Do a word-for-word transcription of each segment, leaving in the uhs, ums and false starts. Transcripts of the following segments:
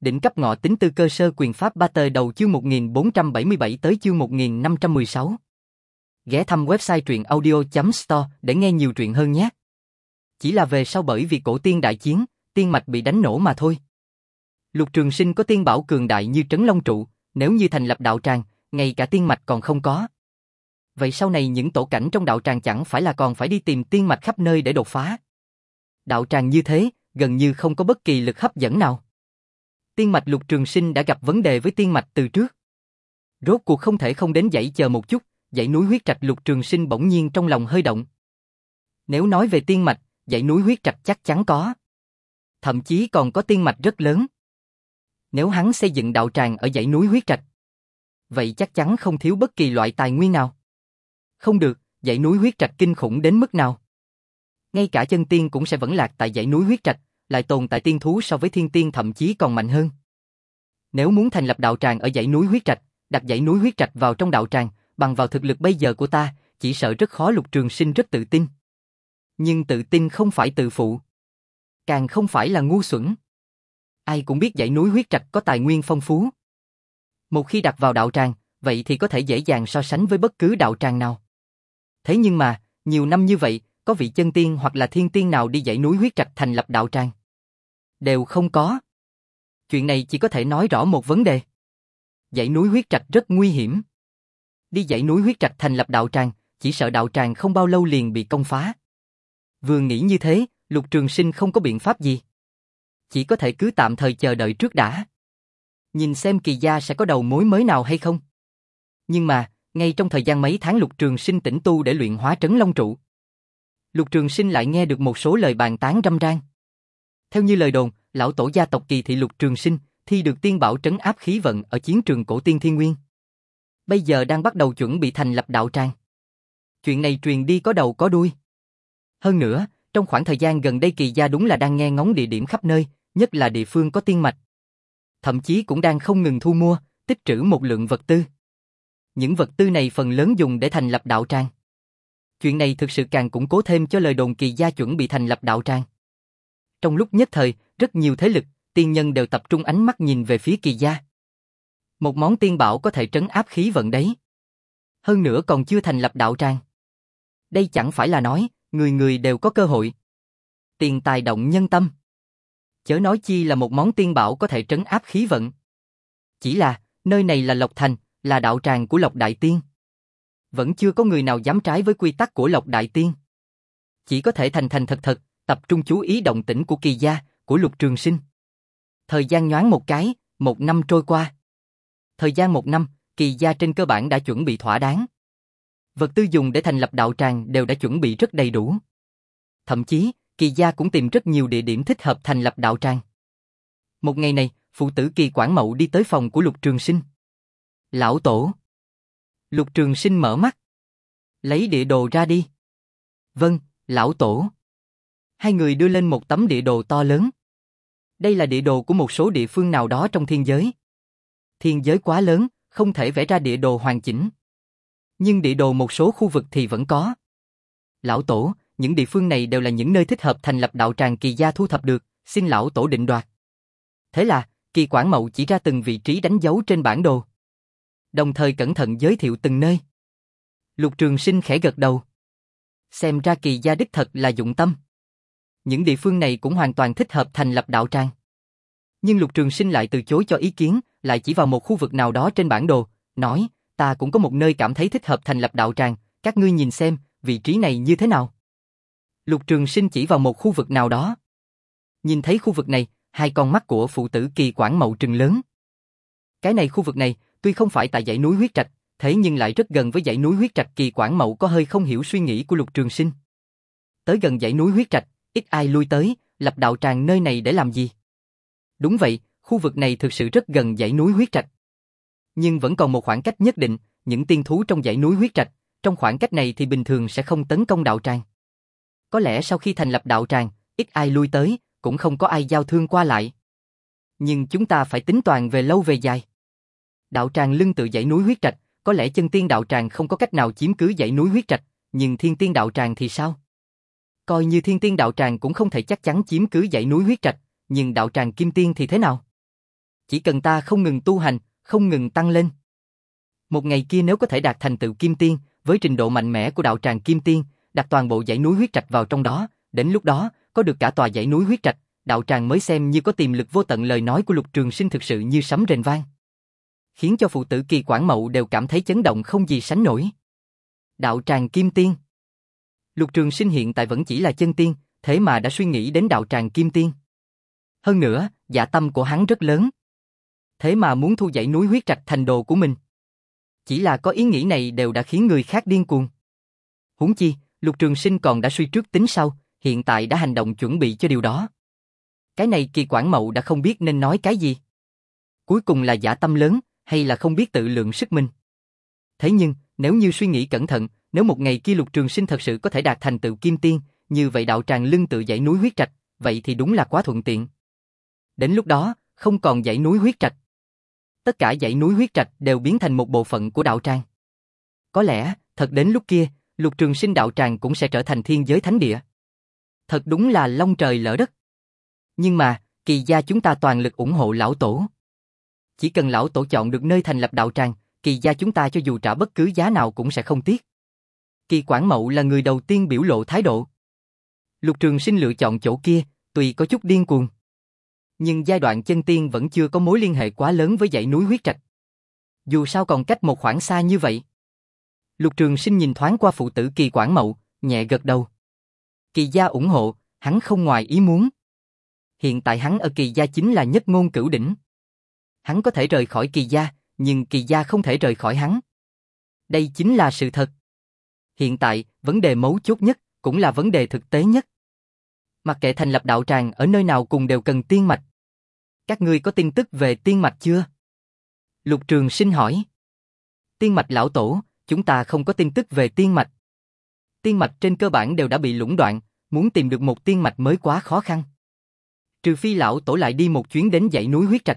Đỉnh cấp ngọ tính tư cơ sơ quyền pháp ba tờ đầu chương một nghìn bốn trăm bảy mươi bảy tới chương một nghìn năm trăm mười sáu. Ghé thăm website truyện audio.store để nghe nhiều truyện hơn nhé. Chỉ là về sau bởi vì cổ tiên đại chiến, tiên mạch bị đánh nổ mà thôi. Lục Trường Sinh có tiên bảo cường đại như Trấn Long Trụ, nếu như thành lập đạo tràng, ngay cả tiên mạch còn không có. Vậy sau này những tổ cảnh trong đạo tràng chẳng phải là còn phải đi tìm tiên mạch khắp nơi để đột phá. Đạo tràng như thế, gần như không có bất kỳ lực hấp dẫn nào. Tiên mạch Lục Trường Sinh đã gặp vấn đề với tiên mạch từ trước. Rốt cuộc không thể không đến dãy chờ một chút, dãy núi huyết trạch Lục Trường Sinh bỗng nhiên trong lòng hơi động. Nếu nói về tiên mạch, dãy núi huyết trạch chắc chắn có. Thậm chí còn có tiên mạch rất lớn. Nếu hắn xây dựng đạo tràng ở dãy núi huyết trạch, vậy chắc chắn không thiếu bất kỳ loại tài nguyên nào. Không được, dãy núi huyết trạch kinh khủng đến mức nào. Ngay cả chân tiên cũng sẽ vẫn lạc tại dãy núi huyết trạch, lại tồn tại tiên thú so với thiên tiên thậm chí còn mạnh hơn. Nếu muốn thành lập đạo tràng ở dãy núi huyết trạch, đặt dãy núi huyết trạch vào trong đạo tràng, bằng vào thực lực bây giờ của ta, chỉ sợ rất khó. Lục Trường Sinh rất tự tin. Nhưng tự tin không phải tự phụ, càng không phải là ngu xuẩn. Ai cũng biết dãy núi huyết trạch có tài nguyên phong phú. Một khi đặt vào đạo tràng, vậy thì có thể dễ dàng so sánh với bất cứ đạo tràng nào. Thế nhưng mà, nhiều năm như vậy, có vị chân tiên hoặc là thiên tiên nào đi dãy núi huyết trạch thành lập đạo tràng? Đều không có. Chuyện này chỉ có thể nói rõ một vấn đề. Dãy núi huyết trạch rất nguy hiểm. Đi dãy núi huyết trạch thành lập đạo tràng, chỉ sợ đạo tràng không bao lâu liền bị công phá. Vừa nghĩ như thế, Lục Trường Sinh không có biện pháp gì. Chỉ có thể cứ tạm thời chờ đợi trước đã. Nhìn xem Kỳ gia sẽ có đầu mối mới nào hay không. Nhưng mà, ngay trong thời gian mấy tháng Lục Trường Sinh tĩnh tu để luyện hóa Trấn Long Trụ, Lục Trường Sinh lại nghe được một số lời bàn tán râm ran. Theo như lời đồn, lão tổ gia tộc Kỳ thị Lục Trường Sinh, thi được tiên bảo trấn áp khí vận ở chiến trường cổ tiên Thiên Nguyên. Bây giờ đang bắt đầu chuẩn bị thành lập đạo tràng. Chuyện này truyền đi có đầu có đuôi. Hơn nữa, trong khoảng thời gian gần đây Kỳ gia đúng là đang nghe ngóng địa điểm khắp nơi, nhất là địa phương có tiên mạch. Thậm chí cũng đang không ngừng thu mua, tích trữ một lượng vật tư. Những vật tư này phần lớn dùng để thành lập đạo tràng. Chuyện này thực sự càng củng cố thêm cho lời đồn Kỳ gia chuẩn bị thành lập đạo tràng. Trong lúc nhất thời, rất nhiều thế lực, tiên nhân đều tập trung ánh mắt nhìn về phía Kỳ gia. Một món tiên bảo có thể trấn áp khí vận đấy. Hơn nữa còn chưa thành lập đạo tràng. Đây chẳng phải là nói, người người đều có cơ hội. Tiền tài động nhân tâm. Chớ nói chi là một món tiên bảo có thể trấn áp khí vận. Chỉ là, nơi này là Lộc Thành, là đạo tràng của Lộc Đại Tiên. Vẫn chưa có người nào dám trái với quy tắc của Lộc Đại Tiên. Chỉ có thể thành thành thật thật, tập trung chú ý động tĩnh của Kỳ gia, của Lục Trường Sinh. Thời gian nhoáng một cái, một năm trôi qua. Thời gian một năm, Kỳ gia trên cơ bản đã chuẩn bị thỏa đáng. Vật tư dùng để thành lập đạo tràng đều đã chuẩn bị rất đầy đủ. Thậm chí, Kỳ gia cũng tìm rất nhiều địa điểm thích hợp thành lập đạo tràng. Một ngày này, phụ tử Kỳ Quảng Mậu đi tới phòng của Lục Trường Sinh. Lão tổ. Lục Trường Sinh mở mắt. Lấy địa đồ ra đi. Vâng, lão tổ. Hai người đưa lên một tấm địa đồ to lớn. Đây là địa đồ của một số địa phương nào đó trong thiên giới. Thiên giới quá lớn, không thể vẽ ra địa đồ hoàn chỉnh. Nhưng địa đồ một số khu vực thì vẫn có. Lão tổ, những địa phương này đều là những nơi thích hợp thành lập đạo tràng Kỳ gia thu thập được, xin lão tổ định đoạt. Thế là, Kỳ Quảng Mậu chỉ ra từng vị trí đánh dấu trên bản đồ. Đồng thời cẩn thận giới thiệu từng nơi. Lục Trường Sinh khẽ gật đầu. Xem ra Kỳ gia đích thật là dụng tâm. Những địa phương này cũng hoàn toàn thích hợp thành lập đạo tràng. Nhưng Lục Trường Sinh lại từ chối cho ý kiến, lại chỉ vào một khu vực nào đó trên bản đồ, nói, ta cũng có một nơi cảm thấy thích hợp thành lập đạo tràng, các ngươi nhìn xem, vị trí này như thế nào. Lục Trường Sinh chỉ vào một khu vực nào đó. Nhìn thấy khu vực này, hai con mắt của phụ tử Kỳ Quảng Mậu trừng lớn. Cái này khu vực này, tuy không phải tại dãy núi huyết trạch, thế nhưng lại rất gần với dãy núi huyết trạch. Kỳ Quảng Mậu có hơi không hiểu suy nghĩ của Lục Trường Sinh. Tới gần dãy núi huyết trạch, ít ai lui tới, lập đạo tràng nơi này để làm gì? Đúng vậy, khu vực này thực sự rất gần dãy núi huyết trạch. Nhưng vẫn còn một khoảng cách nhất định, những tiên thú trong dãy núi huyết trạch, trong khoảng cách này thì bình thường sẽ không tấn công đạo tràng. Có lẽ sau khi thành lập đạo tràng, ít ai lui tới, cũng không có ai giao thương qua lại. Nhưng chúng ta phải tính toán về lâu về dài. Đạo tràng lưng tựa dãy núi huyết trạch, có lẽ chân tiên đạo tràng không có cách nào chiếm cứ dãy núi huyết trạch, nhưng thiên tiên đạo tràng thì sao? Coi như thiên tiên đạo tràng cũng không thể chắc chắn chiếm cứ dãy núi huyết trạch, nhưng đạo tràng kim tiên thì thế nào? chỉ cần ta không ngừng tu hành, không ngừng tăng lên. Một ngày kia nếu có thể đạt thành tựu kim tiên, với trình độ mạnh mẽ của đạo tràng kim tiên, đặt toàn bộ dãy núi huyết trạch vào trong đó, đến lúc đó, có được cả tòa dãy núi huyết trạch, đạo tràng mới xem như có tiềm lực vô tận. Lời nói của Lục Trường Sinh thực sự như sấm rền vang, khiến cho phụ tử Kỳ Quảng Mậu đều cảm thấy chấn động không gì sánh nổi. Đạo tràng kim tiên. Lục Trường Sinh hiện tại vẫn chỉ là chân tiên, thế mà đã suy nghĩ đến đạo tràng kim tiên. Hơn nữa, dạ tâm của hắn rất lớn. Thế mà muốn thu dãy núi huyết trạch thành đồ của mình. Chỉ là có ý nghĩ này đều đã khiến người khác điên cuồng. Huống chi, Lục Trường Sinh còn đã suy trước tính sau, hiện tại đã hành động chuẩn bị cho điều đó. Cái này Kỳ Quảng Mậu đã không biết nên nói cái gì. Cuối cùng là dạ tâm lớn, hay là không biết tự lượng sức mình. Thế nhưng, nếu như suy nghĩ cẩn thận, nếu một ngày kia Lục Trường Sinh thật sự có thể đạt thành tựu kim tiên, như vậy đạo tràng lưng tự dãy núi huyết trạch, vậy thì đúng là quá thuận tiện. Đến lúc đó, không còn dãy núi huyết trạch. Tất cả dãy núi huyết trạch đều biến thành một bộ phận của đạo tràng. Có lẽ, thật đến lúc kia, Lục Trường Sinh đạo tràng cũng sẽ trở thành thiên giới thánh địa. Thật đúng là long trời lỡ đất. Nhưng mà, Kỳ gia chúng ta toàn lực ủng hộ lão tổ. Chỉ cần lão tổ chọn được nơi thành lập đạo tràng, Kỳ gia chúng ta cho dù trả bất cứ giá nào cũng sẽ không tiếc. Kỳ Quảng Mậu là người đầu tiên biểu lộ thái độ. Lục Trường Sinh lựa chọn chỗ kia, tuy có chút điên cuồng. Nhưng giai đoạn chân tiên vẫn chưa có mối liên hệ quá lớn với dãy núi huyết trạch. Dù sao còn cách một khoảng xa như vậy. Lục Trường Sinh nhìn thoáng qua phụ tử Kỳ Quảng Mậu, nhẹ gật đầu. Kỳ gia ủng hộ, hắn không ngoài ý muốn. Hiện tại hắn ở Kỳ gia chính là nhất ngôn cửu đỉnh. Hắn có thể rời khỏi Kỳ gia, nhưng Kỳ gia không thể rời khỏi hắn. Đây chính là sự thật. Hiện tại, vấn đề mấu chốt nhất, cũng là vấn đề thực tế nhất. Mặc kệ thành lập đạo tràng ở nơi nào cùng đều cần tiên mạch. Các ngươi có tin tức về tiên mạch chưa? Lục Trường Sinh hỏi. Tiên mạch lão tổ, chúng ta không có tin tức về tiên mạch. Tiên mạch trên cơ bản đều đã bị lũng đoạn, muốn tìm được một tiên mạch mới quá khó khăn. Trừ phi lão tổ lại đi một chuyến đến dãy núi huyết trạch.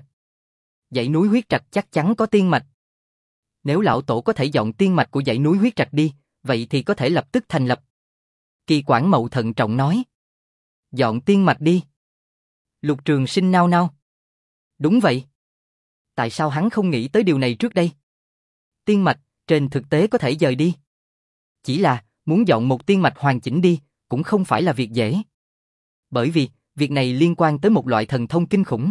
Dãy núi huyết trạch chắc chắn có tiên mạch. Nếu lão tổ có thể dọn tiên mạch của dãy núi huyết trạch đi, vậy thì có thể lập tức thành lập. Kỳ Quảng Mậu thận trọng nói. Dọn tiên mạch đi. Lục Trường Sinh nao nao. Đúng vậy. Tại sao hắn không nghĩ tới điều này trước đây? Tiên mạch, trên thực tế có thể dời đi. Chỉ là, muốn dọn một tiên mạch hoàn chỉnh đi, cũng không phải là việc dễ. Bởi vì, việc này liên quan tới một loại thần thông kinh khủng.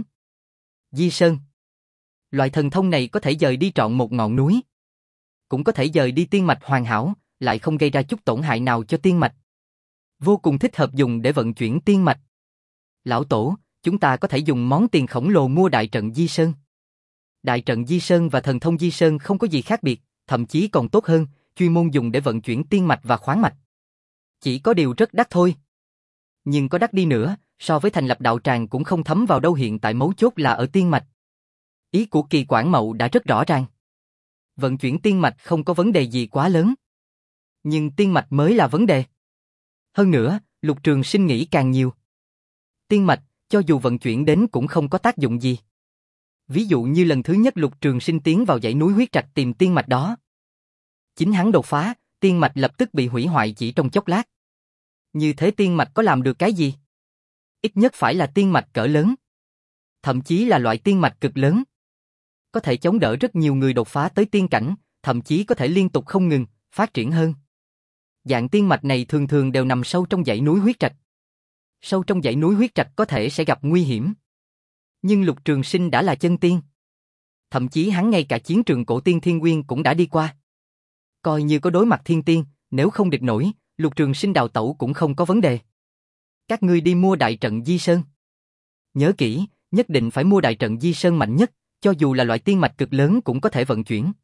Di Sơn. Loại thần thông này có thể dời đi trọn một ngọn núi. Cũng có thể dời đi tiên mạch hoàn hảo, lại không gây ra chút tổn hại nào cho tiên mạch. Vô cùng thích hợp dùng để vận chuyển tiên mạch. Lão tổ, chúng ta có thể dùng món tiền khổng lồ mua đại trận Di Sơn. Đại trận Di Sơn và thần thông Di Sơn không có gì khác biệt, thậm chí còn tốt hơn, chuyên môn dùng để vận chuyển tiên mạch và khoáng mạch. Chỉ có điều rất đắt thôi. Nhưng có đắt đi nữa, so với thành lập đạo tràng cũng không thấm vào đâu, hiện tại mấu chốt là ở tiên mạch. Ý của Kỳ Quảng Mậu đã rất rõ ràng. Vận chuyển tiên mạch không có vấn đề gì quá lớn. Nhưng tiên mạch mới là vấn đề. Hơn nữa, Lục Trường Sinh nghĩ càng nhiều. Tiên mạch, cho dù vận chuyển đến cũng không có tác dụng gì. Ví dụ như lần thứ nhất Lục Trường Sinh tiến vào dãy núi huyết trạch tìm tiên mạch đó. Chính hắn đột phá, tiên mạch lập tức bị hủy hoại chỉ trong chốc lát. Như thế tiên mạch có làm được cái gì? Ít nhất phải là tiên mạch cỡ lớn. Thậm chí là loại tiên mạch cực lớn. Có thể chống đỡ rất nhiều người đột phá tới tiên cảnh, thậm chí có thể liên tục không ngừng, phát triển hơn. Dạng tiên mạch này thường thường đều nằm sâu trong dãy núi huyết trạch. Sâu trong dãy núi huyết trạch có thể sẽ gặp nguy hiểm. Nhưng Lục Trường Sinh đã là chân tiên. Thậm chí hắn ngay cả chiến trường cổ tiên Thiên Nguyên cũng đã đi qua. Coi như có đối mặt thiên tiên, nếu không địch nổi, Lục Trường Sinh đào tẩu cũng không có vấn đề. Các ngươi đi mua đại trận Di Sơn. Nhớ kỹ, nhất định phải mua đại trận Di Sơn mạnh nhất, cho dù là loại tiên mạch cực lớn cũng có thể vận chuyển.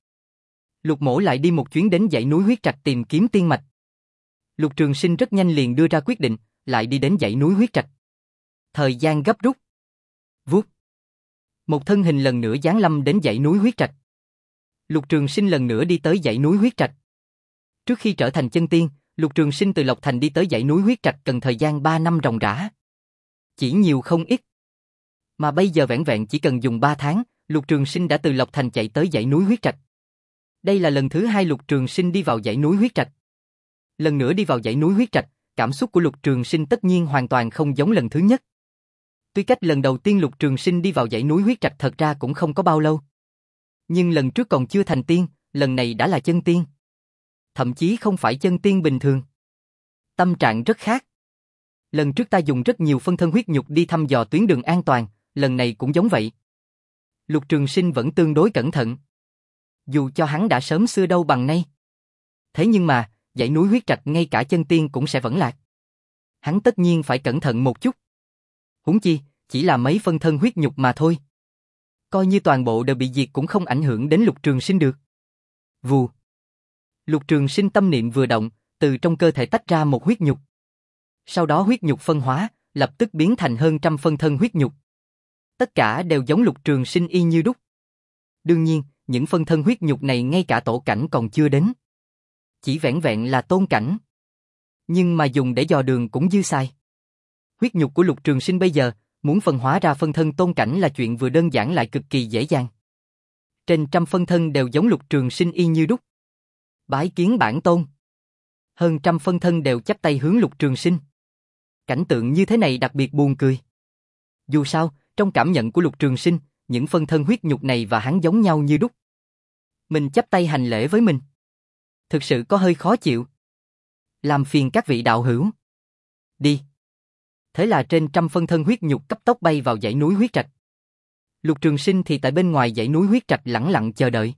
Lục Mỗ lại đi một chuyến đến dãy núi huyết trạch tìm kiếm tiên mạch. Lục Trường Sinh rất nhanh liền đưa ra quyết định, lại đi đến dãy núi huyết trạch. Thời gian gấp rút. Vút. Một thân hình lần nữa giáng lâm đến dãy núi huyết trạch. Lục Trường Sinh lần nữa đi tới dãy núi huyết trạch. Trước khi trở thành chân tiên, Lục Trường Sinh từ Lộc Thành đi tới dãy núi huyết trạch cần thời gian ba năm ròng rã. Chỉ nhiều không ít. Mà bây giờ vẻn vẹn chỉ cần dùng ba tháng, Lục Trường Sinh đã từ Lộc Thành chạy tới dãy núi huyết trạch. Đây là lần thứ hai Lục Trường Sinh đi vào dãy núi huyết trạch. Lần nữa đi vào dãy núi huyết trạch, cảm xúc của Lục Trường Sinh tất nhiên hoàn toàn không giống lần thứ nhất. Tuy cách lần đầu tiên Lục Trường Sinh đi vào dãy núi huyết trạch thật ra cũng không có bao lâu. Nhưng lần trước còn chưa thành tiên, lần này đã là chân tiên. Thậm chí không phải chân tiên bình thường. Tâm trạng rất khác. Lần trước ta dùng rất nhiều phân thân huyết nhục đi thăm dò tuyến đường an toàn, lần này cũng giống vậy. Lục Trường Sinh vẫn tương đối cẩn thận. Dù cho hắn đã sớm xưa đâu bằng nay. Thế nhưng mà, dãy núi huyết trạch ngay cả chân tiên cũng sẽ vẫn lạc. Hắn tất nhiên phải cẩn thận một chút. Huống chi, chỉ là mấy phân thân huyết nhục mà thôi. Coi như toàn bộ đều bị diệt cũng không ảnh hưởng đến Lục Trường Sinh được. Vù. Lục Trường Sinh tâm niệm vừa động, từ trong cơ thể tách ra một huyết nhục. Sau đó huyết nhục phân hóa, lập tức biến thành hơn trăm phân thân huyết nhục. Tất cả đều giống Lục Trường Sinh y như đúc. Đương nhiên, những phân thân huyết nhục này ngay cả tổ cảnh còn chưa đến. Chỉ vẻn vẹn là tôn cảnh. Nhưng mà dùng để dò đường cũng dư xài. Huyết nhục của Lục Trường Sinh bây giờ, muốn phân hóa ra phân thân tôn cảnh là chuyện vừa đơn giản lại cực kỳ dễ dàng. Trên trăm phân thân đều giống Lục Trường Sinh y như đúc. Bái kiến bản tôn. Hơn trăm phân thân đều chắp tay hướng Lục Trường Sinh. Cảnh tượng như thế này đặc biệt buồn cười. Dù sao, trong cảm nhận của Lục Trường Sinh, những phân thân huyết nhục này và hắn giống nhau như đúc. Mình chắp tay hành lễ với mình. Thực sự có hơi khó chịu. Làm phiền các vị đạo hữu. Đi. Thế là trên trăm phân thân huyết nhục cấp tốc bay vào dãy núi huyết trạch. Lục Trường Sinh thì tại bên ngoài dãy núi huyết trạch lẳng lặng chờ đợi.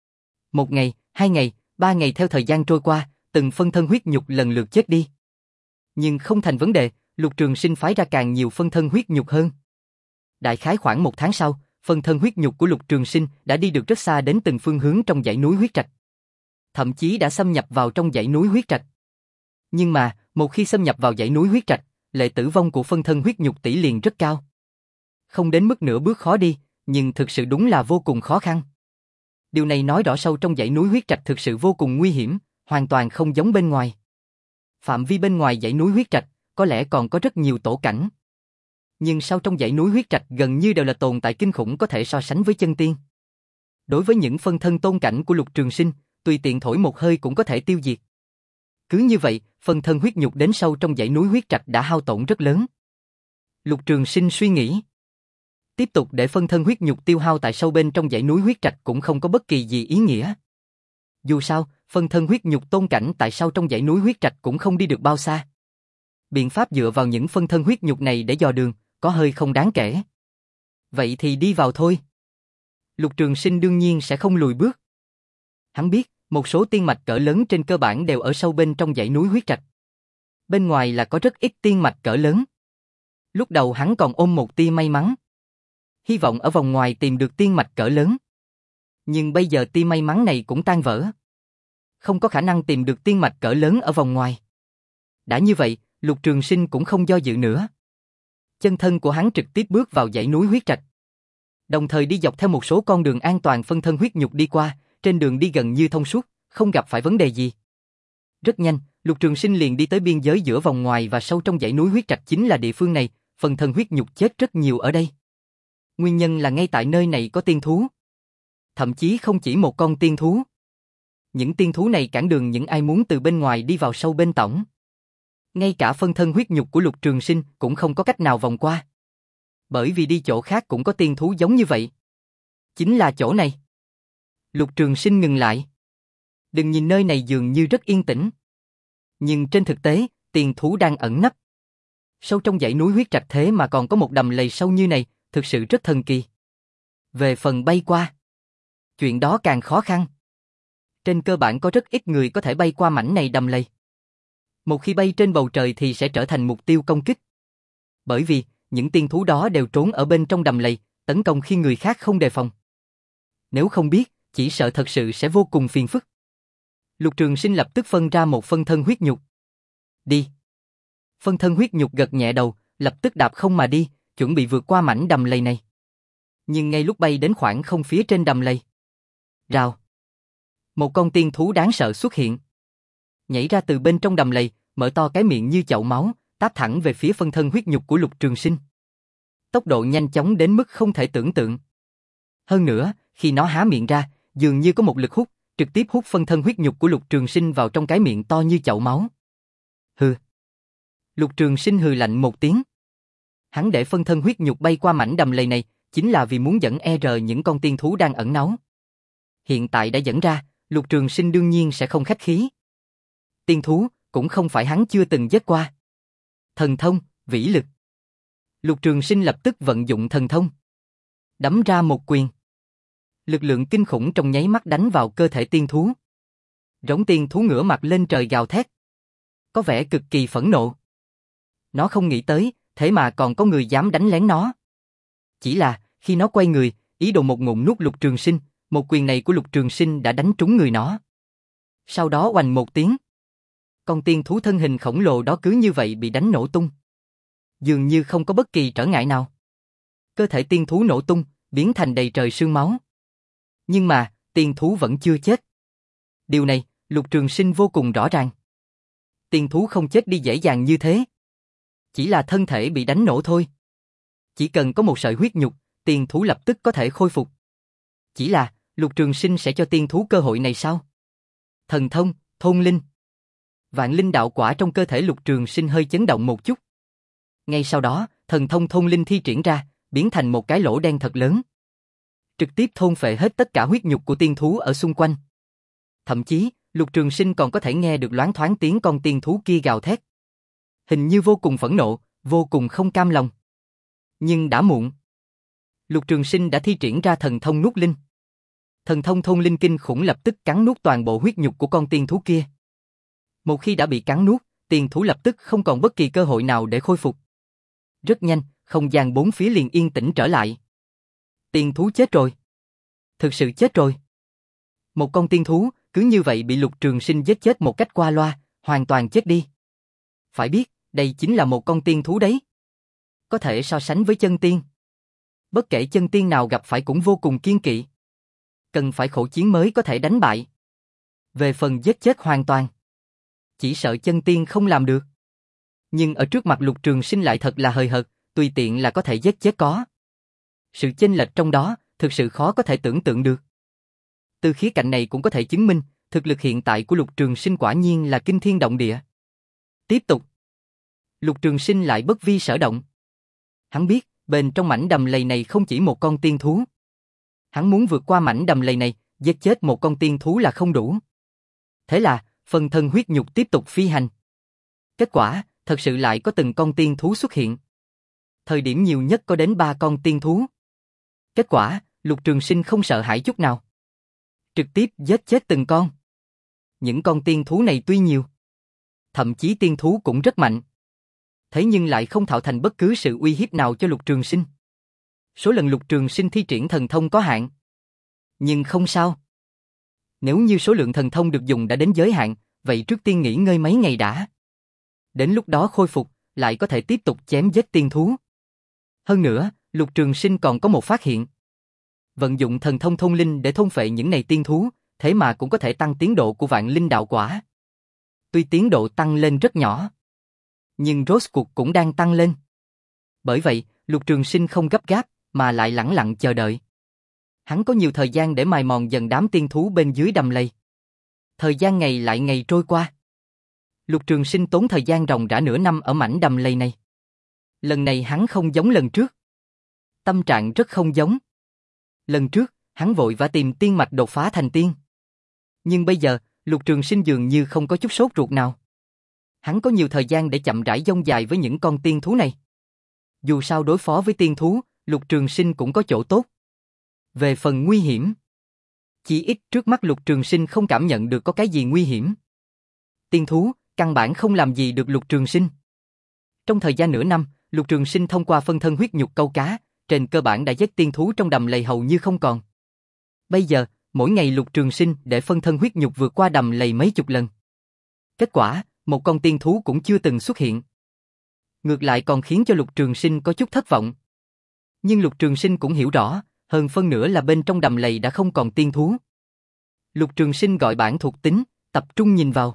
Một ngày, hai ngày, ba ngày theo thời gian trôi qua, từng phân thân huyết nhục lần lượt chết đi. Nhưng không thành vấn đề, Lục Trường Sinh phái ra càng nhiều phân thân huyết nhục hơn. Đại khái khoảng một tháng sau, phân thân huyết nhục của Lục Trường Sinh đã đi được rất xa đến từng phương hướng trong dãy núi huyết trạch. Thậm chí đã xâm nhập vào trong dãy núi huyết trạch. Nhưng mà, một khi xâm nhập vào dãy núi huyết trạch, lệ tử vong của phân thân huyết nhục tỷ liền rất cao. Không đến mức nửa bước khó đi, nhưng thực sự đúng là vô cùng khó khăn. Điều này nói rõ sâu trong dãy núi huyết trạch thực sự vô cùng nguy hiểm, hoàn toàn không giống bên ngoài. Phạm vi bên ngoài dãy núi huyết trạch, có lẽ còn có rất nhiều tổ cảnh. Nhưng sau trong dãy núi huyết trạch gần như đều là tồn tại kinh khủng có thể so sánh với chân tiên. Đối với những phân thân tôn cảnh của Lục Trường Sinh, tùy tiện thổi một hơi cũng có thể tiêu diệt. Cứ như vậy, phân thân huyết nhục đến sâu trong dãy núi huyết trạch đã hao tổn rất lớn. Lục Trường Sinh suy nghĩ. Tiếp tục để phân thân huyết nhục tiêu hao tại sâu bên trong dãy núi huyết trạch cũng không có bất kỳ gì ý nghĩa. Dù sao, phân thân huyết nhục tôn cảnh tại sâu trong dãy núi huyết trạch cũng không đi được bao xa. Biện pháp dựa vào những phân thân huyết nhục này để dò đường, có hơi không đáng kể. Vậy thì đi vào thôi. Lục Trường Sinh đương nhiên sẽ không lùi bước. Hắn biết, một số tiên mạch cỡ lớn trên cơ bản đều ở sâu bên trong dãy núi huyết trạch. Bên ngoài là có rất ít tiên mạch cỡ lớn. Lúc đầu hắn còn ôm một tia may mắn. Hy vọng ở vòng ngoài tìm được tiên mạch cỡ lớn. Nhưng bây giờ tia may mắn này cũng tan vỡ. Không có khả năng tìm được tiên mạch cỡ lớn ở vòng ngoài. Đã như vậy, Lục Trường Sinh cũng không do dự nữa. Chân thân của hắn trực tiếp bước vào dãy núi huyết trạch. Đồng thời đi dọc theo một số con đường an toàn phân thân huyết nhục đi qua, trên đường đi gần như thông suốt, không gặp phải vấn đề gì. Rất nhanh, Lục Trường Sinh liền đi tới biên giới giữa vòng ngoài và sâu trong dãy núi huyết trạch chính là địa phương này, phân thân huyết nhục chết rất nhiều ở đây. Nguyên nhân là ngay tại nơi này có tiên thú. Thậm chí không chỉ một con tiên thú. Những tiên thú này cản đường những ai muốn từ bên ngoài đi vào sâu bên tổng. Ngay cả phân thân huyết nhục của Lục Trường Sinh cũng không có cách nào vòng qua. Bởi vì đi chỗ khác cũng có tiên thú giống như vậy. Chính là chỗ này. Lục Trường Sinh ngừng lại. Đừng nhìn nơi này dường như rất yên tĩnh. Nhưng trên thực tế, tiên thú đang ẩn nấp. Sâu trong dãy núi huyết trạch thế mà còn có một đầm lầy sâu như này, thực sự rất thần kỳ. Về phần bay qua, chuyện đó càng khó khăn. Trên cơ bản có rất ít người có thể bay qua mảnh này đầm lầy. Một khi bay trên bầu trời thì sẽ trở thành mục tiêu công kích. Bởi vì, những tiên thú đó đều trốn ở bên trong đầm lầy, tấn công khi người khác không đề phòng. Nếu không biết, chỉ sợ thật sự sẽ vô cùng phiền phức. Lục Trường Sinh lập tức phân ra một phân thân huyết nhục. Đi. Phân thân huyết nhục gật nhẹ đầu, lập tức đạp không mà đi, chuẩn bị vượt qua mảnh đầm lầy này. Nhưng ngay lúc bay đến khoảng không phía trên đầm lầy, rào, một con tiên thú đáng sợ xuất hiện. Nhảy ra từ bên trong đầm lầy, mở to cái miệng như chậu máu, táp thẳng về phía phân thân huyết nhục của Lục Trường Sinh. Tốc độ nhanh chóng đến mức không thể tưởng tượng. Hơn nữa, khi nó há miệng ra, dường như có một lực hút, trực tiếp hút phân thân huyết nhục của Lục Trường Sinh vào trong cái miệng to như chậu máu. Hừ. Lục Trường Sinh hừ lạnh một tiếng. Hắn để phân thân huyết nhục bay qua mảnh đầm lầy này, chính là vì muốn dẫn e rờ những con tiên thú đang ẩn náu. Hiện tại đã dẫn ra, Lục Trường Sinh đương nhiên sẽ không khách khí. Tiên thú, cũng không phải hắn chưa từng giết qua. Thần thông, vĩ lực. Lục Trường Sinh lập tức vận dụng thần thông. Đấm ra một quyền. Lực lượng kinh khủng trong nháy mắt đánh vào cơ thể tiên thú. Rống tiên thú ngửa mặt lên trời gào thét. Có vẻ cực kỳ phẫn nộ. Nó không nghĩ tới, thế mà còn có người dám đánh lén nó. Chỉ là, khi nó quay người, ý đồ một ngụm nuốt Lục Trường Sinh, một quyền này của Lục Trường Sinh đã đánh trúng người nó. Sau đó oành một tiếng. Con tiên thú thân hình khổng lồ đó cứ như vậy bị đánh nổ tung. Dường như không có bất kỳ trở ngại nào. Cơ thể tiên thú nổ tung, biến thành đầy trời sương máu. Nhưng mà, tiên thú vẫn chưa chết. Điều này, Lục Trường Sinh vô cùng rõ ràng. Tiên thú không chết đi dễ dàng như thế. Chỉ là thân thể bị đánh nổ thôi. Chỉ cần có một sợi huyết nhục, tiên thú lập tức có thể khôi phục. Chỉ là, Lục Trường Sinh sẽ cho tiên thú cơ hội này sao? Thần thông, thôn linh. Vạn linh đạo quả trong cơ thể Lục Trường Sinh hơi chấn động một chút. Ngay sau đó, thần thông thôn linh thi triển ra, biến thành một cái lỗ đen thật lớn. Trực tiếp thôn phệ hết tất cả huyết nhục của tiên thú ở xung quanh. Thậm chí, Lục Trường Sinh còn có thể nghe được loáng thoáng tiếng con tiên thú kia gào thét. Hình như vô cùng phẫn nộ, vô cùng không cam lòng. Nhưng đã muộn. Lục Trường Sinh đã thi triển ra thần thông nuốt linh. Thần thông thôn linh kinh khủng lập tức cắn nuốt toàn bộ huyết nhục của con tiên thú kia. Một khi đã bị cắn nuốt, tiên thú lập tức không còn bất kỳ cơ hội nào để khôi phục. Rất nhanh, không gian bốn phía liền yên tĩnh trở lại. Tiên thú chết rồi. Thực sự chết rồi. Một con tiên thú, cứ như vậy bị Lục Trường Sinh giết chết một cách qua loa, hoàn toàn chết đi. Phải biết, đây chính là một con tiên thú đấy. Có thể so sánh với chân tiên. Bất kể chân tiên nào gặp phải cũng vô cùng kiên kỵ. Cần phải khổ chiến mới có thể đánh bại. Về phần giết chết hoàn toàn, chỉ sợ chân tiên không làm được. Nhưng ở trước mặt Lục Trường Sinh lại thật là hời hợt, tùy tiện là có thể giết chết có. Sự chênh lệch trong đó, thực sự khó có thể tưởng tượng được. Từ khía cạnh này cũng có thể chứng minh, thực lực hiện tại của Lục Trường Sinh quả nhiên là kinh thiên động địa. Tiếp tục. Lục Trường Sinh lại bất vi sở động. Hắn biết, bên trong mảnh đầm lầy này không chỉ một con tiên thú. Hắn muốn vượt qua mảnh đầm lầy này, giết chết một con tiên thú là không đủ. Thế là, phân thân huyết nhục tiếp tục phi hành. Kết quả, thật sự lại có từng con tiên thú xuất hiện. Thời điểm nhiều nhất có đến ba con tiên thú. Kết quả, Lục Trường Sinh không sợ hãi chút nào. Trực tiếp giết chết từng con. Những con tiên thú này tuy nhiều, thậm chí tiên thú cũng rất mạnh. Thế nhưng lại không tạo thành bất cứ sự uy hiếp nào cho Lục Trường Sinh. Số lần Lục Trường Sinh thi triển thần thông có hạn. Nhưng không sao. Nếu như số lượng thần thông được dùng đã đến giới hạn, vậy trước tiên nghỉ ngơi mấy ngày đã. Đến lúc đó khôi phục, lại có thể tiếp tục chém giết tiên thú. Hơn nữa, Lục Trường Sinh còn có một phát hiện. Vận dụng thần thông thôn linh để thôn phệ những này tiên thú, thế mà cũng có thể tăng tiến độ của vạn linh đạo quả. Tuy tiến độ tăng lên rất nhỏ, nhưng rốt cuộc cũng đang tăng lên. Bởi vậy, Lục Trường Sinh không gấp gáp, mà lại lẳng lặng chờ đợi. Hắn có nhiều thời gian để mài mòn dần đám tiên thú bên dưới đầm lầy. Thời gian ngày lại ngày trôi qua. Lục Trường Sinh tốn thời gian ròng rã nửa năm ở mảnh đầm lầy này. Lần này hắn không giống lần trước. Tâm trạng rất không giống. Lần trước, hắn vội vã tìm tiên mạch đột phá thành tiên. Nhưng bây giờ, Lục Trường Sinh dường như không có chút sốt ruột nào. Hắn có nhiều thời gian để chậm rãi dông dài với những con tiên thú này. Dù sao đối phó với tiên thú, Lục Trường Sinh cũng có chỗ tốt. Về phần nguy hiểm, chỉ ít trước mắt Lục Trường Sinh không cảm nhận được có cái gì nguy hiểm. Tiên thú, căn bản không làm gì được Lục Trường Sinh. Trong thời gian nửa năm, Lục Trường Sinh thông qua phân thân huyết nhục câu cá, trên cơ bản đã giết tiên thú trong đầm lầy hầu như không còn. Bây giờ, mỗi ngày Lục Trường Sinh để phân thân huyết nhục vượt qua đầm lầy mấy chục lần. Kết quả, một con tiên thú cũng chưa từng xuất hiện. Ngược lại còn khiến cho Lục Trường Sinh có chút thất vọng. Nhưng Lục Trường Sinh cũng hiểu rõ, hơn phân nửa là bên trong đầm lầy đã không còn tiên thú. Lục Trường Sinh gọi bảng thuộc tính, tập trung nhìn vào.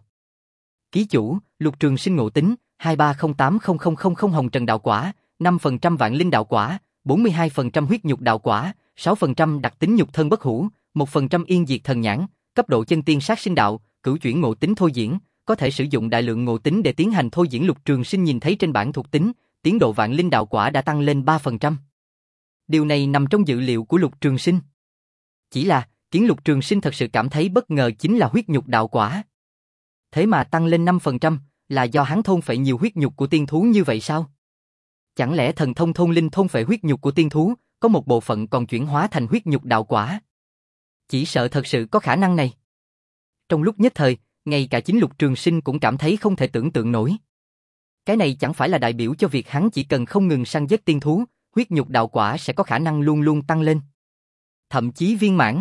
Ký chủ, Lục Trường Sinh ngộ tính, hai ba không tám không không không không hồng trần đạo quả, năm phần trăm vạn linh đạo quả, bốn mươi hai phần trăm huyết nhục đạo quả, sáu phần trăm đặc tính nhục thân bất hủ, một phần trăm yên diệt thần nhãn, cấp độ chân tiên sát sinh đạo, cửu chuyển ngộ tính thôi diễn, có thể sử dụng đại lượng ngộ tính để tiến hành thôi diễn. Lục Trường Sinh nhìn thấy trên bảng thuộc tính, tiến độ vạn linh đạo quả đã tăng lên ba phần trăm. Điều này nằm trong dự liệu của Lục Trường Sinh. Chỉ là, khiến Lục Trường Sinh thật sự cảm thấy bất ngờ chính là huyết nhục đạo quả. Thế mà tăng lên năm phần trăm, là do hắn thôn phệ nhiều huyết nhục của tiên thú như vậy sao? Chẳng lẽ thần thông thôn linh thôn phệ huyết nhục của tiên thú, có một bộ phận còn chuyển hóa thành huyết nhục đạo quả? Chỉ sợ thật sự có khả năng này. Trong lúc nhất thời, ngay cả chính Lục Trường Sinh cũng cảm thấy không thể tưởng tượng nổi. Cái này chẳng phải là đại biểu cho việc hắn chỉ cần không ngừng săn giết tiên thú, huyết nhục đạo quả sẽ có khả năng luôn luôn tăng lên. Thậm chí viên mãn.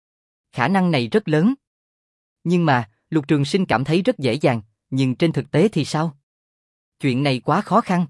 Khả năng này rất lớn. Nhưng mà, Lục Trường Sinh cảm thấy rất dễ dàng, nhưng trên thực tế thì sao? Chuyện này quá khó khăn.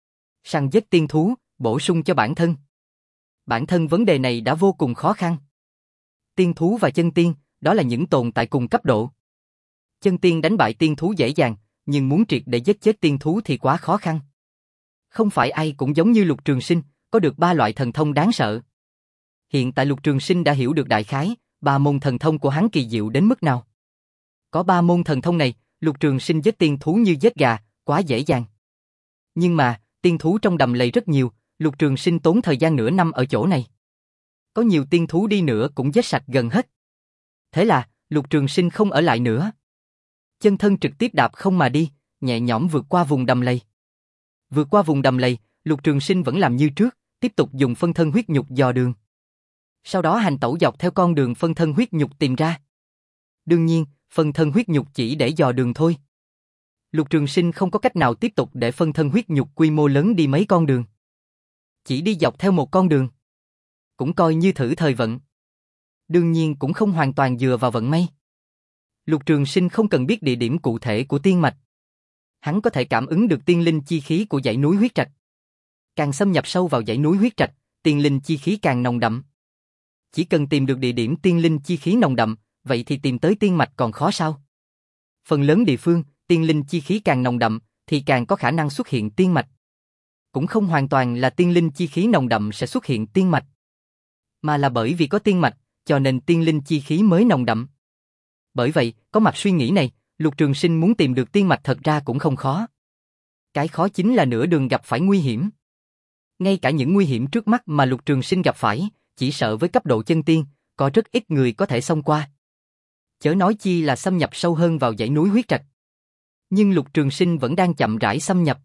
Săn giết tiên thú, bổ sung cho bản thân. Bản thân vấn đề này đã vô cùng khó khăn. Tiên thú và chân tiên, đó là những tồn tại cùng cấp độ. Chân tiên đánh bại tiên thú dễ dàng, nhưng muốn triệt để giết chết tiên thú thì quá khó khăn. Không phải ai cũng giống như Lục Trường Sinh, có được ba loại thần thông đáng sợ. Hiện tại Lục Trường Sinh đã hiểu được đại khái, ba môn thần thông của hắn kỳ diệu đến mức nào. Có ba môn thần thông này, Lục Trường Sinh giết tiên thú như giết gà, quá dễ dàng. Nhưng mà, tiên thú trong đầm lầy rất nhiều, Lục Trường Sinh tốn thời gian nửa năm ở chỗ này. Có nhiều tiên thú đi nữa cũng giết sạch gần hết. Thế là, Lục Trường Sinh không ở lại nữa. Chân thân trực tiếp đạp không mà đi, nhẹ nhõm vượt qua vùng đầm lầy. Vượt qua vùng đầm lầy, Lục Trường Sinh vẫn làm như trước, tiếp tục dùng phân thân huyết nhục dò đường. Sau đó hành tẩu dọc theo con đường phân thân huyết nhục tìm ra. Đương nhiên, phân thân huyết nhục chỉ để dò đường thôi. Lục Trường Sinh không có cách nào tiếp tục để phân thân huyết nhục quy mô lớn đi mấy con đường. Chỉ đi dọc theo một con đường. Cũng coi như thử thời vận. Đương nhiên cũng không hoàn toàn dựa vào vận may. Lục Trường Sinh không cần biết địa điểm cụ thể của tiên mạch. Hắn có thể cảm ứng được tiên linh chi khí của dãy núi huyết trạch. Càng xâm nhập sâu vào dãy núi huyết trạch, tiên linh chi khí càng nồng đậm. Chỉ cần tìm được địa điểm tiên linh chi khí nồng đậm, vậy thì tìm tới tiên mạch còn khó sao? Phần lớn địa phương, tiên linh chi khí càng nồng đậm, thì càng có khả năng xuất hiện tiên mạch. Cũng không hoàn toàn là tiên linh chi khí nồng đậm sẽ xuất hiện tiên mạch, mà là bởi vì có tiên mạch, cho nên tiên linh chi khí mới nồng đậm. Bởi vậy, có mặt suy nghĩ này, Lục Trường Sinh muốn tìm được tiên mạch thật ra cũng không khó. Cái khó chính là nửa đường gặp phải nguy hiểm. Ngay cả những nguy hiểm trước mắt mà Lục Trường Sinh gặp phải, chỉ sợ với cấp độ chân tiên, có rất ít người có thể xông qua. Chớ nói chi là xâm nhập sâu hơn vào dãy núi huyết trạch. Nhưng Lục Trường Sinh vẫn đang chậm rãi xâm nhập.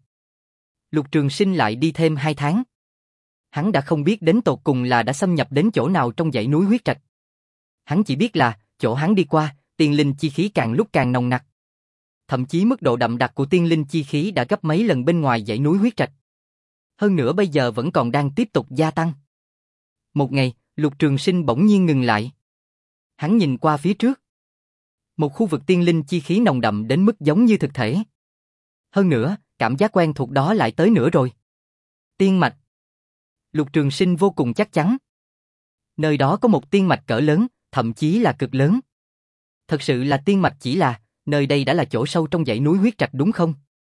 Lục Trường Sinh lại đi thêm hai tháng. Hắn đã không biết đến tột cùng là đã xâm nhập đến chỗ nào trong dãy núi huyết trạch. Hắn chỉ biết là, chỗ hắn đi qua, tiên linh chi khí càng lúc càng nồng nặc. Thậm chí mức độ đậm đặc của tiên linh chi khí đã gấp mấy lần bên ngoài dãy núi huyết trạch. Hơn nữa bây giờ vẫn còn đang tiếp tục gia tăng. Một ngày, Lục Trường Sinh bỗng nhiên ngừng lại. Hắn nhìn qua phía trước. Một khu vực tiên linh chi khí nồng đậm đến mức giống như thực thể. Hơn nữa, cảm giác quen thuộc đó lại tới nữa rồi. Tiên mạch. Lục Trường Sinh vô cùng chắc chắn. Nơi đó có một tiên mạch cỡ lớn, thậm chí là cực lớn. Thật sự là tiên mạch chỉ là, nơi đây đã là chỗ sâu trong dãy núi huyết trạch đúng không?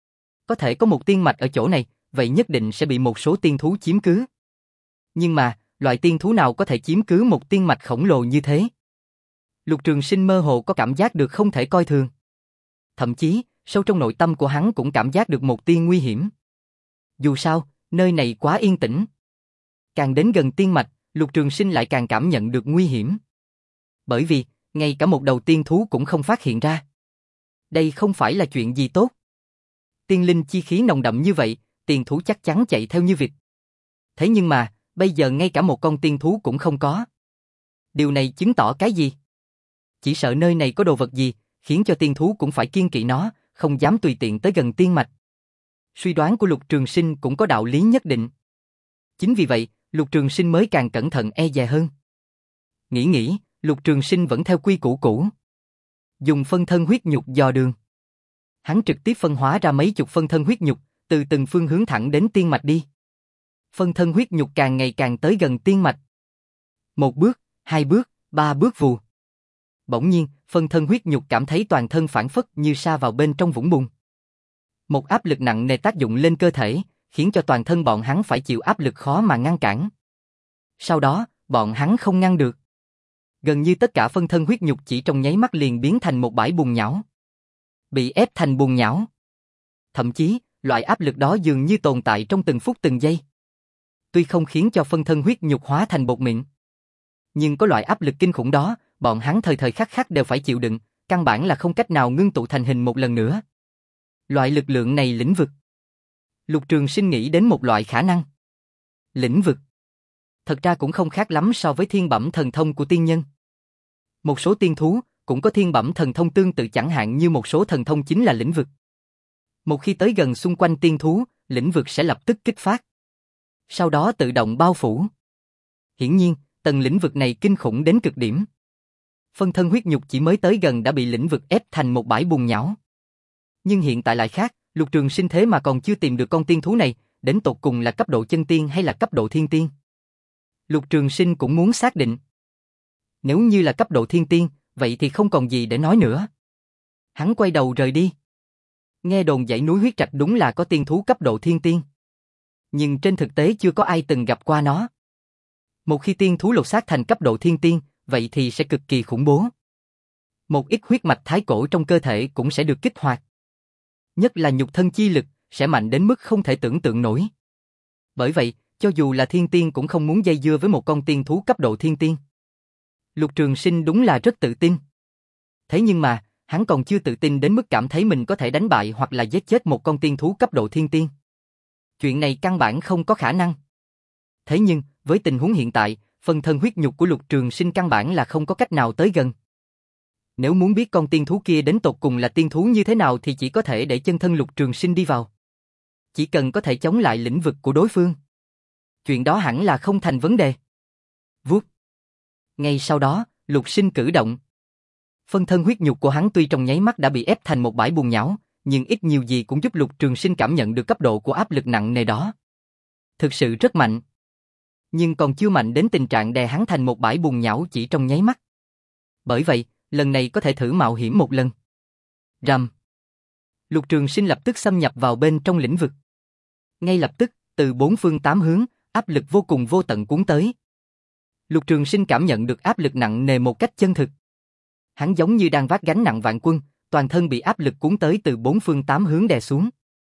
Có thể có một tiên mạch ở chỗ này, vậy nhất định sẽ bị một số tiên thú chiếm cứ. Nhưng mà, loại tiên thú nào có thể chiếm cứ một tiên mạch khổng lồ như thế? Lục Trường Sinh mơ hồ có cảm giác được không thể coi thường. Thậm chí, sâu trong nội tâm của hắn cũng cảm giác được một tia nguy hiểm. Dù sao, nơi này quá yên tĩnh. Càng đến gần tiên mạch, Lục Trường Sinh lại càng cảm nhận được nguy hiểm. Bởi vì, ngay cả một đầu tiên thú cũng không phát hiện ra. Đây không phải là chuyện gì tốt. Tiên linh chi khí nồng đậm như vậy, tiên thú chắc chắn chạy theo như vịt. Thế nhưng mà, bây giờ ngay cả một con tiên thú cũng không có. Điều này chứng tỏ cái gì? Chỉ sợ nơi này có đồ vật gì, khiến cho tiên thú cũng phải kiêng kỵ nó, không dám tùy tiện tới gần tiên mạch. Suy đoán của Lục Trường Sinh cũng có đạo lý nhất định. Chính vì vậy, Lục Trường Sinh mới càng cẩn thận e dè hơn. Nghĩ nghĩ, Lục Trường Sinh vẫn theo quy củ cũ. Dùng phân thân huyết nhục dò đường. Hắn trực tiếp phân hóa ra mấy chục phân thân huyết nhục, từ từng phương hướng thẳng đến tiên mạch đi. Phân thân huyết nhục càng ngày càng tới gần tiên mạch. Một bước, hai bước, ba bước vù. Bỗng nhiên, phân thân huyết nhục cảm thấy toàn thân phản phất như sa vào bên trong vũng bùn. Một áp lực nặng nề tác dụng lên cơ thể, khiến cho toàn thân bọn hắn phải chịu áp lực khó mà ngăn cản. Sau đó, bọn hắn không ngăn được. Gần như tất cả phân thân huyết nhục chỉ trong nháy mắt liền biến thành một bãi bùn nhão. Bị ép thành bùn nhão. Thậm chí, Loại áp lực đó dường như tồn tại trong từng phút từng giây. Tuy không khiến cho phân thân huyết nhục hóa thành bột mịn, nhưng có loại áp lực kinh khủng đó, bọn hắn thời thời khắc khắc đều phải chịu đựng, căn bản là không cách nào ngưng tụ thành hình một lần nữa. Loại lực lượng này lĩnh vực. Lục Trường Sinh nghĩ đến một loại khả năng. Lĩnh vực. Thật ra cũng không khác lắm so với thiên bẩm thần thông của tiên nhân. Một số tiên thú cũng có thiên bẩm thần thông tương tự, chẳng hạn như một số thần thông chính là lĩnh vực. Một khi tới gần xung quanh tiên thú, lĩnh vực sẽ lập tức kích phát. Sau đó tự động bao phủ. Hiển nhiên, tầng lĩnh vực này kinh khủng đến cực điểm. Phân thân huyết nhục chỉ mới tới gần đã bị lĩnh vực ép thành một bãi bùn nhão. Nhưng hiện tại lại khác, Lục Trường Sinh thế mà còn chưa tìm được con tiên thú này, đến tột cùng là cấp độ chân tiên hay là cấp độ thiên tiên. Lục Trường Sinh cũng muốn xác định. Nếu như là cấp độ thiên tiên, vậy thì không còn gì để nói nữa. Hắn quay đầu rời đi. Nghe đồn dãy núi huyết trạch đúng là có tiên thú cấp độ thiên tiên. Nhưng trên thực tế chưa có ai từng gặp qua nó. Một khi tiên thú lột xác thành cấp độ thiên tiên, vậy thì sẽ cực kỳ khủng bố. Một ít huyết mạch thái cổ trong cơ thể cũng sẽ được kích hoạt. Nhất là nhục thân chi lực, sẽ mạnh đến mức không thể tưởng tượng nổi. Bởi vậy, cho dù là thiên tiên cũng không muốn dây dưa với một con tiên thú cấp độ thiên tiên. Lục Trường Sinh đúng là rất tự tin. Thế nhưng mà, hắn còn chưa tự tin đến mức cảm thấy mình có thể đánh bại hoặc là giết chết một con tiên thú cấp độ thiên tiên. Chuyện này căn bản không có khả năng. Thế nhưng, với tình huống hiện tại, phân thân huyết nhục của Lục Trường Sinh căn bản là không có cách nào tới gần. Nếu muốn biết con tiên thú kia đến tột cùng là tiên thú như thế nào thì chỉ có thể để chân thân Lục Trường Sinh đi vào. Chỉ cần có thể chống lại lĩnh vực của đối phương, chuyện đó hẳn là không thành vấn đề. Vuốt. Ngay sau đó, Lục Sinh cử động. Phân thân huyết nhục của hắn tuy trong nháy mắt đã bị ép thành một bãi bùn nhão, nhưng ít nhiều gì cũng giúp Lục Trường Sinh cảm nhận được cấp độ của áp lực nặng nề đó. Thực sự rất mạnh. Nhưng còn chưa mạnh đến tình trạng đè hắn thành một bãi bùn nhão chỉ trong nháy mắt. Bởi vậy, lần này có thể thử mạo hiểm một lần. Rầm. Lục Trường Sinh lập tức xâm nhập vào bên trong lĩnh vực. Ngay lập tức, từ bốn phương tám hướng, áp lực vô cùng vô tận cuốn tới. Lục Trường Sinh cảm nhận được áp lực nặng nề một cách chân thực. Hắn giống như đang vác gánh nặng vạn quân, toàn thân bị áp lực cuốn tới từ bốn phương tám hướng đè xuống.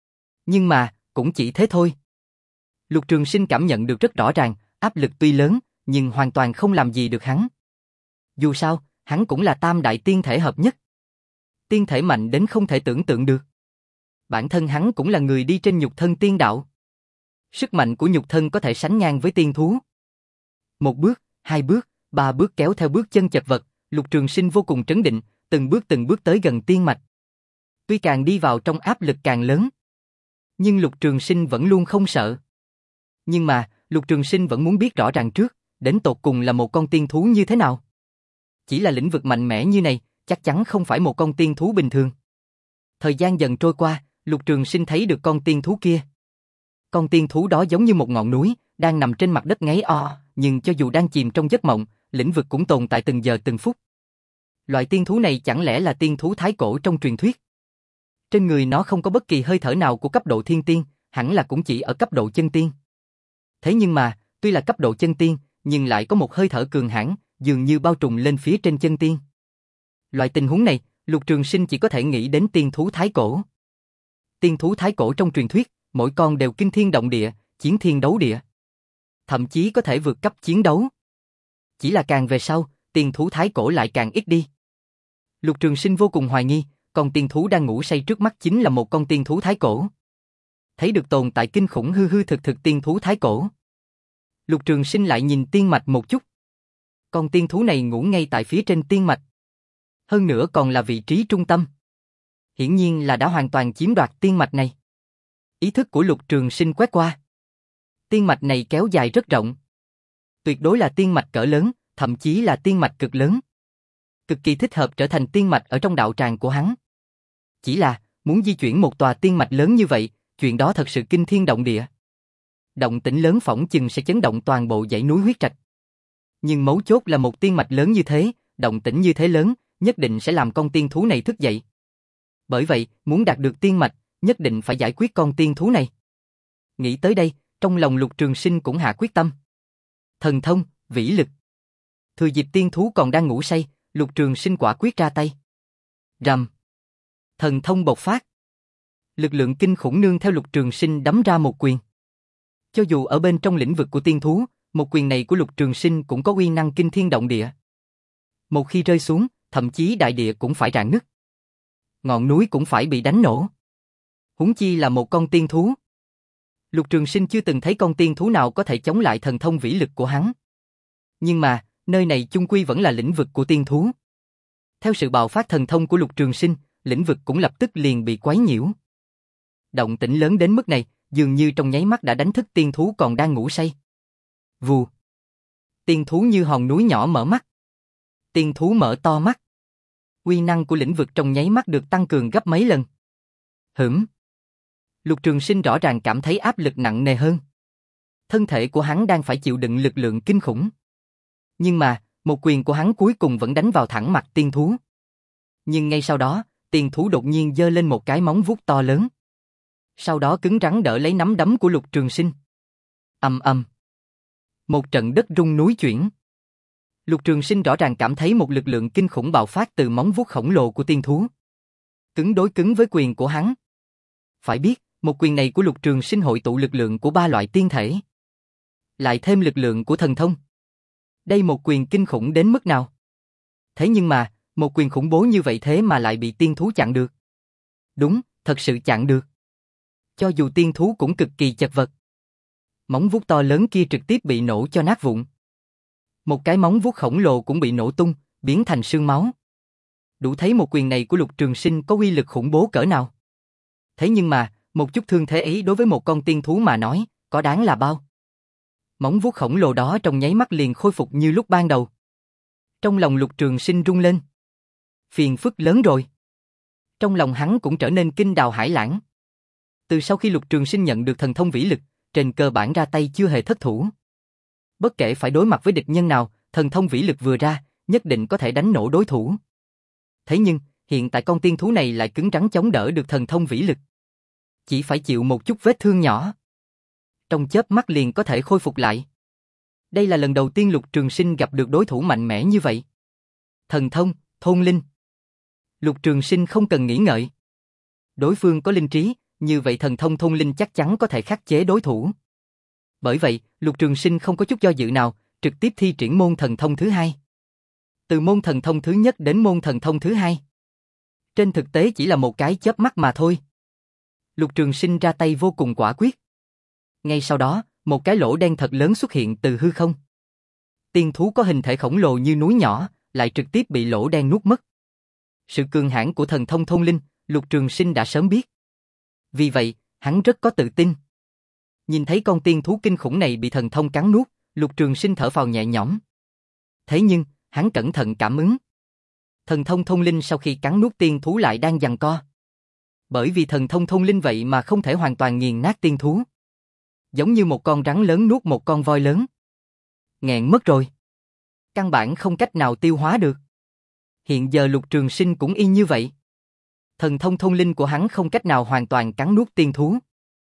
Nhưng mà, cũng chỉ thế thôi. Lục Trường Sinh cảm nhận được rất rõ ràng, áp lực tuy lớn, nhưng hoàn toàn không làm gì được hắn. Dù sao, hắn cũng là tam đại tiên thể hợp nhất. Tiên thể mạnh đến không thể tưởng tượng được. Bản thân hắn cũng là người đi trên nhục thân tiên đạo. Sức mạnh của nhục thân có thể sánh ngang với tiên thú. Một bước, hai bước, ba bước kéo theo bước chân chật vật, Lục Trường Sinh vô cùng trấn định, từng bước từng bước tới gần tiên mạch. Tuy càng đi vào trong áp lực càng lớn, nhưng Lục Trường Sinh vẫn luôn không sợ. Nhưng mà, Lục Trường Sinh vẫn muốn biết rõ ràng trước, đến tột cùng là một con tiên thú như thế nào. Chỉ là lĩnh vực mạnh mẽ như này, chắc chắn không phải một con tiên thú bình thường. Thời gian dần trôi qua, Lục Trường Sinh thấy được con tiên thú kia. Con tiên thú đó giống như một ngọn núi, đang nằm trên mặt đất ngáy o, nhưng cho dù đang chìm trong giấc mộng, lĩnh vực cũng tồn tại từng giờ từng phút. Loại tiên thú này chẳng lẽ là tiên thú thái cổ trong truyền thuyết? Trên người nó không có bất kỳ hơi thở nào của cấp độ thiên tiên, hẳn là cũng chỉ ở cấp độ chân tiên. Thế nhưng mà, tuy là cấp độ chân tiên, nhưng lại có một hơi thở cường hãn, dường như bao trùm lên phía trên chân tiên. Loại tình huống này, Lục Trường Sinh chỉ có thể nghĩ đến tiên thú thái cổ. Tiên thú thái cổ trong truyền thuyết, mỗi con đều kinh thiên động địa, chiến thiên đấu địa. Thậm chí có thể vượt cấp chiến đấu. Chỉ là càng về sau, tiên thú thái cổ lại càng ít đi. Lục Trường Sinh vô cùng hoài nghi, con tiên thú đang ngủ say trước mắt chính là một con tiên thú thái cổ. Thấy được tồn tại kinh khủng hư hư thực thực tiên thú thái cổ. Lục Trường Sinh lại nhìn tiên mạch một chút. Con tiên thú này ngủ ngay tại phía trên tiên mạch. Hơn nữa còn là vị trí trung tâm. Hiển nhiên là đã hoàn toàn chiếm đoạt tiên mạch này. Ý thức của Lục Trường Sinh quét qua. Tiên mạch này kéo dài rất rộng. Tuyệt đối là tiên mạch cỡ lớn, thậm chí là tiên mạch cực lớn. Cực kỳ thích hợp trở thành tiên mạch ở trong đạo tràng của hắn. Chỉ là, muốn di chuyển một tòa tiên mạch lớn như vậy, chuyện đó thật sự kinh thiên động địa. Động tĩnh lớn phỏng chừng sẽ chấn động toàn bộ dãy núi huyết trạch. Nhưng mấu chốt là một tiên mạch lớn như thế, động tĩnh như thế lớn, nhất định sẽ làm con tiên thú này thức dậy. Bởi vậy, muốn đạt được tiên mạch, nhất định phải giải quyết con tiên thú này. Nghĩ tới đây, trong lòng Lục Trường Sinh cũng hạ quyết tâm. Thần thông, vĩ lực. Thừa dịp tiên thú còn đang ngủ say, Lục Trường Sinh quả quyết ra tay. Rầm. Thần thông bộc phát. Lực lượng kinh khủng nương theo Lục Trường Sinh đấm ra một quyền. Cho dù ở bên trong lĩnh vực của tiên thú, một quyền này của Lục Trường Sinh cũng có uy năng kinh thiên động địa. Một khi rơi xuống, thậm chí đại địa cũng phải rạn nứt. Ngọn núi cũng phải bị đánh nổ. Huống chi là một con tiên thú. Lục Trường Sinh chưa từng thấy con tiên thú nào có thể chống lại thần thông vĩ lực của hắn. Nhưng mà, nơi này chung quy vẫn là lĩnh vực của tiên thú. Theo sự bạo phát thần thông của Lục Trường Sinh, lĩnh vực cũng lập tức liền bị quấy nhiễu. Động tĩnh lớn đến mức này, dường như trong nháy mắt đã đánh thức tiên thú còn đang ngủ say. Vù. Tiên thú như hòn núi nhỏ mở mắt. Tiên thú mở to mắt. Uy năng của lĩnh vực trong nháy mắt được tăng cường gấp mấy lần. Hửm. Lục Trường Sinh rõ ràng cảm thấy áp lực nặng nề hơn. Thân thể của hắn đang phải chịu đựng lực lượng kinh khủng. Nhưng mà, một quyền của hắn cuối cùng vẫn đánh vào thẳng mặt tiên thú. Nhưng ngay sau đó, tiên thú đột nhiên giơ lên một cái móng vuốt to lớn. Sau đó cứng rắn đỡ lấy nắm đấm của Lục Trường Sinh. Ầm ầm. Một trận đất rung núi chuyển. Lục Trường Sinh rõ ràng cảm thấy một lực lượng kinh khủng bạo phát từ móng vuốt khổng lồ của tiên thú. Cứng đối cứng với quyền của hắn. Phải biết, một quyền này của Lục Trường Sinh hội tụ lực lượng của ba loại tiên thể. Lại thêm lực lượng của thần thông. Đây một quyền kinh khủng đến mức nào? Thế nhưng mà, một quyền khủng bố như vậy thế mà lại bị tiên thú chặn được. Đúng, thật sự chặn được. Cho dù tiên thú cũng cực kỳ chật vật. Móng vuốt to lớn kia trực tiếp bị nổ cho nát vụn. Một cái móng vuốt khổng lồ cũng bị nổ tung, biến thành sương máu. Đủ thấy một quyền này của Lục Trường Sinh có uy lực khủng bố cỡ nào. Thế nhưng mà, một chút thương thế ấy đối với một con tiên thú mà nói, có đáng là bao? Móng vuốt khổng lồ đó trong nháy mắt liền khôi phục như lúc ban đầu. Trong lòng Lục Trường Sinh rung lên. Phiền phức lớn rồi. Trong lòng hắn cũng trở nên kinh đào hải lãng. Từ sau khi Lục Trường Sinh nhận được thần thông vĩ lực, trên cơ bản ra tay chưa hề thất thủ. Bất kể phải đối mặt với địch nhân nào, thần thông vĩ lực vừa ra, nhất định có thể đánh nổ đối thủ. Thế nhưng, hiện tại con tiên thú này lại cứng rắn chống đỡ được thần thông vĩ lực. Chỉ phải chịu một chút vết thương nhỏ. Trong chớp mắt liền có thể khôi phục lại. Đây là lần đầu tiên Lục Trường Sinh gặp được đối thủ mạnh mẽ như vậy. Thần thông, thôn linh. Lục Trường Sinh không cần nghĩ ngợi. Đối phương có linh trí, như vậy thần thông thôn linh chắc chắn có thể khắc chế đối thủ. Bởi vậy, Lục Trường Sinh không có chút do dự nào, trực tiếp thi triển môn thần thông thứ hai. Từ môn thần thông thứ nhất đến môn thần thông thứ hai. Trên thực tế chỉ là một cái chớp mắt mà thôi. Lục Trường Sinh ra tay vô cùng quả quyết. Ngay sau đó, một cái lỗ đen thật lớn xuất hiện từ hư không. Tiên thú có hình thể khổng lồ như núi nhỏ, lại trực tiếp bị lỗ đen nuốt mất. Sự cường hãn của thần thông thôn linh, Lục Trường Sinh đã sớm biết. Vì vậy, hắn rất có tự tin. Nhìn thấy con tiên thú kinh khủng này bị thần thông cắn nuốt, Lục Trường Sinh thở phào nhẹ nhõm. Thế nhưng, hắn cẩn thận cảm ứng. Thần thông thôn linh sau khi cắn nuốt tiên thú lại đang giằng co. Bởi vì thần thông thôn linh vậy mà không thể hoàn toàn nghiền nát tiên thú. Giống như một con rắn lớn nuốt một con voi lớn. Nghẹn mất rồi. Căn bản không cách nào tiêu hóa được. Hiện giờ Lục Trường Sinh cũng y như vậy. Thần thông thôn linh của hắn không cách nào hoàn toàn cắn nuốt tiên thú.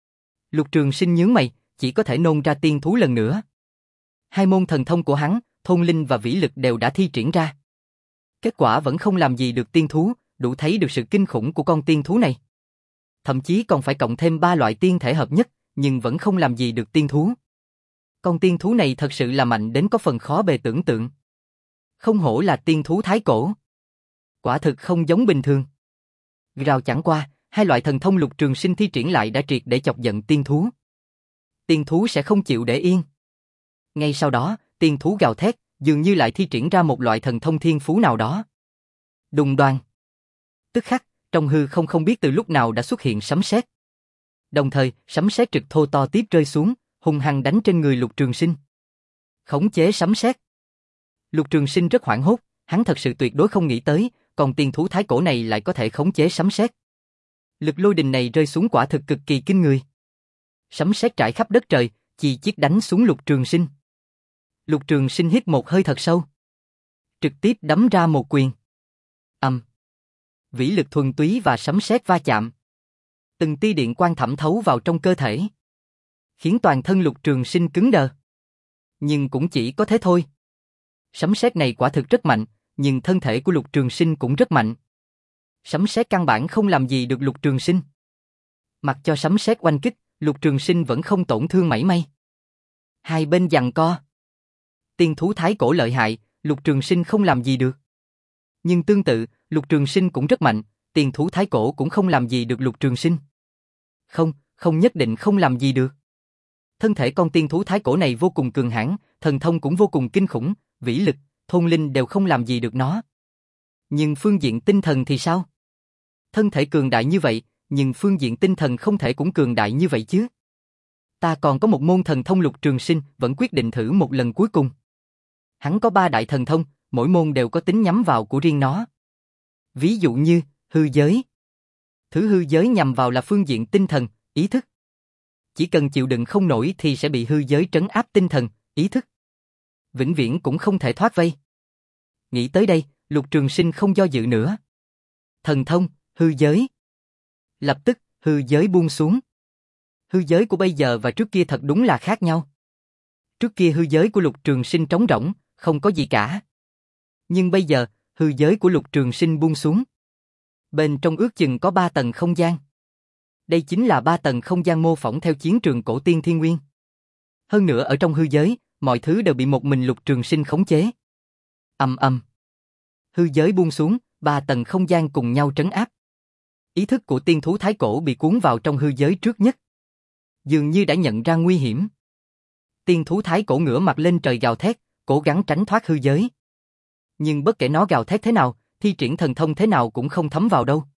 Lục Trường Sinh nhướng mày, chỉ có thể nôn ra tiên thú lần nữa. Hai môn thần thông của hắn, thôn linh và vĩ lực đều đã thi triển ra. Kết quả vẫn không làm gì được tiên thú, đủ thấy được sự kinh khủng của con tiên thú này. Thậm chí còn phải cộng thêm ba loại tiên thể hợp nhất, nhưng vẫn không làm gì được tiên thú. Con tiên thú này thật sự là mạnh đến có phần khó bề tưởng tượng. Không hổ là tiên thú thái cổ. Quả thực không giống bình thường. Rào chẳng qua, hai loại thần thông Lục Trường Sinh thi triển lại đã triệt để chọc giận tiên thú. Tiên thú sẽ không chịu để yên. Ngay sau đó, tiên thú gào thét, dường như lại thi triển ra một loại thần thông thiên phú nào đó. Đùng đoàng. Tức khắc, trong hư không không biết từ lúc nào đã xuất hiện sấm sét. Đồng thời, sấm sét trực thô to tiếp rơi xuống, hung hăng đánh trên người Lục Trường Sinh. Khống chế sấm sét. Lục Trường Sinh rất hoảng hốt, hắn thật sự tuyệt đối không nghĩ tới, còn tiên thú thái cổ này lại có thể khống chế sấm sét. Lực lôi đình này rơi xuống quả thực cực kỳ kinh người. Sấm sét trải khắp đất trời, chi chiết đánh xuống Lục Trường Sinh. Lục Trường Sinh hít một hơi thật sâu, trực tiếp đấm ra một quyền. Ầm. Vĩ lực thuần túy và sấm sét va chạm. Từng tia điện quang thẩm thấu vào trong cơ thể, khiến toàn thân Lục Trường Sinh cứng đờ. Nhưng cũng chỉ có thế thôi. Sấm sét này quả thực rất mạnh, nhưng thân thể của Lục Trường Sinh cũng rất mạnh. Sấm sét căn bản không làm gì được Lục Trường Sinh. Mặc cho sấm sét oanh kích, Lục Trường Sinh vẫn không tổn thương mảy may. Hai bên giằng co. Tiên thú thái cổ lợi hại, Lục Trường Sinh không làm gì được. Nhưng tương tự, Lục Trường Sinh cũng rất mạnh, tiên thú thái cổ cũng không làm gì được Lục Trường Sinh. Không, không nhất định không làm gì được. Thân thể con tiên thú thái cổ này vô cùng cường hãn, thần thông cũng vô cùng kinh khủng, vĩ lực, thôn linh đều không làm gì được nó. Nhưng phương diện tinh thần thì sao? Thân thể cường đại như vậy, nhưng phương diện tinh thần không thể cũng cường đại như vậy chứ. Ta còn có một môn thần thông. Lục Trường Sinh vẫn quyết định thử một lần cuối cùng. Hắn có ba đại thần thông, mỗi môn đều có tính nhắm vào của riêng nó. Ví dụ như, hư giới. Thứ hư giới nhằm vào là phương diện tinh thần, ý thức. Chỉ cần chịu đựng không nổi thì sẽ bị hư giới trấn áp tinh thần, ý thức. Vĩnh viễn cũng không thể thoát vây. Nghĩ tới đây, Lục Trường Sinh không do dự nữa. Thần thông, hư giới. Lập tức, hư giới buông xuống. Hư giới của bây giờ và trước kia thật đúng là khác nhau. Trước kia hư giới của Lục Trường Sinh trống rỗng, không có gì cả. Nhưng bây giờ, hư giới của Lục Trường Sinh buông xuống. Bên trong ước chừng có ba tầng không gian. Đây chính là ba tầng không gian mô phỏng theo chiến trường cổ tiên thiên nguyên. Hơn nữa ở trong hư giới, mọi thứ đều bị một mình Lục Trường Sinh khống chế. Ầm ầm. Hư giới buông xuống, ba tầng không gian cùng nhau trấn áp. Ý thức của tiên thú thái cổ bị cuốn vào trong hư giới trước nhất. Dường như đã nhận ra nguy hiểm. Tiên thú thái cổ ngửa mặt lên trời gào thét, cố gắng tránh thoát hư giới. Nhưng bất kể nó gào thét thế nào, thi triển thần thông thế nào cũng không thấm vào đâu.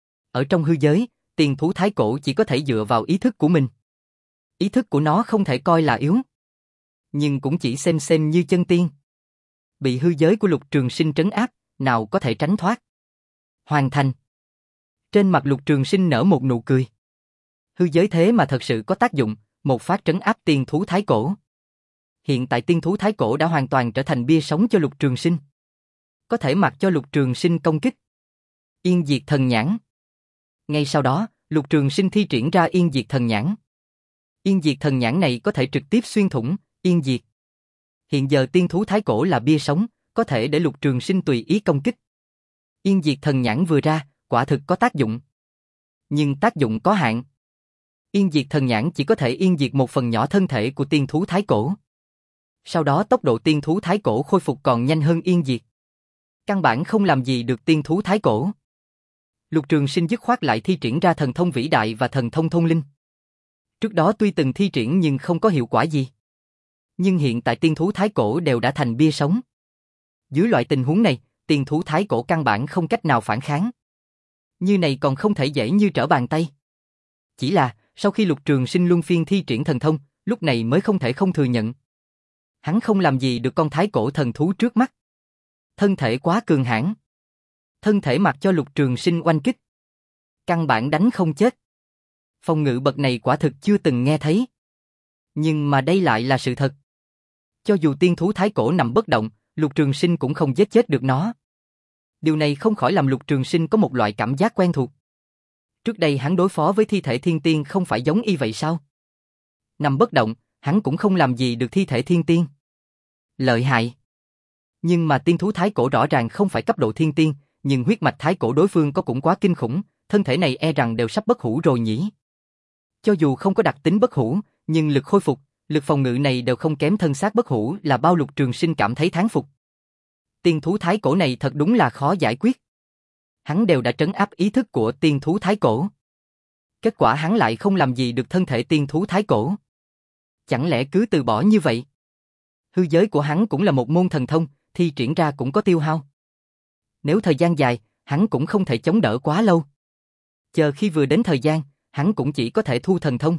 Ở trong hư giới, tiên thú thái cổ chỉ có thể dựa vào ý thức của mình. Ý thức của nó không thể coi là yếu. Nhưng cũng chỉ xem xem như chân tiên. Bị hư giới của Lục Trường Sinh trấn áp, nào có thể tránh thoát. Hoàn thành. Trên mặt Lục Trường Sinh nở một nụ cười. Hư giới thế mà thật sự có tác dụng, một phát trấn áp tiên thú thái cổ. Hiện tại tiên thú thái cổ đã hoàn toàn trở thành bia sống cho Lục Trường Sinh. Có thể mặc cho Lục Trường Sinh công kích. Yên Diệt Thần Nhãn. Ngay sau đó, Lục Trường Sinh thi triển ra Yên Diệt Thần Nhãn. Yên Diệt Thần Nhãn này có thể trực tiếp xuyên thủng, yên diệt. Hiện giờ tiên thú thái cổ là bia sống, có thể để Lục Trường Sinh tùy ý công kích. Yên Diệt Thần Nhãn vừa ra, quả thực có tác dụng. Nhưng tác dụng có hạn. Yên Diệt Thần Nhãn chỉ có thể yên diệt một phần nhỏ thân thể của tiên thú thái cổ. Sau đó tốc độ tiên thú thái cổ khôi phục còn nhanh hơn yên diệt. Căn bản không làm gì được tiên thú thái cổ. Lục Trường Sinh dứt khoát lại thi triển ra thần thông vĩ đại và thần thông thôn linh. Trước đó tuy từng thi triển nhưng không có hiệu quả gì. Nhưng hiện tại tiên thú thái cổ đều đã thành bia sống. Dưới loại tình huống này, tiên thú thái cổ căn bản không cách nào phản kháng. Như này còn không thể dễ như trở bàn tay. Chỉ là, sau khi Lục Trường Sinh luân phiên thi triển thần thông, lúc này mới không thể không thừa nhận. Hắn không làm gì được con thái cổ thần thú trước mắt. Thân thể quá cường hãn. Thân thể mặc cho Lục Trường Sinh oanh kích. Căn bản đánh không chết. Phòng ngự bậc này quả thực chưa từng nghe thấy. Nhưng mà đây lại là sự thật. Cho dù tiên thú thái cổ nằm bất động, Lục Trường Sinh cũng không giết chết được nó. Điều này không khỏi làm Lục Trường Sinh có một loại cảm giác quen thuộc. Trước đây hắn đối phó với thi thể thiên tiên không phải giống y vậy sao? Nằm bất động, hắn cũng không làm gì được thi thể thiên tiên. Lợi hại. Nhưng mà tiên thú thái cổ rõ ràng không phải cấp độ thiên tiên, nhưng huyết mạch thái cổ đối phương có cũng quá kinh khủng, thân thể này e rằng đều sắp bất hủ rồi nhỉ. Cho dù không có đặc tính bất hủ, nhưng lực khôi phục, lực phòng ngự này đều không kém thân xác bất hủ là bao Lục Trường Sinh cảm thấy thán phục. Tiên thú thái cổ này thật đúng là khó giải quyết. Hắn đều đã trấn áp ý thức của tiên thú thái cổ. Kết quả hắn lại không làm gì được thân thể tiên thú thái cổ. Chẳng lẽ cứ từ bỏ như vậy? Hư giới của hắn cũng là một môn thần thông, thi triển ra cũng có tiêu hao. Nếu thời gian dài, hắn cũng không thể chống đỡ quá lâu. Chờ khi vừa đến thời gian, hắn cũng chỉ có thể thu thần thông.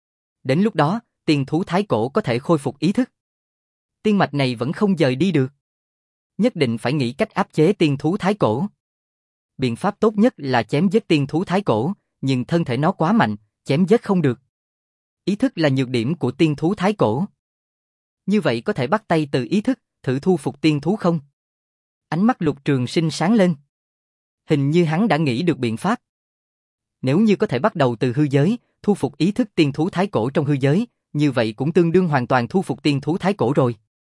Đến lúc đó, tiên thú thái cổ có thể khôi phục ý thức. Tiên mạch này vẫn không dời đi được. Nhất định phải nghĩ cách áp chế tiên thú thái cổ. Biện pháp tốt nhất là chém giết tiên thú thái cổ, nhưng thân thể nó quá mạnh, chém giết không được. Ý thức là nhược điểm của tiên thú thái cổ. Như vậy có thể bắt tay từ ý thức, thử thu phục tiên thú không? Ánh mắt Lục Trường Sinh sáng lên. Hình như hắn đã nghĩ được biện pháp. Nếu như có thể bắt đầu từ hư giới, thu phục ý thức tiên thú thái cổ trong hư giới, như vậy cũng tương đương hoàn toàn thu phục tiên thú thái cổ rồi.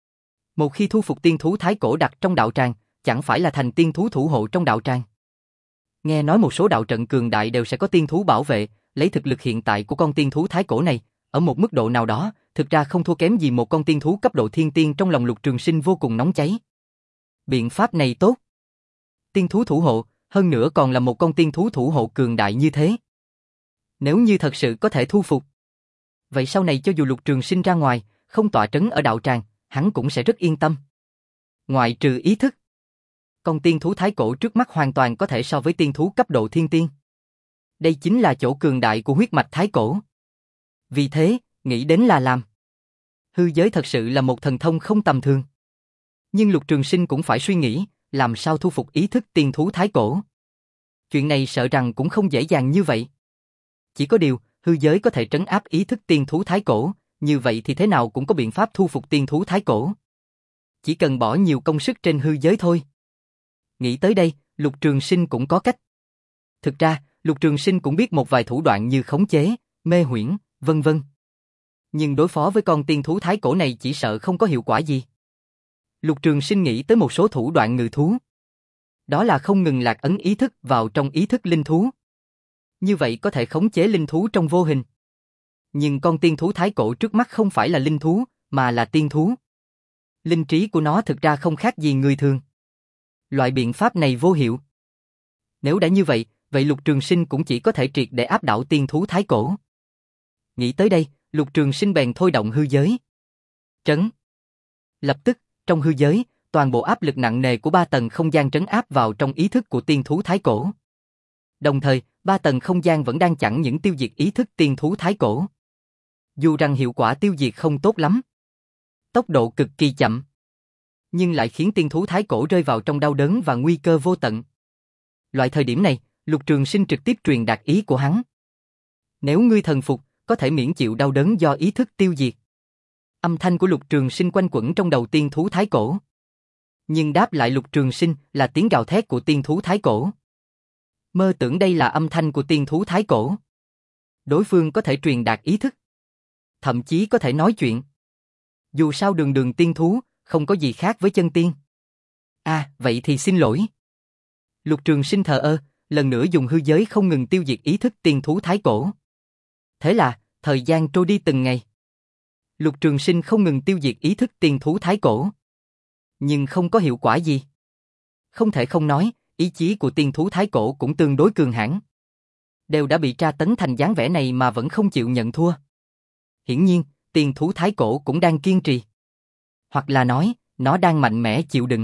Một khi thu phục tiên thú thái cổ đặt trong đạo tràng, chẳng phải là thành tiên thú thủ hộ trong đạo tràng. Nghe nói một số đạo trận cường đại đều sẽ có tiên thú bảo vệ, lấy thực lực hiện tại của con tiên thú thái cổ này, ở một mức độ nào đó, thực ra không thua kém gì một con tiên thú cấp độ thiên tiên trong lòng Lục Trường Sinh vô cùng nóng cháy. Biện pháp này tốt. Tiên thú thủ hộ, hơn nữa còn là một con tiên thú thủ hộ cường đại như thế. Nếu như thật sự có thể thu phục, vậy sau này cho dù Lục Trường Sinh ra ngoài, không tọa trấn ở đạo tràng, hắn cũng sẽ rất yên tâm. Ngoại trừ ý thức, con tiên thú thái cổ trước mắt hoàn toàn có thể so với tiên thú cấp độ thiên tiên. Đây chính là chỗ cường đại của huyết mạch thái cổ. Vì thế, nghĩ đến là làm. Hư giới thật sự là một thần thông không tầm thường. Nhưng Lục Trường Sinh cũng phải suy nghĩ, làm sao thu phục ý thức tiên thú thái cổ. Chuyện này sợ rằng cũng không dễ dàng như vậy. Chỉ có điều, hư giới có thể trấn áp ý thức tiên thú thái cổ, như vậy thì thế nào cũng có biện pháp thu phục tiên thú thái cổ. Chỉ cần bỏ nhiều công sức trên hư giới thôi. Nghĩ tới đây, Lục Trường Sinh cũng có cách. Thực ra, Lục Trường Sinh cũng biết một vài thủ đoạn như khống chế, mê huyễn, vân vân. Nhưng đối phó với con tiên thú thái cổ này chỉ sợ không có hiệu quả gì. Lục Trường Sinh nghĩ tới một số thủ đoạn ngự thú. Đó là không ngừng lạc ấn ý thức vào trong ý thức linh thú. Như vậy có thể khống chế linh thú trong vô hình. Nhưng con tiên thú thái cổ trước mắt không phải là linh thú, mà là tiên thú. Linh trí của nó thực ra không khác gì người thường. Loại biện pháp này vô hiệu. Nếu đã như vậy, vậy Lục Trường Sinh cũng chỉ có thể triệt để áp đảo tiên thú thái cổ. Nghĩ tới đây, Lục Trường Sinh bèn thôi động hư giới. Trấn. Lập tức, trong hư giới, toàn bộ áp lực nặng nề của ba tầng không gian trấn áp vào trong ý thức của tiên thú thái cổ. Đồng thời, ba tầng không gian vẫn đang chặn những tiêu diệt ý thức tiên thú thái cổ. Dù rằng hiệu quả tiêu diệt không tốt lắm, tốc độ cực kỳ chậm, nhưng lại khiến tiên thú thái cổ rơi vào trong đau đớn và nguy cơ vô tận. Loại thời điểm này, Lục Trường Sinh trực tiếp truyền đạt ý của hắn. Nếu ngươi thần phục, có thể miễn chịu đau đớn do ý thức tiêu diệt. Âm thanh của Lục Trường Sinh quanh quẩn trong đầu tiên thú thái cổ. Nhưng đáp lại Lục Trường Sinh là tiếng gào thét của tiên thú thái cổ. Mơ tưởng đây là âm thanh của tiên thú thái cổ. Đối phương có thể truyền đạt ý thức, thậm chí có thể nói chuyện. Dù sao đường đường tiên thú, không có gì khác với chân tiên. À, vậy thì xin lỗi. Lục Trường Sinh thờ ơ, lần nữa dùng hư giới không ngừng tiêu diệt ý thức tiên thú thái cổ. Thế là, thời gian trôi đi từng ngày. Lục Trường Sinh không ngừng tiêu diệt ý thức tiên thú thái cổ. Nhưng không có hiệu quả gì. Không thể không nói, ý chí của tiên thú thái cổ cũng tương đối cường hãn. Đều đã bị tra tấn thành dáng vẻ này mà vẫn không chịu nhận thua. Hiển nhiên, tiên thú thái cổ cũng đang kiên trì. Hoặc là nói, nó đang mạnh mẽ chịu đựng.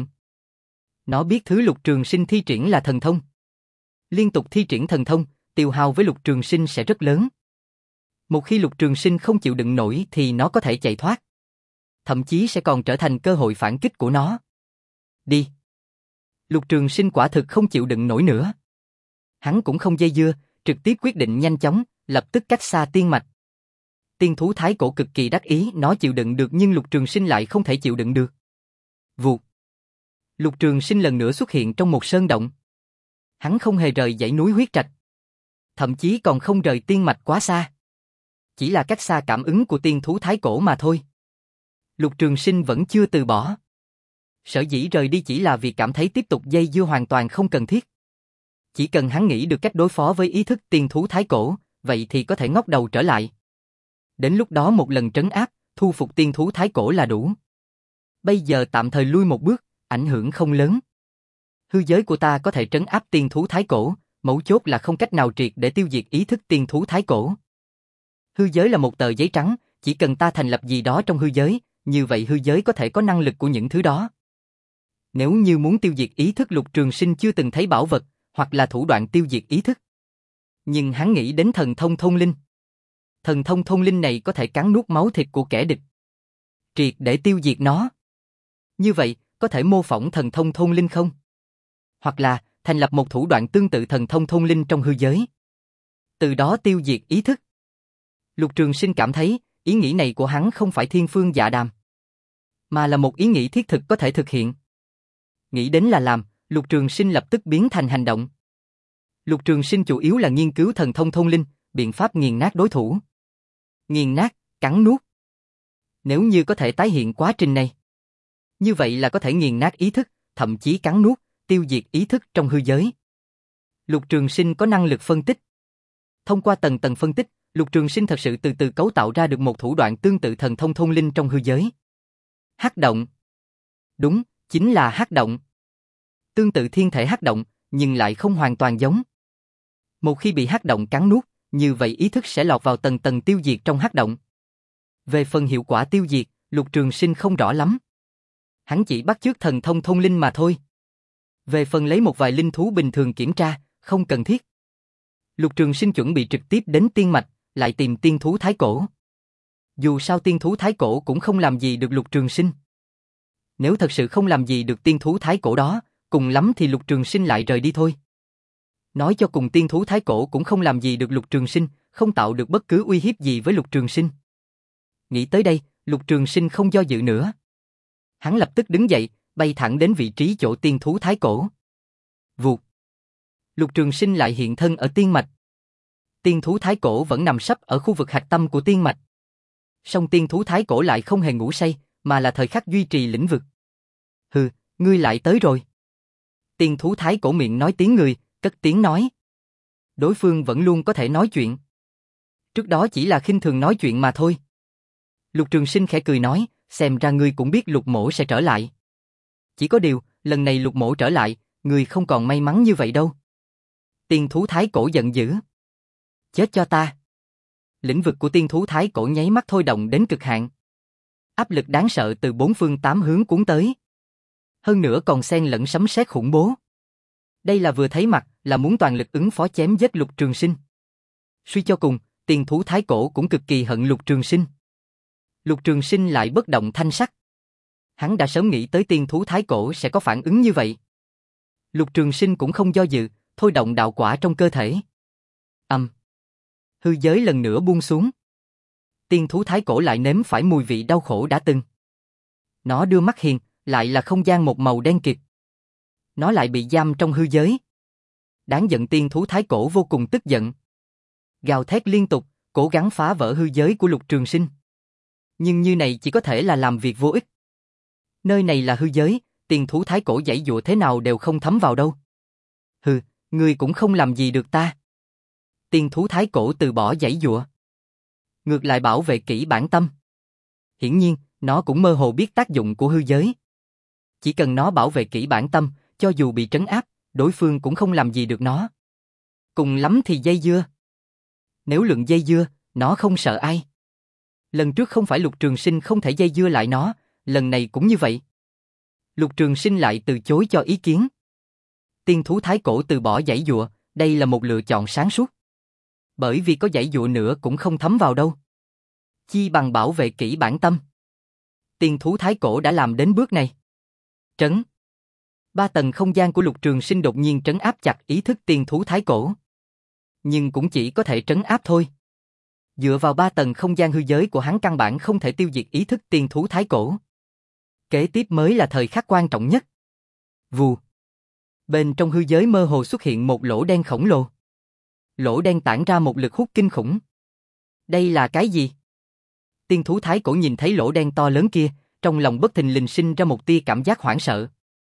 Nó biết thứ Lục Trường Sinh thi triển là thần thông. Liên tục thi triển thần thông, tiêu hao với Lục Trường Sinh sẽ rất lớn. Một khi Lục Trường Sinh không chịu đựng nổi thì nó có thể chạy thoát. Thậm chí sẽ còn trở thành cơ hội phản kích của nó. Đi. Lục Trường Sinh quả thực không chịu đựng nổi nữa. Hắn cũng không dây dưa, trực tiếp quyết định nhanh chóng, lập tức cách xa tiên mạch. Tiên thú thái cổ cực kỳ đắc ý, nó chịu đựng được nhưng Lục Trường Sinh lại không thể chịu đựng được. Vụt. Lục Trường Sinh lần nữa xuất hiện trong một sơn động. Hắn không hề rời dãy núi huyết trạch. Thậm chí còn không rời tiên mạch quá xa. Chỉ là cách xa cảm ứng của tiên thú thái cổ mà thôi. Lục Trường Sinh vẫn chưa từ bỏ. Sở dĩ rời đi chỉ là vì cảm thấy tiếp tục dây dưa hoàn toàn không cần thiết. Chỉ cần hắn nghĩ được cách đối phó với ý thức tiên thú thái cổ, vậy thì có thể ngóc đầu trở lại. Đến lúc đó một lần trấn áp, thu phục tiên thú thái cổ là đủ. Bây giờ tạm thời lui một bước, ảnh hưởng không lớn. Hư giới của ta có thể trấn áp tiên thú thái cổ, mấu chốt là không cách nào triệt để tiêu diệt ý thức tiên thú thái cổ. Hư giới là một tờ giấy trắng, chỉ cần ta thành lập gì đó trong hư giới, như vậy hư giới có thể có năng lực của những thứ đó. Nếu như muốn tiêu diệt ý thức, Lục Trường Sinh chưa từng thấy bảo vật, hoặc là thủ đoạn tiêu diệt ý thức. Nhưng hắn nghĩ đến thần thông thôn linh. Thần thông thôn linh này có thể cắn nuốt máu thịt của kẻ địch, triệt để tiêu diệt nó. Như vậy, có thể mô phỏng thần thông thôn linh không? Hoặc là, thành lập một thủ đoạn tương tự thần thông thôn linh trong hư giới. Từ đó tiêu diệt ý thức. Lục Trường Sinh cảm thấy, ý nghĩ này của hắn không phải thiên phương dạ đàm, mà là một ý nghĩ thiết thực có thể thực hiện. Nghĩ đến là làm, Lục Trường Sinh lập tức biến thành hành động. Lục Trường Sinh chủ yếu là nghiên cứu thần thông thôn linh, biện pháp nghiền nát đối thủ. Nghiền nát, cắn nuốt. Nếu như có thể tái hiện quá trình này, như vậy là có thể nghiền nát ý thức, thậm chí cắn nuốt, tiêu diệt ý thức trong hư giới. Lục Trường Sinh có năng lực phân tích. Thông qua tầng tầng phân tích, Lục Trường Sinh thật sự từ từ cấu tạo ra được một thủ đoạn tương tự thần thông thông linh trong hư giới. Hắc động. Đúng, chính là hắc động. Tương tự thiên thể hắc động, nhưng lại không hoàn toàn giống. Một khi bị hắc động cắn nuốt, như vậy ý thức sẽ lọt vào tầng tầng tiêu diệt trong hắc động. Về phần hiệu quả tiêu diệt, Lục Trường Sinh không rõ lắm. Hắn chỉ bắt chước thần thông thông linh mà thôi. Về phần lấy một vài linh thú bình thường kiểm tra, không cần thiết. Lục Trường Sinh chuẩn bị trực tiếp đến tiên mạch, lại tìm tiên thú thái cổ. Dù sao tiên thú thái cổ cũng không làm gì được Lục Trường Sinh. Nếu thật sự không làm gì được tiên thú thái cổ đó, cùng lắm thì Lục Trường Sinh lại rời đi thôi. Nói cho cùng tiên thú thái cổ cũng không làm gì được Lục Trường Sinh, không tạo được bất cứ uy hiếp gì với Lục Trường Sinh. Nghĩ tới đây, Lục Trường Sinh không do dự nữa. Hắn lập tức đứng dậy, bay thẳng đến vị trí chỗ tiên thú thái cổ. Vụt. Lục Trường Sinh lại hiện thân ở tiên mạch. Tiên thú thái cổ vẫn nằm sấp ở khu vực hạch tâm của tiên mạch. Song tiên thú thái cổ lại không hề ngủ say, mà là thời khắc duy trì lĩnh vực. Hừ, ngươi lại tới rồi. Tiên thú thái cổ miệng nói tiếng người, cất tiếng nói. Đối phương vẫn luôn có thể nói chuyện. Trước đó chỉ là khinh thường nói chuyện mà thôi. Lục Trường Sinh khẽ cười nói, xem ra ngươi cũng biết Lục Mỗ sẽ trở lại. Chỉ có điều, lần này Lục Mỗ trở lại, ngươi không còn may mắn như vậy đâu. Tiên thú thái cổ giận dữ. Chết cho ta. Lĩnh vực của tiên thú thái cổ nháy mắt thôi động đến cực hạn. Áp lực đáng sợ từ bốn phương tám hướng cuốn tới. Hơn nữa còn xen lẫn sấm sét khủng bố. Đây là vừa thấy mặt, là muốn toàn lực ứng phó chém giết Lục Trường Sinh. Suy cho cùng, tiên thú thái cổ cũng cực kỳ hận Lục Trường Sinh. Lục Trường Sinh lại bất động thanh sắc. Hắn đã sớm nghĩ tới tiên thú thái cổ sẽ có phản ứng như vậy. Lục Trường Sinh cũng không do dự, thôi động đạo quả trong cơ thể. Âm. Hư giới lần nữa buông xuống. Tiên thú thái cổ lại nếm phải mùi vị đau khổ đã từng. Nó đưa mắt hiền, lại là không gian một màu đen kịt. Nó lại bị giam trong hư giới. Đáng giận tiên thú thái cổ vô cùng tức giận. Gào thét liên tục, cố gắng phá vỡ hư giới của Lục Trường Sinh. Nhưng như này chỉ có thể là làm việc vô ích. Nơi này là hư giới, tiên thú thái cổ giãy giụa thế nào đều không thấm vào đâu. Hừ, ngươi cũng không làm gì được ta. Tiên thú thái cổ từ bỏ giãy giụa. Ngược lại bảo vệ kỹ bản tâm. Hiển nhiên, nó cũng mơ hồ biết tác dụng của hư giới. Chỉ cần nó bảo vệ kỹ bản tâm, cho dù bị trấn áp, đối phương cũng không làm gì được nó. Cùng lắm thì dây dưa. Nếu lượng dây dưa, nó không sợ ai. Lần trước không phải Lục Trường Sinh không thể dây dưa lại nó, lần này cũng như vậy. Lục Trường Sinh lại từ chối cho ý kiến. Tiên thú thái cổ từ bỏ giãy giụa, đây là một lựa chọn sáng suốt. Bởi vì có giãy giụa nữa cũng không thấm vào đâu. Chi bằng bảo vệ kỹ bản tâm. Tiên thú thái cổ đã làm đến bước này. Trấn. Ba tầng không gian của Lục Trường Sinh đột nhiên trấn áp chặt ý thức tiên thú thái cổ. Nhưng cũng chỉ có thể trấn áp thôi. Dựa vào ba tầng không gian hư giới của hắn căn bản không thể tiêu diệt ý thức tiên thú thái cổ. Kế tiếp mới là thời khắc quan trọng nhất. Vù. Bên trong hư giới mơ hồ xuất hiện một lỗ đen khổng lồ. Lỗ đen tản ra một lực hút kinh khủng. Đây là cái gì? Tiên thú thái cổ nhìn thấy lỗ đen to lớn kia, trong lòng bất thình lình sinh ra một tia cảm giác hoảng sợ.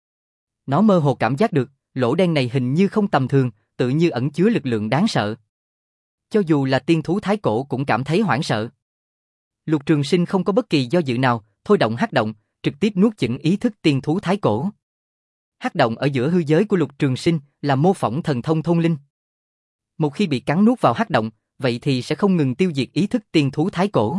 Nó mơ hồ cảm giác được, lỗ đen này hình như không tầm thường, tự như ẩn chứa lực lượng đáng sợ. Cho dù là tiên thú thái cổ cũng cảm thấy hoảng sợ. Lục Trường Sinh không có bất kỳ do dự nào, thôi động hắc động, trực tiếp nuốt chửng ý thức tiên thú thái cổ. Hắc động ở giữa hư giới của Lục Trường Sinh là mô phỏng thần thông thông linh. Một khi bị cắn nuốt vào hắc động, vậy thì sẽ không ngừng tiêu diệt ý thức tiên thú thái cổ.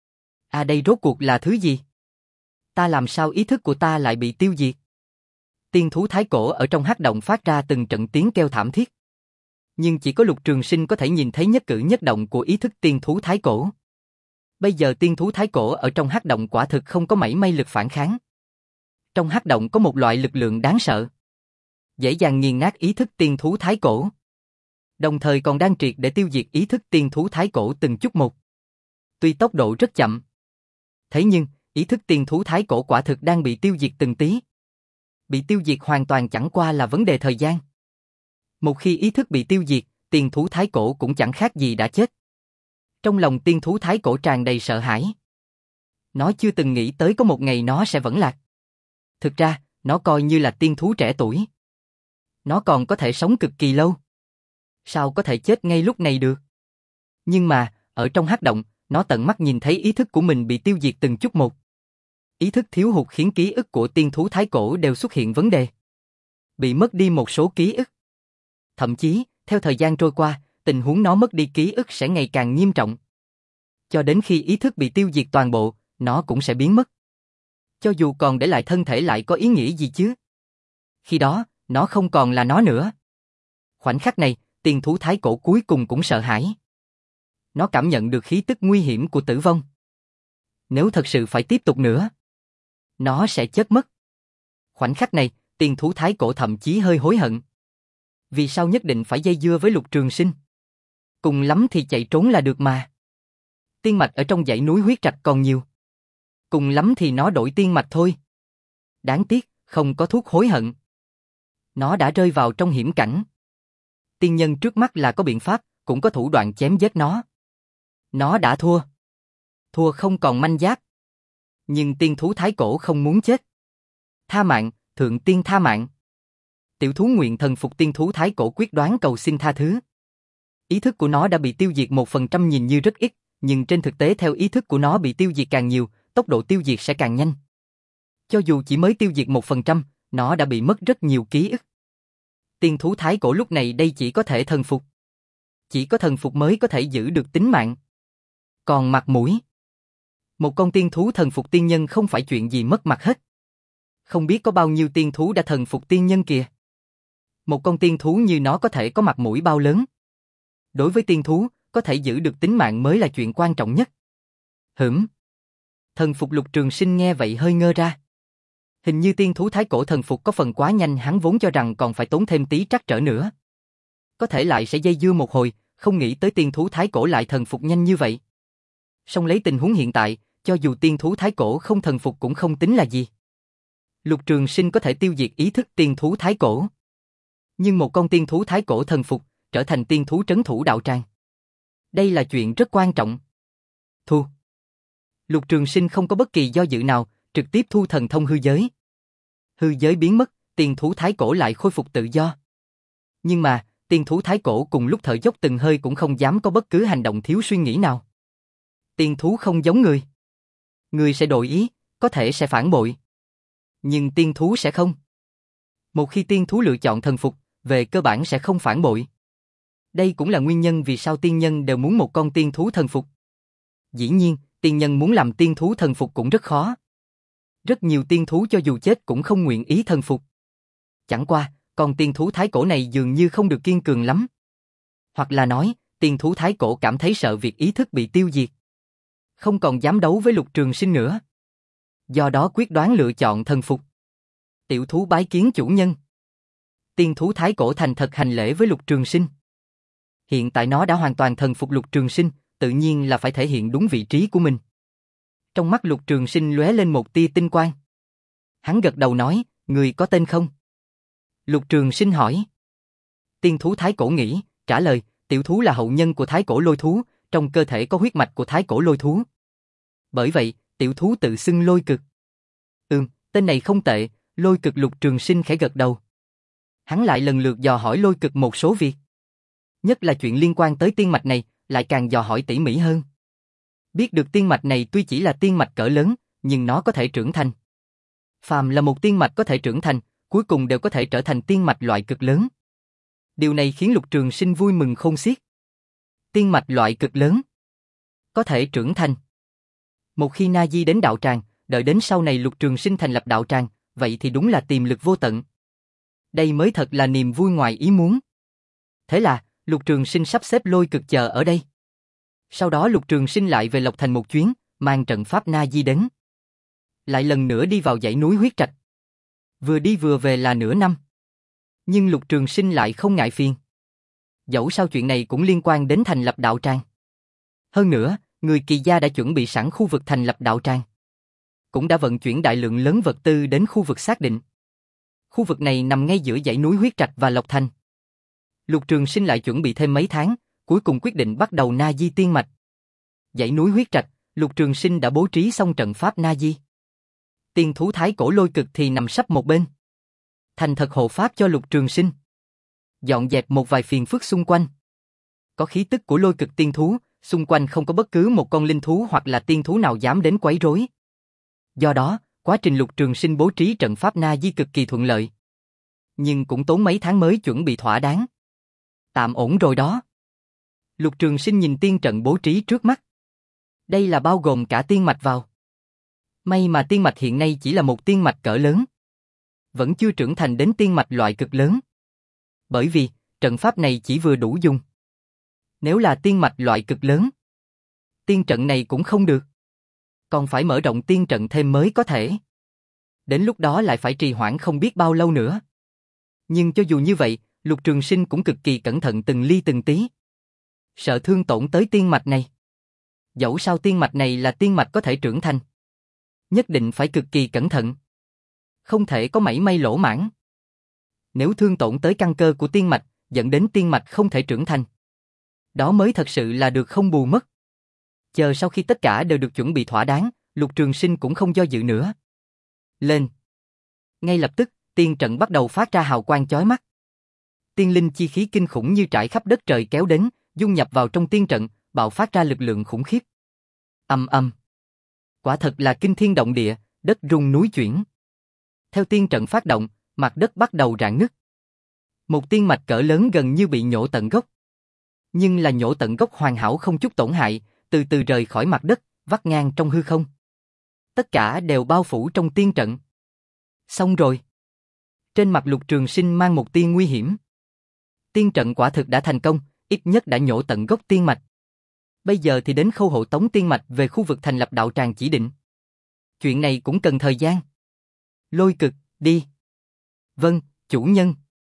À đây rốt cuộc là thứ gì? Ta làm sao ý thức của ta lại bị tiêu diệt? Tiên thú thái cổ ở trong hắc động phát ra từng trận tiếng kêu thảm thiết. Nhưng chỉ có Lục Trường Sinh có thể nhìn thấy nhất cử nhất động của ý thức tiên thú thái cổ. Bây giờ tiên thú thái cổ ở trong hắc động quả thực không có mảy may lực phản kháng. Trong hắc động có một loại lực lượng đáng sợ. Dễ dàng nghiền nát ý thức tiên thú thái cổ. Đồng thời còn đang triệt để tiêu diệt ý thức tiên thú thái cổ từng chút một. Tuy tốc độ rất chậm. Thế nhưng, ý thức tiên thú thái cổ quả thực đang bị tiêu diệt từng tí. Bị tiêu diệt hoàn toàn chẳng qua là vấn đề thời gian. Một khi ý thức bị tiêu diệt, tiên thú thái cổ cũng chẳng khác gì đã chết. Trong lòng tiên thú thái cổ tràn đầy sợ hãi. Nó chưa từng nghĩ tới có một ngày nó sẽ vẫn lạc. Thực ra, nó coi như là tiên thú trẻ tuổi. Nó còn có thể sống cực kỳ lâu. Sao có thể chết ngay lúc này được? Nhưng mà, ở trong hắc động, nó tận mắt nhìn thấy ý thức của mình bị tiêu diệt từng chút một. Ý thức thiếu hụt khiến ký ức của tiên thú thái cổ đều xuất hiện vấn đề. Bị mất đi một số ký ức. Thậm chí, theo thời gian trôi qua, tình huống nó mất đi ký ức sẽ ngày càng nghiêm trọng. Cho đến khi ý thức bị tiêu diệt toàn bộ, nó cũng sẽ biến mất. Cho dù còn để lại thân thể lại có ý nghĩa gì chứ? Khi đó, nó không còn là nó nữa. Khoảnh khắc này, tiên thú thái cổ cuối cùng cũng sợ hãi. Nó cảm nhận được khí tức nguy hiểm của tử vong. Nếu thật sự phải tiếp tục nữa, nó sẽ chết mất. Khoảnh khắc này, tiên thú thái cổ thậm chí hơi hối hận. Vì sao nhất định phải dây dưa với Lục Trường Sinh? Cùng lắm thì chạy trốn là được mà. Tiên mạch ở trong dãy núi huyết trạch còn nhiều. Cùng lắm thì nó đổi tiên mạch thôi. Đáng tiếc, không có thuốc hối hận. Nó đã rơi vào trong hiểm cảnh. Tiên nhân trước mắt là có biện pháp, cũng có thủ đoạn chém giết nó. Nó đã thua. Thua không còn manh giáp. Nhưng tiên thú thái cổ không muốn chết. Tha mạng, thượng tiên tha mạng. Tiểu thú nguyện thần phục tiên thú thái cổ quyết đoán cầu xin tha thứ. Ý thức của nó đã bị tiêu diệt một phần trăm nhìn như rất ít, nhưng trên thực tế theo ý thức của nó bị tiêu diệt càng nhiều, tốc độ tiêu diệt sẽ càng nhanh. Cho dù chỉ mới tiêu diệt một phần trăm, nó đã bị mất rất nhiều ký ức. Tiên thú thái cổ lúc này đây chỉ có thể thần phục. Chỉ có thần phục mới có thể giữ được tính mạng. Còn mặt mũi. Một con tiên thú thần phục tiên nhân không phải chuyện gì mất mặt hết. Không biết có bao nhiêu tiên thú đã thần phục tiên nhân kìa. Một con tiên thú như nó có thể có mặt mũi bao lớn. Đối với tiên thú, có thể giữ được tính mạng mới là chuyện quan trọng nhất. Hửm. Thần phục Lục Trường Sinh nghe vậy hơi ngơ ra. Hình như tiên thú thái cổ thần phục có phần quá nhanh, hắn vốn cho rằng còn phải tốn thêm tí trắc trở nữa. Có thể lại sẽ dây dưa một hồi, không nghĩ tới tiên thú thái cổ lại thần phục nhanh như vậy. Song lấy tình huống hiện tại, cho dù tiên thú thái cổ không thần phục cũng không tính là gì. Lục Trường Sinh có thể tiêu diệt ý thức tiên thú thái cổ. Nhưng một con tiên thú thái cổ thần phục, trở thành tiên thú trấn thủ đạo tràng. Đây là chuyện rất quan trọng. Thu. Lục Trường Sinh không có bất kỳ do dự nào, trực tiếp thu thần thông hư giới. Hư giới biến mất, tiên thú thái cổ lại khôi phục tự do. Nhưng mà, tiên thú thái cổ cùng lúc thở dốc từng hơi cũng không dám có bất cứ hành động thiếu suy nghĩ nào. Tiên thú không giống người. Người sẽ đổi ý, có thể sẽ phản bội. Nhưng tiên thú sẽ không. Một khi tiên thú lựa chọn thần phục, về cơ bản sẽ không phản bội. Đây cũng là nguyên nhân vì sao tiên nhân đều muốn một con tiên thú thần phục. Dĩ nhiên, tiên nhân muốn làm tiên thú thần phục cũng rất khó. Rất nhiều tiên thú cho dù chết cũng không nguyện ý thần phục. Chẳng qua, con tiên thú thái cổ này dường như không được kiên cường lắm. Hoặc là nói, tiên thú thái cổ cảm thấy sợ việc ý thức bị tiêu diệt. Không còn dám đấu với Lục Trường Sinh nữa. Do đó quyết đoán lựa chọn thần phục. Tiểu thú bái kiến chủ nhân. Tiên thú thái cổ thành thật hành lễ với Lục Trường Sinh. Hiện tại nó đã hoàn toàn thần phục Lục Trường Sinh, tự nhiên là phải thể hiện đúng vị trí của mình. Trong mắt Lục Trường Sinh lóe lên một tia tinh quang. Hắn gật đầu nói, người có tên không? Lục Trường Sinh hỏi. Tiên thú thái cổ nghĩ, trả lời, tiểu thú là hậu nhân của thái cổ lôi thú, trong cơ thể có huyết mạch của thái cổ lôi thú. Bởi vậy, tiểu thú tự xưng Lôi Cực. Ừm, tên này không tệ, Lôi Cực. Lục Trường Sinh khẽ gật đầu. Hắn lại lần lượt dò hỏi Lôi Cực một số việc. Nhất là chuyện liên quan tới tiên mạch này, lại càng dò hỏi tỉ mỉ hơn. Biết được tiên mạch này tuy chỉ là tiên mạch cỡ lớn, nhưng nó có thể trưởng thành. Phàm là một tiên mạch có thể trưởng thành, cuối cùng đều có thể trở thành tiên mạch loại cực lớn. Điều này khiến Lục Trường Sinh vui mừng khôn xiết. Tiên mạch loại cực lớn, có thể trưởng thành. Một khi Na Di đến đạo tràng, đợi đến sau này Lục Trường Sinh thành lập đạo tràng, vậy thì đúng là tiềm lực vô tận. Đây mới thật là niềm vui ngoài ý muốn. Thế là, Lục Trường Sinh sắp xếp Lôi Cực chờ ở đây. Sau đó Lục Trường Sinh lại về Lộc Thành một chuyến, mang trận pháp Na Di đến. Lại lần nữa đi vào dãy núi huyết trạch. Vừa đi vừa về là nửa năm. Nhưng Lục Trường Sinh lại không ngại phiền. Dẫu sao chuyện này cũng liên quan đến thành lập đạo tràng. Hơn nữa, người Kỳ gia đã chuẩn bị sẵn khu vực thành lập đạo tràng. Cũng đã vận chuyển đại lượng lớn vật tư đến khu vực xác định. Khu vực này nằm ngay giữa dãy núi huyết trạch và Lộc Thành. Lục Trường Sinh lại chuẩn bị thêm mấy tháng, cuối cùng quyết định bắt đầu Na Di tiên mạch. Dãy núi huyết trạch, Lục Trường Sinh đã bố trí xong trận pháp Na Di. Tiên thú thái cổ Lôi Cực thì nằm sắp một bên. Thành thật hộ pháp cho Lục Trường Sinh. Dọn dẹp một vài phiền phức xung quanh. Có khí tức của Lôi Cực tiên thú, Xung quanh không có bất cứ một con linh thú hoặc là tiên thú nào dám đến quấy rối. Do đó, quá trình Lục Trường Sinh bố trí trận pháp Na Di cực kỳ thuận lợi. Nhưng cũng tốn mấy tháng mới chuẩn bị thỏa đáng. Tạm ổn rồi đó. Lục Trường Sinh nhìn tiên trận bố trí trước mắt. Đây là bao gồm cả tiên mạch vào. May mà tiên mạch hiện nay chỉ là một tiên mạch cỡ lớn. Vẫn chưa trưởng thành đến tiên mạch loại cực lớn. Bởi vì, trận pháp này chỉ vừa đủ dùng. Nếu là tiên mạch loại cực lớn, tiên trận này cũng không được. Còn phải mở rộng tiên trận thêm mới có thể. Đến lúc đó lại phải trì hoãn không biết bao lâu nữa. Nhưng cho dù như vậy, Lục Trường Sinh cũng cực kỳ cẩn thận từng ly từng tí. Sợ thương tổn tới tiên mạch này. Dẫu sao tiên mạch này là tiên mạch có thể trưởng thành. Nhất định phải cực kỳ cẩn thận. Không thể có mảy may lỗ mãng. Nếu thương tổn tới căn cơ của tiên mạch, dẫn đến tiên mạch không thể trưởng thành. Đó mới thật sự là được không bù mất. Chờ sau khi tất cả đều được chuẩn bị thỏa đáng, Lục Trường Sinh cũng không do dự nữa. Lên. Ngay lập tức, tiên trận bắt đầu phát ra hào quang chói mắt. Tiên linh chi khí kinh khủng như trải khắp đất trời kéo đến, dung nhập vào trong tiên trận, bạo phát ra lực lượng khủng khiếp. Ầm ầm. Quả thật là kinh thiên động địa, đất rung núi chuyển. Theo tiên trận phát động, mặt đất bắt đầu rạn nứt. Một tiên mạch cỡ lớn gần như bị nhổ tận gốc. Nhưng là nhổ tận gốc hoàn hảo không chút tổn hại, từ từ rời khỏi mặt đất, vắt ngang trong hư không. Tất cả đều bao phủ trong tiên trận. Xong rồi. Trên mặt Lục Trường Sinh mang một tia nguy hiểm. Tiên trận quả thực đã thành công, ít nhất đã nhổ tận gốc tiên mạch. Bây giờ thì đến khâu hộ tống tiên mạch về khu vực thành lập đạo tràng chỉ định. Chuyện này cũng cần thời gian. Lôi Cực, đi. Vâng, chủ nhân.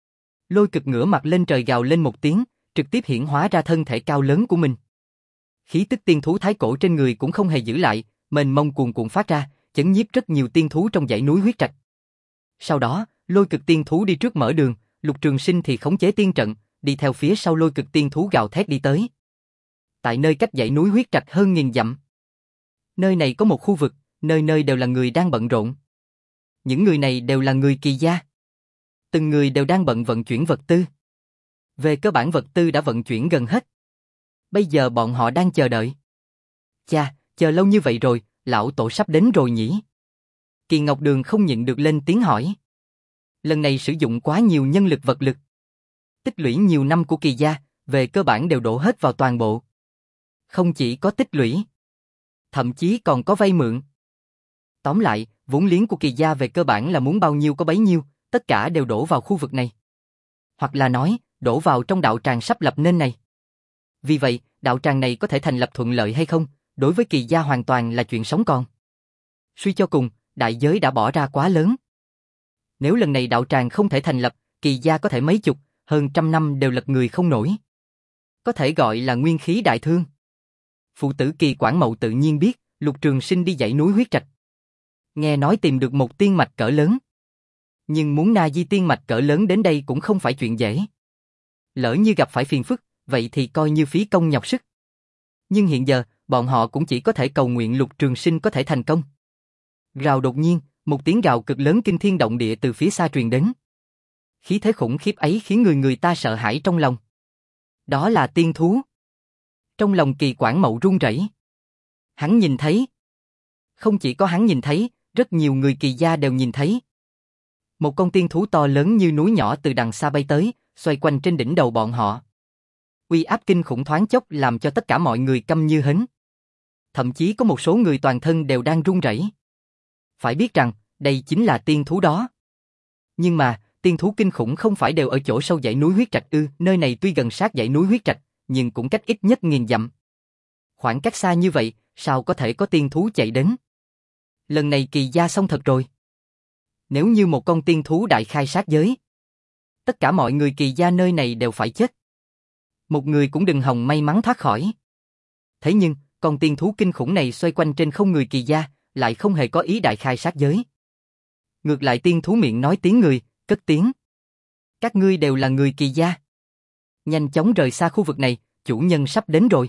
Lôi Cực ngửa mặt lên trời gào lên một tiếng, trực tiếp hiển hóa ra thân thể cao lớn của mình. Khí tức tiên thú thái cổ trên người cũng không hề giữ lại, mênh mông cuồn cuộn phát ra, chấn nhiếp rất nhiều tiên thú trong dãy núi huyết trạch. Sau đó, Lôi Cực tiên thú đi trước mở đường, Lục Trường Sinh thì khống chế tiên trận, đi theo phía sau Lôi Cực tiên thú gào thét đi tới. Tại nơi cách dãy núi huyết trạch hơn nghìn dặm. Nơi này có một khu vực, nơi nơi đều là người đang bận rộn. Những người này đều là người Kỳ gia. Từng người đều đang bận vận chuyển vật tư. Về cơ bản vật tư đã vận chuyển gần hết. Bây giờ bọn họ đang chờ đợi. Cha, chờ lâu như vậy rồi, lão tổ sắp đến rồi nhỉ? Kỳ Ngọc Đường không nhịn được lên tiếng hỏi. Lần này sử dụng quá nhiều nhân lực vật lực. Tích lũy nhiều năm của Kỳ gia, về cơ bản đều đổ hết vào toàn bộ. Không chỉ có tích lũy, thậm chí còn có vay mượn. Tóm lại, vốn liếng của Kỳ gia về cơ bản là muốn bao nhiêu có bấy nhiêu, tất cả đều đổ vào khu vực này. Hoặc là nói, đổ vào trong đạo tràng sắp lập nên này. Vì vậy, đạo tràng này có thể thành lập thuận lợi hay không, đối với Kỳ gia hoàn toàn là chuyện sống còn. Suy cho cùng, đại giới đã bỏ ra quá lớn. Nếu lần này đạo tràng không thể thành lập, Kỳ gia có thể mấy chục, hơn trăm năm đều lật người không nổi. Có thể gọi là nguyên khí đại thương. Phụ tử Kỳ Quảng Mậu tự nhiên biết, Lục Trường Sinh đi dãy núi huyết trạch. Nghe nói tìm được một tiên mạch cỡ lớn. Nhưng muốn Na Di tiên mạch cỡ lớn đến đây cũng không phải chuyện dễ. Lỡ như gặp phải phiền phức, vậy thì coi như phí công nhọc sức. Nhưng hiện giờ, bọn họ cũng chỉ có thể cầu nguyện Lục Trường Sinh có thể thành công. Rào đột nhiên, một tiếng gào cực lớn kinh thiên động địa từ phía xa truyền đến. Khí thế khủng khiếp ấy khiến người người ta sợ hãi trong lòng. Đó là tiên thú. Trong lòng Kỳ Quảng Mậu run rẩy. Hắn nhìn thấy. Không chỉ có hắn nhìn thấy, rất nhiều người Kỳ gia đều nhìn thấy. Một con tiên thú to lớn như núi nhỏ từ đằng xa bay tới, xoay quanh trên đỉnh đầu bọn họ. Uy áp kinh khủng thoáng chốc làm cho tất cả mọi người câm như hến. Thậm chí có một số người toàn thân đều đang run rẩy. Phải biết rằng, đây chính là tiên thú đó. Nhưng mà, tiên thú kinh khủng không phải đều ở chỗ sâu dãy núi huyết trạch ư? Nơi này tuy gần sát dãy núi huyết trạch, nhưng cũng cách ít nhất nghìn dặm. Khoảng cách xa như vậy, sao có thể có tiên thú chạy đến? Lần này Kỳ gia xong thật rồi. Nếu như một con tiên thú đại khai sát giới, tất cả mọi người Kỳ gia nơi này đều phải chết. Một người cũng đừng hòng may mắn thoát khỏi. Thế nhưng, con tiên thú kinh khủng này xoay quanh trên không người Kỳ gia, lại không hề có ý đại khai sát giới. Ngược lại tiên thú miệng nói tiếng người, cất tiếng. Các ngươi đều là người Kỳ gia. Nhanh chóng rời xa khu vực này, chủ nhân sắp đến rồi.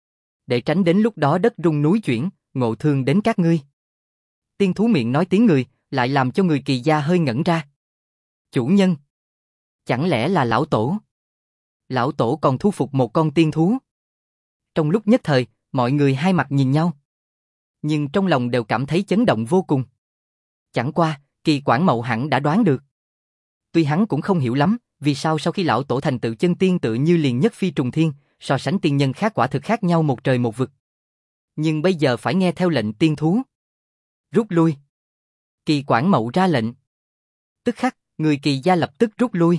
Để tránh đến lúc đó đất rung núi chuyển, ngộ thương đến các ngươi. Tiên thú miệng nói tiếng người, lại làm cho người Kỳ gia hơi ngẩn ra. Chủ nhân. Chẳng lẽ là lão tổ? Lão tổ còn thu phục một con tiên thú. Trong lúc nhất thời, mọi người hai mặt nhìn nhau. Nhưng trong lòng đều cảm thấy chấn động vô cùng. Chẳng qua, Kỳ Quảng Mậu hẳn đã đoán được. Tuy hắn cũng không hiểu lắm, vì sao sau khi lão tổ thành tựu chân tiên tự như liền nhất phi trùng thiên, so sánh tiên nhân khác quả thực khác nhau một trời một vực. Nhưng bây giờ phải nghe theo lệnh tiên thú. Rút lui. Kỳ Quảng Mậu ra lệnh. Tức khắc, người Kỳ gia lập tức rút lui.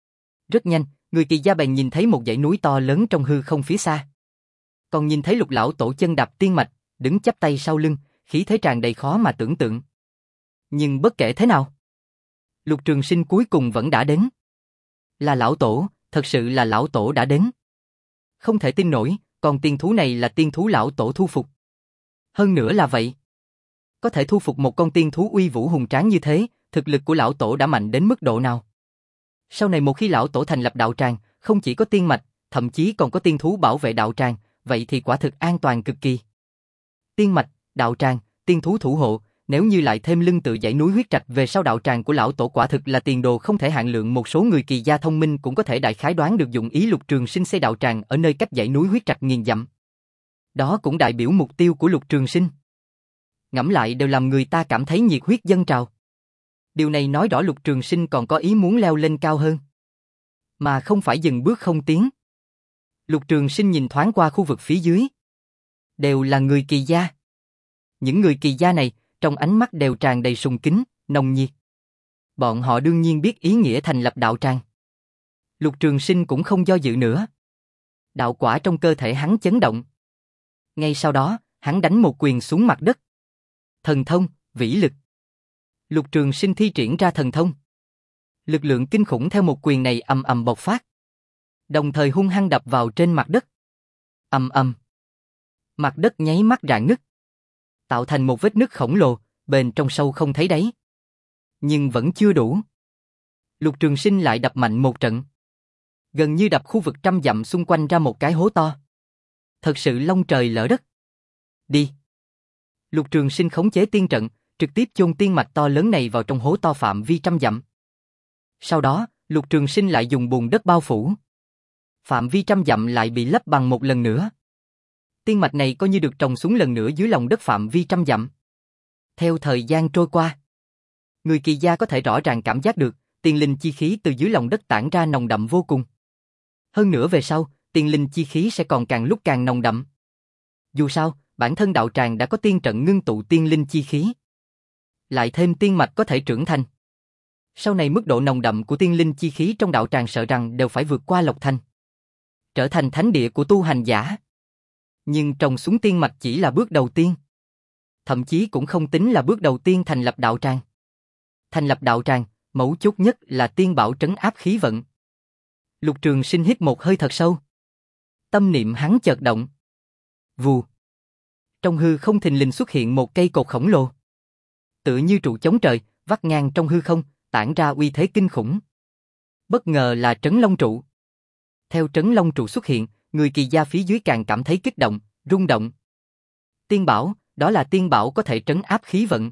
Rất nhanh, người Kỳ gia bèn nhìn thấy một dãy núi to lớn trong hư không phía xa. Còn nhìn thấy Lục lão tổ chân đạp tiên mạch, đứng chắp tay sau lưng, khí thế tràn đầy khó mà tưởng tượng. Nhưng bất kể thế nào, Lục Trường Sinh cuối cùng vẫn đã đến. Là lão tổ, thật sự là lão tổ đã đến. Không thể tin nổi, còn tiên thú này là tiên thú lão tổ thu phục. Hơn nữa là vậy. Có thể thu phục một con tiên thú uy vũ hùng tráng như thế, thực lực của lão tổ đã mạnh đến mức độ nào? Sau này một khi lão tổ thành lập đạo tràng, không chỉ có tiên mạch, thậm chí còn có tiên thú bảo vệ đạo tràng, vậy thì quả thực an toàn cực kỳ. Tiên mạch, đạo tràng, tiên thú thủ hộ, nếu như lại thêm lưng tựa dãy núi huyết trạch về sau đạo tràng của lão tổ quả thực là tiền đồ không thể hạn lượng. Một số người Kỳ gia thông minh cũng có thể đại khái đoán được dụng ý Lục Trường Sinh xây đạo tràng ở nơi cách dãy núi huyết trạch nghìn dặm. Đó cũng đại biểu mục tiêu của Lục Trường Sinh. Ngẫm lại đều làm người ta cảm thấy nhiệt huyết dâng trào. Điều này nói rõ Lục Trường Sinh còn có ý muốn leo lên cao hơn, mà không phải dừng bước không tiến. Lục Trường Sinh nhìn thoáng qua khu vực phía dưới. Đều là người Kỳ gia. Những người Kỳ gia này, trong ánh mắt đều tràn đầy sùng kính, nồng nhiệt. Bọn họ đương nhiên biết ý nghĩa thành lập đạo tràng. Lục Trường Sinh cũng không do dự nữa. Đạo quả trong cơ thể hắn chấn động. Ngay sau đó, hắn đánh một quyền xuống mặt đất. Thần thông, vĩ lực. Lục Trường Sinh thi triển ra thần thông. Lực lượng kinh khủng theo một quyền này ầm ầm bộc phát, đồng thời hung hăng đập vào trên mặt đất. Ầm ầm. Mặt đất nháy mắt rạn nứt, tạo thành một vết nứt khổng lồ, bên trong sâu không thấy đáy. Nhưng vẫn chưa đủ. Lục Trường Sinh lại đập mạnh một trận, gần như đập khu vực trăm dặm xung quanh ra một cái hố to. Thật sự long trời lở đất. Đi. Lục Trường Sinh khống chế tiên trận, trực tiếp chôn tiên mạch to lớn này vào trong hố to phạm vi trăm dặm. Sau đó, Lục Trường Sinh lại dùng bùn đất bao phủ. Phạm vi trăm dặm lại bị lấp bằng một lần nữa. Tiên mạch này coi như được trồng xuống lần nữa dưới lòng đất phạm vi trăm dặm. Theo thời gian trôi qua, người Kỳ gia có thể rõ ràng cảm giác được tiên linh chi khí từ dưới lòng đất tản ra nồng đậm vô cùng. Hơn nữa về sau, tiên linh chi khí sẽ còn càng lúc càng nồng đậm. Dù sao, bản thân đạo tràng đã có tiên trận ngưng tụ tiên linh chi khí. Lại thêm tiên mạch có thể trưởng thành. Sau này mức độ nồng đậm của tiên linh chi khí trong đạo tràng sợ rằng đều phải vượt qua Lộc Thành, trở thành thánh địa của tu hành giả. Nhưng trồng xuống tiên mạch chỉ là bước đầu tiên. Thậm chí cũng không tính là bước đầu tiên thành lập đạo tràng. Thành lập đạo tràng, mấu chốt nhất là tiên bảo trấn áp khí vận. Lục Trường Sinh hít một hơi thật sâu. Tâm niệm hắn chợt động. Vù. Trong hư không thình lình xuất hiện một cây cột khổng lồ. Tựa như trụ chống trời, vắt ngang trong hư không, tản ra uy thế kinh khủng. Bất ngờ là Trấn Long trụ. Theo Trấn Long trụ xuất hiện, người Kỳ gia phía dưới càng cảm thấy kích động, rung động. Tiên bảo, đó là tiên bảo có thể trấn áp khí vận.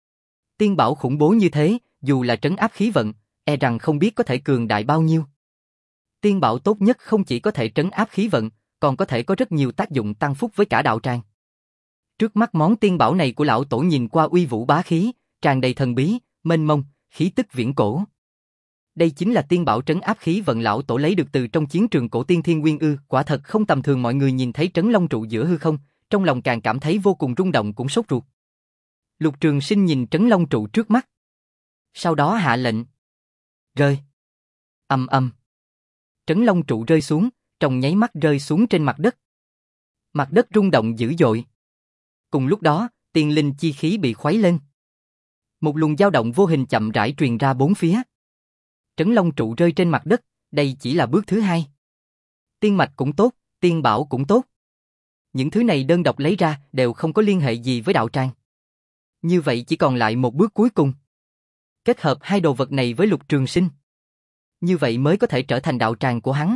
Tiên bảo khủng bố như thế, dù là trấn áp khí vận, e rằng không biết có thể cường đại bao nhiêu. Tiên bảo tốt nhất không chỉ có thể trấn áp khí vận, còn có thể có rất nhiều tác dụng tăng phúc với cả đạo tràng. Trước mắt món tiên bảo này của lão tổ nhìn qua uy vũ bá khí, tràn đầy thần bí, mênh mông, khí tức viễn cổ. Đây chính là tiên bảo trấn áp khí vận lão tổ lấy được từ trong chiến trường cổ tiên Thiên Nguyên ư? Quả thật không tầm thường. Mọi người nhìn thấy Trấn Long trụ giữa hư không, trong lòng càng cảm thấy vô cùng rung động cũng sốt ruột. Lục Trường Sinh nhìn Trấn Long trụ trước mắt, sau đó hạ lệnh. Rơi. Ầm ầm. Trấn Long trụ rơi xuống, trong nháy mắt rơi xuống trên mặt đất. Mặt đất rung động dữ dội. Cùng lúc đó, tiên linh chi khí bị khuấy lên. Một luồng dao động vô hình chậm rãi truyền ra bốn phía. Trấn Long trụ rơi trên mặt đất, đây chỉ là bước thứ hai. Tiên mạch cũng tốt, tiên bảo cũng tốt. Những thứ này đơn độc lấy ra đều không có liên hệ gì với đạo tràng. Như vậy chỉ còn lại một bước cuối cùng. Kết hợp hai đồ vật này với Lục Trường Sinh. Như vậy mới có thể trở thành đạo tràng của hắn.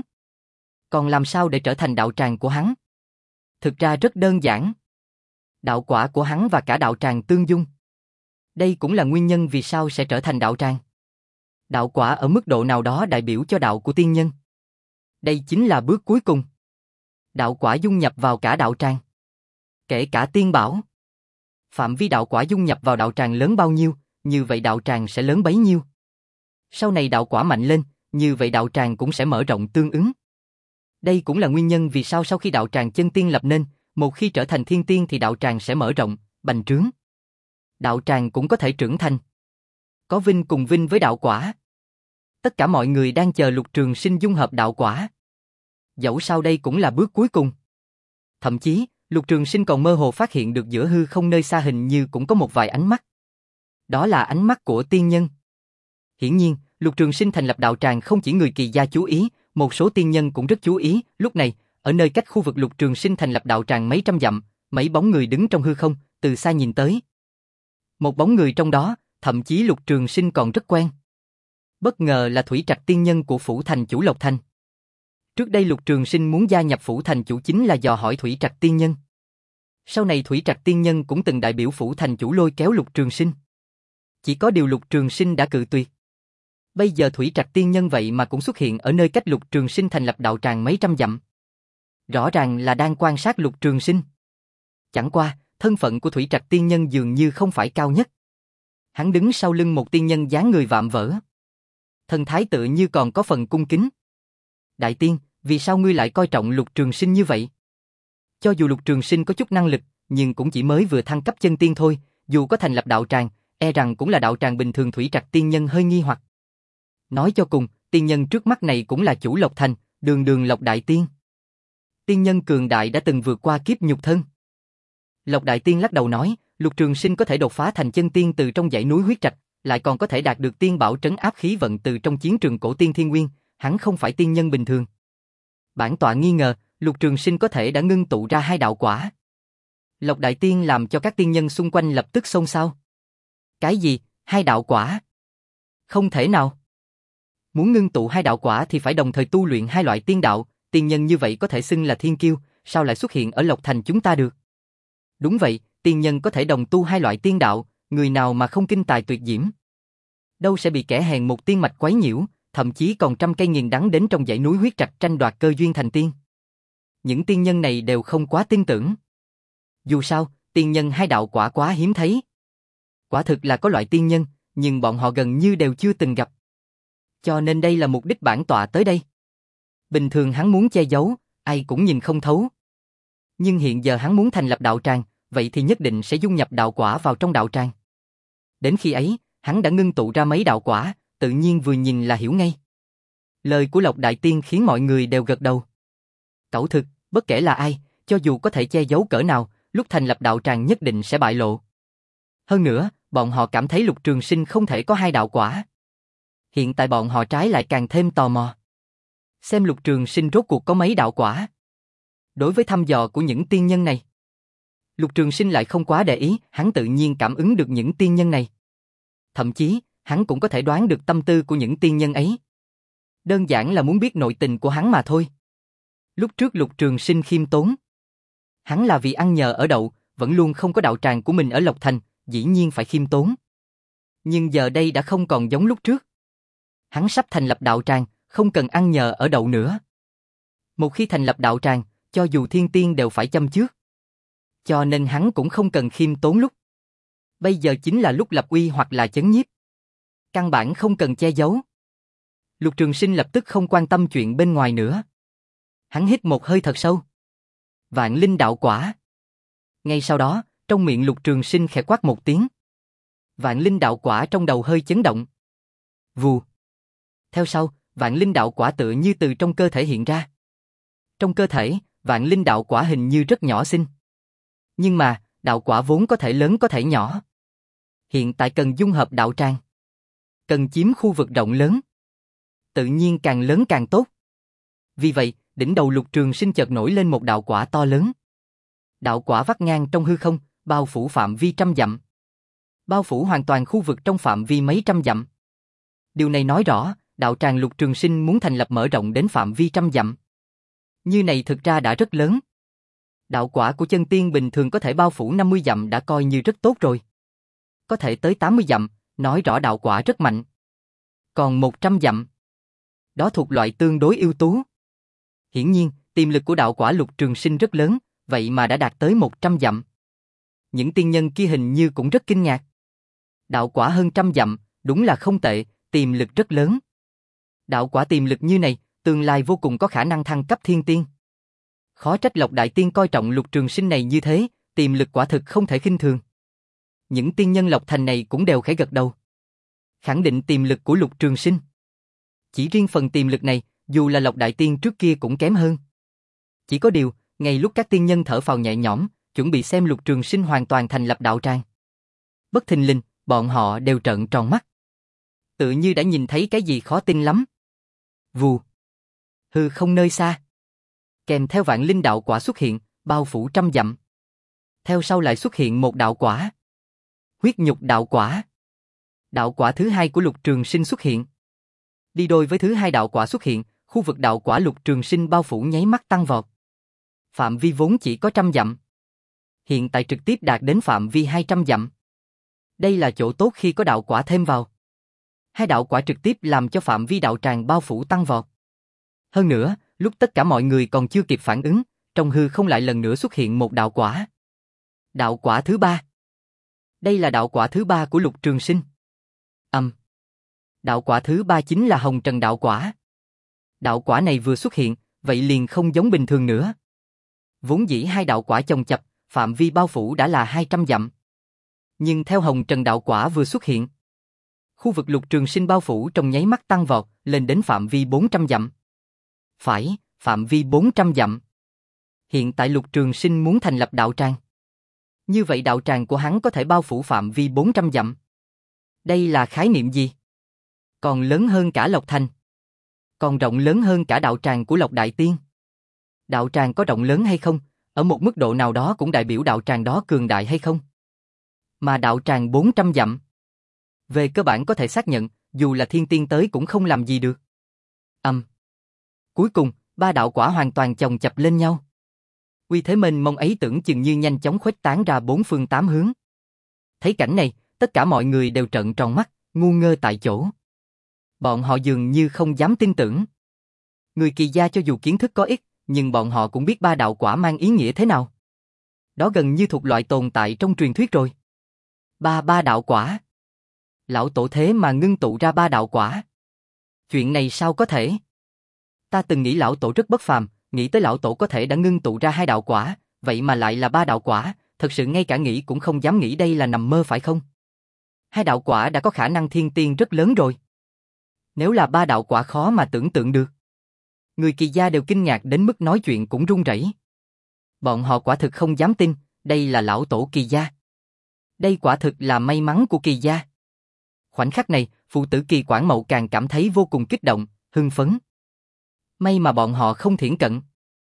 Còn làm sao để trở thành đạo tràng của hắn? Thực ra rất đơn giản. Đạo quả của hắn và cả đạo tràng tương dung. Đây cũng là nguyên nhân vì sao sẽ trở thành đạo tràng. Đạo quả ở mức độ nào đó đại biểu cho đạo của tiên nhân. Đây chính là bước cuối cùng. Đạo quả dung nhập vào cả đạo tràng. Kể cả tiên bảo. Phạm vi đạo quả dung nhập vào đạo tràng lớn bao nhiêu, như vậy đạo tràng sẽ lớn bấy nhiêu. Sau này đạo quả mạnh lên, như vậy đạo tràng cũng sẽ mở rộng tương ứng. Đây cũng là nguyên nhân vì sao sau khi đạo tràng chân tiên lập nên, một khi trở thành thiên tiên thì đạo tràng sẽ mở rộng, bành trướng. Đạo tràng cũng có thể trưởng thành. Có vinh cùng vinh với đạo quả. Tất cả mọi người đang chờ Lục Trường Sinh dung hợp đạo quả. Dẫu sao đây cũng là bước cuối cùng. Thậm chí, Lục Trường Sinh còn mơ hồ phát hiện được giữa hư không nơi xa hình như cũng có một vài ánh mắt. Đó là ánh mắt của tiên nhân. Hiển nhiên, Lục Trường Sinh thành lập đạo tràng không chỉ người Kỳ gia chú ý, một số tiên nhân cũng rất chú ý. Lúc này, ở nơi cách khu vực Lục Trường Sinh thành lập đạo tràng mấy trăm dặm, mấy bóng người đứng trong hư không, từ xa nhìn tới. Một bóng người trong đó, thậm chí Lục Trường Sinh còn rất quen. Bất ngờ là Thủy Trạch tiên nhân của Phủ Thành chủ Lộc Thành. Trước đây Lục Trường Sinh muốn gia nhập Phủ Thành chủ chính là dò hỏi Thủy Trạch tiên nhân. Sau này Thủy Trạch tiên nhân cũng từng đại biểu Phủ Thành chủ lôi kéo Lục Trường Sinh. Chỉ có điều Lục Trường Sinh đã cự tuyệt. Bây giờ Thủy Trạch tiên nhân vậy mà cũng xuất hiện ở nơi cách Lục Trường Sinh thành lập đạo tràng mấy trăm dặm. Rõ ràng là đang quan sát Lục Trường Sinh. Chẳng qua, thân phận của Thủy Trạch tiên nhân dường như không phải cao nhất. Hắn đứng sau lưng một tiên nhân dáng người vạm vỡ. Thần thái tự như còn có phần cung kính. Đại tiên, vì sao ngươi lại coi trọng Lục Trường Sinh như vậy? Cho dù Lục Trường Sinh có chút năng lực, nhưng cũng chỉ mới vừa thăng cấp chân tiên thôi, dù có thành lập đạo tràng, e rằng cũng là đạo tràng bình thường. Thủy Trạch tiên nhân hơi nghi hoặc. Nói cho cùng, tiên nhân trước mắt này cũng là chủ Lộc Thành, đường đường Lộc Đại Tiên. Tiên nhân cường đại đã từng vượt qua kiếp nhục thân. Lộc Đại Tiên lắc đầu nói, Lục Trường Sinh có thể đột phá thành chân tiên từ trong dãy núi huyết trạch, lại còn có thể đạt được tiên bảo trấn áp khí vận từ trong chiến trường cổ tiên thiên nguyên, hắn không phải tiên nhân bình thường. Bản tọa nghi ngờ, Lục Trường Sinh có thể đã ngưng tụ ra hai đạo quả. Lộc Đại Tiên làm cho các tiên nhân xung quanh lập tức xôn xao. Cái gì? Hai đạo quả? Không thể nào. Muốn ngưng tụ hai đạo quả thì phải đồng thời tu luyện hai loại tiên đạo, tiên nhân như vậy có thể xưng là thiên kiêu, sao lại xuất hiện ở Lộc Thành chúng ta được? Đúng vậy, tiên nhân có thể đồng tu hai loại tiên đạo, người nào mà không kinh tài tuyệt diễm? Đâu sẽ bị kẻ hèn một tiên mạch quấy nhiễu, thậm chí còn trăm cây nghiền đắng đến trong dãy núi huyết trạch tranh đoạt cơ duyên thành tiên. Những tiên nhân này đều không quá tin tưởng. Dù sao, tiên nhân hai đạo quả quá hiếm thấy. Quả thực là có loại tiên nhân, nhưng bọn họ gần như đều chưa từng gặp. Cho nên đây là mục đích bản tọa tới đây. Bình thường hắn muốn che giấu, ai cũng nhìn không thấu. Nhưng hiện giờ hắn muốn thành lập đạo tràng, vậy thì nhất định sẽ dung nhập đạo quả vào trong đạo tràng. Đến khi ấy, hắn đã ngưng tụ ra mấy đạo quả, tự nhiên vừa nhìn là hiểu ngay. Lời của Lộc Đại Tiên khiến mọi người đều gật đầu. Cẩu thực, bất kể là ai, cho dù có thể che giấu cỡ nào, lúc thành lập đạo tràng nhất định sẽ bại lộ. Hơn nữa, bọn họ cảm thấy Lục Trường Sinh không thể có hai đạo quả. Hiện tại bọn họ trái lại càng thêm tò mò. Xem Lục Trường Sinh rốt cuộc có mấy đạo quả. Đối với thăm dò của những tiên nhân này, Lục Trường Sinh lại không quá để ý, hắn tự nhiên cảm ứng được những tiên nhân này. Thậm chí, hắn cũng có thể đoán được tâm tư của những tiên nhân ấy. Đơn giản là muốn biết nội tình của hắn mà thôi. Lúc trước Lục Trường Sinh khiêm tốn. Hắn là vì ăn nhờ ở đậu, vẫn luôn không có đạo tràng của mình ở Lộc Thành, dĩ nhiên phải khiêm tốn. Nhưng giờ đây đã không còn giống lúc trước. Hắn sắp thành lập đạo tràng, không cần ăn nhờ ở đậu nữa. Một khi thành lập đạo tràng, cho dù thiên tiên đều phải châm trước. Cho nên hắn cũng không cần khiêm tốn lúc. Bây giờ chính là lúc lập uy hoặc là chấn nhiếp. Căn bản không cần che giấu. Lục Trường Sinh lập tức không quan tâm chuyện bên ngoài nữa. Hắn hít một hơi thật sâu. Vạn linh đạo quả. Ngay sau đó, trong miệng Lục Trường Sinh khẽ quát một tiếng. Vạn linh đạo quả trong đầu hơi chấn động. Vù. Theo sau, vạn linh đạo quả tựa như từ trong cơ thể hiện ra. Trong cơ thể, vạn linh đạo quả hình như rất nhỏ xinh. Nhưng mà, đạo quả vốn có thể lớn có thể nhỏ. Hiện tại cần dung hợp đạo tràng. Cần chiếm khu vực rộng lớn. Tự nhiên càng lớn càng tốt. Vì vậy, đỉnh đầu Lục Trường Sinh chợt nổi lên một đạo quả to lớn. Đạo quả vắt ngang trong hư không, bao phủ phạm vi trăm dặm. Bao phủ hoàn toàn khu vực trong phạm vi mấy trăm dặm. Điều này nói rõ, đạo tràng Lục Trường Sinh muốn thành lập mở rộng đến phạm vi trăm dặm. Như này thực ra đã rất lớn. Đạo quả của chân tiên bình thường có thể bao phủ năm mươi dặm đã coi như rất tốt rồi. Có thể tới tám mươi dặm, nói rõ đạo quả rất mạnh. Còn một trăm dặm, đó thuộc loại tương đối ưu tú. Hiển nhiên, Tiềm lực của đạo quả Lục Trường Sinh rất lớn, vậy mà đã đạt tới một trăm dặm. Những tiên nhân kia hình như cũng rất kinh ngạc. Đạo quả hơn trăm dặm, đúng là không tệ, tiềm lực rất lớn. Đạo quả tiềm lực như này, tương lai vô cùng có khả năng thăng cấp thiên tiên. Khó trách Lộc Đại Tiên coi trọng Lục Trường Sinh này như thế, tiềm lực quả thực không thể khinh thường. Những tiên nhân Lộc Thành này cũng đều khẽ gật đầu. Khẳng định tiềm lực của Lục Trường Sinh. Chỉ riêng phần tiềm lực này, dù là Lộc Đại Tiên trước kia cũng kém hơn. Chỉ có điều, ngay lúc các tiên nhân thở phào nhẹ nhõm, chuẩn bị xem Lục Trường Sinh hoàn toàn thành lập đạo tràng. Bất thình lình, bọn họ đều trợn tròn mắt. Tự như đã nhìn thấy cái gì khó tin lắm. Vù. Hư không nơi xa. Kèm theo vạn linh đạo quả xuất hiện, bao phủ trăm dặm. Theo sau lại xuất hiện một đạo quả. Huyết nhục đạo quả. Đạo quả thứ hai của Lục Trường Sinh xuất hiện. Đi đôi với thứ hai đạo quả xuất hiện, khu vực đạo quả Lục Trường Sinh bao phủ nháy mắt tăng vọt. Phạm vi vốn chỉ có trăm dặm. Hiện tại trực tiếp đạt đến phạm vi hai trăm dặm. Đây là chỗ tốt khi có đạo quả thêm vào. Hai đạo quả trực tiếp làm cho phạm vi đạo tràng bao phủ tăng vọt. Hơn nữa, lúc tất cả mọi người còn chưa kịp phản ứng, trong hư không lại lần nữa xuất hiện một đạo quả. Đạo quả thứ ba. Đây là đạo quả thứ ba của Lục Trường Sinh. Âm. Um. Đạo quả thứ ba chính là Hồng Trần đạo quả. Đạo quả này vừa xuất hiện, vậy liền không giống bình thường nữa. Vốn dĩ hai đạo quả chồng chập, phạm vi bao phủ đã là hai trăm dặm. Nhưng theo Hồng Trần đạo quả vừa xuất hiện, khu vực Lục Trường Sinh bao phủ trong nháy mắt tăng vọt, lên đến phạm vi bốn trăm dặm. Phải, phạm vi bốn trăm dặm. Hiện tại Lục Trường Sinh muốn thành lập đạo tràng. Như vậy đạo tràng của hắn có thể bao phủ phạm vi bốn trăm dặm. Đây là khái niệm gì? Còn lớn hơn cả Lộc Thành. Còn rộng lớn hơn cả đạo tràng của Lộc Đại Tiên. Đạo tràng có rộng lớn hay không, ở một mức độ nào đó cũng đại biểu đạo tràng đó cường đại hay không. Mà đạo tràng bốn trăm dặm, về cơ bản có thể xác nhận, dù là thiên tiên tới cũng không làm gì được. Âm. Um. Cuối cùng, ba đạo quả hoàn toàn chồng chập lên nhau. Uy thế mênh mông ấy tưởng chừng như nhanh chóng khuếch tán ra bốn phương tám hướng. Thấy cảnh này, tất cả mọi người đều trợn tròn mắt, ngu ngơ tại chỗ. Bọn họ dường như không dám tin tưởng. Người Kỳ gia cho dù kiến thức có ít, nhưng bọn họ cũng biết ba đạo quả mang ý nghĩa thế nào. Đó gần như thuộc loại tồn tại trong truyền thuyết rồi. Ba ba đạo quả. Lão tổ thế mà ngưng tụ ra ba đạo quả. Chuyện này sao có thể? Ta từng nghĩ lão tổ rất bất phàm, nghĩ tới lão tổ có thể đã ngưng tụ ra hai đạo quả, vậy mà lại là ba đạo quả, thật sự ngay cả nghĩ cũng không dám nghĩ đây là nằm mơ phải không? Hai đạo quả đã có khả năng thiên tiên rất lớn rồi. Nếu là ba đạo quả khó mà tưởng tượng được. Người Kỳ gia đều kinh ngạc đến mức nói chuyện cũng run rẩy. Bọn họ quả thực không dám tin, đây là lão tổ Kỳ gia. Đây quả thực là may mắn của Kỳ gia. Khoảnh khắc này, phụ tử Kỳ Quảng Mậu càng cảm thấy vô cùng kích động, hưng phấn. May mà bọn họ không thiển cận,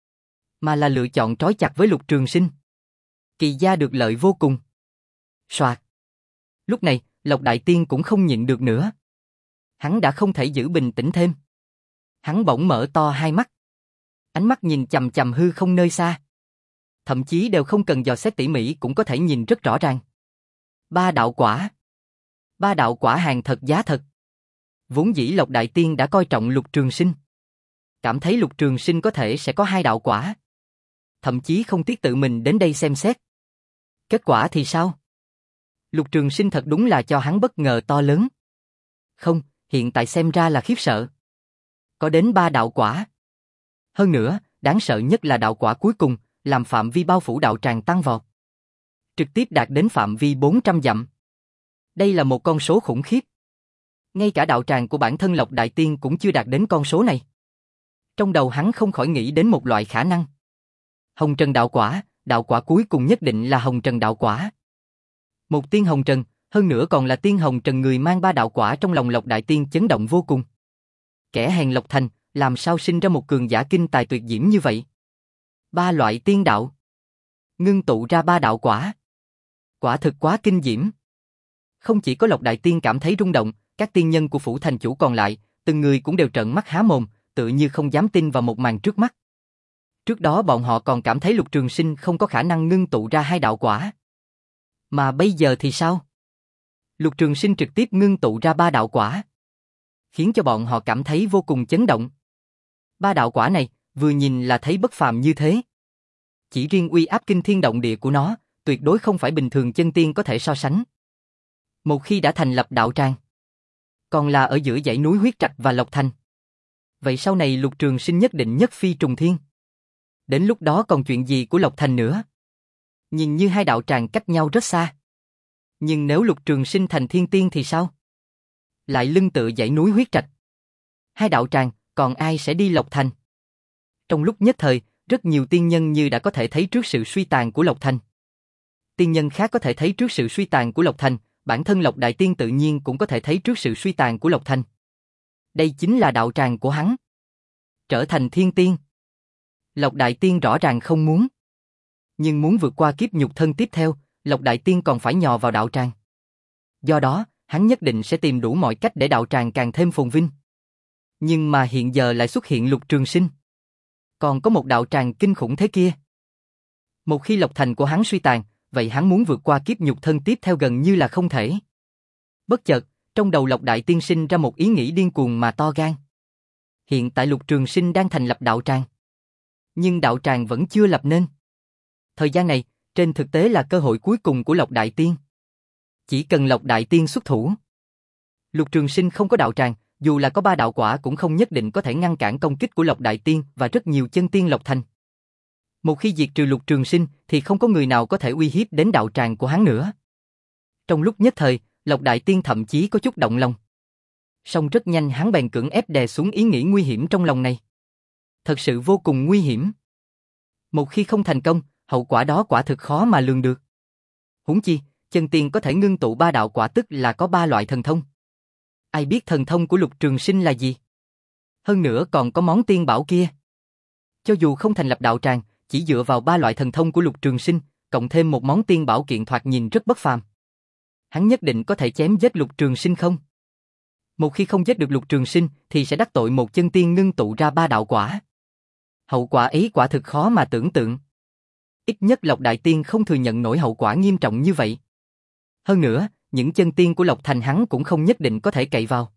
mà là lựa chọn trói chặt với Lục Trường Sinh. Kỳ gia được lợi vô cùng. Soạt. Lúc này, Lộc Đại Tiên cũng không nhịn được nữa. Hắn đã không thể giữ bình tĩnh thêm. Hắn bỗng mở to hai mắt. Ánh mắt nhìn chằm chằm hư không nơi xa. Thậm chí đều không cần dò xét tỉ mỉ cũng có thể nhìn rất rõ ràng. Ba đạo quả. Ba đạo quả hàng thật giá thật. Vốn dĩ Lộc Đại Tiên đã coi trọng Lục Trường Sinh. Cảm thấy Lục Trường Sinh có thể sẽ có hai đạo quả. Thậm chí không tiếc tự mình đến đây xem xét. Kết quả thì sao? Lục Trường Sinh thật đúng là cho hắn bất ngờ to lớn. Không, hiện tại xem ra là khiếp sợ. Có đến ba đạo quả. Hơn nữa, đáng sợ nhất là đạo quả cuối cùng, làm phạm vi bao phủ đạo tràng tăng vọt. Trực tiếp đạt đến phạm vi bốn trăm dặm. Đây là một con số khủng khiếp. Ngay cả đạo tràng của bản thân Lộc Đại Tiên cũng chưa đạt đến con số này. Trong đầu hắn không khỏi nghĩ đến một loại khả năng. Hồng Trần đạo quả, đạo quả cuối cùng nhất định là Hồng Trần đạo quả. Một tiên Hồng Trần, hơn nữa còn là tiên Hồng Trần, người mang ba đạo quả, trong lòng Lộc Đại Tiên chấn động vô cùng. Kẻ hèn Lộc Thành, làm sao sinh ra một cường giả kinh tài tuyệt diễm như vậy? Ba loại tiên đạo. Ngưng tụ ra ba đạo quả. Quả thực quá kinh diễm. Không chỉ có Lộc Đại Tiên cảm thấy rung động, các tiên nhân của phủ thành chủ còn lại, từng người cũng đều trợn mắt há mồm, tự như không dám tin vào một màn trước mắt. Trước đó bọn họ còn cảm thấy Lục Trường Sinh không có khả năng ngưng tụ ra hai đạo quả. Mà bây giờ thì sao? Lục Trường Sinh trực tiếp ngưng tụ ra ba đạo quả, khiến cho bọn họ cảm thấy vô cùng chấn động. Ba đạo quả này, vừa nhìn là thấy bất phàm như thế. Chỉ riêng uy áp kinh thiên động địa của nó, tuyệt đối không phải bình thường chân tiên có thể so sánh. Một khi đã thành lập đạo tràng, còn là ở giữa dãy núi Huyết Trạch và Lộc Thành. Vậy sau này Lục Trường Sinh nhất định nhất phi trùng thiên. Đến lúc đó còn chuyện gì của Lộc Thành nữa? Nhìn như hai đạo tràng cách nhau rất xa. Nhưng nếu Lục Trường Sinh thành thiên tiên thì sao? Lại lưng tựa dãy núi Huyết Trạch. Hai đạo tràng, còn ai sẽ đi Lộc Thành? Trong lúc nhất thời, rất nhiều tiên nhân như đã có thể thấy trước sự suy tàn của Lộc Thành. Tiên nhân khác có thể thấy trước sự suy tàn của Lộc Thành, bản thân Lộc Đại Tiên tự nhiên cũng có thể thấy trước sự suy tàn của Lộc Thành. Đây chính là đạo tràng của hắn. Trở thành thiên tiên. Lộc Đại Tiên rõ ràng không muốn. Nhưng muốn vượt qua kiếp nhục thân tiếp theo, Lộc Đại Tiên còn phải nhò vào đạo tràng. Do đó, hắn nhất định sẽ tìm đủ mọi cách để đạo tràng càng thêm phồn vinh. Nhưng mà hiện giờ lại xuất hiện Lục Trường Sinh. Còn có một đạo tràng kinh khủng thế kia. Một khi Lộc Thành của hắn suy tàn, vậy hắn muốn vượt qua kiếp nhục thân tiếp theo gần như là không thể. Bất chợt, trong đầu Lộc Đại Tiên sinh ra một ý nghĩ điên cuồng mà to gan. Hiện tại Lục Trường Sinh đang thành lập đạo tràng. Nhưng đạo tràng vẫn chưa lập nên. Thời gian này, trên thực tế là cơ hội cuối cùng của Lộc Đại Tiên. Chỉ cần Lộc Đại Tiên xuất thủ. Lục Trường Sinh không có đạo tràng, dù là có ba đạo quả cũng không nhất định có thể ngăn cản công kích của Lộc Đại Tiên và rất nhiều chân tiên Lộc Thành. Một khi diệt trừ Lục Trường Sinh thì không có người nào có thể uy hiếp đến đạo tràng của hắn nữa. Trong lúc nhất thời, Lộc Đại Tiên thậm chí có chút động lòng. Song rất nhanh hắn bèn cưỡng ép đè xuống ý nghĩ nguy hiểm trong lòng này. Thật sự vô cùng nguy hiểm. Một khi không thành công, hậu quả đó quả thực khó mà lường được. Huống chi, chân tiên có thể ngưng tụ ba đạo quả tức là có ba loại thần thông. Ai biết thần thông của Lục Trường Sinh là gì? Hơn nữa còn có món tiên bảo kia. Cho dù không thành lập đạo tràng, chỉ dựa vào ba loại thần thông của Lục Trường Sinh, cộng thêm một món tiên bảo kiện thoạt nhìn rất bất phàm. Hắn nhất định có thể chém giết Lục Trường Sinh không? Một khi không giết được Lục Trường Sinh thì sẽ đắc tội một chân tiên ngưng tụ ra ba đạo quả. Hậu quả ấy quả thực khó mà tưởng tượng. Ít nhất Lộc Đại Tiên không thừa nhận nổi hậu quả nghiêm trọng như vậy. Hơn nữa, những chân tiên của Lộc Thành hắn cũng không nhất định có thể cậy vào.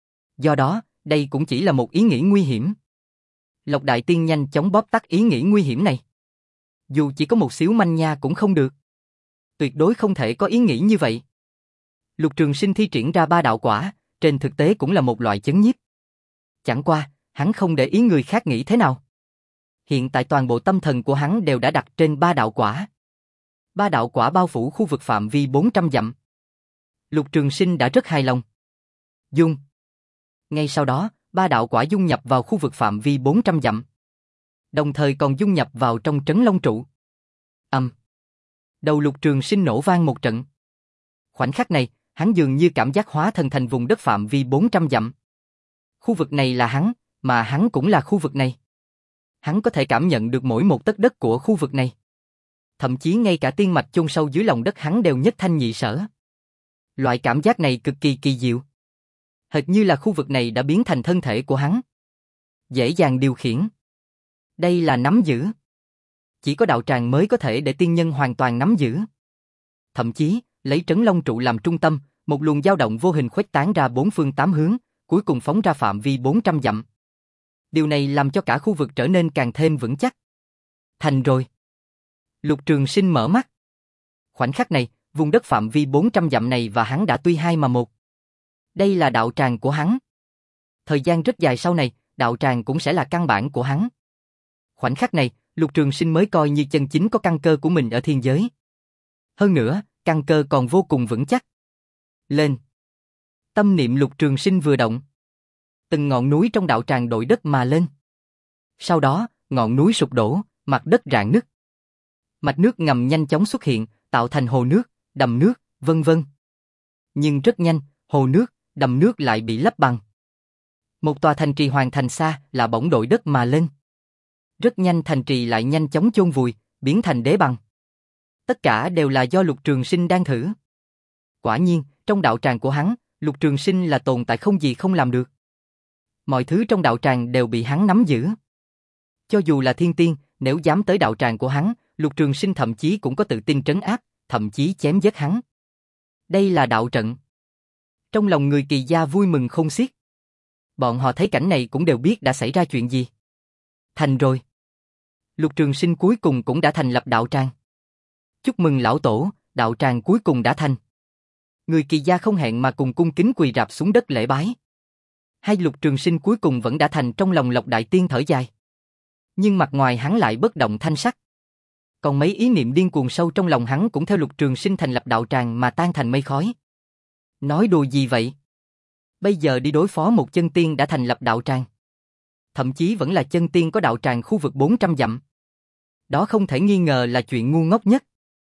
Do đó, đây cũng chỉ là một ý nghĩ nguy hiểm. Lộc Đại Tiên nhanh chóng bóp tắt ý nghĩ nguy hiểm này. Dù chỉ có một xíu manh nha cũng không được. Tuyệt đối không thể có ý nghĩ như vậy. Lục Trường Sinh thi triển ra ba đạo quả, trên thực tế cũng là một loại chấn nhiếp. Chẳng qua, hắn không để ý người khác nghĩ thế nào. Hiện tại toàn bộ tâm thần của hắn đều đã đặt trên ba đạo quả. Ba đạo quả bao phủ khu vực phạm vi bốn trăm dặm. Lục Trường Sinh đã rất hài lòng. Dung. Ngay sau đó, ba đạo quả dung nhập vào khu vực phạm vi bốn trăm dặm. Đồng thời còn dung nhập vào trong trấn Long Trụ. Ầm. Đầu Lục Trường Sinh nổ vang một trận. Khoảnh khắc này, hắn dường như cảm giác hóa thân thành vùng đất phạm vi bốn trăm dặm. Khu vực này là hắn, mà hắn cũng là khu vực này. Hắn có thể cảm nhận được mỗi một tấc đất của khu vực này. Thậm chí ngay cả tiên mạch chôn sâu dưới lòng đất hắn đều nhất thanh nhị sở. Loại cảm giác này cực kỳ kỳ diệu. Hệt như là khu vực này đã biến thành thân thể của hắn. Dễ dàng điều khiển. Đây là nắm giữ. Chỉ có đạo tràng mới có thể để tiên nhân hoàn toàn nắm giữ. Thậm chí, lấy trấn Long Trụ làm trung tâm, một luồng dao động vô hình khuếch tán ra bốn phương tám hướng, cuối cùng phóng ra phạm vi bốn trăm dặm. Điều này làm cho cả khu vực trở nên càng thêm vững chắc. Thành rồi. Lục Trường Sinh mở mắt. Khoảnh khắc này, vùng đất phạm vi bốn trăm dặm này và hắn đã tuy hai mà một. Đây là đạo tràng của hắn. Thời gian rất dài sau này, đạo tràng cũng sẽ là căn bản của hắn. Khoảnh khắc này, Lục Trường Sinh mới coi như chân chính có căn cơ của mình ở thiên giới. Hơn nữa, căn cơ còn vô cùng vững chắc. Lên. Tâm niệm Lục Trường Sinh vừa động. Từng ngọn núi trong đạo tràng đội đất mà lên. Sau đó, ngọn núi sụp đổ, mặt đất rạn nứt. Mạch nước ngầm nhanh chóng xuất hiện, tạo thành hồ nước, đầm nước, vân vân. Nhưng rất nhanh, hồ nước, đầm nước lại bị lấp bằng. Một tòa thành trì hoàn thành xa là bỗng đội đất mà lên. Rất nhanh thành trì lại nhanh chóng chôn vùi, biến thành đế bằng. Tất cả đều là do Lục Trường Sinh đang thử. Quả nhiên, trong đạo tràng của hắn, Lục Trường Sinh là tồn tại không gì không làm được. Mọi thứ trong đạo tràng đều bị hắn nắm giữ. Cho dù là thiên tiên, nếu dám tới đạo tràng của hắn, Lục Trường Sinh thậm chí cũng có tự tin trấn áp, thậm chí chém giết hắn. Đây là đạo trận. Trong lòng người Kỳ gia vui mừng không xiết. Bọn họ thấy cảnh này cũng đều biết đã xảy ra chuyện gì. Thành rồi. Lục Trường Sinh cuối cùng cũng đã thành lập đạo tràng. Chúc mừng lão tổ, đạo tràng cuối cùng đã thành. Người Kỳ gia không hẹn mà cùng cung kính quỳ rạp xuống đất lễ bái. Hai Lục Trường Sinh cuối cùng vẫn đã thành, trong lòng Lộc Đại Tiên thở dài. Nhưng mặt ngoài hắn lại bất động thanh sắc. Còn mấy ý niệm điên cuồng sâu trong lòng hắn cũng theo Lục Trường Sinh thành lập đạo tràng mà tan thành mây khói. Nói đùa gì vậy? Bây giờ đi đối phó một chân tiên đã thành lập đạo tràng. Thậm chí vẫn là chân tiên có đạo tràng khu vực bốn trăm dặm. Đó không thể nghi ngờ là chuyện ngu ngốc nhất.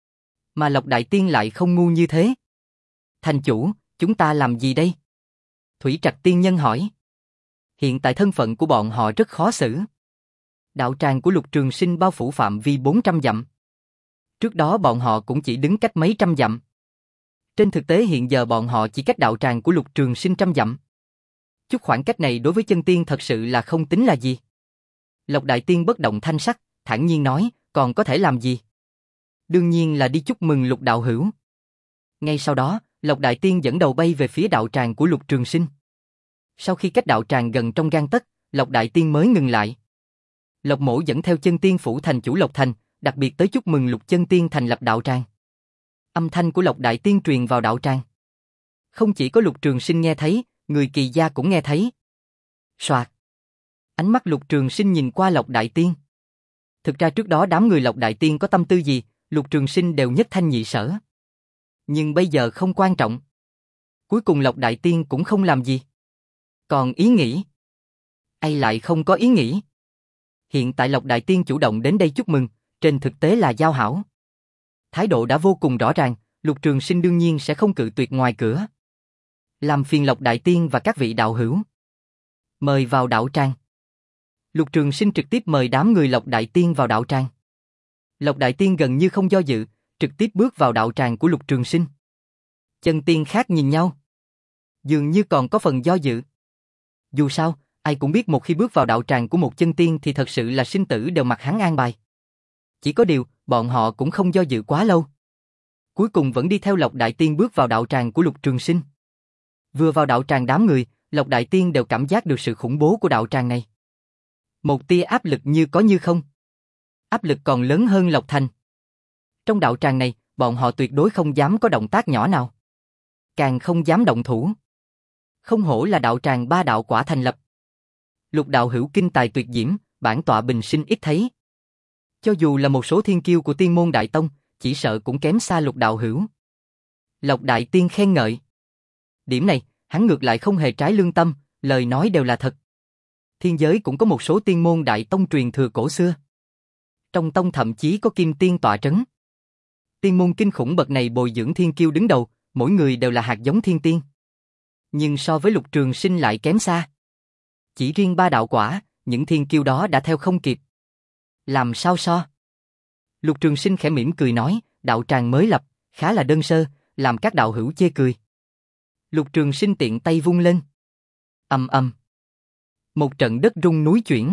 Mà Lộc Đại Tiên lại không ngu như thế. Thành chủ, chúng ta làm gì đây? Thủy Trạch Tiên Nhân hỏi. Hiện tại thân phận của bọn họ rất khó xử. Đạo tràng của Lục Trường Sinh bao phủ phạm vi bốn trăm dặm. Trước đó bọn họ cũng chỉ đứng cách mấy trăm dặm. Trên thực tế hiện giờ bọn họ chỉ cách đạo tràng của Lục Trường Sinh trăm dặm. Chút khoảng cách này đối với chân tiên thật sự là không tính là gì. Lộc Đại Tiên bất động thanh sắc, thản nhiên nói, còn có thể làm gì? Đương nhiên là đi chúc mừng Lục đạo hữu. Ngay sau đó, Lộc Đại Tiên dẫn đầu bay về phía đạo tràng của Lục Trường Sinh. Sau khi cách đạo tràng gần trong gang tấc, Lộc Đại Tiên mới ngừng lại. Lộc Mỗ dẫn theo chân tiên phủ thành chủ Lộc Thành, đặc biệt tới chúc mừng Lục chân tiên thành lập đạo tràng. Âm thanh của Lộc Đại Tiên truyền vào đạo tràng. Không chỉ có Lục Trường Sinh nghe thấy, người Kỳ gia cũng nghe thấy. Soạt. Ánh mắt Lục Trường Sinh nhìn qua Lộc Đại Tiên. Thực ra trước đó đám người Lộc Đại Tiên có tâm tư gì, Lục Trường Sinh đều nhất thanh nhị sở. Nhưng bây giờ không quan trọng. Cuối cùng Lộc Đại Tiên cũng không làm gì. Còn ý nghĩ? Ai lại không có ý nghĩ? Hiện tại Lộc Đại Tiên chủ động đến đây chúc mừng, trên thực tế là giao hảo. Thái độ đã vô cùng rõ ràng, Lục Trường Sinh đương nhiên sẽ không cự tuyệt ngoài cửa. Làm phiền Lộc Đại Tiên và các vị đạo hữu. Mời vào đạo tràng. Lục Trường Sinh trực tiếp mời đám người Lộc Đại Tiên vào đạo tràng. Lộc Đại Tiên gần như không do dự, trực tiếp bước vào đạo tràng của Lục Trường Sinh. Chân tiên khác nhìn nhau. Dường như còn có phần do dự. Dù sao, ai cũng biết một khi bước vào đạo tràng của một chân tiên thì thật sự là sinh tử đều mặc hắn an bài. Chỉ có điều, bọn họ cũng không do dự quá lâu. Cuối cùng vẫn đi theo Lộc Đại Tiên bước vào đạo tràng của Lục Trường Sinh. Vừa vào đạo tràng đám người, Lộc Đại Tiên đều cảm giác được sự khủng bố của đạo tràng này. Một tia áp lực như có như không. Áp lực còn lớn hơn Lộc Thành. Trong đạo tràng này, bọn họ tuyệt đối không dám có động tác nhỏ nào. Càng không dám động thủ. Không hổ là đạo tràng ba đạo quả thành lập. Lục đạo hữu kinh tài tuyệt diễm, bản tọa bình sinh ít thấy. Cho dù là một số thiên kiêu của Tiên môn Đại Tông, chỉ sợ cũng kém xa Lục đạo hữu. Lộc Đại Tiên khen ngợi. Điểm này, hắn ngược lại không hề trái lương tâm, lời nói đều là thật. Thiên giới cũng có một số tiên môn Đại Tông truyền thừa cổ xưa. Trong tông thậm chí có kim tiên tọa trấn. Tiên môn kinh khủng bậc này bồi dưỡng thiên kiêu đứng đầu, mỗi người đều là hạt giống thiên tiên. Nhưng so với Lục Trường Sinh lại kém xa. Chỉ riêng ba đạo quả, những thiên kiêu đó đã theo không kịp. Làm sao so? Lục Trường Sinh khẽ mỉm cười nói, đạo tràng mới lập, khá là đơn sơ, làm các đạo hữu chê cười. Lục Trường Sinh tiện tay vung lên. Ầm ầm. Một trận đất rung núi chuyển.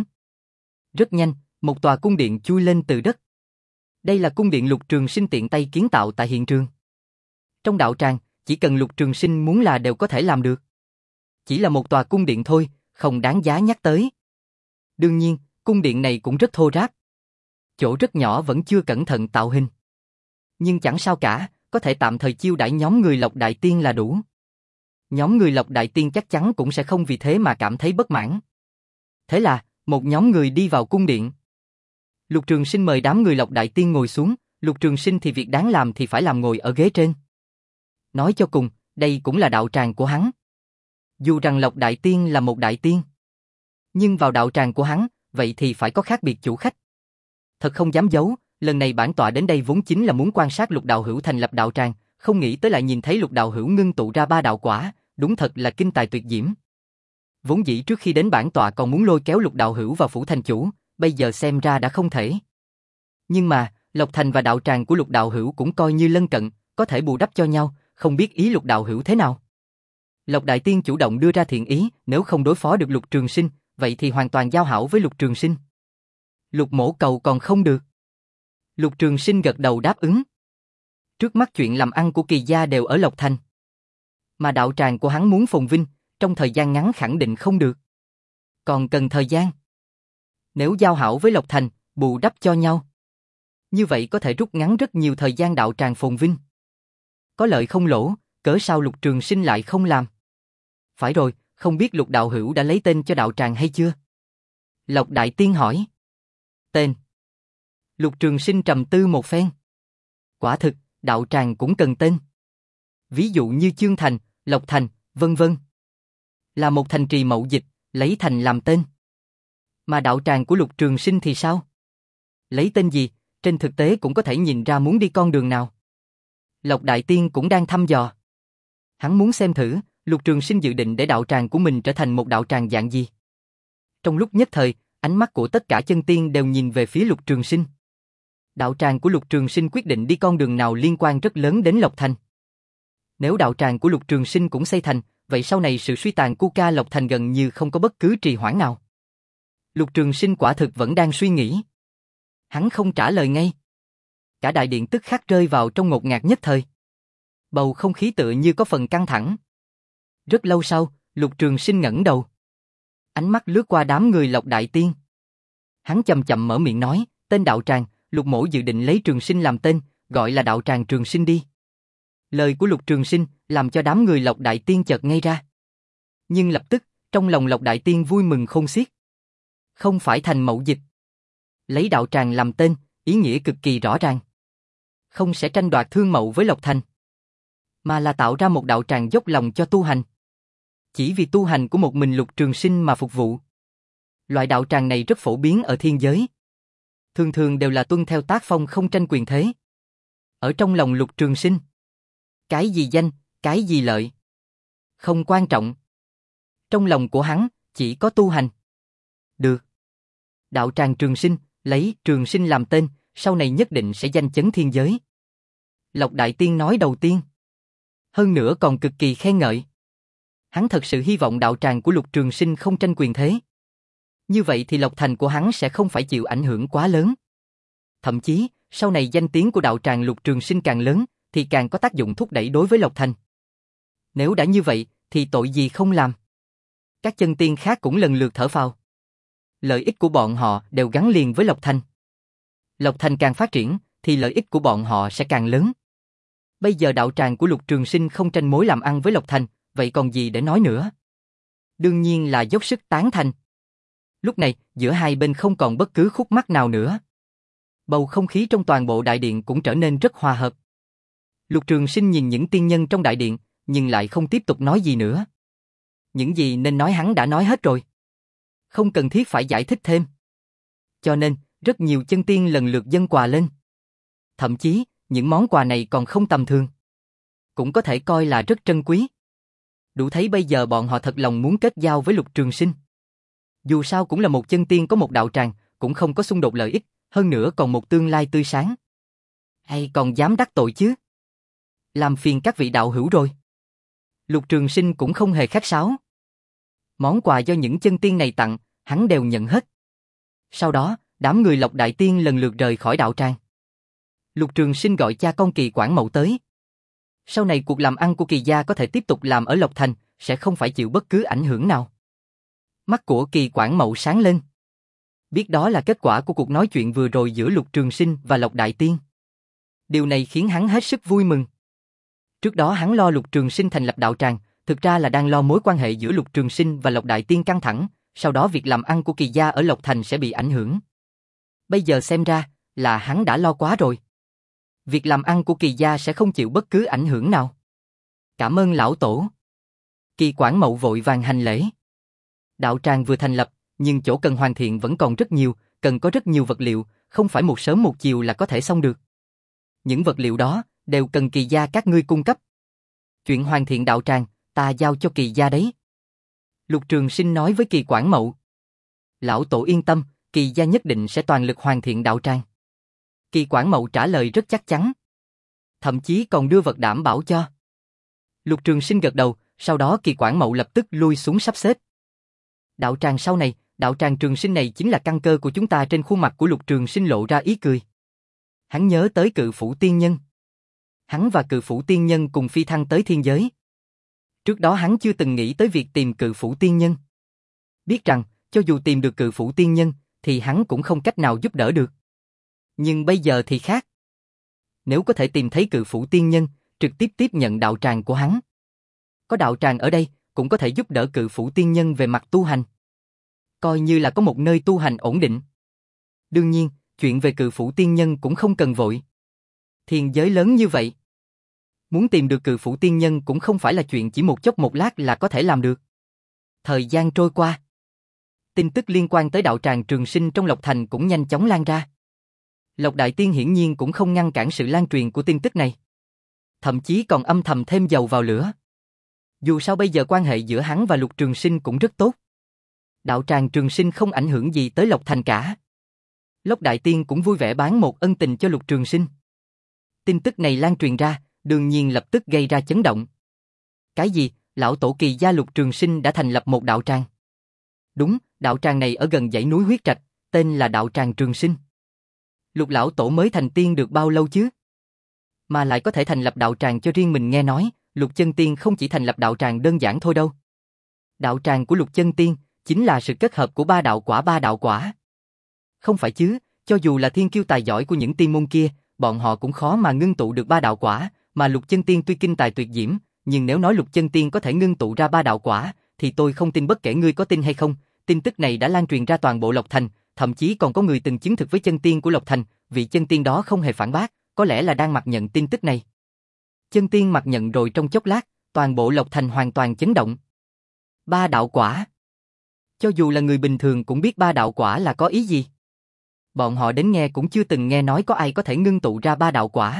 Rất nhanh, một tòa cung điện chui lên từ đất. Đây là cung điện Lục Trường Sinh tiện tay kiến tạo tại hiện trường. Trong đạo tràng, chỉ cần Lục Trường Sinh muốn là đều có thể làm được. Chỉ là một tòa cung điện thôi, không đáng giá nhắc tới. Đương nhiên, cung điện này cũng rất thô ráp. Chỗ rất nhỏ vẫn chưa cẩn thận tạo hình. Nhưng chẳng sao cả, có thể tạm thời chiêu đãi nhóm người Lộc Đại Tiên là đủ. Nhóm người Lộc Đại Tiên chắc chắn cũng sẽ không vì thế mà cảm thấy bất mãn. Thế là, một nhóm người đi vào cung điện. Lục Trường Sinh mời đám người Lộc Đại Tiên ngồi xuống, Lục Trường Sinh thì việc đáng làm thì phải làm ngồi ở ghế trên. Nói cho cùng, đây cũng là đạo tràng của hắn. Dù rằng Lộc Đại Tiên là một đại tiên, nhưng vào đạo tràng của hắn, vậy thì phải có khác biệt chủ khách. Thật không dám giấu, lần này bản tọa đến đây vốn chính là muốn quan sát Lục đạo hữu thành lập đạo tràng, không nghĩ tới lại nhìn thấy Lục đạo hữu ngưng tụ ra ba đạo quả, đúng thật là kinh tài tuyệt diễm. Vốn dĩ trước khi đến bản tọa còn muốn lôi kéo Lục đạo hữu vào phủ thành chủ, bây giờ xem ra đã không thể. Nhưng mà, Lộc Thành và đạo tràng của Lục đạo hữu cũng coi như lân cận, có thể bù đắp cho nhau, không biết ý Lục đạo hữu thế nào. Lộc Đại Tiên chủ động đưa ra thiện ý, nếu không đối phó được Lục Trường Sinh, vậy thì hoàn toàn giao hảo với Lục Trường Sinh. Lục mỗ cầu còn không được. Lục Trường Sinh gật đầu đáp ứng. Trước mắt chuyện làm ăn của Kỳ gia đều ở Lộc Thành. Mà đạo tràng của hắn muốn phồn vinh, trong thời gian ngắn khẳng định không được. Còn cần thời gian. Nếu giao hảo với Lộc Thành, bù đắp cho nhau. Như vậy có thể rút ngắn rất nhiều thời gian đạo tràng phồn vinh. Có lợi không lỗ, cớ sao Lục Trường Sinh lại không làm? Phải rồi, không biết Lục đạo hữu đã lấy tên cho đạo tràng hay chưa? Lộc Đại Tiên hỏi. Tên. Lục Trường Sinh trầm tư một phen. Quả thực, đạo tràng cũng cần tên. Ví dụ như Chương Thành, Lộc Thành, vân vân. Là một thành trì mậu dịch, lấy thành làm tên. Mà đạo tràng của Lục Trường Sinh thì sao? Lấy tên gì, trên thực tế cũng có thể nhìn ra muốn đi con đường nào. Lộc Đại Tiên cũng đang thăm dò. Hắn muốn xem thử, Lục Trường Sinh dự định để đạo tràng của mình trở thành một đạo tràng dạng gì. Trong lúc nhất thời, ánh mắt của tất cả chân tiên đều nhìn về phía Lục Trường Sinh. Đạo tràng của Lục Trường Sinh quyết định đi con đường nào liên quan rất lớn đến Lộc Thành. Nếu đạo tràng của Lục Trường Sinh cũng xây thành, vậy sau này sự suy tàn của ca Lộc Thành gần như không có bất cứ trì hoãn nào. Lục Trường Sinh quả thực vẫn đang suy nghĩ. Hắn không trả lời ngay. Cả đại điện tức khắc rơi vào trong ngột ngạt nhất thời. Bầu không khí tựa như có phần căng thẳng. Rất lâu sau, Lục Trường Sinh ngẩng đầu. Ánh mắt lướt qua đám người Lộc Đại Tiên. Hắn chậm chậm mở miệng nói, tên đạo tràng, Lục mỗ dự định lấy Trường Sinh làm tên, gọi là đạo tràng Trường Sinh đi. Lời của Lục Trường Sinh làm cho đám người Lộc Đại Tiên chợt ngây ra. Nhưng lập tức, trong lòng Lộc Đại Tiên vui mừng khôn xiết. Không phải thành mậu dịch. Lấy đạo tràng làm tên, ý nghĩa cực kỳ rõ ràng. Không sẽ tranh đoạt thương mậu với Lộc Thành, mà là tạo ra một đạo tràng dốc lòng cho tu hành. Chỉ vì tu hành của một mình Lục Trường Sinh mà phục vụ. Loại đạo tràng này rất phổ biến ở thiên giới. Thường thường đều là tuân theo tác phong không tranh quyền thế. Ở trong lòng Lục Trường Sinh, cái gì danh, cái gì lợi, không quan trọng. Trong lòng của hắn, chỉ có tu hành. Được. Đạo tràng Trường Sinh, lấy Trường Sinh làm tên, sau này nhất định sẽ danh chấn thiên giới. Lộc Đại Tiên nói đầu tiên. Hơn nữa còn cực kỳ khen ngợi. Hắn thật sự hy vọng đạo tràng của Lục Trường Sinh không tranh quyền thế. Như vậy thì Lộc Thành của hắn sẽ không phải chịu ảnh hưởng quá lớn. Thậm chí, sau này danh tiếng của đạo tràng Lục Trường Sinh càng lớn, thì càng có tác dụng thúc đẩy đối với Lộc Thành. Nếu đã như vậy, thì tội gì không làm. Các chân tiên khác cũng lần lượt thở phào. Lợi ích của bọn họ đều gắn liền với Lộc Thành. Lộc Thành càng phát triển, thì lợi ích của bọn họ sẽ càng lớn. Bây giờ đạo tràng của Lục Trường Sinh không tranh mối làm ăn với Lộc Thành, vậy còn gì để nói nữa? Đương nhiên là dốc sức tán thành. Lúc này, giữa hai bên không còn bất cứ khúc mắc nào nữa. Bầu không khí trong toàn bộ đại điện cũng trở nên rất hòa hợp. Lục Trường Sinh nhìn những tiên nhân trong đại điện, nhưng lại không tiếp tục nói gì nữa. Những gì nên nói hắn đã nói hết rồi. Không cần thiết phải giải thích thêm. Cho nên, rất nhiều chân tiên lần lượt dâng quà lên. Thậm chí, những món quà này còn không tầm thường. Cũng có thể coi là rất trân quý. Đủ thấy bây giờ bọn họ thật lòng muốn kết giao với Lục Trường Sinh. Dù sao cũng là một chân tiên có một đạo tràng, cũng không có xung đột lợi ích, hơn nữa còn một tương lai tươi sáng. Hay còn dám đắc tội chứ? Làm phiền các vị đạo hữu rồi. Lục Trường Sinh cũng không hề khách sáo. Món quà do những chân tiên này tặng, hắn đều nhận hết. Sau đó, đám người Lộc Đại Tiên lần lượt rời khỏi đạo tràng. Lục Trường Sinh gọi cha con Kỳ Quảng Mậu tới. Sau này cuộc làm ăn của Kỳ gia có thể tiếp tục làm ở Lộc Thành, sẽ không phải chịu bất cứ ảnh hưởng nào. Mắt của Kỳ Quảng Mậu sáng lên. Biết đó là kết quả của cuộc nói chuyện vừa rồi giữa Lục Trường Sinh và Lộc Đại Tiên. Điều này khiến hắn hết sức vui mừng. Trước đó hắn lo Lục Trường Sinh thành lập đạo tràng, thực ra là đang lo mối quan hệ giữa Lục Trường Sinh và Lộc Đại Tiên căng thẳng, sau đó việc làm ăn của Kỳ gia ở Lộc Thành sẽ bị ảnh hưởng. Bây giờ xem ra, là hắn đã lo quá rồi. Việc làm ăn của Kỳ gia sẽ không chịu bất cứ ảnh hưởng nào. Cảm ơn lão tổ. Kỳ Quảng Mậu vội vàng hành lễ. Đạo tràng vừa thành lập, nhưng chỗ cần hoàn thiện vẫn còn rất nhiều, cần có rất nhiều vật liệu, không phải một sớm một chiều là có thể xong được. Những vật liệu đó, đều cần Kỳ gia các ngươi cung cấp. Chuyện hoàn thiện đạo tràng, ta giao cho Kỳ gia đấy. Lục Trường Sinh nói với Kỳ Quảng Mậu. Lão tổ yên tâm, Kỳ gia nhất định sẽ toàn lực hoàn thiện đạo tràng. Kỳ Quảng Mậu trả lời rất chắc chắn. Thậm chí còn đưa vật đảm bảo cho. Lục Trường Sinh gật đầu, sau đó Kỳ Quảng Mậu lập tức lui xuống sắp xếp. Đạo tràng sau này, đạo tràng Trường Sinh này chính là căn cơ của chúng ta. Trên khuôn mặt của Lục Trường Sinh lộ ra ý cười. Hắn nhớ tới Cự Phủ Tiên Nhân. Hắn và Cự Phủ Tiên Nhân cùng phi thăng tới thiên giới. Trước đó hắn chưa từng nghĩ tới việc tìm Cự Phủ Tiên Nhân. Biết rằng, cho dù tìm được Cự Phủ Tiên Nhân, thì hắn cũng không cách nào giúp đỡ được. Nhưng bây giờ thì khác. Nếu có thể tìm thấy Cự Phủ Tiên Nhân, trực tiếp tiếp nhận đạo tràng của hắn. Có đạo tràng ở đây, cũng có thể giúp đỡ Cự Phủ Tiên Nhân về mặt tu hành. Coi như là có một nơi tu hành ổn định. Đương nhiên, chuyện về Cự Phủ Tiên Nhân cũng không cần vội. Thiên giới lớn như vậy. Muốn tìm được Cự Phủ Tiên Nhân cũng không phải là chuyện chỉ một chốc một lát là có thể làm được. Thời gian trôi qua. Tin tức liên quan tới đạo tràng Trường Sinh trong Lộc Thành cũng nhanh chóng lan ra. Lộc Đại Tiên hiển nhiên cũng không ngăn cản sự lan truyền của tin tức này. Thậm chí còn âm thầm thêm dầu vào lửa. Dù sao bây giờ quan hệ giữa hắn và Lục Trường Sinh cũng rất tốt. Đạo tràng Trường Sinh không ảnh hưởng gì tới Lộc Thành cả. Lộc Đại Tiên cũng vui vẻ bán một ân tình cho Lục Trường Sinh. Tin tức này lan truyền ra, đương nhiên lập tức gây ra chấn động. Cái gì? Lão tổ Kỳ gia Lục Trường Sinh đã thành lập một đạo tràng. Đúng, đạo tràng này ở gần dãy núi Huyết Trạch, tên là đạo tràng Trường Sinh. Lục lão tổ mới thành tiên được bao lâu chứ? Mà lại có thể thành lập đạo tràng cho riêng mình, nghe nói, Lục Chân Tiên không chỉ thành lập đạo tràng đơn giản thôi đâu. Đạo tràng của Lục Chân Tiên chính là sự kết hợp của ba đạo quả ba đạo quả. Không phải chứ, cho dù là thiên kiêu tài giỏi của những tiên môn kia, bọn họ cũng khó mà ngưng tụ được ba đạo quả, mà Lục Chân Tiên tuy kinh tài tuyệt diễm, nhưng nếu nói Lục Chân Tiên có thể ngưng tụ ra ba đạo quả, thì tôi không tin, bất kể ngươi có tin hay không. Tin tức này đã lan truyền ra toàn bộ Lộc Thành, thậm chí còn có người từng chứng thực với chân tiên của Lộc Thành, vị chân tiên đó không hề phản bác, có lẽ là đang mặc nhận tin tức này. Chân tiên mặc nhận rồi trong chốc lát, toàn bộ Lộc Thành hoàn toàn chấn động. Ba đạo quả. Cho dù là người bình thường cũng biết ba đạo quả là có ý gì. Bọn họ đến nghe cũng chưa từng nghe nói có ai có thể ngưng tụ ra ba đạo quả.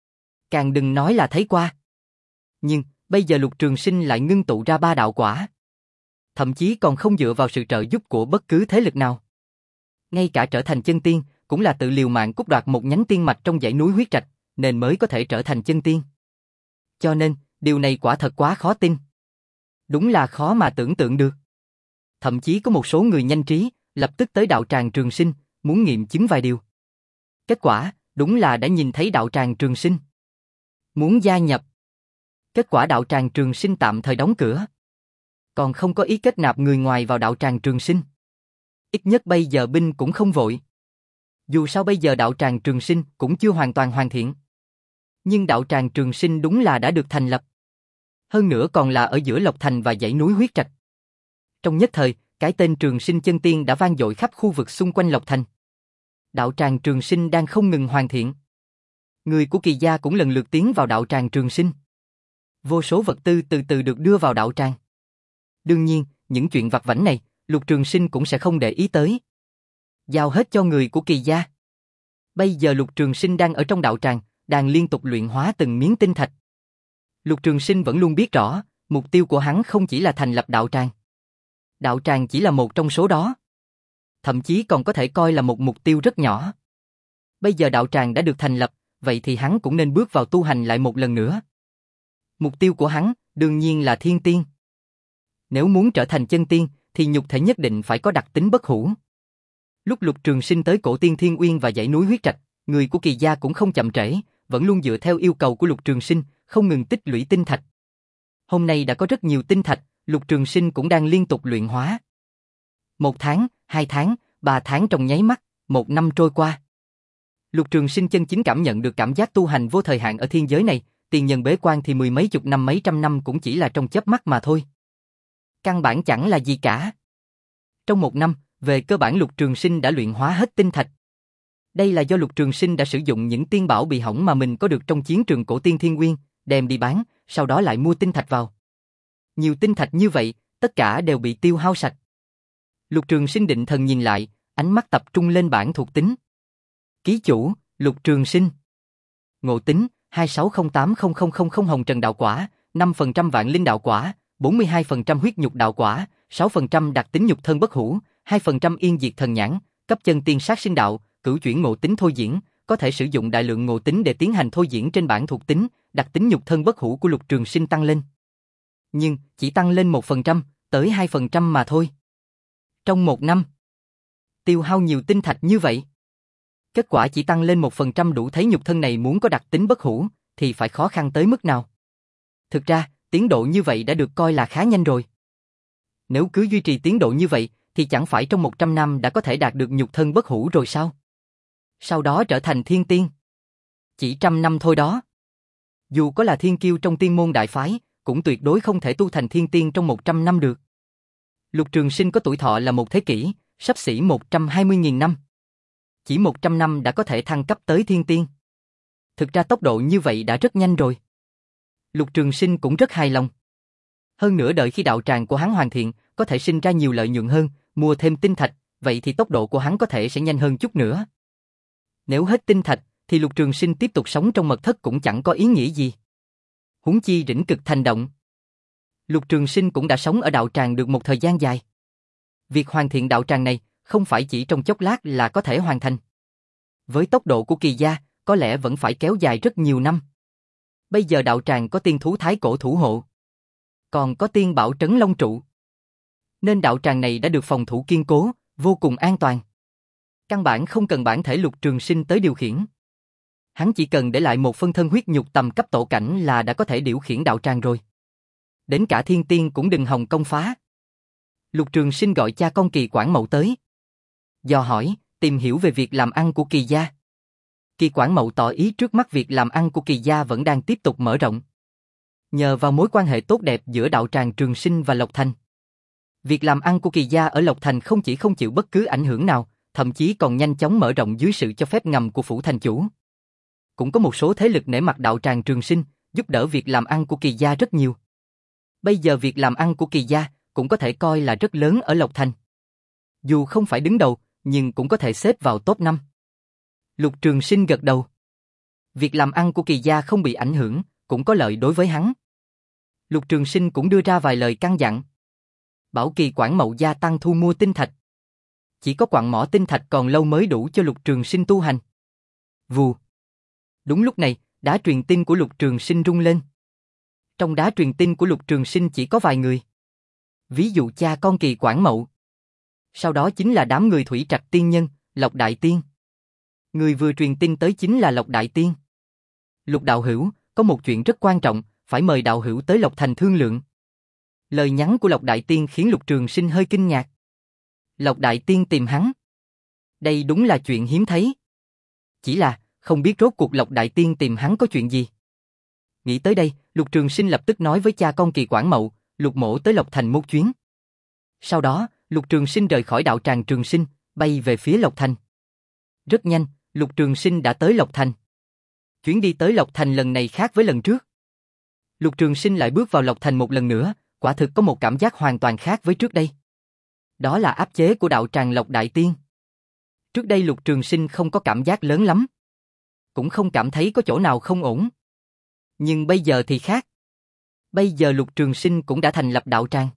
Càng đừng nói là thấy qua. Nhưng, bây giờ Lục Trường Sinh lại ngưng tụ ra ba đạo quả. Thậm chí còn không dựa vào sự trợ giúp của bất cứ thế lực nào. Ngay cả trở thành chân tiên, cũng là tự liều mạng cướp đoạt một nhánh tiên mạch trong dãy núi Huyết Trạch, nên mới có thể trở thành chân tiên. Cho nên, điều này quả thật quá khó tin. Đúng là khó mà tưởng tượng được. Thậm chí có một số người nhanh trí, lập tức tới đạo tràng Trường Sinh, muốn nghiệm chứng vài điều. Kết quả, đúng là đã nhìn thấy đạo tràng Trường Sinh. Muốn gia nhập. Kết quả đạo tràng Trường Sinh tạm thời đóng cửa. Còn không có ý kết nạp người ngoài vào đạo tràng Trường Sinh. Ít nhất bây giờ binh cũng không vội. Dù sao bây giờ đạo tràng Trường Sinh cũng chưa hoàn toàn hoàn thiện. Nhưng đạo tràng Trường Sinh đúng là đã được thành lập. Hơn nữa còn là ở giữa Lộc Thành và dãy núi Huyết Trạch. Trong nhất thời, cái tên Trường Sinh chân tiên đã vang dội khắp khu vực xung quanh Lộc Thành. Đạo tràng Trường Sinh đang không ngừng hoàn thiện. Người của Kỳ gia cũng lần lượt tiến vào đạo tràng Trường Sinh. Vô số vật tư từ từ được đưa vào đạo tràng. Đương nhiên, những chuyện vặt vãnh này, Lục Trường Sinh cũng sẽ không để ý tới. Giao hết cho người của Kỳ gia. Bây giờ Lục Trường Sinh đang ở trong đạo tràng, đang liên tục luyện hóa từng miếng tinh thạch. Lục Trường Sinh vẫn luôn biết rõ, mục tiêu của hắn không chỉ là thành lập đạo tràng. Đạo tràng chỉ là một trong số đó. Thậm chí còn có thể coi là một mục tiêu rất nhỏ. Bây giờ đạo tràng đã được thành lập, vậy thì hắn cũng nên bước vào tu hành lại một lần nữa. Mục tiêu của hắn, đương nhiên là thiên tiên. Nếu muốn trở thành chân tiên, thì nhục thể nhất định phải có đặc tính bất hủ. Lúc Lục Trường Sinh tới Cổ Tiên Thiên Uyên và dãy núi Huyết Trạch, người của Kỳ gia cũng không chậm trễ, vẫn luôn dựa theo yêu cầu của Lục Trường Sinh, không ngừng tích lũy tinh thạch. Hôm nay đã có rất nhiều tinh thạch, Lục Trường Sinh cũng đang liên tục luyện hóa. Một tháng, hai tháng, ba tháng trong nháy mắt, một năm trôi qua. Lục Trường Sinh chân chính cảm nhận được cảm giác tu hành vô thời hạn ở thiên giới này, tiền nhân bế quan thì mười mấy chục năm mấy trăm năm cũng chỉ là trong chớp mắt mà thôi. Căn bản chẳng là gì cả. Trong một năm, về cơ bản Lục Trường Sinh đã luyện hóa hết tinh thạch. Đây là do Lục Trường Sinh đã sử dụng những tiên bảo bị hỏng mà mình có được trong chiến trường Cổ Tiên Thiên Uyên, đem đi bán, sau đó lại mua tinh thạch vào. Nhiều tinh thạch như vậy, tất cả đều bị tiêu hao sạch. Lục Trường Sinh định thần nhìn lại, ánh mắt tập trung lên bảng thuộc tính. Ký chủ, Lục Trường Sinh. Ngộ tính, hai sáu không tám không không không không hồng trần đạo quả, năm phần trăm vạn linh đạo quả, bốn mươi hai phần trăm huyết nhục đạo quả, sáu phần trăm đặc tính nhục thân bất hủ, hai phần trăm yên diệt thần nhãn, cấp chân tiên sát sinh đạo, cửu chuyển ngộ tính thôi diễn, có thể sử dụng đại lượng ngộ tính để tiến hành thôi diễn trên bảng thuộc tính, đặc tính nhục thân bất hủ của Lục Trường Sinh tăng lên. Nhưng, chỉ tăng lên một phần trăm, tới hai phần trăm mà thôi. Trong một năm, tiêu hao nhiều tinh thạch như vậy. Kết quả chỉ tăng lên một phần trăm, đủ thấy nhục thân này muốn có đặc tính bất hủ, thì phải khó khăn tới mức nào. Thực ra, tiến độ như vậy đã được coi là khá nhanh rồi. Nếu cứ duy trì tiến độ như vậy, thì chẳng phải trong một trăm năm đã có thể đạt được nhục thân bất hủ rồi sao? Sau đó trở thành thiên tiên. Chỉ trăm năm thôi đó. Dù có là thiên kiêu trong tiên môn đại phái, cũng tuyệt đối không thể tu thành thiên tiên trong một trăm năm được. Lục Trường Sinh có tuổi thọ là một thế kỷ, xấp xỉ một trăm hai mươi nghìn năm. Chỉ một trăm năm đã có thể thăng cấp tới thiên tiên. Thực ra tốc độ như vậy đã rất nhanh rồi. Lục Trường Sinh cũng rất hài lòng. Hơn nữa đợi khi đạo tràng của hắn hoàn thiện, có thể sinh ra nhiều lợi nhuận hơn, mua thêm tinh thạch, vậy thì tốc độ của hắn có thể sẽ nhanh hơn chút nữa. Nếu hết tinh thạch, thì Lục Trường Sinh tiếp tục sống trong mật thất cũng chẳng có ý nghĩa gì. Huống chi Rĩnh Cực Thành động. Lục Trường Sinh cũng đã sống ở đạo tràng được một thời gian dài. Việc hoàn thiện đạo tràng này không phải chỉ trong chốc lát là có thể hoàn thành. Với tốc độ của Kỳ gia, có lẽ vẫn phải kéo dài rất nhiều năm. Bây giờ đạo tràng có tiên thú thái cổ thủ hộ, còn có tiên bảo trấn long trụ, nên đạo tràng này đã được phòng thủ kiên cố, vô cùng an toàn. Căn bản không cần bản thể Lục Trường Sinh tới điều khiển. Hắn chỉ cần để lại một phân thân huyết nhục tầm cấp tổ cảnh là đã có thể điều khiển đạo tràng rồi. Đến cả thiên tiên cũng đừng hòng công phá. Lục Trường Sinh gọi cha con Kỳ Quản Mậu tới, dò hỏi, tìm hiểu về việc làm ăn của Kỳ gia. Kỳ Quản Mậu tỏ ý trước mắt việc làm ăn của Kỳ gia vẫn đang tiếp tục mở rộng. Nhờ vào mối quan hệ tốt đẹp giữa đạo tràng Trường Sinh và Lộc Thành, việc làm ăn của Kỳ gia ở Lộc Thành không chỉ không chịu bất cứ ảnh hưởng nào, thậm chí còn nhanh chóng mở rộng dưới sự cho phép ngầm của phủ thành chủ. Cũng có một số thế lực nể mặt đạo tràng Trường Sinh, giúp đỡ việc làm ăn của Kỳ gia rất nhiều. Bây giờ việc làm ăn của Kỳ gia cũng có thể coi là rất lớn ở Lộc Thành. Dù không phải đứng đầu, nhưng cũng có thể xếp vào top năm. Lục Trường Sinh gật đầu. Việc làm ăn của Kỳ gia không bị ảnh hưởng, cũng có lợi đối với hắn. Lục Trường Sinh cũng đưa ra vài lời căn dặn. Bảo Kỳ Quản Mậu gia tăng thu mua tinh thạch. Chỉ có quặng mỏ tinh thạch còn lâu mới đủ cho Lục Trường Sinh tu hành. Vù. Đúng lúc này, đá truyền tin của Lục Trường Sinh rung lên. Trong đá truyền tin của Lục Trường Sinh chỉ có vài người. Ví dụ cha con Kỳ Quản Mậu. Sau đó chính là đám người Thủy Trạch Tiên Nhân, Lộc Đại Tiên. Người vừa truyền tin tới chính là Lộc Đại Tiên. Lục đạo hữu, có một chuyện rất quan trọng, phải mời đạo hữu tới Lộc Thành thương lượng. Lời nhắn của Lộc Đại Tiên khiến Lục Trường Sinh hơi kinh ngạc. Lộc Đại Tiên tìm hắn. Đây đúng là chuyện hiếm thấy. Chỉ là, không biết rốt cuộc Lộc Đại Tiên tìm hắn có chuyện gì. Nghĩ tới đây, Lục Trường Sinh lập tức nói với cha con Kỳ Quản Mậu, Lục mỗ tới Lộc Thành một chuyến. Sau đó, Lục Trường Sinh rời khỏi đạo tràng Trường Sinh, bay về phía Lộc Thành. Rất nhanh, Lục Trường Sinh đã tới Lộc Thành. Chuyến đi tới Lộc Thành lần này khác với lần trước. Lục Trường Sinh lại bước vào Lộc Thành một lần nữa, quả thực có một cảm giác hoàn toàn khác với trước đây. Đó là áp chế của đạo tràng Lộc Đại Tiên. Trước đây Lục Trường Sinh không có cảm giác lớn lắm, cũng không cảm thấy có chỗ nào không ổn. Nhưng bây giờ thì khác. Bây giờ Lục Trường Sinh cũng đã thành lập đạo tràng.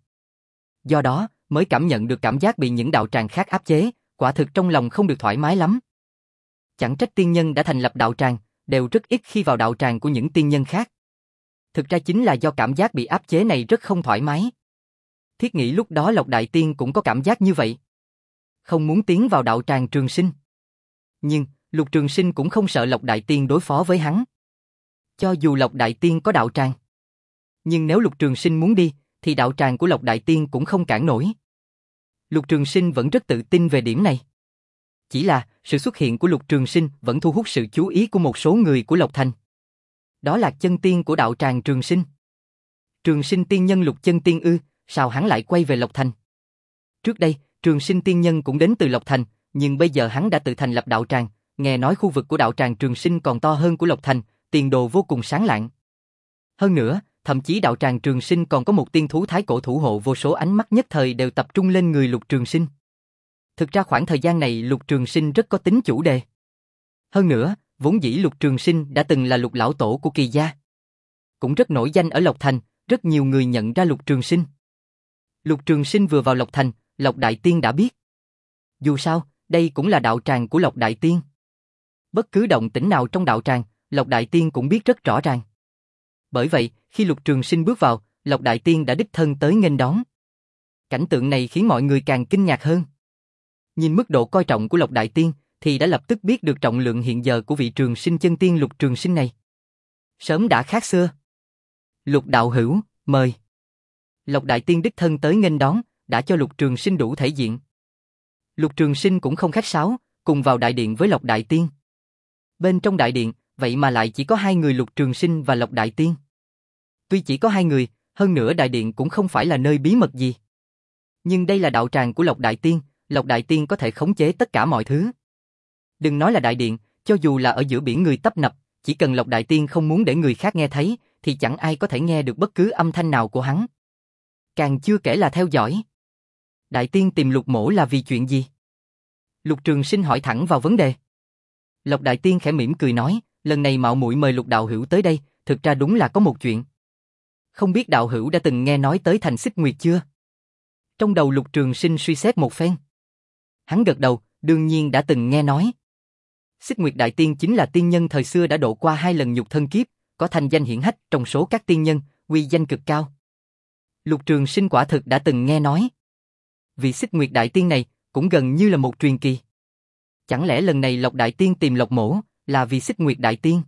Do đó, mới cảm nhận được cảm giác bị những đạo tràng khác áp chế, quả thực trong lòng không được thoải mái lắm. Chẳng trách tiên nhân đã thành lập đạo tràng, đều rất ít khi vào đạo tràng của những tiên nhân khác. Thực ra chính là do cảm giác bị áp chế này rất không thoải mái. Thiết nghĩ lúc đó Lộc Đại Tiên cũng có cảm giác như vậy. Không muốn tiến vào đạo tràng Trường Sinh. Nhưng, Lục Trường Sinh cũng không sợ Lộc Đại Tiên đối phó với hắn. Cho dù Lộc Đại Tiên có đạo tràng, nhưng nếu Lục Trường Sinh muốn đi, thì đạo tràng của Lộc Đại Tiên cũng không cản nổi. Lục Trường Sinh vẫn rất tự tin về điểm này. Chỉ là, sự xuất hiện của Lục Trường Sinh vẫn thu hút sự chú ý của một số người của Lộc Thành. Đó là chân tiên của đạo tràng Trường Sinh. Trường Sinh tiên nhân Lục chân tiên ư, sao hắn lại quay về Lộc Thành? Trước đây, Trường Sinh tiên nhân cũng đến từ Lộc Thành, nhưng bây giờ hắn đã tự thành lập đạo tràng, nghe nói khu vực của đạo tràng Trường Sinh còn to hơn của Lộc Thành, tiền đồ vô cùng sáng lạng. Hơn nữa, thậm chí đạo tràng Trường Sinh còn có một tiên thú thái cổ thủ hộ, vô số ánh mắt nhất thời đều tập trung lên người Lục Trường Sinh. Thực ra khoảng thời gian này Lục Trường Sinh rất có tính chủ đề. Hơn nữa, vốn dĩ Lục Trường Sinh đã từng là Lục lão tổ của Kỳ gia, cũng rất nổi danh ở Lộc Thành, rất nhiều người nhận ra Lục Trường Sinh. Lục Trường Sinh vừa vào Lộc Thành, Lộc Đại Tiên đã biết. Dù sao, đây cũng là đạo tràng của Lộc Đại Tiên. Bất cứ động tĩnh nào trong đạo tràng, Lộc Đại Tiên cũng biết rất rõ ràng. Bởi vậy, khi Lục Trường Sinh bước vào, Lộc Đại Tiên đã đích thân tới nghênh đón. Cảnh tượng này khiến mọi người càng kinh ngạc hơn. Nhìn mức độ coi trọng của Lộc Đại Tiên, thì đã lập tức biết được trọng lượng hiện giờ của vị Trường Sinh chân tiên Lục Trường Sinh này. Sớm đã khác xưa. Lục đạo hữu, mời. Lộc Đại Tiên đích thân tới nghênh đón, đã cho Lục Trường Sinh đủ thể diện. Lục Trường Sinh cũng không khách sáo, cùng vào đại điện với Lộc Đại Tiên. Bên trong đại điện, vậy mà lại chỉ có hai người Lục Trường Sinh và Lộc Đại Tiên. Tuy chỉ có hai người, hơn nữa đại điện cũng không phải là nơi bí mật gì. Nhưng đây là đạo tràng của Lộc Đại Tiên, Lộc Đại Tiên có thể khống chế tất cả mọi thứ. Đừng nói là đại điện, cho dù là ở giữa biển người tấp nập, chỉ cần Lộc Đại Tiên không muốn để người khác nghe thấy, thì chẳng ai có thể nghe được bất cứ âm thanh nào của hắn. Càng chưa kể là theo dõi. Đại Tiên tìm Lục Mỗ là vì chuyện gì? Lục Trường Sinh hỏi thẳng vào vấn đề. Lộc Đại Tiên khẽ mỉm cười nói, lần này mạo muội mời Lục đạo hữu tới đây, thực ra đúng là có một chuyện. Không biết đạo hữu đã từng nghe nói tới thành Xích Nguyệt chưa? Trong đầu Lục Trường Sinh suy xét một phen. Hắn gật đầu, đương nhiên đã từng nghe nói. Xích Nguyệt Đại Tiên chính là tiên nhân thời xưa đã độ qua hai lần nhục thân kiếp, có thành danh hiển hách trong số các tiên nhân, uy danh cực cao. Lục Trường Sinh quả thực đã từng nghe nói. Vị Xích Nguyệt Đại Tiên này cũng gần như là một truyền kỳ. Chẳng lẽ lần này Lộc Đại Tiên tìm Lộc Mỗ là vì Xích Nguyệt Đại Tiên?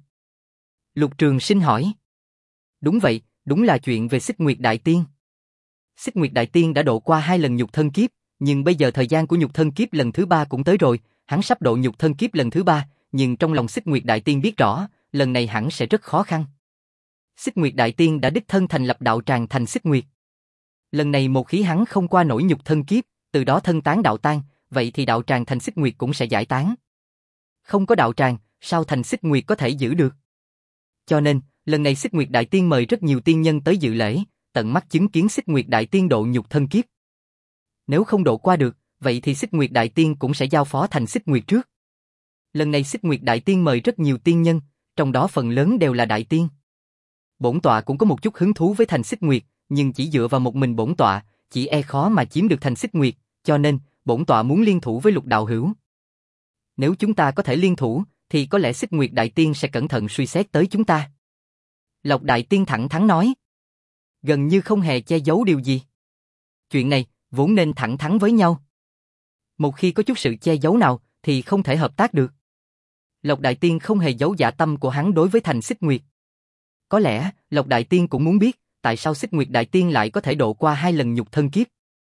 Lục Trường Sinh hỏi. Đúng vậy, đúng là chuyện về Xích Nguyệt Đại Tiên. Xích Nguyệt Đại Tiên đã độ qua hai lần nhục thân kiếp, nhưng bây giờ thời gian của nhục thân kiếp lần thứ ba cũng tới rồi, hắn sắp độ nhục thân kiếp lần thứ ba, nhưng trong lòng Xích Nguyệt Đại Tiên biết rõ, lần này hẳn sẽ rất khó khăn. Xích Nguyệt Đại Tiên đã đích thân thành lập đạo tràng thành Xích Nguyệt. Lần này một khí hắn không qua nổi nhục thân kiếp, từ đó thân tán đạo tan, vậy thì đạo tràng thành Xích Nguyệt cũng sẽ giải tán. Không có đạo tràng, sao thành Xích Nguyệt có thể giữ được? Cho nên, lần này Xích Nguyệt Đại Tiên mời rất nhiều tiên nhân tới dự lễ, tận mắt chứng kiến Xích Nguyệt Đại Tiên độ nhục thân kiếp. Nếu không độ qua được, vậy thì Xích Nguyệt Đại Tiên cũng sẽ giao phó thành Xích Nguyệt trước. Lần này Xích Nguyệt Đại Tiên mời rất nhiều tiên nhân, trong đó phần lớn đều là đại tiên. Bổn tọa cũng có một chút hứng thú với thành Xích Nguyệt, nhưng chỉ dựa vào một mình bổn tọa, chỉ e khó mà chiếm được thành Xích Nguyệt, cho nên bổn tọa muốn liên thủ với Lục đạo hữu. Nếu chúng ta có thể liên thủ, thì có lẽ Xích Nguyệt Đại Tiên sẽ cẩn thận suy xét tới chúng ta. Lộc Đại Tiên thẳng thắn nói, gần như không hề che giấu điều gì. Chuyện này vốn nên thẳng thắn với nhau. Một khi có chút sự che giấu nào, thì không thể hợp tác được. Lộc Đại Tiên không hề giấu dạ tâm của hắn đối với thành Xích Nguyệt. Có lẽ Lộc Đại Tiên cũng muốn biết, tại sao Xích Nguyệt Đại Tiên lại có thể độ qua hai lần nhục thân kiếp.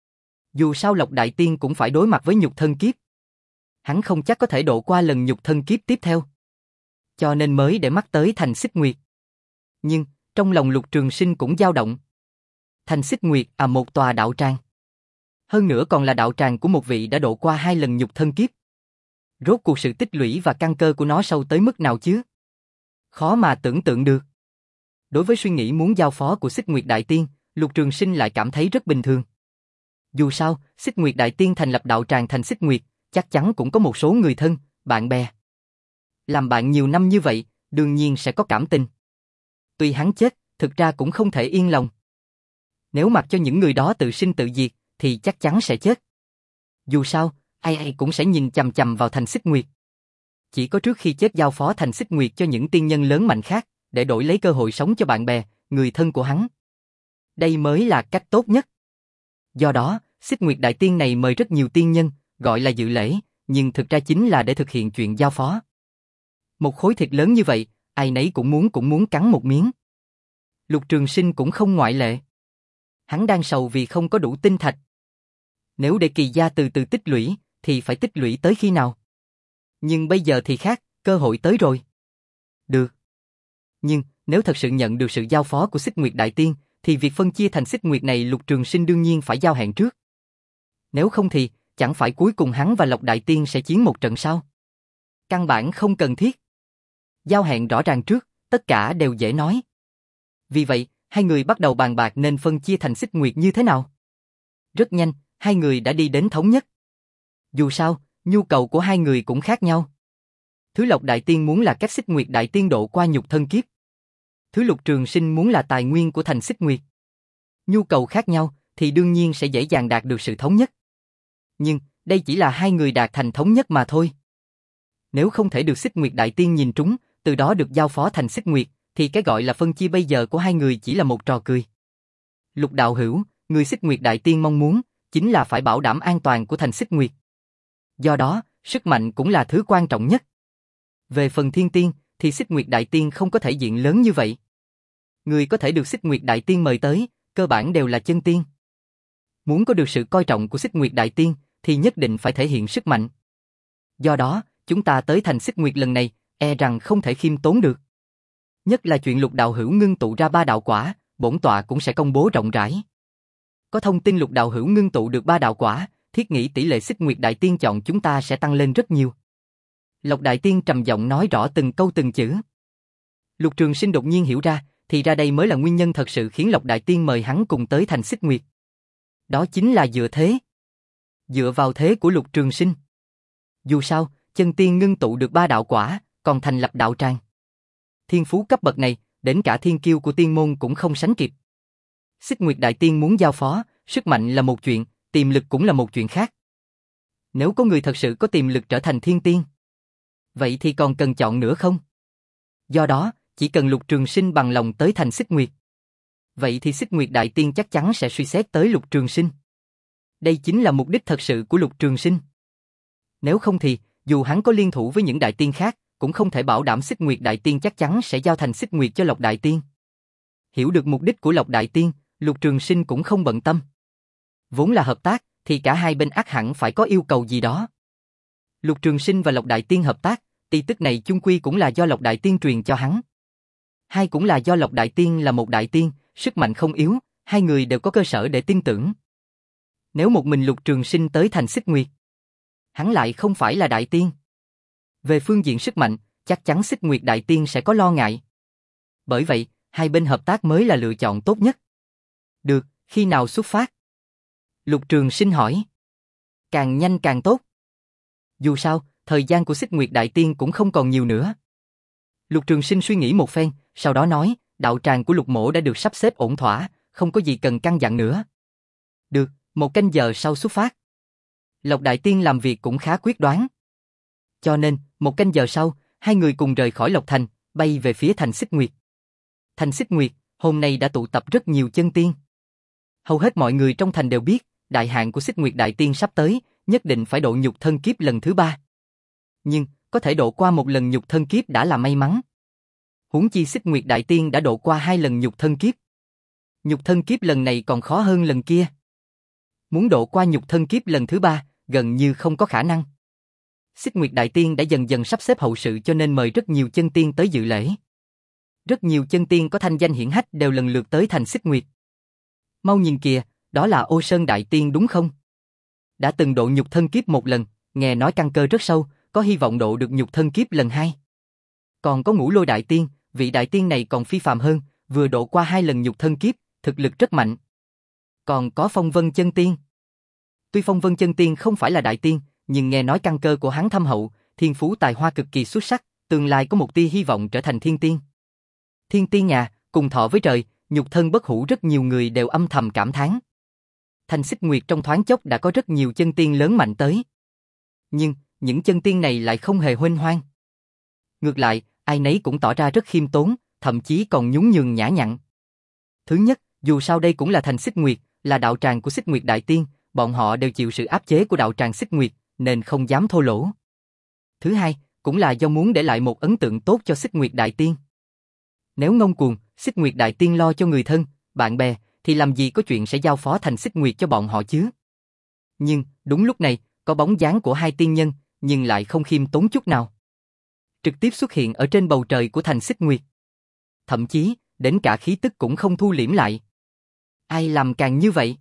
Dù sao Lộc Đại Tiên cũng phải đối mặt với nhục thân kiếp. Hắn không chắc có thể độ qua lần nhục thân kiếp tiếp theo. Cho nên mới để mắt tới thành Xích Nguyệt. Nhưng, trong lòng Lục Trường Sinh cũng dao động. Thành Xích Nguyệt à, một tòa đạo tràng. Hơn nữa còn là đạo tràng của một vị đã độ qua hai lần nhục thân kiếp. Rốt cuộc sự tích lũy và căn cơ của nó sâu tới mức nào chứ? Khó mà tưởng tượng được. Đối với suy nghĩ muốn giao phó của Xích Nguyệt Đại Tiên, Lục Trường Sinh lại cảm thấy rất bình thường. Dù sao, Xích Nguyệt Đại Tiên thành lập đạo tràng thành Xích Nguyệt, chắc chắn cũng có một số người thân, bạn bè. Làm bạn nhiều năm như vậy, đương nhiên sẽ có cảm tình. Tuy hắn chết, thực ra cũng không thể yên lòng. Nếu mặc cho những người đó tự sinh tự diệt, thì chắc chắn sẽ chết. Dù sao, ai ai cũng sẽ nhìn chằm chằm vào thành Xích Nguyệt. Chỉ có trước khi chết giao phó thành Xích Nguyệt cho những tiên nhân lớn mạnh khác, để đổi lấy cơ hội sống cho bạn bè, người thân của hắn. Đây mới là cách tốt nhất. Do đó, Xích Nguyệt Đại Tiên này mời rất nhiều tiên nhân, gọi là dự lễ, nhưng thực ra chính là để thực hiện chuyện giao phó. Một khối thịt lớn như vậy, ai nấy cũng muốn cũng muốn cắn một miếng. Lục Trường Sinh cũng không ngoại lệ. Hắn đang sầu vì không có đủ tinh thạch. Nếu để kỳ gia từ từ tích lũy, thì phải tích lũy tới khi nào? Nhưng bây giờ thì khác, cơ hội tới rồi. Được. Nhưng, nếu thật sự nhận được sự giao phó của Xích Nguyệt Đại Tiên, thì việc phân chia thành Xích Nguyệt này Lục Trường Sinh đương nhiên phải giao hẹn trước. Nếu không thì, chẳng phải cuối cùng hắn và Lộc Đại Tiên sẽ chiến một trận sao? Căn bản không cần thiết. Giao hẹn rõ ràng trước, tất cả đều dễ nói. Vì vậy, hai người bắt đầu bàn bạc nên phân chia thành Xích Nguyệt như thế nào. Rất nhanh, hai người đã đi đến thống nhất. Dù sao, nhu cầu của hai người cũng khác nhau. Thứ Lộc Đại Tiên muốn là cách Xích Nguyệt Đại Tiên độ qua nhục thân kiếp. Thứ Lục Trường Sinh muốn là tài nguyên của thành Xích Nguyệt. Nhu cầu khác nhau, thì đương nhiên sẽ dễ dàng đạt được sự thống nhất. Nhưng, đây chỉ là hai người đạt thành thống nhất mà thôi. Nếu không thể được Xích Nguyệt Đại Tiên nhìn trúng, từ đó được giao phó thành Xích Nguyệt, thì cái gọi là phân chia bây giờ của hai người chỉ là một trò cười. Lục đạo hữu, người Xích Nguyệt Đại Tiên mong muốn, chính là phải bảo đảm an toàn của thành Xích Nguyệt. Do đó, sức mạnh cũng là thứ quan trọng nhất. Về phần thiên tiên, thì Xích Nguyệt Đại Tiên không có thể diện lớn như vậy. Người có thể được Xích Nguyệt Đại Tiên mời tới, cơ bản đều là chân tiên. Muốn có được sự coi trọng của Xích Nguyệt Đại Tiên, thì nhất định phải thể hiện sức mạnh. Do đó, chúng ta tới thành Xích Nguyệt lần này, e rằng không thể khiêm tốn được. Nhất là chuyện Lục đạo hữu ngưng tụ ra ba đạo quả, bổn tọa cũng sẽ công bố rộng rãi. Có thông tin Lục đạo hữu ngưng tụ được ba đạo quả, thiết nghĩ tỷ lệ Xích Nguyệt Đại Tiên chọn chúng ta sẽ tăng lên rất nhiều. Lộc Đại Tiên trầm giọng nói rõ từng câu từng chữ. Lục Trường Sinh đột nhiên hiểu ra, thì ra đây mới là nguyên nhân thật sự khiến Lộc Đại Tiên mời hắn cùng tới thành Xích Nguyệt. Đó chính là dựa thế. Dựa vào thế của Lục Trường Sinh. Dù sao, chân tiên ngưng tụ được ba đạo quả, còn thành lập đạo tràng. Thiên phú cấp bậc này, đến cả thiên kiêu của tiên môn cũng không sánh kịp. Xích Nguyệt Đại Tiên muốn giao phó, sức mạnh là một chuyện, tiềm lực cũng là một chuyện khác. Nếu có người thật sự có tiềm lực trở thành thiên tiên, vậy thì còn cần chọn nữa không? Do đó, chỉ cần Lục Trường Sinh bằng lòng tới thành Xích Nguyệt, vậy thì Xích Nguyệt Đại Tiên chắc chắn sẽ suy xét tới Lục Trường Sinh. Đây chính là mục đích thật sự của Lục Trường Sinh. Nếu không thì, dù hắn có liên thủ với những đại tiên khác, cũng không thể bảo đảm Xích Nguyệt Đại Tiên chắc chắn sẽ giao thành Xích Nguyệt cho Lộc Đại Tiên. Hiểu được mục đích của Lộc Đại Tiên, Lục Trường Sinh cũng không bận tâm. Vốn là hợp tác, thì cả hai bên ắt hẳn phải có yêu cầu gì đó. Lục Trường Sinh và Lộc Đại Tiên hợp tác, tin tức này chung quy cũng là do Lộc Đại Tiên truyền cho hắn. Hai cũng là do Lộc Đại Tiên là một đại tiên, sức mạnh không yếu, hai người đều có cơ sở để tin tưởng. Nếu một mình Lục Trường Sinh tới thành Xích Nguyệt, hắn lại không phải là đại tiên. Về phương diện sức mạnh, chắc chắn Xích Nguyệt Đại Tiên sẽ có lo ngại. Bởi vậy, hai bên hợp tác mới là lựa chọn tốt nhất. Được, khi nào xuất phát? Lục Trường Sinh hỏi. Càng nhanh càng tốt. Dù sao, thời gian của Xích Nguyệt Đại Tiên cũng không còn nhiều nữa. Lục Trường Sinh suy nghĩ một phen, sau đó nói, đạo tràng của Lục mỗ đã được sắp xếp ổn thỏa, không có gì cần căn dặn nữa. Được, một canh giờ sau xuất phát. Lộc Đại Tiên làm việc cũng khá quyết đoán. Cho nên, một canh giờ sau, hai người cùng rời khỏi Lộc Thành, bay về phía thành Xích Nguyệt. Thành Xích Nguyệt, hôm nay đã tụ tập rất nhiều chân tiên. Hầu hết mọi người trong thành đều biết, đại hạn của Xích Nguyệt Đại Tiên sắp tới, nhất định phải độ nhục thân kiếp lần thứ ba. Nhưng, có thể độ qua một lần nhục thân kiếp đã là may mắn. Huống chi Xích Nguyệt Đại Tiên đã độ qua hai lần nhục thân kiếp. Nhục thân kiếp lần này còn khó hơn lần kia. Muốn độ qua nhục thân kiếp lần thứ ba, gần như không có khả năng. Xích Nguyệt Đại Tiên đã dần dần sắp xếp hậu sự cho nên mời rất nhiều chân tiên tới dự lễ. Rất nhiều chân tiên có thanh danh hiển hách đều lần lượt tới thành Xích Nguyệt. Mau nhìn kìa, đó là Ô Sơn Đại Tiên đúng không? Đã từng độ nhục thân kiếp một lần, nghe nói căn cơ rất sâu, có hy vọng độ được nhục thân kiếp lần hai. Còn có Ngũ Lôi Đại Tiên, vị đại tiên này còn phi phàm hơn, vừa độ qua hai lần nhục thân kiếp, thực lực rất mạnh. Còn có Phong Vân Chân Tiên. Tuy Phong Vân Chân Tiên không phải là đại tiên, nhưng nghe nói căn cơ của hắn thâm hậu, thiên phú tài hoa cực kỳ xuất sắc, tương lai có một tia hy vọng trở thành thiên tiên. Thiên tiên à, cùng thọ với trời, nhục thân bất hủ, rất nhiều người đều âm thầm cảm thán. Thành Xích Nguyệt trong thoáng chốc đã có rất nhiều chân tiên lớn mạnh tới. Nhưng, những chân tiên này lại không hề huênh hoang. Ngược lại, ai nấy cũng tỏ ra rất khiêm tốn, thậm chí còn nhún nhường nhã nhặn. Thứ nhất, dù sao đây cũng là thành Xích Nguyệt, là đạo tràng của Xích Nguyệt Đại Tiên, bọn họ đều chịu sự áp chế của đạo tràng Xích Nguyệt, nên không dám thô lỗ. Thứ hai, cũng là do muốn để lại một ấn tượng tốt cho Xích Nguyệt Đại Tiên. Nếu ngông cuồng, Xích Nguyệt Đại Tiên lo cho người thân, bạn bè, thì làm gì có chuyện sẽ giao phó thành Xích Nguyệt cho bọn họ chứ? Nhưng, đúng lúc này, có bóng dáng của hai tiên nhân, nhưng lại không khiêm tốn chút nào. Trực tiếp xuất hiện ở trên bầu trời của thành Xích Nguyệt. Thậm chí, đến cả khí tức cũng không thu liễm lại. Ai làm càng như vậy?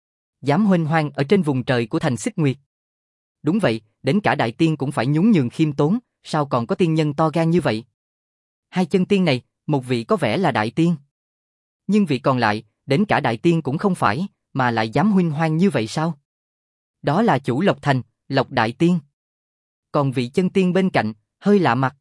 Dám huênh hoang ở trên vùng trời của thành Xích Nguyệt. Đúng vậy, đến cả đại tiên cũng phải nhún nhường khiêm tốn, sao còn có tiên nhân to gan như vậy? Hai chân tiên này, một vị có vẻ là đại tiên. Nhưng vị còn lại, đến cả đại tiên cũng không phải, mà lại dám huênh hoang như vậy sao? Đó là chủ Lộc Thành, Lộc Đại Tiên. Còn vị chân tiên bên cạnh, hơi lạ mặt.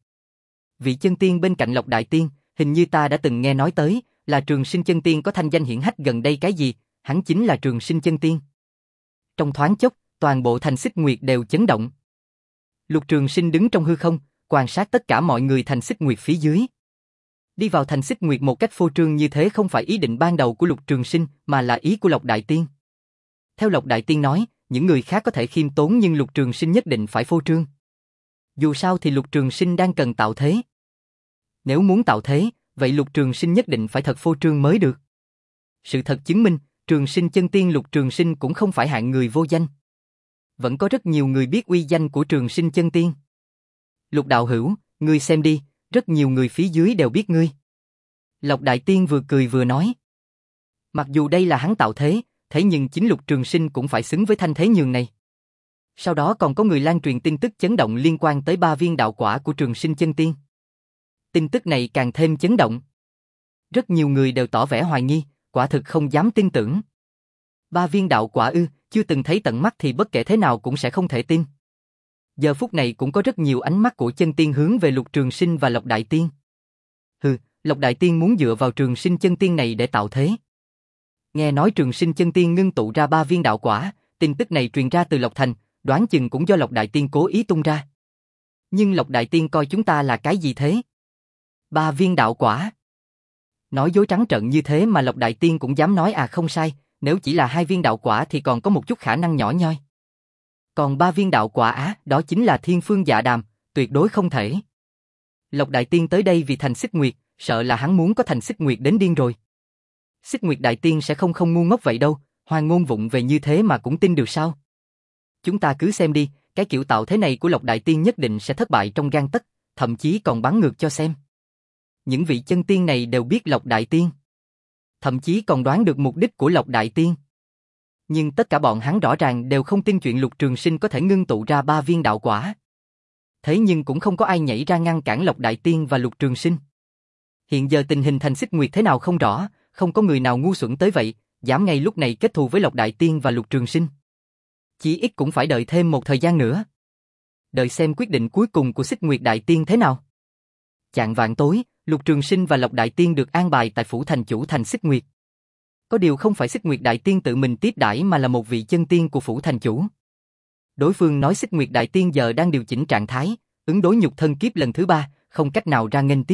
Vị chân tiên bên cạnh Lộc Đại Tiên, hình như ta đã từng nghe nói tới, là Trường Sinh chân tiên có thanh danh hiển hách gần đây cái gì, hắn chính là Trường Sinh chân tiên. Trong thoáng chốc, toàn bộ thành Xích Nguyệt đều chấn động. Lục Trường Sinh đứng trong hư không, quan sát tất cả mọi người thành Xích Nguyệt phía dưới. Đi vào thành Xích Nguyệt một cách phô trương như thế không phải ý định ban đầu của Lục Trường Sinh, mà là ý của Lộc Đại Tiên. Theo Lộc Đại Tiên nói, những người khác có thể khiêm tốn nhưng Lục Trường Sinh nhất định phải phô trương. Dù sao thì Lục Trường Sinh đang cần tạo thế. Nếu muốn tạo thế, vậy Lục Trường Sinh nhất định phải thật phô trương mới được. Sự thật chứng minh, Trường Sinh chân tiên Lục Trường Sinh cũng không phải hạng người vô danh. vẫn có rất nhiều người biết uy danh của Trường Sinh Chân Tiên. Lục đạo hữu, ngươi xem đi, rất nhiều người phía dưới đều biết ngươi. Lộc Đại Tiên vừa cười vừa nói. Mặc dù đây là hắn tạo thế, thế nhưng chính Lục Trường Sinh cũng phải xứng với thanh thế nhường này. Sau đó còn có người lan truyền tin tức chấn động liên quan tới ba viên đạo quả của Trường Sinh Chân Tiên. Tin tức này càng thêm chấn động. Rất nhiều người đều tỏ vẻ hoài nghi, quả thực không dám tin tưởng. Ba viên đạo quả ư, chưa từng thấy tận mắt thì bất kể thế nào cũng sẽ không thể tin. Giờ phút này cũng có rất nhiều ánh mắt của chân tiên hướng về Lục Trường Sinh và Lộc Đại Tiên. Hừ, Lộc Đại Tiên muốn dựa vào Trường Sinh Chân Tiên này để tạo thế. Nghe nói Trường Sinh Chân Tiên ngưng tụ ra ba viên đạo quả, tin tức này truyền ra từ Lộc Thành, đoán chừng cũng do Lộc Đại Tiên cố ý tung ra. Nhưng Lộc Đại Tiên coi chúng ta là cái gì thế? Ba viên đạo quả. Nói dối trắng trợn như thế mà Lộc Đại Tiên cũng dám nói à không sai, nếu chỉ là hai viên đạo quả thì còn có một chút khả năng nhỏ nhoi. Còn ba viên đạo quả á, đó chính là Thiên Phương Dạ Đàm, tuyệt đối không thể. Lộc Đại Tiên tới đây vì thành Xích Nguyệt, sợ là hắn muốn có thành Xích Nguyệt đến điên rồi. Xích Nguyệt Đại Tiên sẽ không không ngu ngốc vậy đâu, hoang ngôn vụng về như thế mà cũng tin được sao? Chúng ta cứ xem đi, cái kiểu tạo thế này của Lộc Đại Tiên nhất định sẽ thất bại trong gang tấc, thậm chí còn bắn ngược cho xem. Những vị chân tiên này đều biết Lộc Đại Tiên, thậm chí còn đoán được mục đích của Lộc Đại Tiên. Nhưng tất cả bọn hắn rõ ràng đều không tin chuyện Lục Trường Sinh có thể ngưng tụ ra ba viên đạo quả. Thế nhưng cũng không có ai nhảy ra ngăn cản Lộc Đại Tiên và Lục Trường Sinh. Hiện giờ tình hình thành Xích Nguyệt thế nào không rõ, không có người nào ngu xuẩn tới vậy, dám ngay lúc này kết thù với Lộc Đại Tiên và Lục Trường Sinh. Chỉ ít cũng phải đợi thêm một thời gian nữa. Đợi xem quyết định cuối cùng của Xích Nguyệt Đại Tiên thế nào. Chạng vạn tối, Lục Trường Sinh và Lộc Đại Tiên được an bài tại phủ thành chủ thành Xích Nguyệt. Có điều không phải Xích Nguyệt Đại Tiên tự mình tiếp đãi mà là một vị chân tiên của phủ thành chủ. Đối phương nói Xích Nguyệt Đại Tiên giờ đang điều chỉnh trạng thái, ứng đối nhục thân kiếp lần thứ ba, không cách nào ra nghênh tiếp.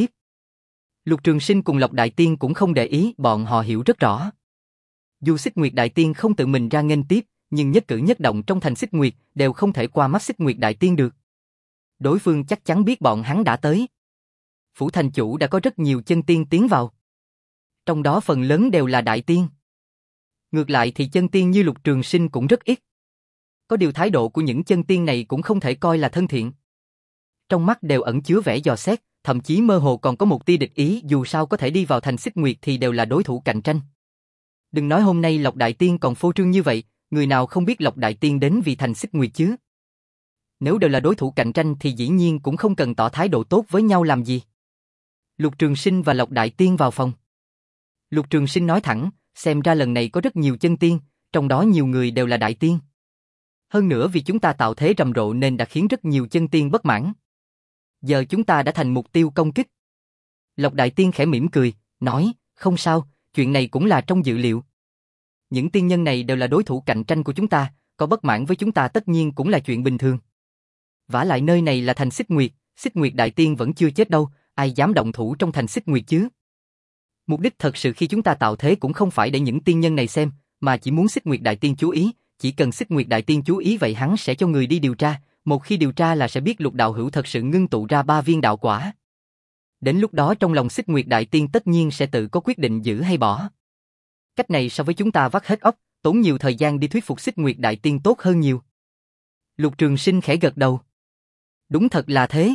Lục Trường Sinh cùng Lộc Đại Tiên cũng không để ý, bọn họ hiểu rất rõ. Dù Xích Nguyệt Đại Tiên không tự mình ra nghênh tiếp, nhưng nhất cử nhất động trong thành Xích Nguyệt đều không thể qua mắt Xích Nguyệt Đại Tiên được. Đối phương chắc chắn biết bọn hắn đã tới. Phủ thành chủ đã có rất nhiều chân tiên tiến vào. Trong đó phần lớn đều là đại tiên. Ngược lại thì chân tiên như Lục Trường Sinh cũng rất ít. Có điều thái độ của những chân tiên này cũng không thể coi là thân thiện. Trong mắt đều ẩn chứa vẻ dò xét, thậm chí mơ hồ còn có một tia địch ý, dù sao có thể đi vào thành Xích Nguyệt thì đều là đối thủ cạnh tranh. Đừng nói hôm nay Lộc Đại Tiên còn phô trương như vậy, người nào không biết Lộc Đại Tiên đến vì thành Xích Nguyệt chứ? Nếu đều là đối thủ cạnh tranh thì dĩ nhiên cũng không cần tỏ thái độ tốt với nhau làm gì. Lục Trường Sinh và Lộc Đại Tiên vào phòng. Lục Trường Sinh nói thẳng, xem ra lần này có rất nhiều chân tiên, trong đó nhiều người đều là đại tiên. Hơn nữa vì chúng ta tạo thế rầm rộ nên đã khiến rất nhiều chân tiên bất mãn. Giờ chúng ta đã thành mục tiêu công kích. Lộc Đại Tiên khẽ mỉm cười, nói, không sao, chuyện này cũng là trong dự liệu. Những tiên nhân này đều là đối thủ cạnh tranh của chúng ta, có bất mãn với chúng ta tất nhiên cũng là chuyện bình thường. Vả lại nơi này là thành Xích Nguyệt, Xích Nguyệt Đại Tiên vẫn chưa chết đâu, ai dám động thủ trong thành Xích Nguyệt chứ? Mục đích thật sự khi chúng ta tạo thế cũng không phải để những tiên nhân này xem, mà chỉ muốn Xích Nguyệt Đại Tiên chú ý, chỉ cần Xích Nguyệt Đại Tiên chú ý vậy hắn sẽ cho người đi điều tra, một khi điều tra là sẽ biết Lục đạo hữu thật sự ngưng tụ ra ba viên đạo quả. Đến lúc đó trong lòng Xích Nguyệt Đại Tiên tất nhiên sẽ tự có quyết định giữ hay bỏ. Cách này so với chúng ta vắt hết óc, tốn nhiều thời gian đi thuyết phục Xích Nguyệt Đại Tiên tốt hơn nhiều. Lục Trường Sinh khẽ gật đầu. Đúng thật là thế.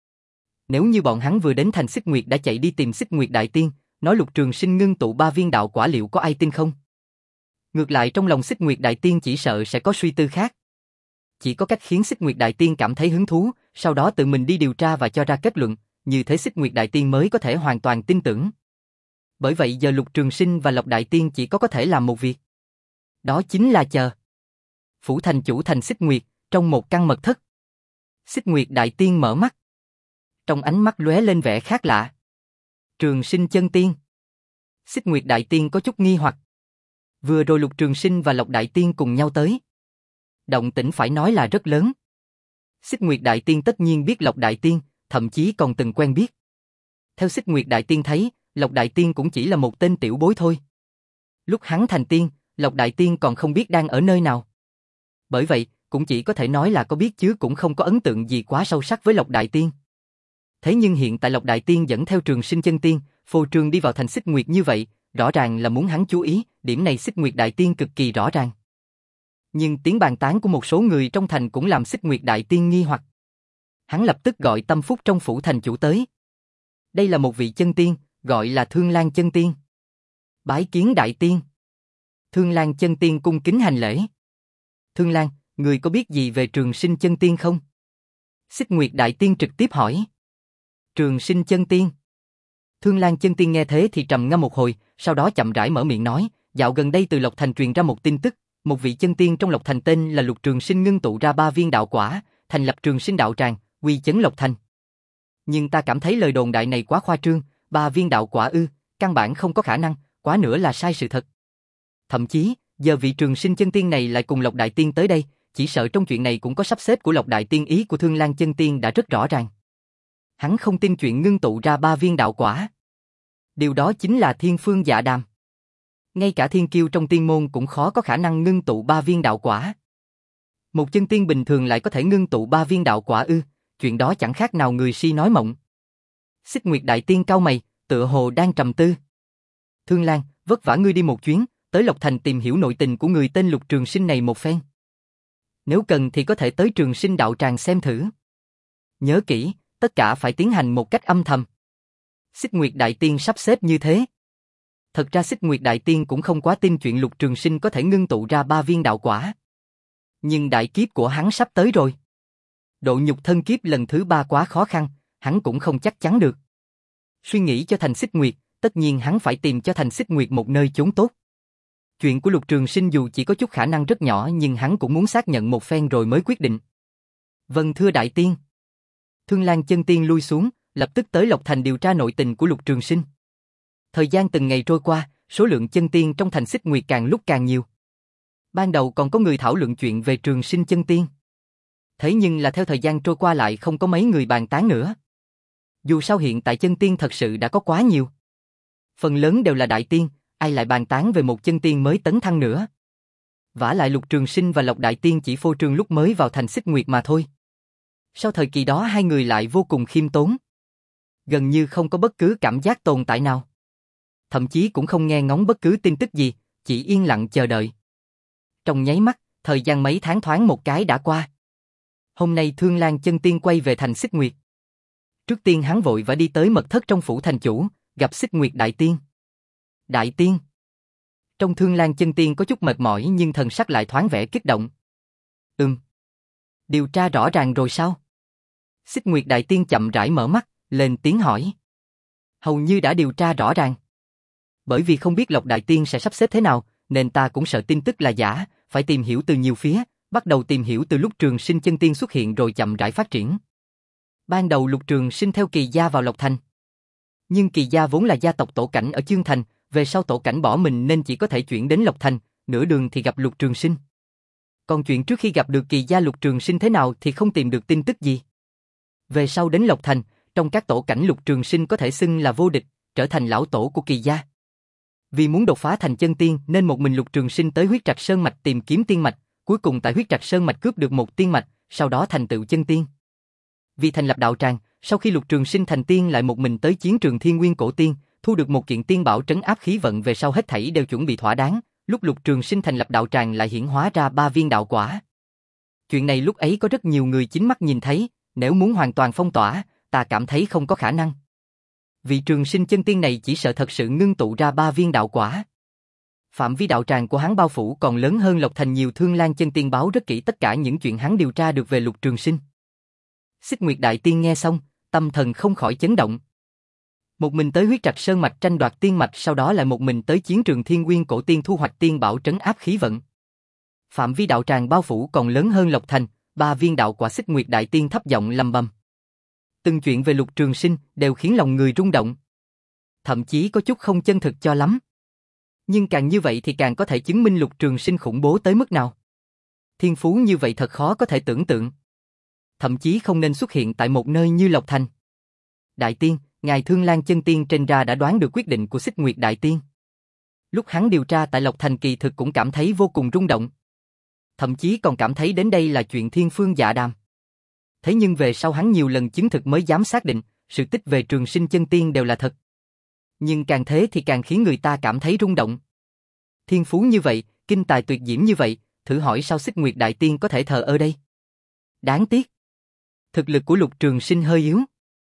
Nếu như bọn hắn vừa đến thành Xích Nguyệt đã chạy đi tìm Xích Nguyệt Đại Tiên, nói Lục Trường Sinh ngưng tụ ba viên đạo quả liệu có ai tin không? Ngược lại trong lòng Xích Nguyệt Đại Tiên chỉ sợ sẽ có suy tư khác. Chỉ có cách khiến Xích Nguyệt Đại Tiên cảm thấy hứng thú, sau đó tự mình đi điều tra và cho ra kết luận, như thế Xích Nguyệt Đại Tiên mới có thể hoàn toàn tin tưởng. Bởi vậy giờ Lục Trường Sinh và Lộc Đại Tiên chỉ có có thể làm một việc. Đó chính là chờ. Phủ thành chủ thành Xích Nguyệt, trong một căn mật thất. Xích Nguyệt Đại Tiên mở mắt. Trong ánh mắt lóe lên vẻ khác lạ. Trường Sinh chân tiên. Xích Nguyệt Đại Tiên có chút nghi hoặc. Vừa rồi Lục Trường Sinh và Lộc Đại Tiên cùng nhau tới. Động tĩnh phải nói là rất lớn. Xích Nguyệt Đại Tiên tất nhiên biết Lộc Đại Tiên, thậm chí còn từng quen biết. Theo Xích Nguyệt Đại Tiên thấy, Lộc Đại Tiên cũng chỉ là một tên tiểu bối thôi. Lúc hắn thành tiên, Lộc Đại Tiên còn không biết đang ở nơi nào. Bởi vậy, cũng chỉ có thể nói là có biết chứ cũng không có ấn tượng gì quá sâu sắc với Lộc Đại Tiên. Thế nhưng hiện tại Lộc Đại Tiên dẫn theo Trường Sinh chân tiên, phô trương đi vào thành Xích Nguyệt như vậy, rõ ràng là muốn hắn chú ý, điểm này Xích Nguyệt Đại Tiên cực kỳ rõ ràng. Nhưng tiếng bàn tán của một số người trong thành cũng làm Xích Nguyệt Đại Tiên nghi hoặc. Hắn lập tức gọi tâm phúc trong phủ thành chủ tới. Đây là một vị chân tiên, gọi là Thương Lan chân tiên. Bái kiến đại tiên. Thương Lan chân tiên cung kính hành lễ. Thương Lan, người có biết gì về Trường Sinh chân tiên không? Xích Nguyệt Đại Tiên trực tiếp hỏi. Trường Sinh chân tiên. Thương Lan chân tiên nghe thế thì trầm ngâm một hồi, sau đó chậm rãi mở miệng nói, dạo gần đây từ Lộc Thành truyền ra một tin tức, một vị chân tiên trong Lộc Thành tên là Lục Trường Sinh ngưng tụ ra ba viên đạo quả, thành lập Trường Sinh đạo tràng, uy chấn Lộc Thành. Nhưng ta cảm thấy lời đồn đại này quá khoa trương, ba viên đạo quả ư, căn bản không có khả năng, quá nữa là sai sự thật. Thậm chí, giờ vị Trường Sinh chân tiên này lại cùng Lộc Đại Tiên tới đây, chỉ sợ trong chuyện này cũng có sắp xếp của Lộc Đại Tiên, ý của Thương Lan chân tiên đã rất rõ ràng. Hắn không tin chuyện ngưng tụ ra ba viên đạo quả. Điều đó chính là thiên phương dạ đàm. Ngay cả thiên kiêu trong tiên môn cũng khó có khả năng ngưng tụ ba viên đạo quả. Một chân tiên bình thường lại có thể ngưng tụ ba viên đạo quả ư, chuyện đó chẳng khác nào người si nói mộng. Xích Nguyệt Đại Tiên cau mày, tựa hồ đang trầm tư. Thương Lan, vất vả ngươi đi một chuyến, tới Lộc Thành tìm hiểu nội tình của người tên Lục Trường Sinh này một phen. Nếu cần thì có thể tới Trường Sinh đạo tràng xem thử. Nhớ kỹ, tất cả phải tiến hành một cách âm thầm. Xích Nguyệt Đại Tiên sắp xếp như thế. Thật ra Xích Nguyệt Đại Tiên cũng không quá tin chuyện Lục Trường Sinh có thể ngưng tụ ra ba viên đạo quả. Nhưng đại kiếp của hắn sắp tới rồi. Độ nhục thân kiếp lần thứ ba quá khó khăn, hắn cũng không chắc chắn được. Suy nghĩ cho thành Xích Nguyệt, tất nhiên hắn phải tìm cho thành Xích Nguyệt một nơi chốn tốt. Chuyện của Lục Trường Sinh dù chỉ có chút khả năng rất nhỏ nhưng hắn cũng muốn xác nhận một phen rồi mới quyết định. Vâng thưa đại tiên. Thương Lan chân tiên lui xuống, lập tức tới Lộc Thành điều tra nội tình của Lục Trường Sinh. Thời gian từng ngày trôi qua, số lượng chân tiên trong thành Xích Nguyệt càng lúc càng nhiều. Ban đầu còn có người thảo luận chuyện về Trường Sinh chân tiên. Thế nhưng là theo thời gian trôi qua lại không có mấy người bàn tán nữa. Dù sao hiện tại chân tiên thật sự đã có quá nhiều. Phần lớn đều là đại tiên, ai lại bàn tán về một chân tiên mới tấn thăng nữa. Vả lại Lục Trường Sinh và Lộc Đại Tiên chỉ phô trương lúc mới vào thành Xích Nguyệt mà thôi. Sau thời kỳ đó hai người lại vô cùng khiêm tốn. Gần như không có bất cứ cảm giác tồn tại nào. Thậm chí cũng không nghe ngóng bất cứ tin tức gì, chỉ yên lặng chờ đợi. Trong nháy mắt, thời gian mấy tháng thoáng một cái đã qua. Hôm nay Thương Lan chân tiên quay về thành Xích Nguyệt. Trước tiên hắn vội vã đi tới mật thất trong phủ thành chủ, gặp Xích Nguyệt Đại Tiên. Đại Tiên. Trong Thương Lan chân tiên có chút mệt mỏi nhưng thần sắc lại thoáng vẻ kích động. Ừm. Điều tra rõ ràng rồi sao? Xích Nguyệt Đại Tiên chậm rãi mở mắt, lên tiếng hỏi. Hầu như đã điều tra rõ ràng. Bởi vì không biết Lộc Đại Tiên sẽ sắp xếp thế nào, nên ta cũng sợ tin tức là giả, phải tìm hiểu từ nhiều phía, bắt đầu tìm hiểu từ lúc Trường Sinh chân tiên xuất hiện rồi chậm rãi phát triển. Ban đầu Lục Trường Sinh theo Kỳ gia vào Lộc Thành. Nhưng Kỳ gia vốn là gia tộc tổ cảnh ở Chương Thành, về sau tổ cảnh bỏ mình nên chỉ có thể chuyển đến Lộc Thành, nửa đường thì gặp Lục Trường Sinh. Còn chuyện trước khi gặp được Kỳ gia Lục Trường Sinh thế nào thì không tìm được tin tức gì. Về sau đến Lộc Thành, trong các tổ cảnh Lục Trường Sinh có thể xưng là vô địch, trở thành lão tổ của Kỳ gia. Vì muốn đột phá thành chân tiên nên một mình Lục Trường Sinh tới Huyết Trạch Sơn Mạch tìm kiếm tiên mạch, cuối cùng tại Huyết Trạch Sơn Mạch cướp được một tiên mạch, sau đó thành tựu chân tiên. Vì thành lập đạo tràng, sau khi Lục Trường Sinh thành tiên lại một mình tới chiến trường Thiên Nguyên Cổ Tiên, thu được một kiện tiên bảo trấn áp khí vận, về sau hết thảy đều chuẩn bị thỏa đáng, lúc Lục Trường Sinh thành lập đạo tràng lại hiển hóa ra ba viên đạo quả. Chuyện này lúc ấy có rất nhiều người chính mắt nhìn thấy, nếu muốn hoàn toàn phong tỏa, ta cảm thấy không có khả năng. Vị Trường Sinh chân tiên này chỉ sợ thật sự ngưng tụ ra ba viên đạo quả. Phạm vi đạo tràng của hắn bao phủ còn lớn hơn Lộc Thành nhiều. Thương Lan chân tiên báo rất kỹ tất cả những chuyện hắn điều tra được về Lục Trường Sinh. Xích Nguyệt Đại Tiên nghe xong, tâm thần không khỏi chấn động. Một mình tới Huyết Trạch Sơn Mạch tranh đoạt tiên mạch, sau đó lại một mình tới chiến trường Thiên Nguyên Cổ Tiên thu hoạch tiên bảo trấn áp khí vận. Phạm vi đạo tràng bao phủ còn lớn hơn Lộc Thành, ba viên đạo quả. Xích Nguyệt Đại Tiên thấp giọng lầm bầm. Từng chuyện về Lục Trường Sinh đều khiến lòng người rung động. Thậm chí có chút không chân thực cho lắm. Nhưng càng như vậy thì càng có thể chứng minh Lục Trường Sinh khủng bố tới mức nào. Thiên phú như vậy thật khó có thể tưởng tượng. Thậm chí không nên xuất hiện tại một nơi như Lộc Thành. Đại Tiên, ngài Thương Lan chân tiên trên ra đã đoán được quyết định của Xích Nguyệt Đại Tiên. Lúc hắn điều tra tại Lộc Thành kỳ thực cũng cảm thấy vô cùng rung động. Thậm chí còn cảm thấy đến đây là chuyện thiên phương dạ đàm. Thế nhưng về sau hắn nhiều lần chứng thực mới dám xác định, sự tích về Trường Sinh chân tiên đều là thật. Nhưng càng thế thì càng khiến người ta cảm thấy rung động. Thiên phú như vậy, kinh tài tuyệt diễm như vậy, thử hỏi sao Xích Nguyệt Đại Tiên có thể thờ ơ đây? Đáng tiếc. Thực lực của Lục Trường Sinh hơi yếu.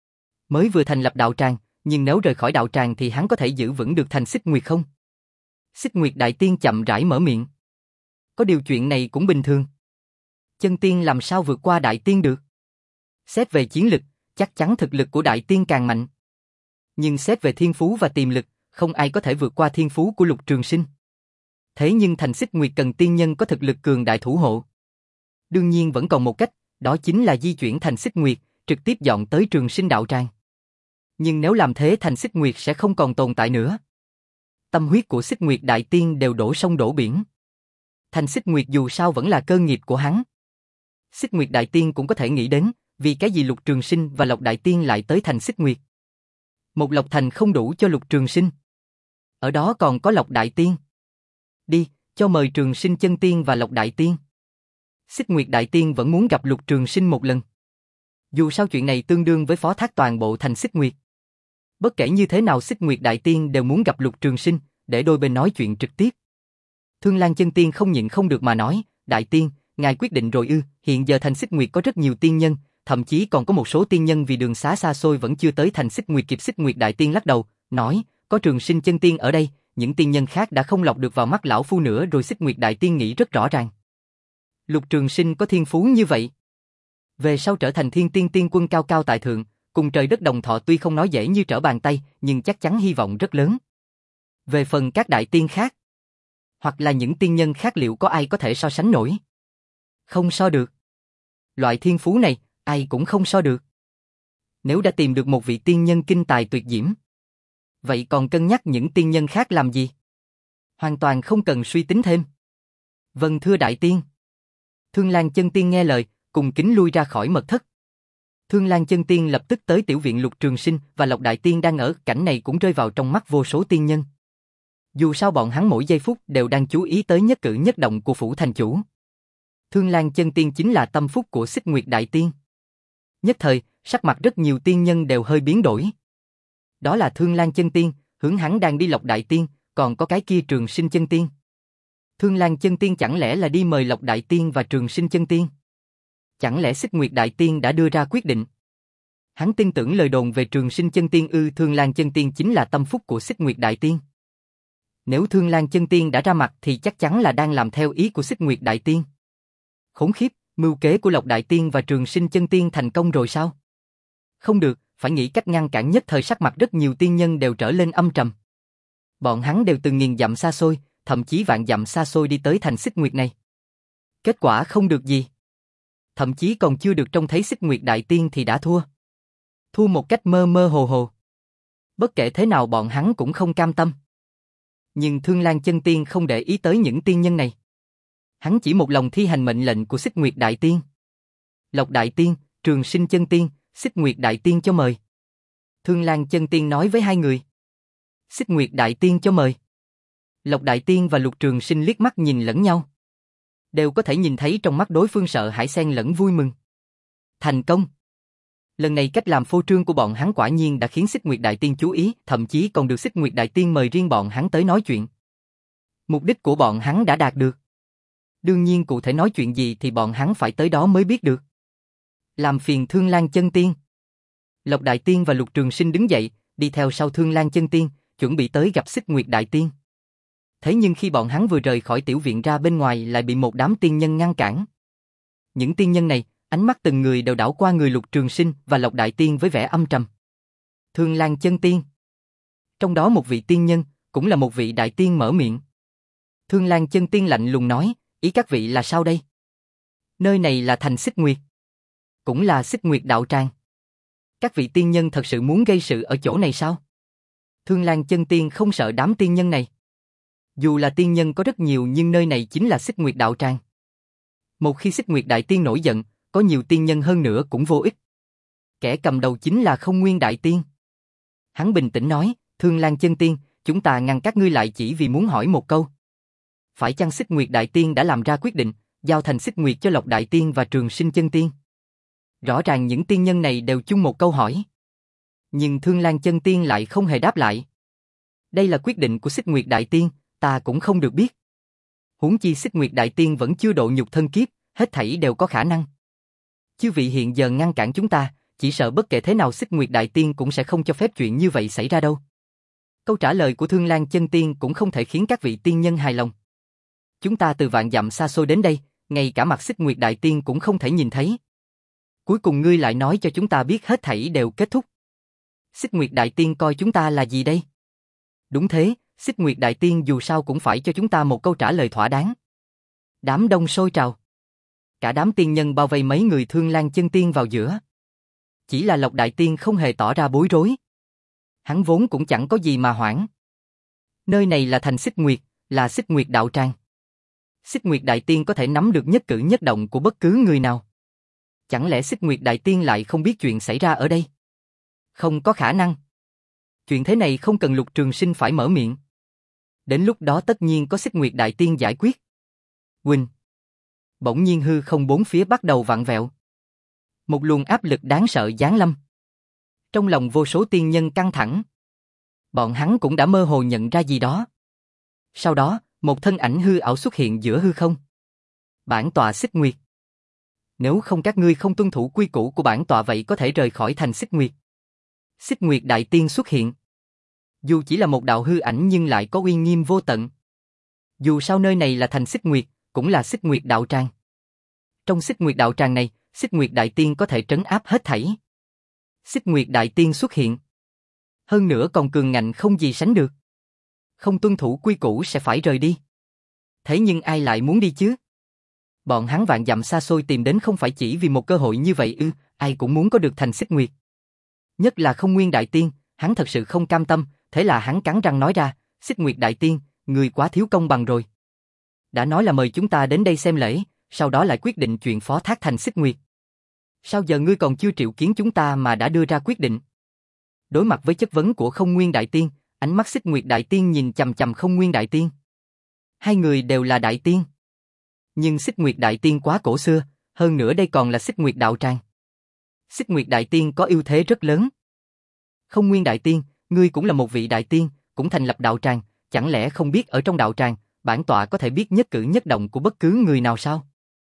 Mới vừa thành lập đạo tràng, nhưng nếu rời khỏi đạo tràng thì hắn có thể giữ vững được thành Xích Nguyệt không? Xích Nguyệt Đại Tiên chậm rãi mở miệng. Có điều chuyện này cũng bình thường. Chân tiên làm sao vượt qua Đại Tiên được? Xét về chiến lực, chắc chắn thực lực của Đại Tiên càng mạnh. Nhưng xét về thiên phú và tiềm lực, không ai có thể vượt qua thiên phú của Lục Trường Sinh. Thế nhưng thành Xích Nguyệt cần tiên nhân có thực lực cường đại thủ hộ. Đương nhiên vẫn còn một cách, đó chính là di chuyển thành Xích Nguyệt, trực tiếp dọn tới Trường Sinh đạo tràng. Nhưng nếu làm thế thành Xích Nguyệt sẽ không còn tồn tại nữa. Tâm huyết của Xích Nguyệt Đại Tiên đều đổ sông đổ biển. Thành Xích Nguyệt dù sao vẫn là cơ nghiệp của hắn. Xích Nguyệt Đại Tiên cũng có thể nghĩ đến, vì cái gì Lục Trường Sinh và Lộc Đại Tiên lại tới thành Xích Nguyệt. Một Lộc Thành không đủ cho Lục Trường Sinh. Ở đó còn có Lộc Đại Tiên. Đi, cho mời Trường Sinh chân tiên và Lộc Đại Tiên. Xích Nguyệt Đại Tiên vẫn muốn gặp Lục Trường Sinh một lần. Dù sao chuyện này tương đương với phó thác toàn bộ thành Xích Nguyệt. Bất kể như thế nào Xích Nguyệt Đại Tiên đều muốn gặp Lục Trường Sinh, để đôi bên nói chuyện trực tiếp. Thương Lan chân tiên không nhịn không được mà nói, Đại Tiên, ngài quyết định rồi ư? Hiện giờ thành Xích Nguyệt có rất nhiều tiên nhân, thậm chí còn có một số tiên nhân vì đường xá xa xôi vẫn chưa tới thành Xích Nguyệt kịp. Xích Nguyệt Đại Tiên lắc đầu, nói, có Trường Sinh chân tiên ở đây, những tiên nhân khác đã không lọc được vào mắt lão phu nữa rồi. Xích Nguyệt Đại Tiên nghĩ rất rõ ràng. Lục Trường Sinh có thiên phú như vậy, về sau trở thành thiên tiên tiên quân cao cao tại thượng, cùng trời đất đồng thọ tuy không nói dễ như trở bàn tay, nhưng chắc chắn hy vọng rất lớn. Về phần các đại tiên khác, hoặc là những tiên nhân khác liệu có ai có thể so sánh nổi? Không so được. Loại thiên phú này, ai cũng không so được. Nếu đã tìm được một vị tiên nhân kinh tài tuyệt diễm, vậy còn cân nhắc những tiên nhân khác làm gì? Hoàn toàn không cần suy tính thêm. Vâng thưa Đại Tiên. Thương Lan chân tiên nghe lời, cùng kính lui ra khỏi mật thất. Thương Lan chân tiên lập tức tới tiểu viện. Lục Trường Sinh và Lộc Đại Tiên đang ở cảnh này cũng rơi vào trong mắt vô số tiên nhân. Dù sao bọn hắn mỗi giây phút đều đang chú ý tới nhất cử nhất động của phủ thành chủ. Thương Lan chân tiên chính là tâm phúc của Xích Nguyệt Đại Tiên. Nhất thời, sắc mặt rất nhiều tiên nhân đều hơi biến đổi. Đó là Thương Lan chân tiên, hướng hắn đang đi Lộc Đại Tiên, còn có cái kia Trường Sinh chân tiên. Thương Lan chân tiên chẳng lẽ là đi mời Lộc Đại Tiên và Trường Sinh chân tiên? Chẳng lẽ Xích Nguyệt Đại Tiên đã đưa ra quyết định? Hắn tin tưởng lời đồn về Trường Sinh chân tiên ư? Thương Lan chân tiên chính là tâm phúc của Xích Nguyệt Đại Tiên. Nếu Thương Lan chân tiên đã ra mặt thì chắc chắn là đang làm theo ý của Xích Nguyệt Đại Tiên. Khốn khiếp, mưu kế của Lộc Đại Tiên và Trường Sinh chân tiên thành công rồi sao? Không được, phải nghĩ cách ngăn cản. Nhất thời sắc mặt rất nhiều tiên nhân đều trở lên âm trầm. Bọn hắn đều từng nghìn dặm xa xôi, thậm chí vạn dặm xa xôi đi tới thành Xích Nguyệt này. Kết quả không được gì. Thậm chí còn chưa được trông thấy Xích Nguyệt Đại Tiên thì đã thua. Thua một cách mơ mơ hồ hồ. Bất kể thế nào bọn hắn cũng không cam tâm. Nhưng Thương Lan chân tiên không để ý tới những tiên nhân này. Hắn chỉ một lòng thi hành mệnh lệnh của Xích Nguyệt Đại Tiên. Lộc Đại Tiên, Trường Sinh chân tiên, Xích Nguyệt Đại Tiên cho mời. Thương Lan chân tiên nói với hai người. Xích Nguyệt Đại Tiên cho mời. Lộc Đại Tiên và Lục Trường Sinh liếc mắt nhìn lẫn nhau. Đều có thể nhìn thấy trong mắt đối phương sợ hãi xen lẫn vui mừng. Thành công. Lần này cách làm phô trương của bọn hắn quả nhiên đã khiến Xích Nguyệt Đại Tiên chú ý, thậm chí còn được Xích Nguyệt Đại Tiên mời riêng bọn hắn tới nói chuyện. Mục đích của bọn hắn đã đạt được. Đương nhiên cụ thể nói chuyện gì thì bọn hắn phải tới đó mới biết được. Làm phiền Thương Lan chân tiên. Lộc Đại Tiên và Lục Trường Sinh đứng dậy, đi theo sau Thương Lan chân tiên, chuẩn bị tới gặp Xích Nguyệt Đại Tiên. Thế nhưng khi bọn hắn vừa rời khỏi tiểu viện ra bên ngoài lại bị một đám tiên nhân ngăn cản. Những tiên nhân này, ánh mắt từng người đều đảo qua người Lục Trường Sinh và Lộc Đại Tiên với vẻ âm trầm. Thương Lan chân tiên. Trong đó một vị tiên nhân, cũng là một vị đại tiên mở miệng. Thương Lan chân tiên lạnh lùng nói, ý các vị là sao đây? Nơi này là thành Xích Nguyệt. Cũng là Xích Nguyệt đạo tràng. Các vị tiên nhân thật sự muốn gây sự ở chỗ này sao? Thương Lan chân tiên không sợ đám tiên nhân này. Dù là tiên nhân có rất nhiều nhưng nơi này chính là Xích Nguyệt đạo tràng. Một khi Xích Nguyệt Đại Tiên nổi giận, có nhiều tiên nhân hơn nữa cũng vô ích. Kẻ cầm đầu chính là Không Nguyên Đại Tiên. Hắn bình tĩnh nói, Thương Lan chân tiên, chúng ta ngăn các ngươi lại chỉ vì muốn hỏi một câu. Phải chăng Xích Nguyệt Đại Tiên đã làm ra quyết định, giao thành Xích Nguyệt cho Lộc Đại Tiên và Trường Sinh chân tiên? Rõ ràng những tiên nhân này đều chung một câu hỏi. Nhưng Thương Lan chân tiên lại không hề đáp lại. Đây là quyết định của Xích Nguyệt Đại Tiên, ta cũng không được biết. Huống chi Xích Nguyệt Đại Tiên vẫn chưa độ nhục thân kiếp, hết thảy đều có khả năng. Chư vị hiện giờ ngăn cản chúng ta, chỉ sợ bất kể thế nào Xích Nguyệt Đại Tiên cũng sẽ không cho phép chuyện như vậy xảy ra đâu. Câu trả lời của Thương Lan Chân Tiên cũng không thể khiến các vị tiên nhân hài lòng. Chúng ta từ vạn dặm xa xôi đến đây, ngay cả mặt Xích Nguyệt Đại Tiên cũng không thể nhìn thấy. Cuối cùng ngươi lại nói cho chúng ta biết hết thảy đều kết thúc. Xích Nguyệt Đại Tiên coi chúng ta là gì đây? Đúng thế, Xích Nguyệt Đại Tiên dù sao cũng phải cho chúng ta một câu trả lời thỏa đáng. Đám đông sôi trào. Cả đám tiên nhân bao vây mấy người Thương Lan Chân Tiên vào giữa. Chỉ là Lộc Đại Tiên không hề tỏ ra bối rối. Hắn vốn cũng chẳng có gì mà hoảng. Nơi này là thành Xích Nguyệt, là Xích Nguyệt đạo tràng. Xích Nguyệt Đại Tiên có thể nắm được nhất cử nhất động của bất cứ người nào. Chẳng lẽ Xích Nguyệt Đại Tiên lại không biết chuyện xảy ra ở đây? Không có khả năng. Chuyện thế này không cần Lục Trường Sinh phải mở miệng. Đến lúc đó tất nhiên có Xích Nguyệt Đại Tiên giải quyết. Huynh. Bỗng nhiên hư không bốn phía bắt đầu vặn vẹo. Một luồng áp lực đáng sợ giáng lâm. Trong lòng vô số tiên nhân căng thẳng. Bọn hắn cũng đã mơ hồ nhận ra gì đó. Sau đó, một thân ảnh hư ảo xuất hiện giữa hư không. Bản tọa Xích Nguyệt. Nếu không các ngươi không tuân thủ quy củ của bản tọa vậy có thể rời khỏi thành Xích Nguyệt. Xích Nguyệt Đại Tiên xuất hiện. Dù chỉ là một đạo hư ảnh nhưng lại có uy nghiêm vô tận. Dù sao nơi này là thành Xích Nguyệt, cũng là Xích Nguyệt đạo tràng. Trong Xích Nguyệt đạo tràng này, Xích Nguyệt Đại Tiên có thể trấn áp hết thảy. Xích Nguyệt Đại Tiên xuất hiện. Hơn nữa còn cường ngạnh không gì sánh được. Không tuân thủ quy củ sẽ phải rời đi. Thế nhưng ai lại muốn đi chứ? Bọn hắn vạn dặm xa xôi tìm đến không phải chỉ vì một cơ hội như vậy ư, ai cũng muốn có được thành Xích Nguyệt. Nhất là Không Nguyên Đại Tiên, hắn thật sự không cam tâm, thế là hắn cắn răng nói ra, Xích Nguyệt Đại Tiên, người quá thiếu công bằng rồi. Đã nói là mời chúng ta đến đây xem lễ, sau đó lại quyết định chuyện phó thác thành Xích Nguyệt. Sao giờ ngươi còn chưa triệu kiến chúng ta mà đã đưa ra quyết định? Đối mặt với chất vấn của Không Nguyên Đại Tiên, ánh mắt Xích Nguyệt Đại Tiên nhìn chằm chằm Không Nguyên Đại Tiên. Hai người đều là Đại Tiên. Nhưng Xích Nguyệt Đại Tiên quá cổ xưa, hơn nữa đây còn là Xích Nguyệt đạo tràng. Xích Nguyệt Đại Tiên có ưu thế rất lớn. Không Nguyên Đại Tiên, ngươi cũng là một vị Đại Tiên, cũng thành lập đạo tràng, chẳng lẽ không biết ở trong đạo tràng, bản tọa có thể biết nhất cử nhất động của bất cứ người nào sao?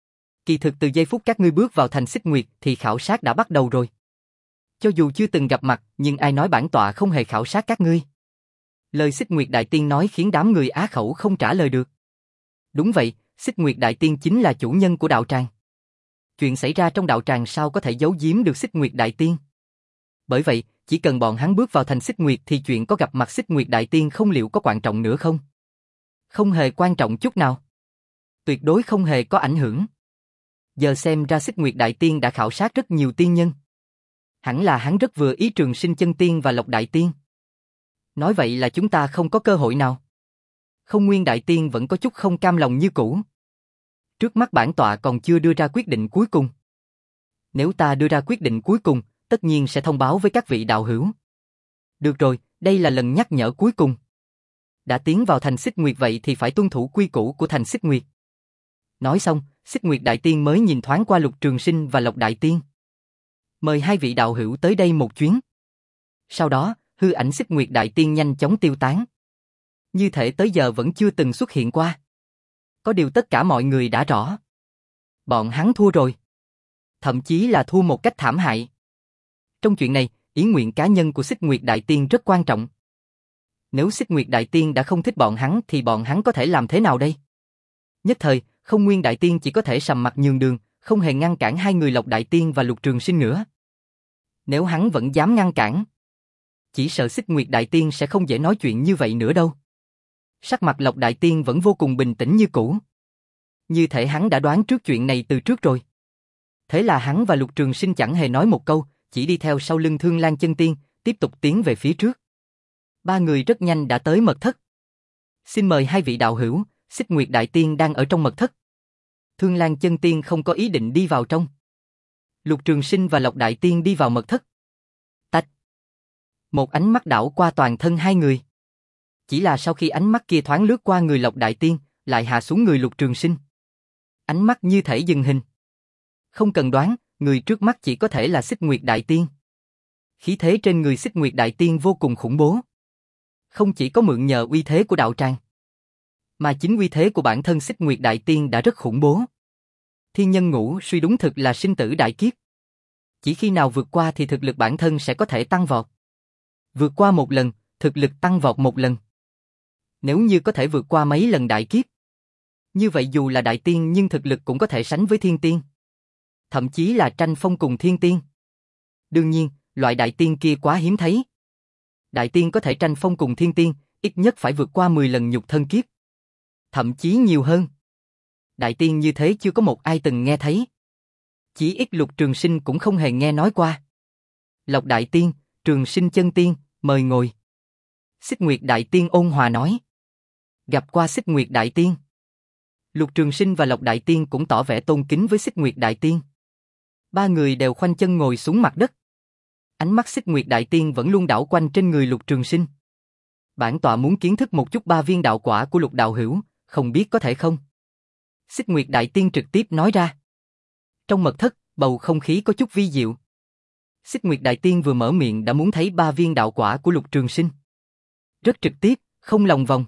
Kỳ thực từ giây phút các ngươi bước vào thành Xích Nguyệt thì khảo sát đã bắt đầu rồi. Cho dù chưa từng gặp mặt, nhưng ai nói bản tọa không hề khảo sát các ngươi? Lời Xích Nguyệt Đại Tiên nói khiến đám người á khẩu không trả lời được. Đúng vậy, Xích Nguyệt Đại Tiên chính là chủ nhân của đạo tràng. Chuyện xảy ra trong đạo tràng sao có thể giấu giếm được Xích Nguyệt Đại Tiên? Bởi vậy, chỉ cần bọn hắn bước vào thành Xích Nguyệt thì chuyện có gặp mặt Xích Nguyệt Đại Tiên không liệu có quan trọng nữa không? Không hề quan trọng chút nào. Tuyệt đối không hề có ảnh hưởng. Giờ xem ra Xích Nguyệt Đại Tiên đã khảo sát rất nhiều tiên nhân. Hẳn là hắn rất vừa ý Trường Sinh Chân Tiên và Lộc Đại Tiên. Nói vậy là chúng ta không có cơ hội nào. Không Nguyên Đại Tiên vẫn có chút không cam lòng như cũ. Trước mắt bản tọa còn chưa đưa ra quyết định cuối cùng. Nếu ta đưa ra quyết định cuối cùng, tất nhiên sẽ thông báo với các vị đạo hữu. Được rồi, đây là lần nhắc nhở cuối cùng. Đã tiến vào thành Xích Nguyệt vậy thì phải tuân thủ quy củ của thành Xích Nguyệt. Nói xong, Xích Nguyệt Đại Tiên mới nhìn thoáng qua Lục Trường Sinh và Lộc Đại Tiên. Mời hai vị đạo hữu tới đây một chuyến. Sau đó, hư ảnh Xích Nguyệt Đại Tiên nhanh chóng tiêu tán. Như thể tới giờ vẫn chưa từng xuất hiện qua. Có điều tất cả mọi người đã rõ. Bọn hắn thua rồi. Thậm chí là thua một cách thảm hại. Trong chuyện này, ý nguyện cá nhân của Xích Nguyệt Đại Tiên rất quan trọng. Nếu Xích Nguyệt Đại Tiên đã không thích bọn hắn thì bọn hắn có thể làm thế nào đây? Nhất thời, Không Nguyên Đại Tiên chỉ có thể sầm mặt nhường đường, không hề ngăn cản hai người Lộc Đại Tiên và Lục Trường Sinh nữa. Nếu hắn vẫn dám ngăn cản, chỉ sợ Xích Nguyệt Đại Tiên sẽ không dễ nói chuyện như vậy nữa đâu. Sắc mặt Lộc Đại Tiên vẫn vô cùng bình tĩnh như cũ. Như thể hắn đã đoán trước chuyện này từ trước rồi. Thế là hắn và Lục Trường Sinh chẳng hề nói một câu, chỉ đi theo sau lưng Thương Lan Chân Tiên, tiếp tục tiến về phía trước. Ba người rất nhanh đã tới mật thất. Xin mời hai vị đạo hữu, Xích Nguyệt Đại Tiên đang ở trong mật thất. Thương Lan Chân Tiên không có ý định đi vào trong. Lục Trường Sinh và Lộc Đại Tiên đi vào mật thất. Tạch. Một ánh mắt đảo qua toàn thân hai người. Chỉ là sau khi ánh mắt kia thoáng lướt qua người Lộc Đại Tiên, lại hạ xuống người Lục Trường Sinh. Ánh mắt như thể dừng hình. Không cần đoán, người trước mắt chỉ có thể là Xích Nguyệt Đại Tiên. Khí thế trên người Xích Nguyệt Đại Tiên vô cùng khủng bố. Không chỉ có mượn nhờ uy thế của đạo tràng, Mà chính uy thế của bản thân Xích Nguyệt Đại Tiên đã rất khủng bố. Thiên nhân ngũ suy đúng thực là sinh tử đại kiếp. Chỉ khi nào vượt qua thì thực lực bản thân sẽ có thể tăng vọt. Vượt qua một lần, thực lực tăng vọt một lần. Nếu như có thể vượt qua mấy lần đại kiếp, như vậy dù là đại tiên nhưng thực lực cũng có thể sánh với thiên tiên. Thậm chí là tranh phong cùng thiên tiên. Đương nhiên, loại đại tiên kia quá hiếm thấy. Đại tiên có thể tranh phong cùng thiên tiên, ít nhất phải vượt qua mười lần nhục thân kiếp. Thậm chí nhiều hơn. Đại tiên như thế chưa có một ai từng nghe thấy. Chỉ ít Lục Trường Sinh cũng không hề nghe nói qua. Lộc Đại Tiên, Trường Sinh chân tiên, mời ngồi. Xích Nguyệt Đại Tiên ôn hòa nói. Gặp qua Xích Nguyệt Đại Tiên. Lục Trường Sinh và Lộc Đại Tiên cũng tỏ vẻ tôn kính với Xích Nguyệt Đại Tiên. Ba người đều khoanh chân ngồi xuống mặt đất. Ánh mắt Xích Nguyệt Đại Tiên vẫn luôn đảo quanh trên người Lục Trường Sinh. Bản tọa muốn kiến thức một chút ba viên đạo quả của Lục đạo hữu, không biết có thể không? Xích Nguyệt Đại Tiên trực tiếp nói ra. Trong mật thất, bầu không khí có chút vi diệu. Xích Nguyệt Đại Tiên vừa mở miệng đã muốn thấy ba viên đạo quả của Lục Trường Sinh. Rất trực tiếp, không lòng vòng.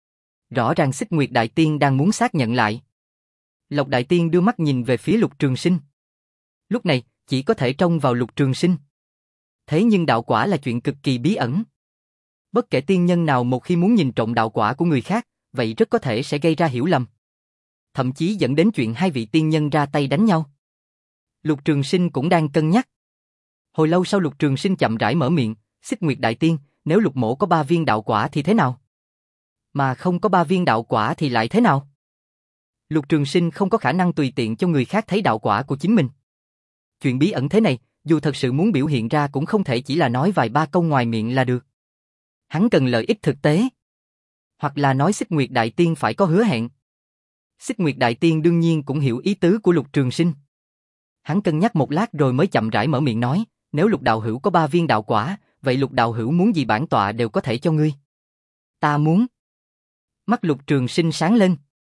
Rõ ràng Xích Nguyệt Đại Tiên đang muốn xác nhận lại. Lộc Đại Tiên đưa mắt nhìn về phía Lục Trường Sinh. Lúc này, chỉ có thể trông vào Lục Trường Sinh. Thế nhưng đạo quả là chuyện cực kỳ bí ẩn. Bất kể tiên nhân nào một khi muốn nhìn trộm đạo quả của người khác, vậy rất có thể sẽ gây ra hiểu lầm. Thậm chí dẫn đến chuyện hai vị tiên nhân ra tay đánh nhau. Lục Trường Sinh cũng đang cân nhắc. Hồi lâu sau Lục Trường Sinh chậm rãi mở miệng, Xích Nguyệt Đại Tiên, nếu Lục mỗ có ba viên đạo quả thì thế nào? Mà không có ba viên đạo quả thì lại thế nào? Lục Trường Sinh không có khả năng tùy tiện cho người khác thấy đạo quả của chính mình. Chuyện bí ẩn thế này, dù thật sự muốn biểu hiện ra cũng không thể chỉ là nói vài ba câu ngoài miệng là được. Hắn cần lợi ích thực tế. Hoặc là nói Xích Nguyệt Đại Tiên phải có hứa hẹn. Xích Nguyệt Đại Tiên đương nhiên cũng hiểu ý tứ của Lục Trường Sinh. Hắn cân nhắc một lát rồi mới chậm rãi mở miệng nói, nếu Lục đạo hữu có ba viên đạo quả, vậy Lục đạo hữu muốn gì bản tọa đều có thể cho ngươi. Ta muốn. Mắt Lục Trường Sinh sáng lên.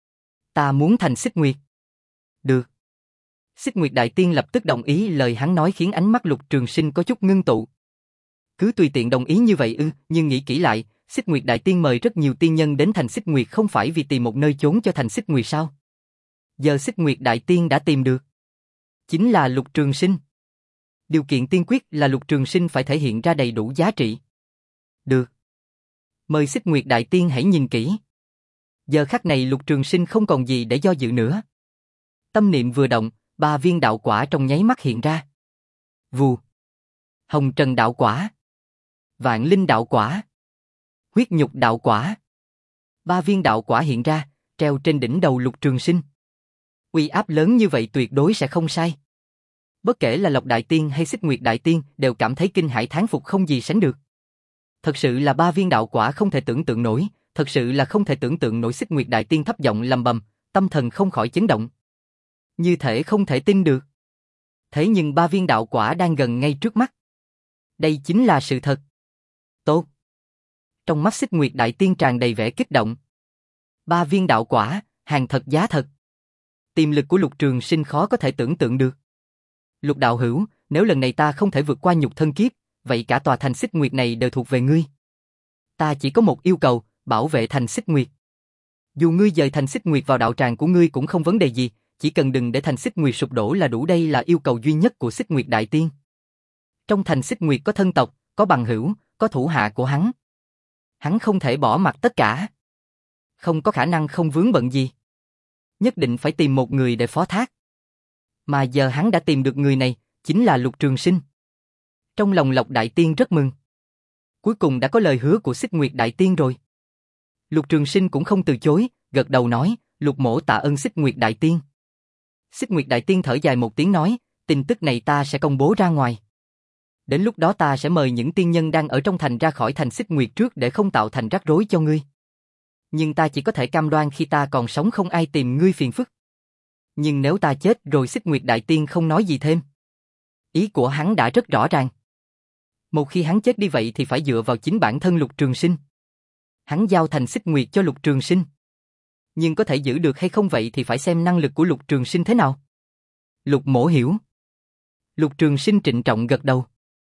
Ta muốn thành Xích Nguyệt. Được. Xích Nguyệt Đại Tiên lập tức đồng ý, lời hắn nói khiến ánh mắt Lục Trường Sinh có chút ngưng tụ. Cứ tùy tiện đồng ý như vậy ư, nhưng nghĩ kỹ lại, Xích Nguyệt Đại Tiên mời rất nhiều tiên nhân đến thành Xích Nguyệt không phải vì tìm một nơi trốn cho thành Xích Nguyệt sao? Giờ Xích Nguyệt Đại Tiên đã tìm được. Chính là Lục Trường Sinh. Điều kiện tiên quyết là Lục Trường Sinh phải thể hiện ra đầy đủ giá trị. Được. Mời Xích Nguyệt Đại Tiên hãy nhìn kỹ. Giờ khắc này Lục Trường Sinh không còn gì để do dự nữa. Tâm niệm vừa động, ba viên đạo quả trong nháy mắt hiện ra. Vù. Hồng Trần đạo quả. Vạn Linh đạo quả. Huyết Nhục đạo quả. Ba viên đạo quả hiện ra, treo trên đỉnh đầu Lục Trường Sinh. Uy áp lớn như vậy tuyệt đối sẽ không sai. Bất kể là Lộc Đại Tiên hay Xích Nguyệt Đại Tiên đều cảm thấy kinh hãi thán phục không gì sánh được. Thật sự là ba viên đạo quả không thể tưởng tượng nổi, thật sự là không thể tưởng tượng nổi. Xích Nguyệt Đại Tiên thấp giọng lầm bầm, tâm thần không khỏi chấn động. Như thể không thể tin được. Thế nhưng ba viên đạo quả đang gần ngay trước mắt. Đây chính là sự thật. Tốt. Trong mắt Xích Nguyệt Đại Tiên tràn đầy vẻ kích động. Ba viên đạo quả, hàng thật giá thật. Tiềm lực của Lục Trường Sinh khó có thể tưởng tượng được. Lục đạo hữu, nếu lần này ta không thể vượt qua nhục thân kiếp, vậy cả tòa thành Xích Nguyệt này đều thuộc về ngươi. Ta chỉ có một yêu cầu, bảo vệ thành Xích Nguyệt. Dù ngươi dời thành Xích Nguyệt vào đạo tràng của ngươi cũng không vấn đề gì, chỉ cần đừng để thành Xích Nguyệt sụp đổ là đủ, đây là yêu cầu duy nhất của Xích Nguyệt Đại Tiên. Trong thành Xích Nguyệt có thân tộc, có bằng hữu, có thủ hạ của hắn. Hắn không thể bỏ mặc tất cả. Không có khả năng không vướng bận gì. Nhất định phải tìm một người để phó thác. Mà giờ hắn đã tìm được người này, chính là Lục Trường Sinh. Trong lòng Lộc Đại Tiên rất mừng. Cuối cùng đã có lời hứa của Xích Nguyệt Đại Tiên rồi. Lục Trường Sinh cũng không từ chối, gật đầu nói, Lục mỗ tạ ơn Xích Nguyệt Đại Tiên. Xích Nguyệt Đại Tiên thở dài một tiếng nói, tin tức này ta sẽ công bố ra ngoài. Đến lúc đó ta sẽ mời những tiên nhân đang ở trong thành ra khỏi thành Xích Nguyệt trước để không tạo thành rắc rối cho ngươi. Nhưng ta chỉ có thể cam đoan khi ta còn sống không ai tìm ngươi phiền phức. Nhưng nếu ta chết rồi, Xích Nguyệt Đại Tiên không nói gì thêm. Ý của hắn đã rất rõ ràng. Một khi hắn chết đi vậy thì phải dựa vào chính bản thân Lục Trường Sinh. Hắn giao thành Xích Nguyệt cho Lục Trường Sinh. Nhưng có thể giữ được hay không vậy thì phải xem năng lực của Lục Trường Sinh thế nào. Lục mỗ hiểu. Lục Trường Sinh trịnh trọng gật đầu.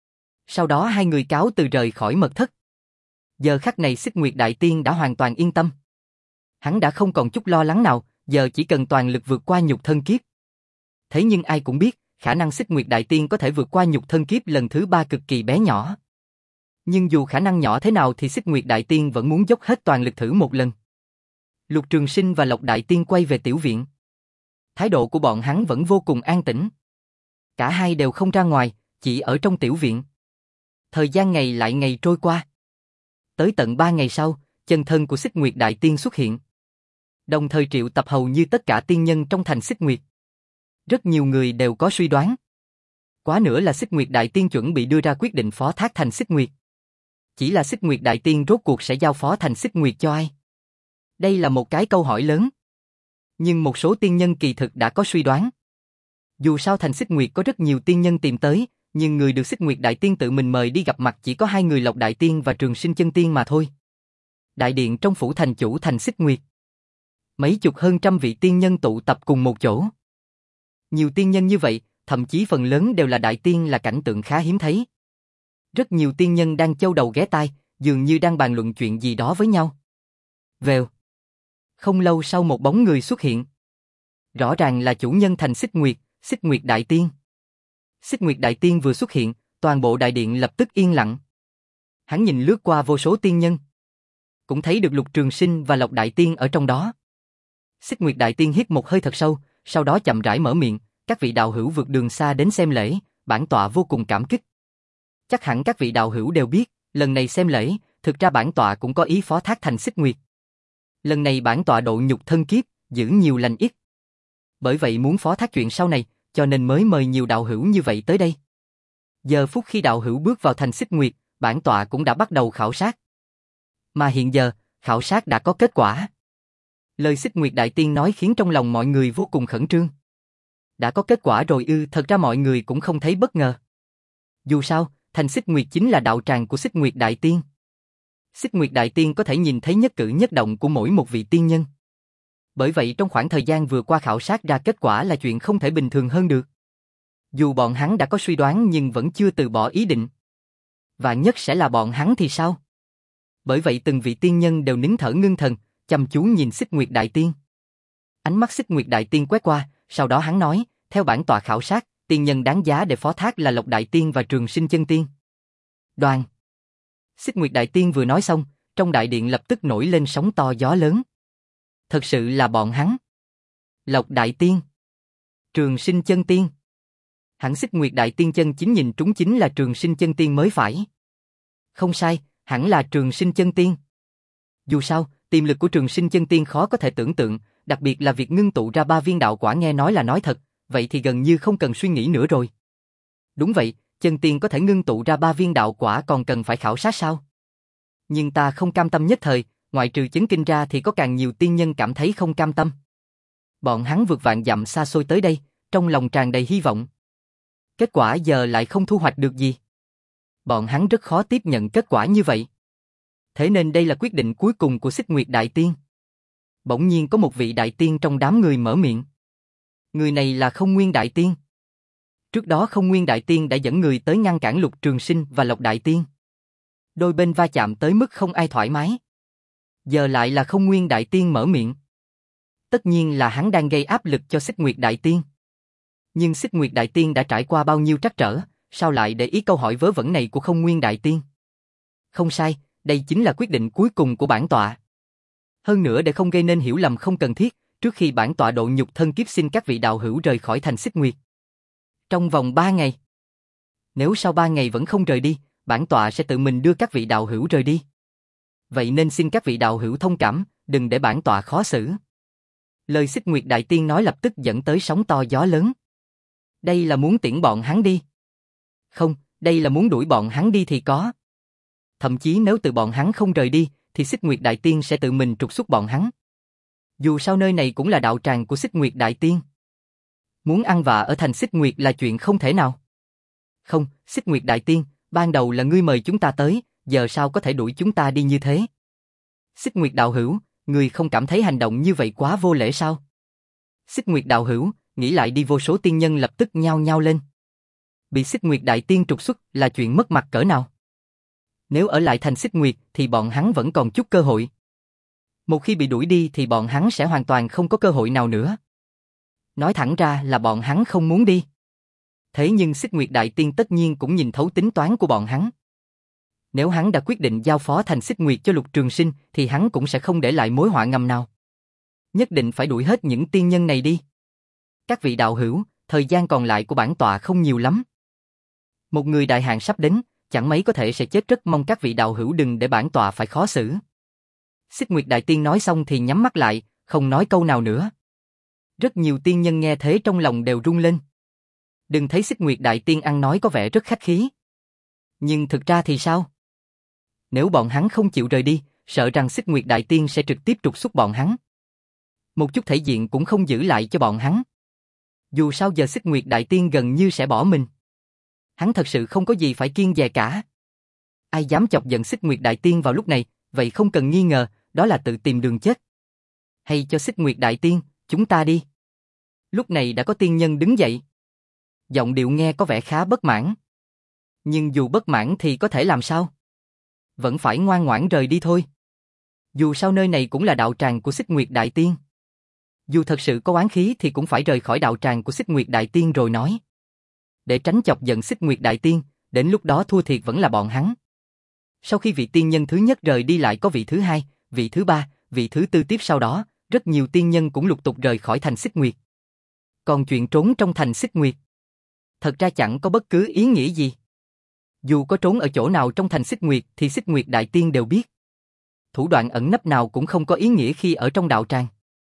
Sau đó hai người cáo từ rời khỏi mật thất. Giờ khắc này Xích Nguyệt Đại Tiên đã hoàn toàn yên tâm. Hắn đã không còn chút lo lắng nào, giờ chỉ cần toàn lực vượt qua nhục thân kiếp. Thế nhưng ai cũng biết, khả năng Xích Nguyệt Đại Tiên có thể vượt qua nhục thân kiếp lần thứ ba cực kỳ bé nhỏ. Nhưng dù khả năng nhỏ thế nào thì Xích Nguyệt Đại Tiên vẫn muốn dốc hết toàn lực thử một lần. Lục Trường Sinh và Lộc Đại Tiên quay về tiểu viện. Thái độ của bọn hắn vẫn vô cùng an tĩnh. Cả hai đều không ra ngoài, chỉ ở trong tiểu viện. Thời gian ngày lại ngày trôi qua. Tới tận ba ngày sau, chân thân của Xích Nguyệt Đại Tiên xuất hiện. Đồng thời triệu tập hầu như tất cả tiên nhân trong thành Xích Nguyệt. Rất nhiều người đều có suy đoán. Quá nữa là Xích Nguyệt Đại Tiên chuẩn bị đưa ra quyết định phó thác thành Xích Nguyệt. Chỉ là Xích Nguyệt Đại Tiên rốt cuộc sẽ giao phó thành Xích Nguyệt cho ai? Đây là một cái câu hỏi lớn. Nhưng một số tiên nhân kỳ thực đã có suy đoán. Dù sao thành Xích Nguyệt có rất nhiều tiên nhân tìm tới, nhưng người được Xích Nguyệt Đại Tiên tự mình mời đi gặp mặt chỉ có hai người Lộc Đại Tiên và Trường Sinh Chân Tiên mà thôi. Đại điện trong phủ thành chủ thành Xích Nguyệt. Mấy chục hơn trăm vị tiên nhân tụ tập cùng một chỗ. Nhiều tiên nhân như vậy, thậm chí phần lớn đều là đại tiên là cảnh tượng khá hiếm thấy. Rất nhiều tiên nhân đang châu đầu ghé tai, dường như đang bàn luận chuyện gì đó với nhau. Vèo. Không lâu sau một bóng người xuất hiện. Rõ ràng là chủ nhân thành Xích Nguyệt, Xích Nguyệt Đại Tiên. Xích Nguyệt Đại Tiên vừa xuất hiện, toàn bộ đại điện lập tức yên lặng. Hắn nhìn lướt qua vô số tiên nhân. Cũng thấy được Lục Trường Sinh và Lộc Đại Tiên ở trong đó. Xích Nguyệt Đại Tiên hít một hơi thật sâu, sau đó chậm rãi mở miệng, các vị đạo hữu vượt đường xa đến xem lễ, bản tọa vô cùng cảm kích. Chắc hẳn các vị đạo hữu đều biết, lần này xem lễ, thực ra bản tọa cũng có ý phó thác thành Xích Nguyệt. Lần này bản tọa độ nhục thân kiếp, giữ nhiều lành ít. Bởi vậy muốn phó thác chuyện sau này, cho nên mới mời nhiều đạo hữu như vậy tới đây. Giờ phút khi đạo hữu bước vào thành Xích Nguyệt, bản tọa cũng đã bắt đầu khảo sát. Mà hiện giờ, khảo sát đã có kết quả. Lời Xích Nguyệt Đại Tiên nói khiến trong lòng mọi người vô cùng khẩn trương. Đã có kết quả rồi ư? Thật ra mọi người cũng không thấy bất ngờ. Dù sao, thành Xích Nguyệt chính là đạo tràng của Xích Nguyệt Đại Tiên. Xích Nguyệt Đại Tiên có thể nhìn thấy nhất cử nhất động của mỗi một vị tiên nhân. Bởi vậy trong khoảng thời gian vừa qua khảo sát ra kết quả là chuyện không thể bình thường hơn được. Dù bọn hắn đã có suy đoán nhưng vẫn chưa từ bỏ ý định. Vạn nhất sẽ là bọn hắn thì sao? Bởi vậy từng vị tiên nhân đều nín thở ngưng thần, chăm chú nhìn Xích Nguyệt Đại Tiên. Ánh mắt Xích Nguyệt Đại Tiên quét qua, sau đó hắn nói, theo bản tọa khảo sát, tiên nhân đáng giá để phó thác là Lộc Đại Tiên và Trường Sinh Chân Tiên. Đoàn. Xích Nguyệt Đại Tiên vừa nói xong, trong đại điện lập tức nổi lên sóng to gió lớn. Thật sự là bọn hắn. Lộc Đại Tiên, Trường Sinh Chân Tiên. Hẳn Xích Nguyệt Đại Tiên chân chính nhìn trúng chính là Trường Sinh Chân Tiên mới phải. Không sai, hẳn là Trường Sinh Chân Tiên. Dù sao, tiềm lực của Trường Sinh Chân Tiên khó có thể tưởng tượng, đặc biệt là việc ngưng tụ ra ba viên đạo quả nghe nói là nói thật, vậy thì gần như không cần suy nghĩ nữa rồi. Đúng vậy, chân tiên có thể ngưng tụ ra ba viên đạo quả còn cần phải khảo sát sao? Nhưng ta không cam tâm nhất thời, ngoại trừ chấn kinh ra thì có càng nhiều tiên nhân cảm thấy không cam tâm. Bọn hắn vượt vạn dặm xa xôi tới đây, trong lòng tràn đầy hy vọng. Kết quả giờ lại không thu hoạch được gì. Bọn hắn rất khó tiếp nhận kết quả như vậy. Thế nên đây là quyết định cuối cùng của Xích Nguyệt Đại Tiên. Bỗng nhiên có một vị đại tiên trong đám người mở miệng. Người này là Không Nguyên Đại Tiên. Trước đó Không Nguyên Đại Tiên đã dẫn người tới ngăn cản Lục Trường Sinh và Lộc Đại Tiên. Đôi bên va chạm tới mức không ai thoải mái. Giờ lại là Không Nguyên Đại Tiên mở miệng. Tất nhiên là hắn đang gây áp lực cho Xích Nguyệt Đại Tiên. Nhưng Xích Nguyệt Đại Tiên đã trải qua bao nhiêu trắc trở, sao lại để ý câu hỏi vớ vẩn này của Không Nguyên Đại Tiên? Không sai, đây chính là quyết định cuối cùng của bản tọa. Hơn nữa để không gây nên hiểu lầm không cần thiết, trước khi bản tọa độ nhục thân kiếp xin các vị đạo hữu rời khỏi thành Xích Nguyệt. Trong vòng ba ngày. Nếu sau ba ngày vẫn không rời đi, bản tọa sẽ tự mình đưa các vị đạo hữu rời đi. Vậy nên xin các vị đạo hữu thông cảm, đừng để bản tọa khó xử. Lời Xích Nguyệt Đại Tiên nói lập tức dẫn tới sóng to gió lớn. Đây là muốn tiễn bọn hắn đi. Không, đây là muốn đuổi bọn hắn đi thì có. Thậm chí nếu từ bọn hắn không rời đi, thì Xích Nguyệt Đại Tiên sẽ tự mình trục xuất bọn hắn. Dù sao nơi này cũng là đạo tràng của Xích Nguyệt Đại Tiên. Muốn ăn vạ ở thành Xích Nguyệt là chuyện không thể nào. Không, Xích Nguyệt Đại Tiên, ban đầu là ngươi mời chúng ta tới, giờ sao có thể đuổi chúng ta đi như thế? Xích Nguyệt đạo hữu, ngươi không cảm thấy hành động như vậy quá vô lễ sao? Xích Nguyệt đạo hữu, nghĩ lại đi, vô số tiên nhân lập tức nhao nhao lên. Bị Xích Nguyệt Đại Tiên trục xuất là chuyện mất mặt cỡ nào? Nếu ở lại thành Xích Nguyệt thì bọn hắn vẫn còn chút cơ hội. Một khi bị đuổi đi thì bọn hắn sẽ hoàn toàn không có cơ hội nào nữa. Nói thẳng ra là bọn hắn không muốn đi. Thế nhưng Xích Nguyệt Đại Tiên tất nhiên cũng nhìn thấu tính toán của bọn hắn. Nếu hắn đã quyết định giao phó Thành Xích Nguyệt cho Lục Trường Sinh thì hắn cũng sẽ không để lại mối họa ngầm nào. Nhất định phải đuổi hết những tiên nhân này đi. Các vị đạo hữu, thời gian còn lại của bản tọa không nhiều lắm. Một người đại hạn sắp đến, chẳng mấy có thể sẽ chết, rất mong các vị đạo hữu đừng để bản tọa phải khó xử. Xích Nguyệt Đại Tiên nói xong thì nhắm mắt lại, không nói câu nào nữa. Rất nhiều tiên nhân nghe thế trong lòng đều rung lên. Đừng thấy Xích Nguyệt Đại Tiên ăn nói có vẻ rất khách khí. Nhưng thực ra thì sao? Nếu bọn hắn không chịu rời đi, sợ rằng Xích Nguyệt Đại Tiên sẽ trực tiếp trục xuất bọn hắn. Một chút thể diện cũng không giữ lại cho bọn hắn. Dù sao giờ Xích Nguyệt Đại Tiên gần như sẽ bỏ mình. Hắn thật sự không có gì phải kiêng dè cả. Ai dám chọc giận Xích Nguyệt Đại Tiên vào lúc này, vậy không cần nghi ngờ, đó là tự tìm đường chết. Hay cho Xích Nguyệt Đại Tiên, chúng ta đi. Lúc này đã có tiên nhân đứng dậy. Giọng điệu nghe có vẻ khá bất mãn. Nhưng dù bất mãn thì có thể làm sao? Vẫn phải ngoan ngoãn rời đi thôi. Dù sao nơi này cũng là đạo tràng của Xích Nguyệt Đại Tiên. Dù thật sự có oán khí thì cũng phải rời khỏi đạo tràng của Xích Nguyệt Đại Tiên rồi nói. Để tránh chọc giận Xích Nguyệt Đại Tiên, đến lúc đó thua thiệt vẫn là bọn hắn. Sau khi vị tiên nhân thứ nhất rời đi lại có vị thứ hai, vị thứ ba, vị thứ tư tiếp sau đó, rất nhiều tiên nhân cũng lục tục rời khỏi thành Xích Nguyệt. Còn chuyện trốn trong thành Xích Nguyệt, thật ra chẳng có bất cứ ý nghĩa gì. Dù có trốn ở chỗ nào trong thành Xích Nguyệt thì Xích Nguyệt Đại Tiên đều biết. Thủ đoạn ẩn nấp nào cũng không có ý nghĩa khi ở trong đạo tràng.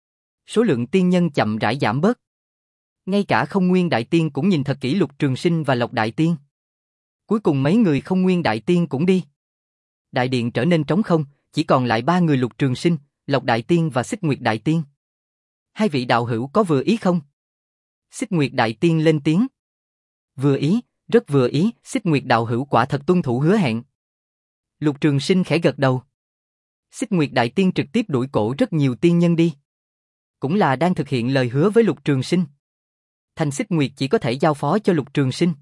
Số lượng tiên nhân chậm rãi giảm bớt. Ngay cả Không Nguyên Đại Tiên cũng nhìn thật kỹ Lục Trường Sinh và Lộc Đại Tiên. Cuối cùng mấy người Không Nguyên Đại Tiên cũng đi. Đại điện trở nên trống không, chỉ còn lại ba người Lục Trường Sinh, Lộc Đại Tiên và Xích Nguyệt Đại Tiên. Hai vị đạo hữu có vừa ý không? Xích Nguyệt Đại Tiên lên tiếng. Vừa ý, rất vừa ý, Xích Nguyệt đạo hữu quả thật tuân thủ hứa hẹn. Lục Trường Sinh khẽ gật đầu. Xích Nguyệt Đại Tiên trực tiếp đuổi cổ rất nhiều tiên nhân đi. Cũng là đang thực hiện lời hứa với Lục Trường Sinh. Thành Xích Nguyệt chỉ có thể giao phó cho Lục Trường Sinh.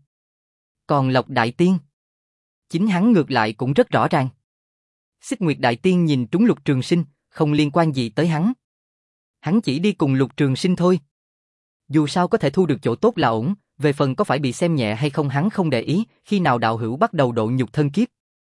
Còn Lộc Đại Tiên, chính hắn ngược lại cũng rất rõ ràng. Xích Nguyệt Đại Tiên nhìn trúng Lục Trường Sinh, không liên quan gì tới hắn. Hắn chỉ đi cùng Lục Trường Sinh thôi. Dù sao có thể thu được chỗ tốt là ổn, về phần có phải bị xem nhẹ hay không hắn không để ý, khi nào đạo hữu bắt đầu độ nhục thân kiếp.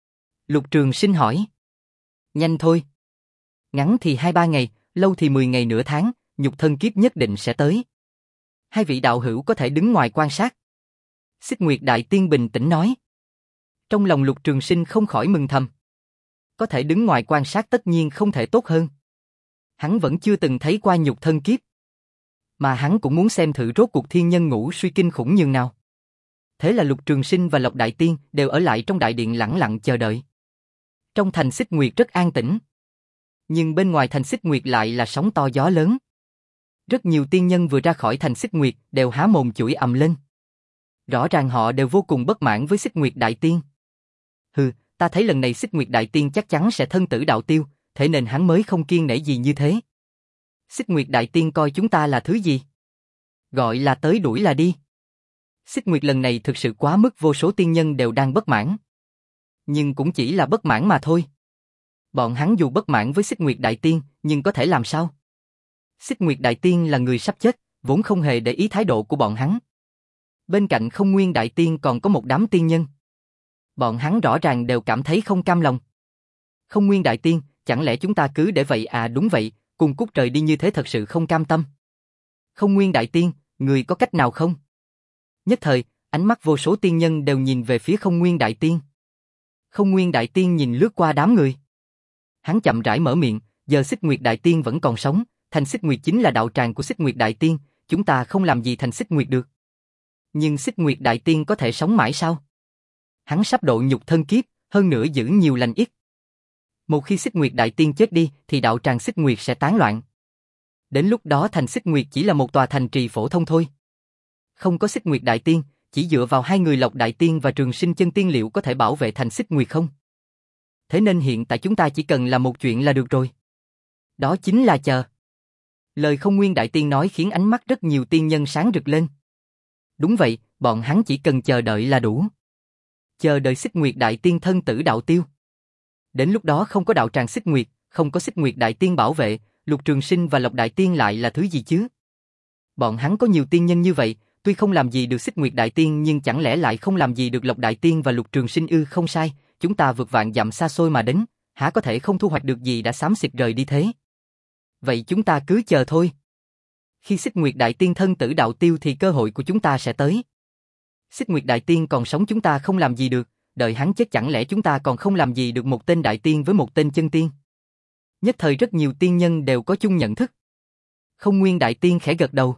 Lục Trường Sinh hỏi. Nhanh thôi. Ngắn thì hai ba ngày, lâu thì mười ngày nửa tháng, nhục thân kiếp nhất định sẽ tới. Hai vị đạo hữu có thể đứng ngoài quan sát. Xích Nguyệt Đại Tiên bình tĩnh nói. Trong lòng Lục Trường Sinh không khỏi mừng thầm. Có thể đứng ngoài quan sát tất nhiên không thể tốt hơn. Hắn vẫn chưa từng thấy qua nhục thân kiếp. Mà hắn cũng muốn xem thử rốt cuộc thiên nhân ngũ suy kinh khủng nhường nào. Thế là Lục Trường Sinh và Lộc Đại Tiên đều ở lại trong đại điện lẳng lặng chờ đợi. Trong thành Xích Nguyệt rất an tĩnh. Nhưng bên ngoài thành Xích Nguyệt lại là sóng to gió lớn. Rất nhiều tiên nhân vừa ra khỏi thành Xích Nguyệt đều há mồm chửi ầm lên. Rõ ràng họ đều vô cùng bất mãn với Xích Nguyệt Đại Tiên. Hừ, ta thấy lần này Xích Nguyệt Đại Tiên chắc chắn sẽ thân tử đạo tiêu, thế nên hắn mới không kiêng nể gì như thế. Xích Nguyệt Đại Tiên coi chúng ta là thứ gì? Gọi là tới đuổi là đi. Xích Nguyệt lần này thực sự quá mức, vô số tiên nhân đều đang bất mãn. Nhưng cũng chỉ là bất mãn mà thôi. Bọn hắn dù bất mãn với Xích Nguyệt Đại Tiên, nhưng có thể làm sao? Xích Nguyệt Đại Tiên là người sắp chết, vốn không hề để ý thái độ của bọn hắn. Bên cạnh Không Nguyên Đại Tiên còn có một đám tiên nhân. Bọn hắn rõ ràng đều cảm thấy không cam lòng. Không Nguyên Đại Tiên, chẳng lẽ chúng ta cứ để vậy à? Đúng vậy, cùng cút trời đi như thế thật sự không cam tâm. Không Nguyên Đại Tiên, người có cách nào không? Nhất thời, ánh mắt vô số tiên nhân đều nhìn về phía Không Nguyên Đại Tiên. Không Nguyên Đại Tiên nhìn lướt qua đám người. Hắn chậm rãi mở miệng, giờ Xích Nguyệt Đại Tiên vẫn còn sống, thành Xích Nguyệt chính là đạo tràng của Xích Nguyệt Đại Tiên, chúng ta không làm gì thành Xích Nguyệt được. Nhưng Xích Nguyệt Đại Tiên có thể sống mãi sao? Hắn sắp độ nhục thân kiếp, hơn nữa giữ nhiều lành ít. Một khi Xích Nguyệt Đại Tiên chết đi thì đạo tràng Xích Nguyệt sẽ tán loạn. Đến lúc đó thành Xích Nguyệt chỉ là một tòa thành trì phổ thông thôi. Không có Xích Nguyệt Đại Tiên, chỉ dựa vào hai người Lộc Đại Tiên và Trường Sinh Chân Tiên liệu có thể bảo vệ thành Xích Nguyệt không? Thế nên hiện tại chúng ta chỉ cần làm một chuyện là được rồi. Đó chính là chờ. Lời Không Nguyên Đại Tiên nói khiến ánh mắt rất nhiều tiên nhân sáng rực lên. Đúng vậy, bọn hắn chỉ cần chờ đợi là đủ. Chờ đợi Xích Nguyệt Đại Tiên thân tử đạo tiêu. Đến lúc đó không có đạo tràng Xích Nguyệt, không có Xích Nguyệt Đại Tiên bảo vệ, Lục Trường Sinh và Lộc Đại Tiên lại là thứ gì chứ? Bọn hắn có nhiều tiên nhân như vậy, tuy không làm gì được Xích Nguyệt Đại Tiên nhưng chẳng lẽ lại không làm gì được Lộc Đại Tiên và Lục Trường Sinh ư? Không sai, chúng ta vượt vạn dặm xa xôi mà đến, há có thể không thu hoạch được gì đã xám xịt rời đi thế? Vậy chúng ta cứ chờ thôi. Khi Xích Nguyệt Đại Tiên thân tử đạo tiêu thì cơ hội của chúng ta sẽ tới. Xích Nguyệt Đại Tiên còn sống chúng ta không làm gì được, đợi hắn chết chẳng lẽ chúng ta còn không làm gì được một tên đại tiên với một tên chân tiên? Nhất thời rất nhiều tiên nhân đều có chung nhận thức. Không Nguyên Đại Tiên khẽ gật đầu.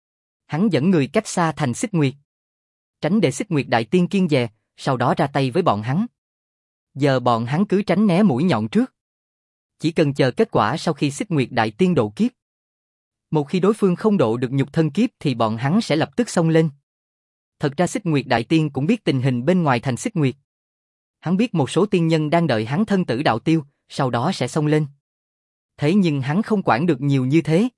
Hắn dẫn người cách xa thành Xích Nguyệt, tránh để Xích Nguyệt Đại Tiên kiêng dè, sau đó ra tay với bọn hắn. Giờ bọn hắn cứ tránh né mũi nhọn trước. Chỉ cần chờ kết quả sau khi Xích Nguyệt Đại Tiên độ kiếp. Một khi đối phương không độ được nhục thân kiếp thì bọn hắn sẽ lập tức xông lên. Thật ra Xích Nguyệt Đại Tiên cũng biết tình hình bên ngoài thành Xích Nguyệt. Hắn biết một số tiên nhân đang đợi hắn thân tử đạo tiêu, sau đó sẽ xông lên. Thế nhưng hắn không quản được nhiều như thế.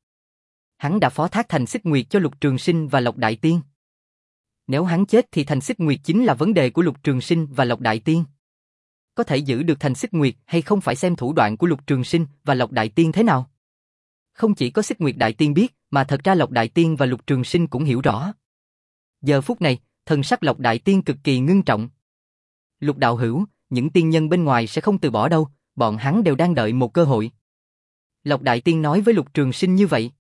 Hắn đã phó thác thành Xích Nguyệt cho Lục Trường Sinh và Lộc Đại Tiên. Nếu hắn chết thì thành Xích Nguyệt chính là vấn đề của Lục Trường Sinh và Lộc Đại Tiên. Có thể giữ được thành Xích Nguyệt hay không phải xem thủ đoạn của Lục Trường Sinh và Lộc Đại Tiên thế nào. Không chỉ có Xích Nguyệt Đại Tiên biết, mà thật ra Lộc Đại Tiên và Lục Trường Sinh cũng hiểu rõ. Giờ phút này, thần sắc Lộc Đại Tiên cực kỳ ngưng trọng. Lục đạo hữu, những tiên nhân bên ngoài sẽ không từ bỏ đâu, bọn hắn đều đang đợi một cơ hội. Lộc Đại Tiên nói với Lục Trường Sinh như vậy.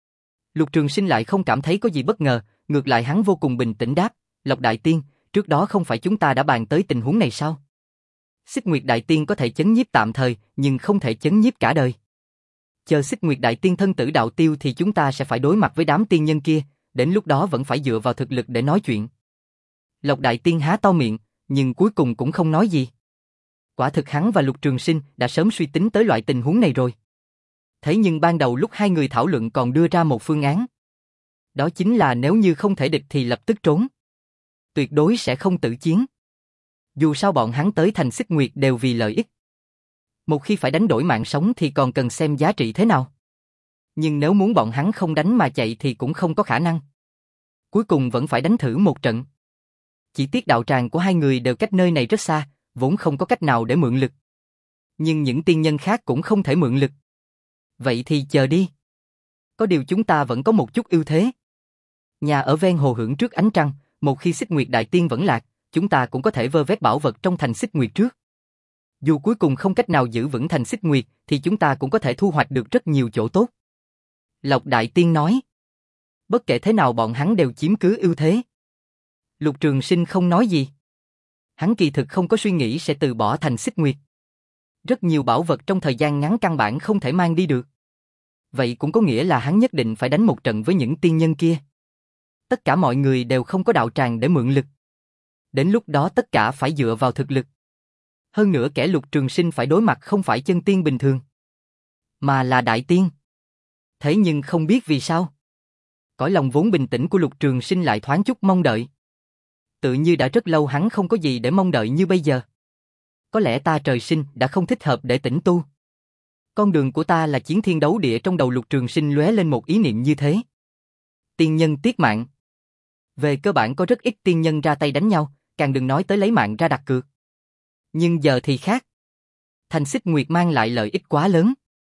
Lục Trường Sinh lại không cảm thấy có gì bất ngờ, ngược lại hắn vô cùng bình tĩnh đáp, Lộc Đại Tiên, trước đó không phải chúng ta đã bàn tới tình huống này sao? Xích Nguyệt Đại Tiên có thể chấn nhiếp tạm thời, nhưng không thể chấn nhiếp cả đời. Chờ Xích Nguyệt Đại Tiên thân tử đạo tiêu thì chúng ta sẽ phải đối mặt với đám tiên nhân kia, đến lúc đó vẫn phải dựa vào thực lực để nói chuyện. Lộc Đại Tiên há to miệng, nhưng cuối cùng cũng không nói gì. Quả thực hắn và Lục Trường Sinh đã sớm suy tính tới loại tình huống này rồi. Thế nhưng ban đầu lúc hai người thảo luận còn đưa ra một phương án. Đó chính là nếu như không thể địch thì lập tức trốn. Tuyệt đối sẽ không tự chiến. Dù sao bọn hắn tới thành Xích Nguyệt đều vì lợi ích. Một khi phải đánh đổi mạng sống thì còn cần xem giá trị thế nào. Nhưng nếu muốn bọn hắn không đánh mà chạy thì cũng không có khả năng. Cuối cùng vẫn phải đánh thử một trận. Chỉ tiếc đạo tràng của hai người đều cách nơi này rất xa, vốn không có cách nào để mượn lực. Nhưng những tiên nhân khác cũng không thể mượn lực. Vậy thì chờ đi. Có điều chúng ta vẫn có một chút ưu thế. Nhà ở ven hồ hưởng trước ánh trăng, một khi Xích Nguyệt Đại Tiên vẫn lạc, chúng ta cũng có thể vơ vét bảo vật trong thành Xích Nguyệt trước. Dù cuối cùng không cách nào giữ vững thành Xích Nguyệt, thì chúng ta cũng có thể thu hoạch được rất nhiều chỗ tốt. Lộc Đại Tiên nói. Bất kể thế nào bọn hắn đều chiếm cứ ưu thế. Lục Trường Sinh không nói gì. Hắn kỳ thực không có suy nghĩ sẽ từ bỏ thành Xích Nguyệt. Rất nhiều bảo vật trong thời gian ngắn căn bản không thể mang đi được. Vậy cũng có nghĩa là hắn nhất định phải đánh một trận với những tiên nhân kia. Tất cả mọi người đều không có đạo tràng để mượn lực. Đến lúc đó tất cả phải dựa vào thực lực. Hơn nữa kẻ Lục Trường Sinh phải đối mặt không phải chân tiên bình thường, mà là đại tiên. Thế nhưng không biết vì sao, cõi lòng vốn bình tĩnh của Lục Trường Sinh lại thoáng chút mong đợi. Tự như đã rất lâu hắn không có gì để mong đợi như bây giờ. Có lẽ ta trời sinh đã không thích hợp để tĩnh tu. Con đường của ta là chiến thiên đấu địa, trong đầu Lục Trường Sinh lóe lên một ý niệm như thế. Tiên nhân tiết mạng. Về cơ bản có rất ít tiên nhân ra tay đánh nhau, càng đừng nói tới lấy mạng ra đặt cược. Nhưng giờ thì khác. Thành Xích Nguyệt mang lại lợi ích quá lớn.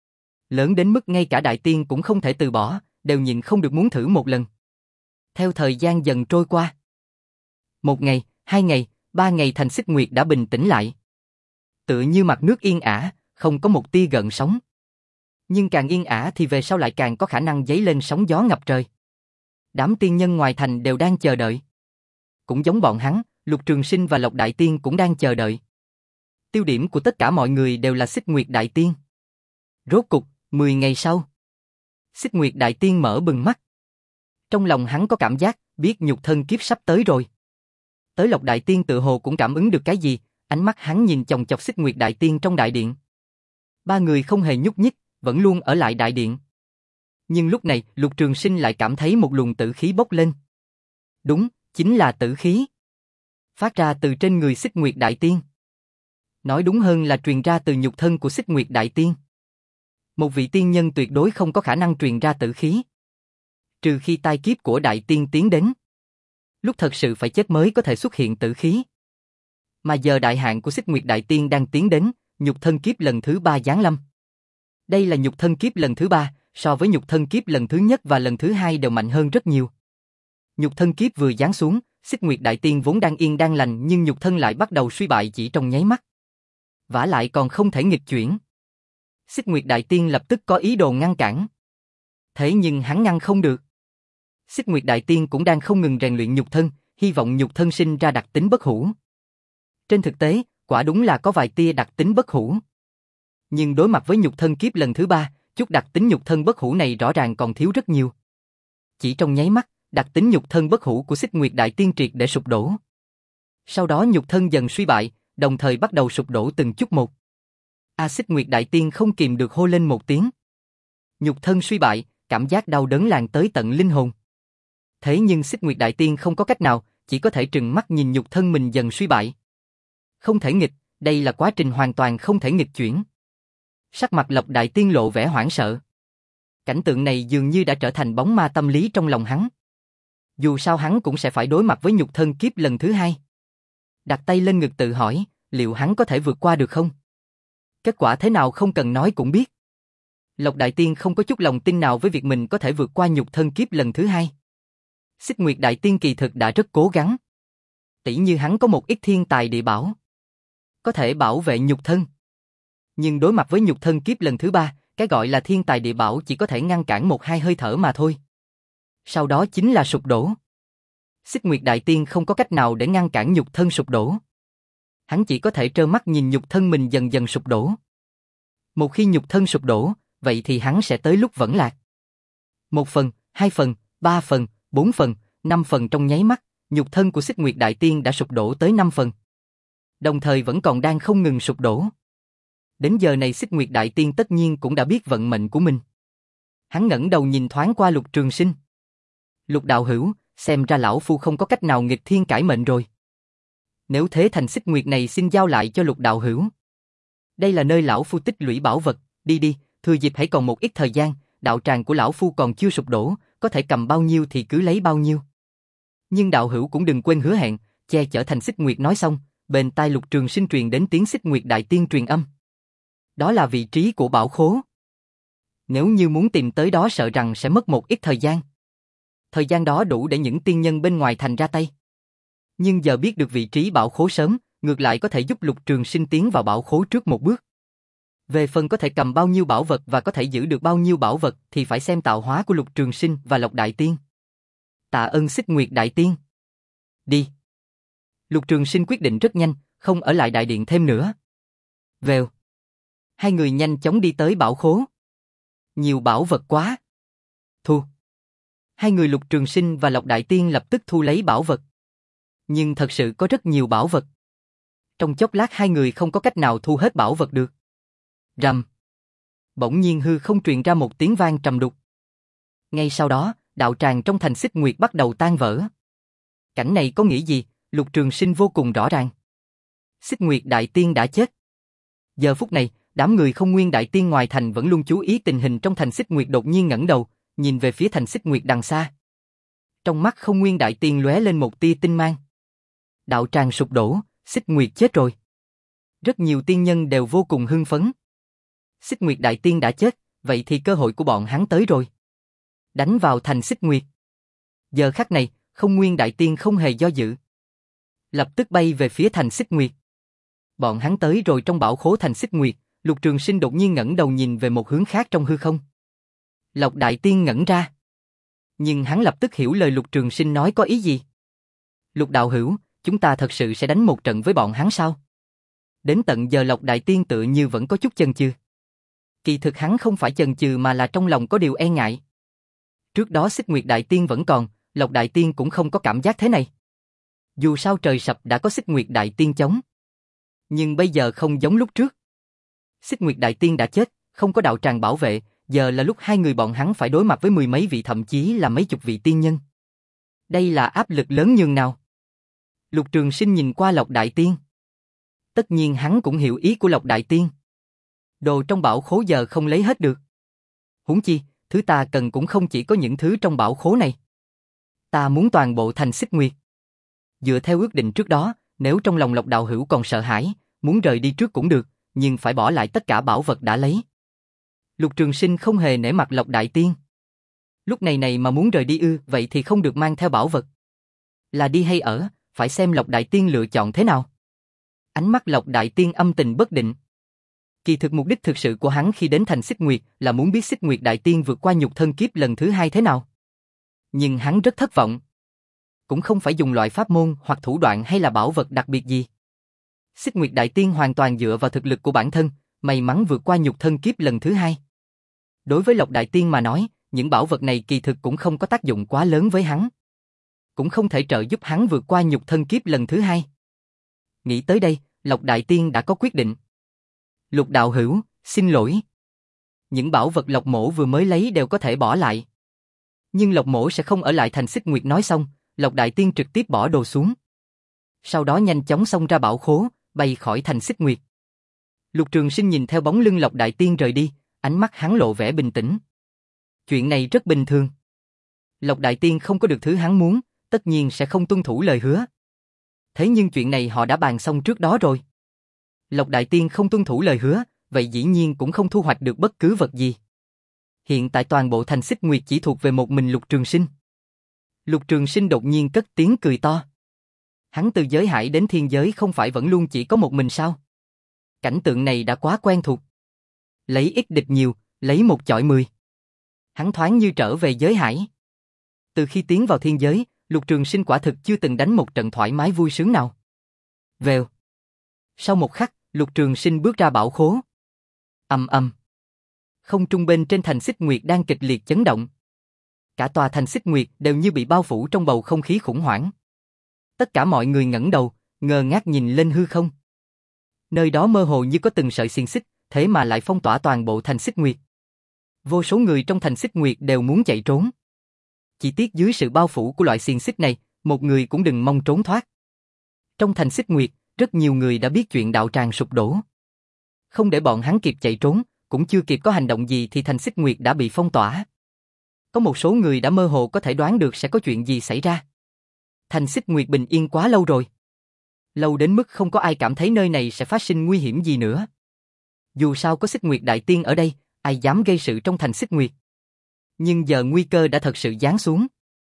Lớn đến mức ngay cả đại tiên cũng không thể từ bỏ, đều nhịn không được muốn thử một lần. Theo thời gian dần trôi qua. Một ngày, hai ngày, ba ngày Thành Xích Nguyệt đã bình tĩnh lại. Tựa như mặt nước yên ả, không có một tia gợn sóng. Nhưng càng yên ả thì về sau lại càng có khả năng dấy lên sóng gió ngập trời. Đám tiên nhân ngoài thành đều đang chờ đợi. Cũng giống bọn hắn, Lục Trường Sinh và Lộc Đại Tiên cũng đang chờ đợi. Tiêu điểm của tất cả mọi người đều là Xích Nguyệt Đại Tiên. Rốt cục, mười ngày sau, Xích Nguyệt Đại Tiên mở bừng mắt. Trong lòng hắn có cảm giác, biết nhục thân kiếp sắp tới rồi. Tới Lộc Đại Tiên tự hồ cũng cảm ứng được cái gì, ánh mắt hắn nhìn chòng chọc Xích Nguyệt Đại Tiên trong đại điện. Ba người không hề nhúc nhích, vẫn luôn ở lại đại điện. Nhưng lúc này, Lục Trường Sinh lại cảm thấy một luồng tử khí bốc lên. Đúng, chính là tử khí. Phát ra từ trên người Xích Nguyệt Đại Tiên. Nói đúng hơn là truyền ra từ nhục thân của Xích Nguyệt Đại Tiên. Một vị tiên nhân tuyệt đối không có khả năng truyền ra tử khí. Trừ khi tai kiếp của Đại Tiên tiến đến. Lúc thật sự phải chết mới có thể xuất hiện tử khí. Mà giờ đại hạn của Xích Nguyệt Đại Tiên đang tiến đến, nhục thân kiếp lần thứ ba giáng lâm. Đây là nhục thân kiếp lần thứ ba, so với nhục thân kiếp lần thứ nhất và lần thứ hai đều mạnh hơn rất nhiều. Nhục thân kiếp vừa giáng xuống, Xích Nguyệt Đại Tiên vốn đang yên đang lành nhưng nhục thân lại bắt đầu suy bại chỉ trong nháy mắt. Vả lại còn không thể nghịch chuyển. Xích Nguyệt Đại Tiên lập tức có ý đồ ngăn cản. Thế nhưng hắn ngăn không được. Xích Nguyệt Đại Tiên cũng đang không ngừng rèn luyện nhục thân, hy vọng nhục thân sinh ra đặc tính bất hủ. Trên thực tế, quả đúng là có vài tia đặc tính bất hủ. Nhưng đối mặt với nhục thân kiếp lần thứ ba, chút đặc tính nhục thân bất hủ này rõ ràng còn thiếu rất nhiều. Chỉ trong nháy mắt, đặc tính nhục thân bất hủ của Xích Nguyệt Đại Tiên triệt để sụp đổ. Sau đó nhục thân dần suy bại, đồng thời bắt đầu sụp đổ từng chút một. A Xích Nguyệt Đại Tiên không kìm được hô lên một tiếng. Nhục thân suy bại, cảm giác đau đớn lan tới tận linh hồn. Thế nhưng Xích Nguyệt Đại Tiên không có cách nào, chỉ có thể trừng mắt nhìn nhục thân mình dần suy bại. Không thể nghịch, đây là quá trình hoàn toàn không thể nghịch chuyển. Sắc mặt Lộc Đại Tiên lộ vẻ hoảng sợ. Cảnh tượng này dường như đã trở thành bóng ma tâm lý trong lòng hắn. Dù sao hắn cũng sẽ phải đối mặt với nhục thân kiếp lần thứ hai. Đặt tay lên ngực tự hỏi, liệu hắn có thể vượt qua được không? Kết quả thế nào không cần nói cũng biết. Lộc Đại Tiên không có chút lòng tin nào với việc mình có thể vượt qua nhục thân kiếp lần thứ hai. Xích Nguyệt Đại Tiên kỳ thực đã rất cố gắng. Tỉ như hắn có một ít thiên tài địa bảo, có thể bảo vệ nhục thân. Nhưng đối mặt với nhục thân kiếp lần thứ ba, cái gọi là thiên tài địa bảo chỉ có thể ngăn cản một hai hơi thở mà thôi. Sau đó chính là sụp đổ. Xích Nguyệt Đại Tiên không có cách nào để ngăn cản nhục thân sụp đổ. Hắn chỉ có thể trơ mắt nhìn nhục thân mình dần dần sụp đổ. Một khi nhục thân sụp đổ, vậy thì hắn sẽ tới lúc vẫn lạc. Một phần, hai phần, ba phần, bốn phần, năm phần trong nháy mắt, nhục thân của Xích Nguyệt Đại Tiên đã sụp đổ tới năm phần. Đồng thời vẫn còn đang không ngừng sụp đổ. Đến giờ này Xích Nguyệt Đại Tiên tất nhiên cũng đã biết vận mệnh của mình. Hắn ngẩng đầu nhìn thoáng qua Lục Trường Sinh. Lục đạo hữu, xem ra lão phu không có cách nào nghịch thiên cải mệnh rồi. Nếu thế thành xích nguyệt này xin giao lại cho Lục đạo hữu. Đây là nơi lão phu tích lũy bảo vật, đi đi, thừa dịp hãy còn một ít thời gian, đạo tràng của lão phu còn chưa sụp đổ, có thể cầm bao nhiêu thì cứ lấy bao nhiêu. Nhưng đạo hữu cũng đừng quên hứa hẹn, che chở thành xích nguyệt nói xong, bên tai Lục Trường Sinh truyền đến tiếng Xích Nguyệt Đại Tiên truyền âm. Đó là vị trí của bảo khố. Nếu như muốn tìm tới đó sợ rằng sẽ mất một ít thời gian. Thời gian đó đủ để những tiên nhân bên ngoài thành ra tay. Nhưng giờ biết được vị trí bảo khố sớm, ngược lại có thể giúp Lục Trường Sinh tiến vào bảo khố trước một bước. Về phần có thể cầm bao nhiêu bảo vật và có thể giữ được bao nhiêu bảo vật thì phải xem tạo hóa của Lục Trường Sinh và Lộc Đại Tiên. Tạ ơn Xích Nguyệt Đại Tiên. Đi. Lục Trường Sinh quyết định rất nhanh, không ở lại đại điện thêm nữa. Vèo. Hai người nhanh chóng đi tới bảo khố. Nhiều bảo vật quá. Thu. Hai người Lục Trường Sinh và Lộc Đại Tiên lập tức thu lấy bảo vật. Nhưng thật sự có rất nhiều bảo vật. Trong chốc lát hai người không có cách nào thu hết bảo vật được. Rầm. Bỗng nhiên hư không truyền ra một tiếng vang trầm đục. Ngay sau đó, đạo tràng trong thành Xích Nguyệt bắt đầu tan vỡ. Cảnh này có nghĩa gì? Lục Trường Sinh vô cùng rõ ràng. Xích Nguyệt Đại Tiên đã chết. Giờ phút này, đám người Không Nguyên Đại Tiên ngoài thành vẫn luôn chú ý tình hình trong thành Xích Nguyệt đột nhiên ngẩng đầu, nhìn về phía thành Xích Nguyệt đằng xa. Trong mắt Không Nguyên Đại Tiên lóe lên một tia tinh mang. Đạo tràng sụp đổ, Xích Nguyệt chết rồi. Rất nhiều tiên nhân đều vô cùng hưng phấn. Xích Nguyệt Đại Tiên đã chết, vậy thì cơ hội của bọn hắn tới rồi. Đánh vào thành Xích Nguyệt. Giờ khắc này, Không Nguyên Đại Tiên không hề do dự. Lập tức bay về phía thành Xích Nguyệt. Bọn hắn tới rồi trong bảo khố thành Xích Nguyệt, Lục Trường Sinh đột nhiên ngẩng đầu nhìn về một hướng khác trong hư không. Lộc Đại Tiên ngẩn ra. Nhưng hắn lập tức hiểu lời Lục Trường Sinh nói có ý gì. Lục đạo hữu, chúng ta thật sự sẽ đánh một trận với bọn hắn sao? Đến tận giờ Lộc Đại Tiên tự như vẫn có chút chần chừ. Kỳ thực hắn không phải chần chừ mà là trong lòng có điều e ngại. Trước đó Xích Nguyệt Đại Tiên vẫn còn, Lộc Đại Tiên cũng không có cảm giác thế này. Dù sao trời sập đã có Xích Nguyệt Đại Tiên chống. Nhưng bây giờ không giống lúc trước. Xích Nguyệt Đại Tiên đã chết, không có đạo tràng bảo vệ, giờ là lúc hai người bọn hắn phải đối mặt với mười mấy vị thậm chí là mấy chục vị tiên nhân. Đây là áp lực lớn nhường nào. Lục Trường Sinh nhìn qua Lộc Đại Tiên. Tất nhiên hắn cũng hiểu ý của Lộc Đại Tiên. Đồ trong bảo khố giờ không lấy hết được. Huống chi, thứ ta cần cũng không chỉ có những thứ trong bảo khố này. Ta muốn toàn bộ thành Xích Nguyệt. Dựa theo ước định trước đó, nếu trong lòng Lộc đạo hữu còn sợ hãi, muốn rời đi trước cũng được, nhưng phải bỏ lại tất cả bảo vật đã lấy. Lục Trường Sinh không hề nể mặt Lộc Đại Tiên. Lúc này này mà muốn rời đi ư, vậy thì không được mang theo bảo vật. Là đi hay ở, phải xem Lộc Đại Tiên lựa chọn thế nào. Ánh mắt Lộc Đại Tiên âm tình bất định. Kỳ thực mục đích thực sự của hắn khi đến thành Xích Nguyệt là muốn biết Xích Nguyệt Đại Tiên vượt qua nhục thân kiếp lần thứ hai thế nào. Nhưng hắn rất thất vọng. Cũng không phải dùng loại pháp môn hoặc thủ đoạn hay là bảo vật đặc biệt gì. Xích Nguyệt Đại Tiên hoàn toàn dựa vào thực lực của bản thân, may mắn vượt qua nhục thân kiếp lần thứ hai. Đối với Lộc Đại Tiên mà nói, những bảo vật này kỳ thực cũng không có tác dụng quá lớn với hắn. Cũng không thể trợ giúp hắn vượt qua nhục thân kiếp lần thứ hai. Nghĩ tới đây, Lộc Đại Tiên đã có quyết định. Lục đạo hữu, xin lỗi. Những bảo vật Lộc mỗ vừa mới lấy đều có thể bỏ lại. Nhưng Lộc mỗ sẽ không ở lại thành Xích Nguyệt. Nói xong, Lộc Đại Tiên trực tiếp bỏ đồ xuống. Sau đó nhanh chóng xông ra bảo khố, bay khỏi thành Xích Nguyệt. Lục Trường Sinh nhìn theo bóng lưng Lộc Đại Tiên rời đi, ánh mắt hắn lộ vẻ bình tĩnh. Chuyện này rất bình thường. Lộc Đại Tiên không có được thứ hắn muốn, tất nhiên sẽ không tuân thủ lời hứa. Thế nhưng chuyện này họ đã bàn xong trước đó rồi. Lộc Đại Tiên không tuân thủ lời hứa, vậy dĩ nhiên cũng không thu hoạch được bất cứ vật gì. Hiện tại toàn bộ thành Xích Nguyệt chỉ thuộc về một mình Lục Trường Sinh. Lục Trường Sinh đột nhiên cất tiếng cười to. Hắn từ giới hải đến thiên giới không phải vẫn luôn chỉ có một mình sao? Cảnh tượng này đã quá quen thuộc. Lấy ít địch nhiều, lấy một chọi mười. Hắn thoáng như trở về giới hải. Từ khi tiến vào thiên giới, Lục Trường Sinh quả thực chưa từng đánh một trận thoải mái vui sướng nào. Vèo. Sau một khắc, Lục Trường Sinh bước ra bảo khố. Ầm ầm. Không trung bên trên thành Xích Nguyệt đang kịch liệt chấn động. Cả tòa thành Xích Nguyệt đều như bị bao phủ trong bầu không khí khủng hoảng. Tất cả mọi người ngẩng đầu, ngơ ngác nhìn lên hư không. Nơi đó mơ hồ như có từng sợi xiềng xích, thế mà lại phong tỏa toàn bộ thành Xích Nguyệt. Vô số người trong thành Xích Nguyệt đều muốn chạy trốn. Chỉ tiếc dưới sự bao phủ của loại xiềng xích này, một người cũng đừng mong trốn thoát. Trong thành Xích Nguyệt, rất nhiều người đã biết chuyện đạo tràng sụp đổ. Không để bọn hắn kịp chạy trốn, cũng chưa kịp có hành động gì thì thành Xích Nguyệt đã bị phong tỏa. Có một số người đã mơ hồ có thể đoán được sẽ có chuyện gì xảy ra. Thành Xích Nguyệt bình yên quá lâu rồi. Lâu đến mức không có ai cảm thấy nơi này sẽ phát sinh nguy hiểm gì nữa. Dù sao có Xích Nguyệt Đại Tiên ở đây, ai dám gây sự trong thành Xích Nguyệt. Nhưng giờ nguy cơ đã thật sự giáng xuống.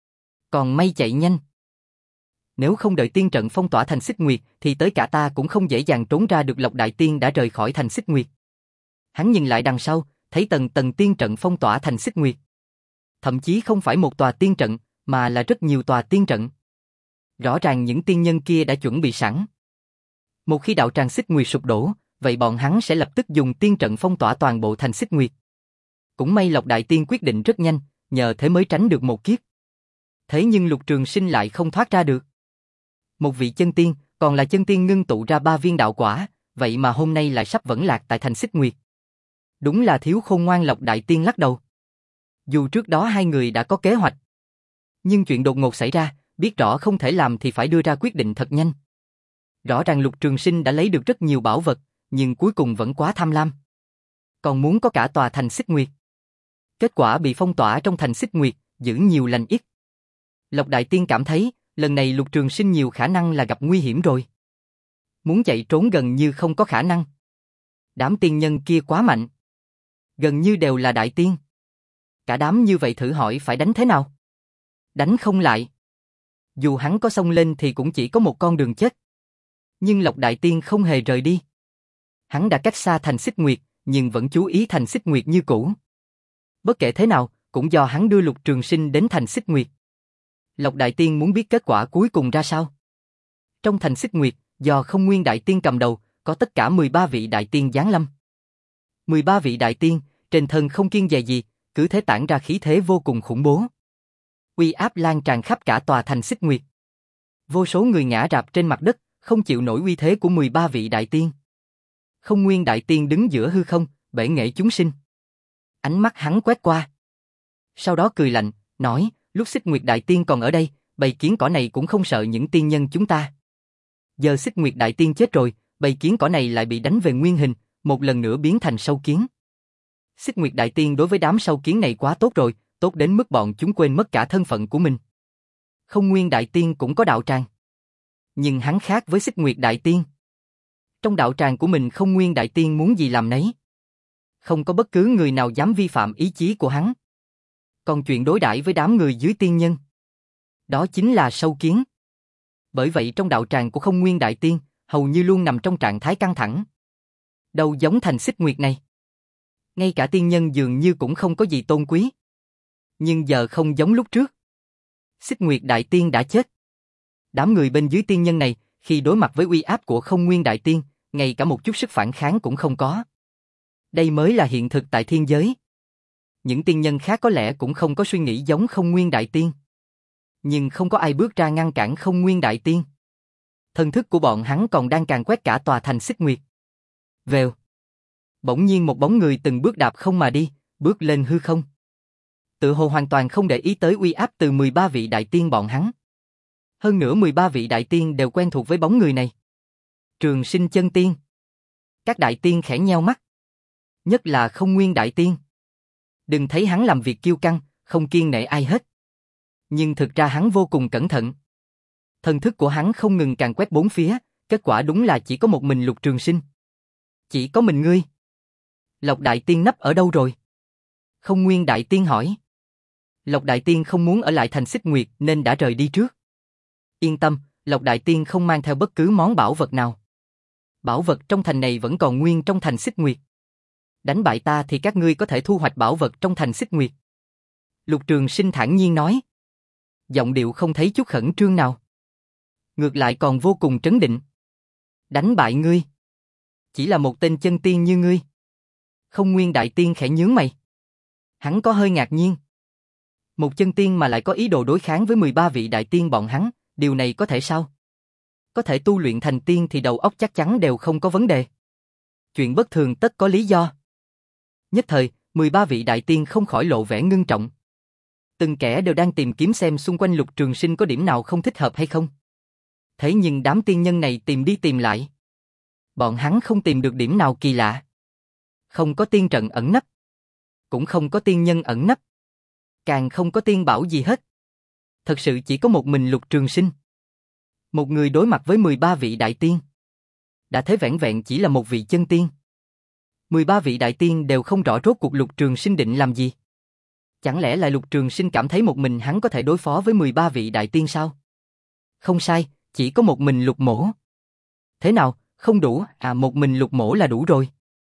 Còn may chạy nhanh. Nếu không đợi tiên trận phong tỏa thành Xích Nguyệt thì tới cả ta cũng không dễ dàng trốn ra được. Lộc Đại Tiên đã rời khỏi thành Xích Nguyệt. Hắn nhìn lại đằng sau, thấy tầng tầng tiên trận phong tỏa thành Xích Nguyệt. Thậm chí không phải một tòa tiên trận, mà là rất nhiều tòa tiên trận. Rõ ràng những tiên nhân kia đã chuẩn bị sẵn. Một khi đạo tràng Xích Nguyệt sụp đổ, vậy bọn hắn sẽ lập tức dùng tiên trận phong tỏa toàn bộ thành Xích Nguyệt. Cũng may Lộc Đại Tiên quyết định rất nhanh, nhờ thế mới tránh được một kiếp. Thế nhưng Lục Trường Sinh lại không thoát ra được. Một vị chân tiên, còn là chân tiên ngưng tụ ra ba viên đạo quả, vậy mà hôm nay lại sắp vẫn lạc tại thành Xích Nguyệt. Đúng là thiếu khôn ngoan. Lộc Đại Tiên lắc đầu. Dù trước đó hai người đã có kế hoạch, nhưng chuyện đột ngột xảy ra, biết rõ không thể làm thì phải đưa ra quyết định thật nhanh. Rõ ràng Lục Trường Sinh đã lấy được rất nhiều bảo vật, nhưng cuối cùng vẫn quá tham lam. Còn muốn có cả tòa thành Xích Nguyệt. Kết quả bị phong tỏa trong thành Xích Nguyệt, giữ nhiều lành ít. Lộc Đại Tiên cảm thấy, lần này Lục Trường Sinh nhiều khả năng là gặp nguy hiểm rồi. Muốn chạy trốn gần như không có khả năng. Đám tiên nhân kia quá mạnh. Gần như đều là đại tiên. Cả đám như vậy thử hỏi phải đánh thế nào? Đánh không lại. Dù hắn có xông lên thì cũng chỉ có một con đường chết. Nhưng Lộc Đại Tiên không hề rời đi. Hắn đã cách xa thành Xích Nguyệt, nhưng vẫn chú ý thành Xích Nguyệt như cũ. Bất kể thế nào, cũng do hắn đưa Lục Trường Sinh đến thành Xích Nguyệt. Lộc Đại Tiên muốn biết kết quả cuối cùng ra sao. Trong thành Xích Nguyệt, do Không Nguyên Đại Tiên cầm đầu, có tất cả mười ba vị đại tiên giáng lâm. mười ba vị đại tiên, trên thân không kiêng dè gì, cứ thế tản ra khí thế vô cùng khủng bố. Uy áp lan tràn khắp cả tòa thành Xích Nguyệt. Vô số người ngã rạp trên mặt đất, không chịu nổi uy thế của mười ba vị đại tiên. Không Nguyên Đại Tiên đứng giữa hư không, bể nghệ chúng sinh. Ánh mắt hắn quét qua. Sau đó cười lạnh, nói, lúc Xích Nguyệt Đại Tiên còn ở đây, bầy kiến cỏ này cũng không sợ những tiên nhân chúng ta. Giờ Xích Nguyệt Đại Tiên chết rồi, bầy kiến cỏ này lại bị đánh về nguyên hình, một lần nữa biến thành sâu kiến. Xích Nguyệt Đại Tiên đối với đám sâu kiến này quá tốt rồi, tốt đến mức bọn chúng quên mất cả thân phận của mình. Không Nguyên Đại Tiên cũng có đạo tràng. Nhưng hắn khác với Xích Nguyệt Đại Tiên. Trong đạo tràng của mình Không Nguyên Đại Tiên muốn gì làm nấy. Không có bất cứ người nào dám vi phạm ý chí của hắn. Còn chuyện đối đãi với đám người dưới tiên nhân, đó chính là sâu kiến. Bởi vậy trong đạo tràng của Không Nguyên Đại Tiên, hầu như luôn nằm trong trạng thái căng thẳng. Đâu giống Thành Xích Nguyệt này. Ngay cả tiên nhân dường như cũng không có gì tôn quý. Nhưng giờ không giống lúc trước. Xích Nguyệt Đại Tiên đã chết. Đám người bên dưới tiên nhân này, khi đối mặt với uy áp của Không Nguyên Đại Tiên, ngay cả một chút sức phản kháng cũng không có. Đây mới là hiện thực tại thiên giới. Những tiên nhân khác có lẽ cũng không có suy nghĩ giống Không Nguyên Đại Tiên. Nhưng không có ai bước ra ngăn cản Không Nguyên Đại Tiên. Thần thức của bọn hắn còn đang càn quét cả tòa thành Xích Nguyệt. Vèo. Bỗng nhiên một bóng người từng bước đạp không mà đi, bước lên hư không. Tự hồ hoàn toàn không để ý tới uy áp từ mười ba vị đại tiên bọn hắn. Hơn nữa mười ba vị đại tiên đều quen thuộc với bóng người này. Trường Sinh Chân Tiên. Các đại tiên khẽ nheo mắt. Nhất là Không Nguyên Đại Tiên. Đừng thấy hắn làm việc kiêu căng, không kiêng nể ai hết. Nhưng thực ra hắn vô cùng cẩn thận. Thần thức của hắn không ngừng càn quét bốn phía, kết quả đúng là chỉ có một mình Lục Trường Sinh. Chỉ có mình ngươi. Lộc Đại Tiên nấp ở đâu rồi? Không Nguyên Đại Tiên hỏi. Lộc Đại Tiên không muốn ở lại thành Xích Nguyệt nên đã rời đi trước. Yên tâm, Lộc Đại Tiên không mang theo bất cứ món bảo vật nào. Bảo vật trong thành này vẫn còn nguyên trong thành Xích Nguyệt. Đánh bại ta thì các ngươi có thể thu hoạch bảo vật trong thành Xích Nguyệt. Lục Trường Sinh thản nhiên nói. Giọng điệu không thấy chút khẩn trương nào. Ngược lại còn vô cùng trấn định. Đánh bại ngươi? Chỉ là một tên chân tiên như ngươi. Không Nguyên Đại Tiên khẽ nhướng mày. Hắn có hơi ngạc nhiên. Một chân tiên mà lại có ý đồ đối kháng với mười ba vị đại tiên bọn hắn, điều này có thể sao? Có thể tu luyện thành tiên thì đầu óc chắc chắn đều không có vấn đề. Chuyện bất thường tất có lý do. Nhất thời, mười ba vị đại tiên không khỏi lộ vẻ ngưng trọng. Từng kẻ đều đang tìm kiếm xem xung quanh Lục Trường Sinh có điểm nào không thích hợp hay không. Thế nhưng đám tiên nhân này tìm đi tìm lại. Bọn hắn không tìm được điểm nào kỳ lạ. Không có tiên trận ẩn nấp. Cũng không có tiên nhân ẩn nấp. Càng không có tiên bảo gì hết. Thật sự chỉ có một mình Lục Trường Sinh. Một người đối mặt với mười ba vị đại tiên. Đã thế vẻn vẹn chỉ là một vị chân tiên. mười ba vị đại tiên đều không rõ rốt cuộc Lục Trường Sinh định làm gì. Chẳng lẽ là Lục Trường Sinh cảm thấy một mình hắn có thể đối phó với mười ba vị đại tiên sao? Không sai, chỉ có một mình Lục Mỗ. Thế nào, không đủ, à một mình Lục Mỗ là đủ rồi.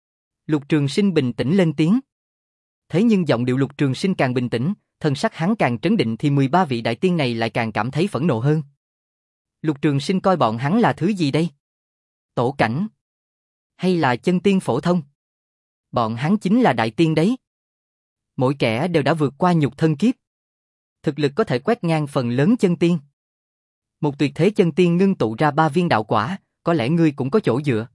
Lục Trường Sinh bình tĩnh lên tiếng. Thế nhưng giọng điệu Lục Trường Sinh càng bình tĩnh, thân sắc hắn càng trấn định thì mười ba vị đại tiên này lại càng cảm thấy phẫn nộ hơn. Lục Trường Sinh coi bọn hắn là thứ gì đây? Tổ cảnh? Hay là chân tiên phổ thông? Bọn hắn chính là đại tiên đấy. Mỗi kẻ đều đã vượt qua nhục thân kiếp. Thực lực có thể quét ngang phần lớn chân tiên. Một tuyệt thế chân tiên ngưng tụ ra ba viên đạo quả, có lẽ ngươi cũng có chỗ dựa.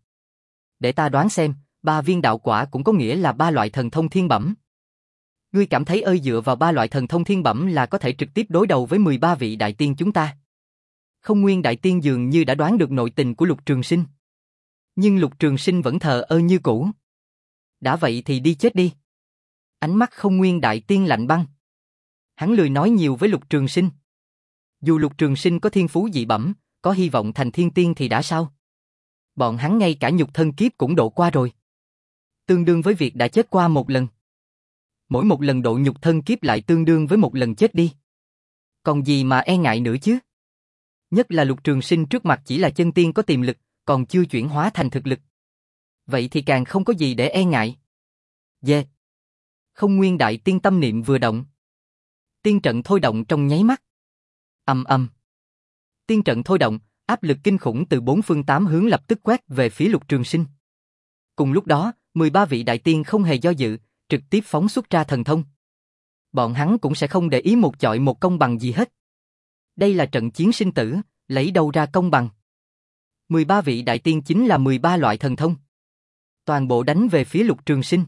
Để ta đoán xem, ba viên đạo quả cũng có nghĩa là ba loại thần thông thiên bẩm. Ngươi cảm thấy ơi dựa vào ba loại thần thông thiên bẩm là có thể trực tiếp đối đầu với mười ba vị đại tiên chúng ta. Không Nguyên Đại Tiên dường như đã đoán được nội tình của Lục Trường Sinh. Nhưng Lục Trường Sinh vẫn thờ ơ như cũ. Đã vậy thì đi chết đi. Ánh mắt Không Nguyên Đại Tiên lạnh băng. Hắn lười nói nhiều với Lục Trường Sinh. Dù Lục Trường Sinh có thiên phú dị bẩm, có hy vọng thành thiên tiên thì đã sao? Bọn hắn ngay cả nhục thân kiếp cũng độ qua rồi. Tương đương với việc đã chết qua một lần. Mỗi một lần độ nhục thân kiếp lại tương đương với một lần chết đi. Còn gì mà e ngại nữa chứ? Nhất là Lục Trường Sinh trước mặt chỉ là chân tiên có tiềm lực, còn chưa chuyển hóa thành thực lực. Vậy thì càng không có gì để e ngại. Yeah. Không Nguyên Đại Tiên tâm niệm vừa động. Tiên trận thôi động trong nháy mắt. Ầm ầm. Tiên trận thôi động, áp lực kinh khủng từ bốn phương tám hướng lập tức quét về phía Lục Trường Sinh. Cùng lúc đó, mười ba vị đại tiên không hề do dự, trực tiếp phóng xuất ra thần thông. Bọn hắn cũng sẽ không để ý một chọi một công bằng gì hết. Đây là trận chiến sinh tử, lấy đâu ra công bằng. mười ba vị đại tiên chính là mười ba loại thần thông. Toàn bộ đánh về phía Lục Trường Sinh.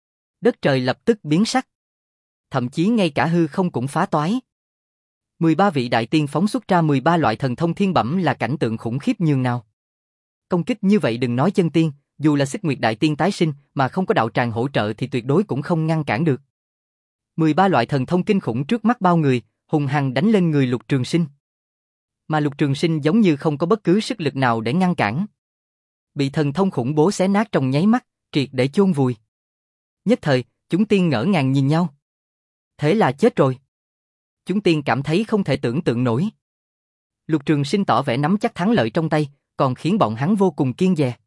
Đất trời lập tức biến sắc. Thậm chí ngay cả hư không cũng phá toái. mười ba vị đại tiên phóng xuất ra mười ba loại thần thông thiên bẩm là cảnh tượng khủng khiếp nhường nào. Công kích như vậy đừng nói chân tiên, dù là Xích Nguyệt Đại Tiên tái sinh mà không có đạo tràng hỗ trợ thì tuyệt đối cũng không ngăn cản được. mười ba loại thần thông kinh khủng trước mắt bao người, hùng hăng đánh lên người Lục Trường Sinh. Mà Lục Trường Sinh giống như không có bất cứ sức lực nào để ngăn cản. Bị thần thông khủng bố xé nát trong nháy mắt, triệt để chôn vùi. Nhất thời, chúng tiên ngỡ ngàng nhìn nhau. Thế là chết rồi. Chúng tiên cảm thấy không thể tưởng tượng nổi. Lục Trường Sinh tỏ vẻ nắm chắc thắng lợi trong tay, còn khiến bọn hắn vô cùng kiêng dè.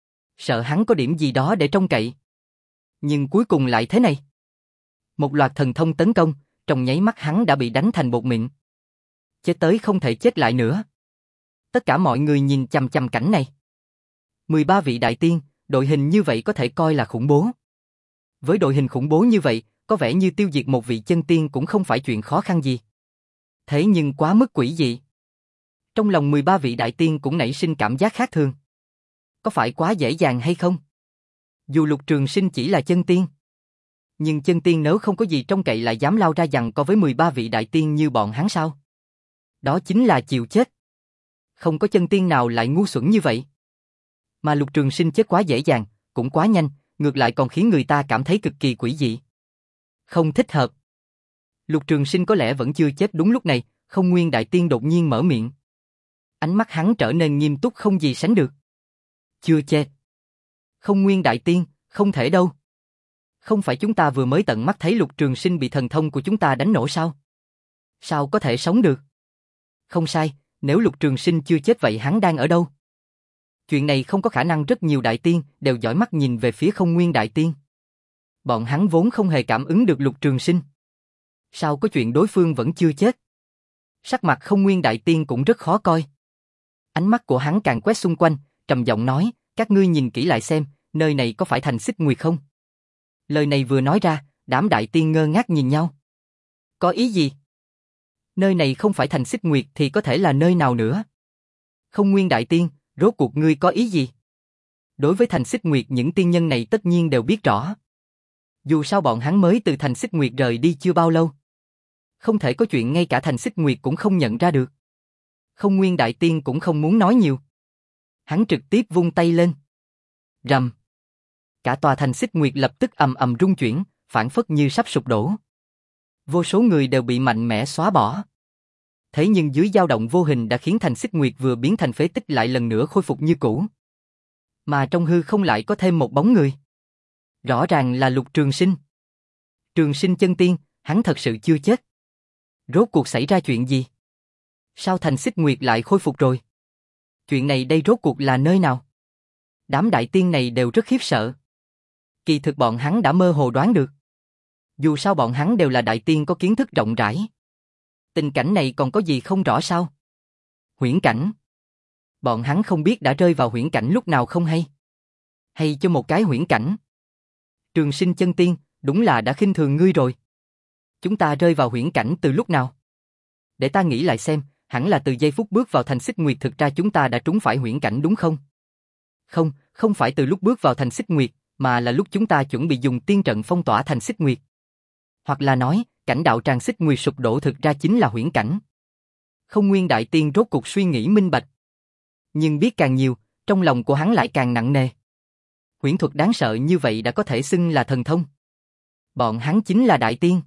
Sợ hắn có điểm gì đó để trông cậy. Nhưng cuối cùng lại thế này. Một loạt thần thông tấn công, trong nháy mắt hắn đã bị đánh thành bột mịn. Chết tới không thể chết lại nữa. Tất cả mọi người nhìn chằm chằm cảnh này. mười ba vị đại tiên, đội hình như vậy có thể coi là khủng bố. Với đội hình khủng bố như vậy, có vẻ như tiêu diệt một vị chân tiên cũng không phải chuyện khó khăn gì. Thế nhưng quá mức quỷ dị. Trong lòng mười ba vị đại tiên cũng nảy sinh cảm giác khác thường. Có phải quá dễ dàng hay không? Dù Lục Trường Sinh chỉ là chân tiên, nhưng chân tiên nếu không có gì trông cậy lại dám lao ra giằng co với mười ba vị đại tiên như bọn hắn sao? Đó chính là chịu chết. Không có chân tiên nào lại ngu xuẩn như vậy. Mà Lục Trường Sinh chết quá dễ dàng, cũng quá nhanh, ngược lại còn khiến người ta cảm thấy cực kỳ quỷ dị. Không thích hợp. Lục Trường Sinh có lẽ vẫn chưa chết đúng lúc này, Không Nguyên đại tiên đột nhiên mở miệng. Ánh mắt hắn trở nên nghiêm túc không gì sánh được. Chưa chết. Không Nguyên đại tiên, không thể đâu. Không phải chúng ta vừa mới tận mắt thấy Lục Trường Sinh bị thần thông của chúng ta đánh nổ sao? Sao có thể sống được? Không sai, nếu Lục Trường Sinh chưa chết vậy hắn đang ở đâu? Chuyện này không có khả năng, rất nhiều đại tiên đều dõi mắt nhìn về phía Không Nguyên đại tiên. Bọn hắn vốn không hề cảm ứng được Lục Trường Sinh. Sao có chuyện đối phương vẫn chưa chết? Sắc mặt Không Nguyên đại tiên cũng rất khó coi. Ánh mắt của hắn càng quét xung quanh, trầm giọng nói, các ngươi nhìn kỹ lại xem, nơi này có phải thành Xích Nguyệt không? Lời này vừa nói ra, đám đại tiên ngơ ngác nhìn nhau. Có ý gì? Nơi này không phải thành Xích Nguyệt thì có thể là nơi nào nữa? Không Nguyên đại tiên, rốt cuộc ngươi có ý gì? Đối với thành Xích Nguyệt những tiên nhân này tất nhiên đều biết rõ. Dù sao bọn hắn mới từ thành Xích Nguyệt rời đi chưa bao lâu. Không thể có chuyện ngay cả thành Xích Nguyệt cũng không nhận ra được. Không Nguyên đại tiên cũng không muốn nói nhiều. Hắn trực tiếp vung tay lên. Rầm. Cả tòa thành Xích Nguyệt lập tức ầm ầm rung chuyển, phảng phất như sắp sụp đổ. Vô số người đều bị mạnh mẽ xóa bỏ. Thế nhưng dưới dao động vô hình đã khiến thành Xích Nguyệt vừa biến thành phế tích lại lần nữa khôi phục như cũ. Mà trong hư không lại có thêm một bóng người. Rõ ràng là Lục Trường Sinh. Trường Sinh chân tiên, hắn thật sự chưa chết. Rốt cuộc xảy ra chuyện gì? Sao thành Xích Nguyệt lại khôi phục rồi? Chuyện này đây rốt cuộc là nơi nào? Đám đại tiên này đều rất khiếp sợ. Kỳ thực bọn hắn đã mơ hồ đoán được. Dù sao bọn hắn đều là đại tiên có kiến thức rộng rãi. Tình cảnh này còn có gì không rõ sao? Huyễn cảnh. Bọn hắn không biết đã rơi vào huyễn cảnh lúc nào không hay. Hay cho một cái huyễn cảnh. Trường Sinh chân tiên, đúng là đã khinh thường ngươi rồi. Chúng ta rơi vào huyễn cảnh từ lúc nào? Để ta nghĩ lại xem, hẳn là từ giây phút bước vào thành Xích Nguyệt, thực ra chúng ta đã trúng phải huyễn cảnh đúng không? Không, không phải từ lúc bước vào thành Xích Nguyệt, mà là lúc chúng ta chuẩn bị dùng tiên trận phong tỏa thành Xích Nguyệt. Hoặc là nói, cảnh đạo tràng Xích Nguyệt sụp đổ thực ra chính là huyễn cảnh. Không Nguyên đại tiên rốt cuộc suy nghĩ minh bạch. Nhưng biết càng nhiều, trong lòng của hắn lại càng nặng nề. Huyễn thuật đáng sợ như vậy đã có thể xưng là thần thông. Bọn hắn chính là đại tiên.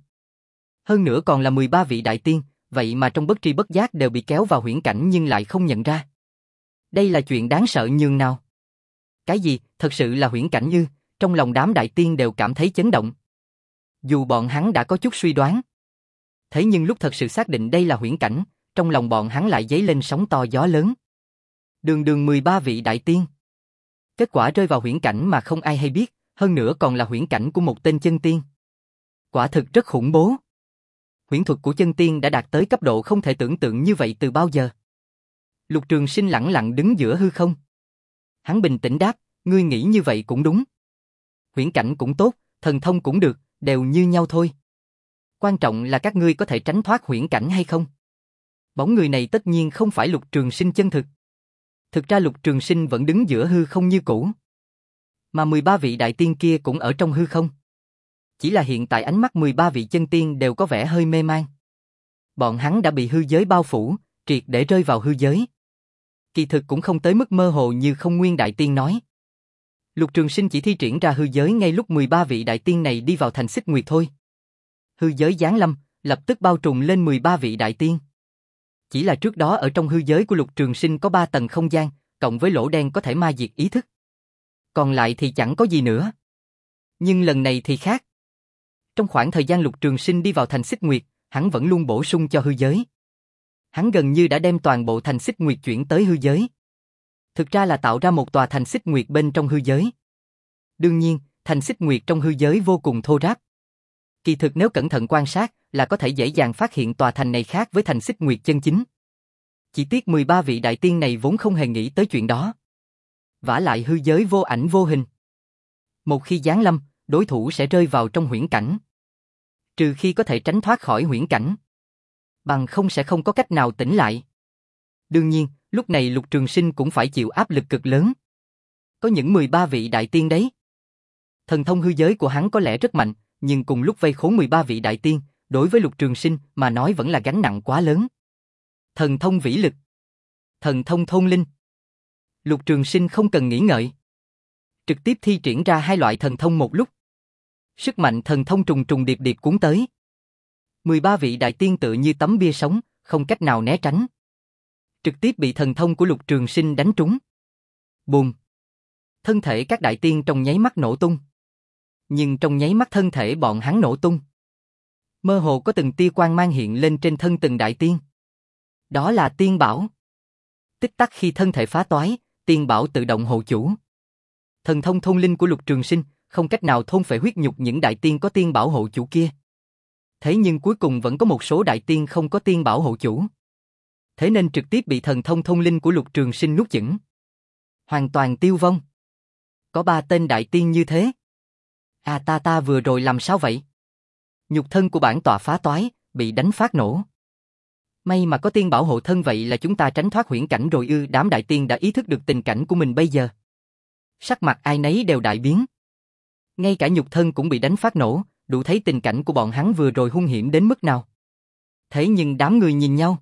Hơn nữa còn là mười ba vị đại tiên, vậy mà trong bất tri bất giác đều bị kéo vào huyễn cảnh nhưng lại không nhận ra. Đây là chuyện đáng sợ nhường nào? Cái gì, thật sự là huyễn cảnh ư? Trong lòng đám đại tiên đều cảm thấy chấn động. Dù bọn hắn đã có chút suy đoán. Thế nhưng lúc thật sự xác định đây là huyễn cảnh, trong lòng bọn hắn lại dấy lên sóng to gió lớn. Đường đường mười ba vị đại tiên. Kết quả rơi vào huyễn cảnh mà không ai hay biết, hơn nữa còn là huyễn cảnh của một tên chân tiên. Quả thực rất khủng bố. Huyễn thuật của chân tiên đã đạt tới cấp độ không thể tưởng tượng như vậy từ bao giờ. Lục Trường Sinh lẳng lặng đứng giữa hư không. Hắn bình tĩnh đáp, ngươi nghĩ như vậy cũng đúng. Huyễn cảnh cũng tốt, thần thông cũng được, đều như nhau thôi. Quan trọng là các ngươi có thể tránh thoát huyễn cảnh hay không. Bóng người này tất nhiên không phải Lục Trường Sinh chân thực. Thực ra Lục Trường Sinh vẫn đứng giữa hư không như cũ. Mà mười ba vị đại tiên kia cũng ở trong hư không. Chỉ là hiện tại ánh mắt mười ba vị chân tiên đều có vẻ hơi mê man. Bọn hắn đã bị hư giới bao phủ, triệt để rơi vào hư giới. Kỳ thực cũng không tới mức mơ hồ như Không Nguyên đại tiên nói. Lục Trường Sinh chỉ thi triển ra hư giới ngay lúc mười ba vị đại tiên này đi vào thành Xích Nguyệt thôi. Hư giới giáng lâm, lập tức bao trùm lên mười ba vị đại tiên. Chỉ là trước đó ở trong hư giới của Lục Trường Sinh có ba tầng không gian, cộng với lỗ đen có thể ma diệt ý thức. Còn lại thì chẳng có gì nữa. Nhưng lần này thì khác. Trong khoảng thời gian Lục Trường Sinh đi vào thành Xích Nguyệt, hắn vẫn luôn bổ sung cho hư giới. Hắn gần như đã đem toàn bộ thành Xích Nguyệt chuyển tới hư giới. Thực ra là tạo ra một tòa thành Xích Nguyệt bên trong hư giới. Đương nhiên, thành Xích Nguyệt trong hư giới vô cùng thô ráp. Kỳ thực nếu cẩn thận quan sát là có thể dễ dàng phát hiện tòa thành này khác với thành Xích Nguyệt chân chính. Chỉ tiếc mười ba vị đại tiên này vốn không hề nghĩ tới chuyện đó. Vả lại hư giới vô ảnh vô hình. Một khi giáng lâm, đối thủ sẽ rơi vào trong huyễn cảnh. Trừ khi có thể tránh thoát khỏi huyễn cảnh. Bằng không sẽ không có cách nào tỉnh lại. Đương nhiên, lúc này Lục Trường Sinh cũng phải chịu áp lực cực lớn. Có những mười ba vị đại tiên đấy. Thần thông hư giới của hắn có lẽ rất mạnh, nhưng cùng lúc vây khốn mười ba vị đại tiên, đối với Lục Trường Sinh mà nói vẫn là gánh nặng quá lớn. Thần thông vĩ lực. Thần thông thôn linh. Lục Trường Sinh không cần nghĩ ngợi. Trực tiếp thi triển ra hai loại thần thông một lúc. Sức mạnh thần thông trùng trùng điệp điệp cuốn tới. mười ba vị đại tiên tự như tấm bia sống, không cách nào né tránh. Trực tiếp bị thần thông của Lục Trường Sinh đánh trúng. Bùm! Thân thể các đại tiên trong nháy mắt nổ tung. Nhưng trong nháy mắt thân thể bọn hắn nổ tung. Mơ hồ có từng tia quang mang hiện lên trên thân từng đại tiên. Đó là tiên bảo. Tích tắc khi thân thể phá toái, tiên bảo tự động hộ chủ. Thần thông thôn linh của Lục Trường Sinh không cách nào thôn phệ huyết nhục những đại tiên có tiên bảo hộ chủ kia. Thế nhưng cuối cùng vẫn có một số đại tiên không có tiên bảo hộ chủ. Thế nên trực tiếp bị thần thông thôn linh của Lục Trường Sinh nuốt chửng. Hoàn toàn tiêu vong. Có ba tên đại tiên như thế. À ta ta vừa rồi làm sao vậy? Nhục thân của bản tọa phá toái, bị đánh phát nổ. May mà có tiên bảo hộ thân, vậy là chúng ta tránh thoát huyễn cảnh rồi ư? Đám đại tiên đã ý thức được tình cảnh của mình bây giờ. Sắc mặt ai nấy đều đại biến. Ngay cả nhục thân cũng bị đánh phát nổ, đủ thấy tình cảnh của bọn hắn vừa rồi hung hiểm đến mức nào. Thế nhưng đám người nhìn nhau.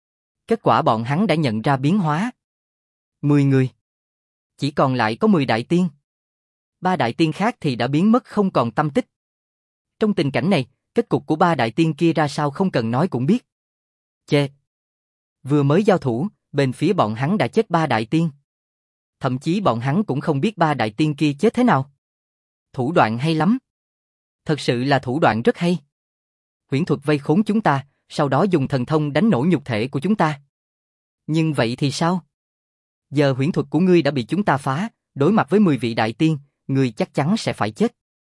Kết quả bọn hắn đã nhận ra biến hóa. Mười người. Chỉ còn lại có mười đại tiên. Ba đại tiên khác thì đã biến mất không còn tâm tích. Trong tình cảnh này, kết cục của ba đại tiên kia ra sao không cần nói cũng biết. Chê! Vừa mới giao thủ, bên phía bọn hắn đã chết ba đại tiên. Thậm chí bọn hắn cũng không biết ba đại tiên kia chết thế nào. Thủ đoạn hay lắm. Thật sự là thủ đoạn rất hay. Huyễn thuật vây khốn chúng ta, sau đó dùng thần thông đánh nổ nhục thể của chúng ta. Nhưng vậy thì sao? Giờ huyễn thuật của ngươi đã bị chúng ta phá, đối mặt với mười vị đại tiên, ngươi chắc chắn sẽ phải chết.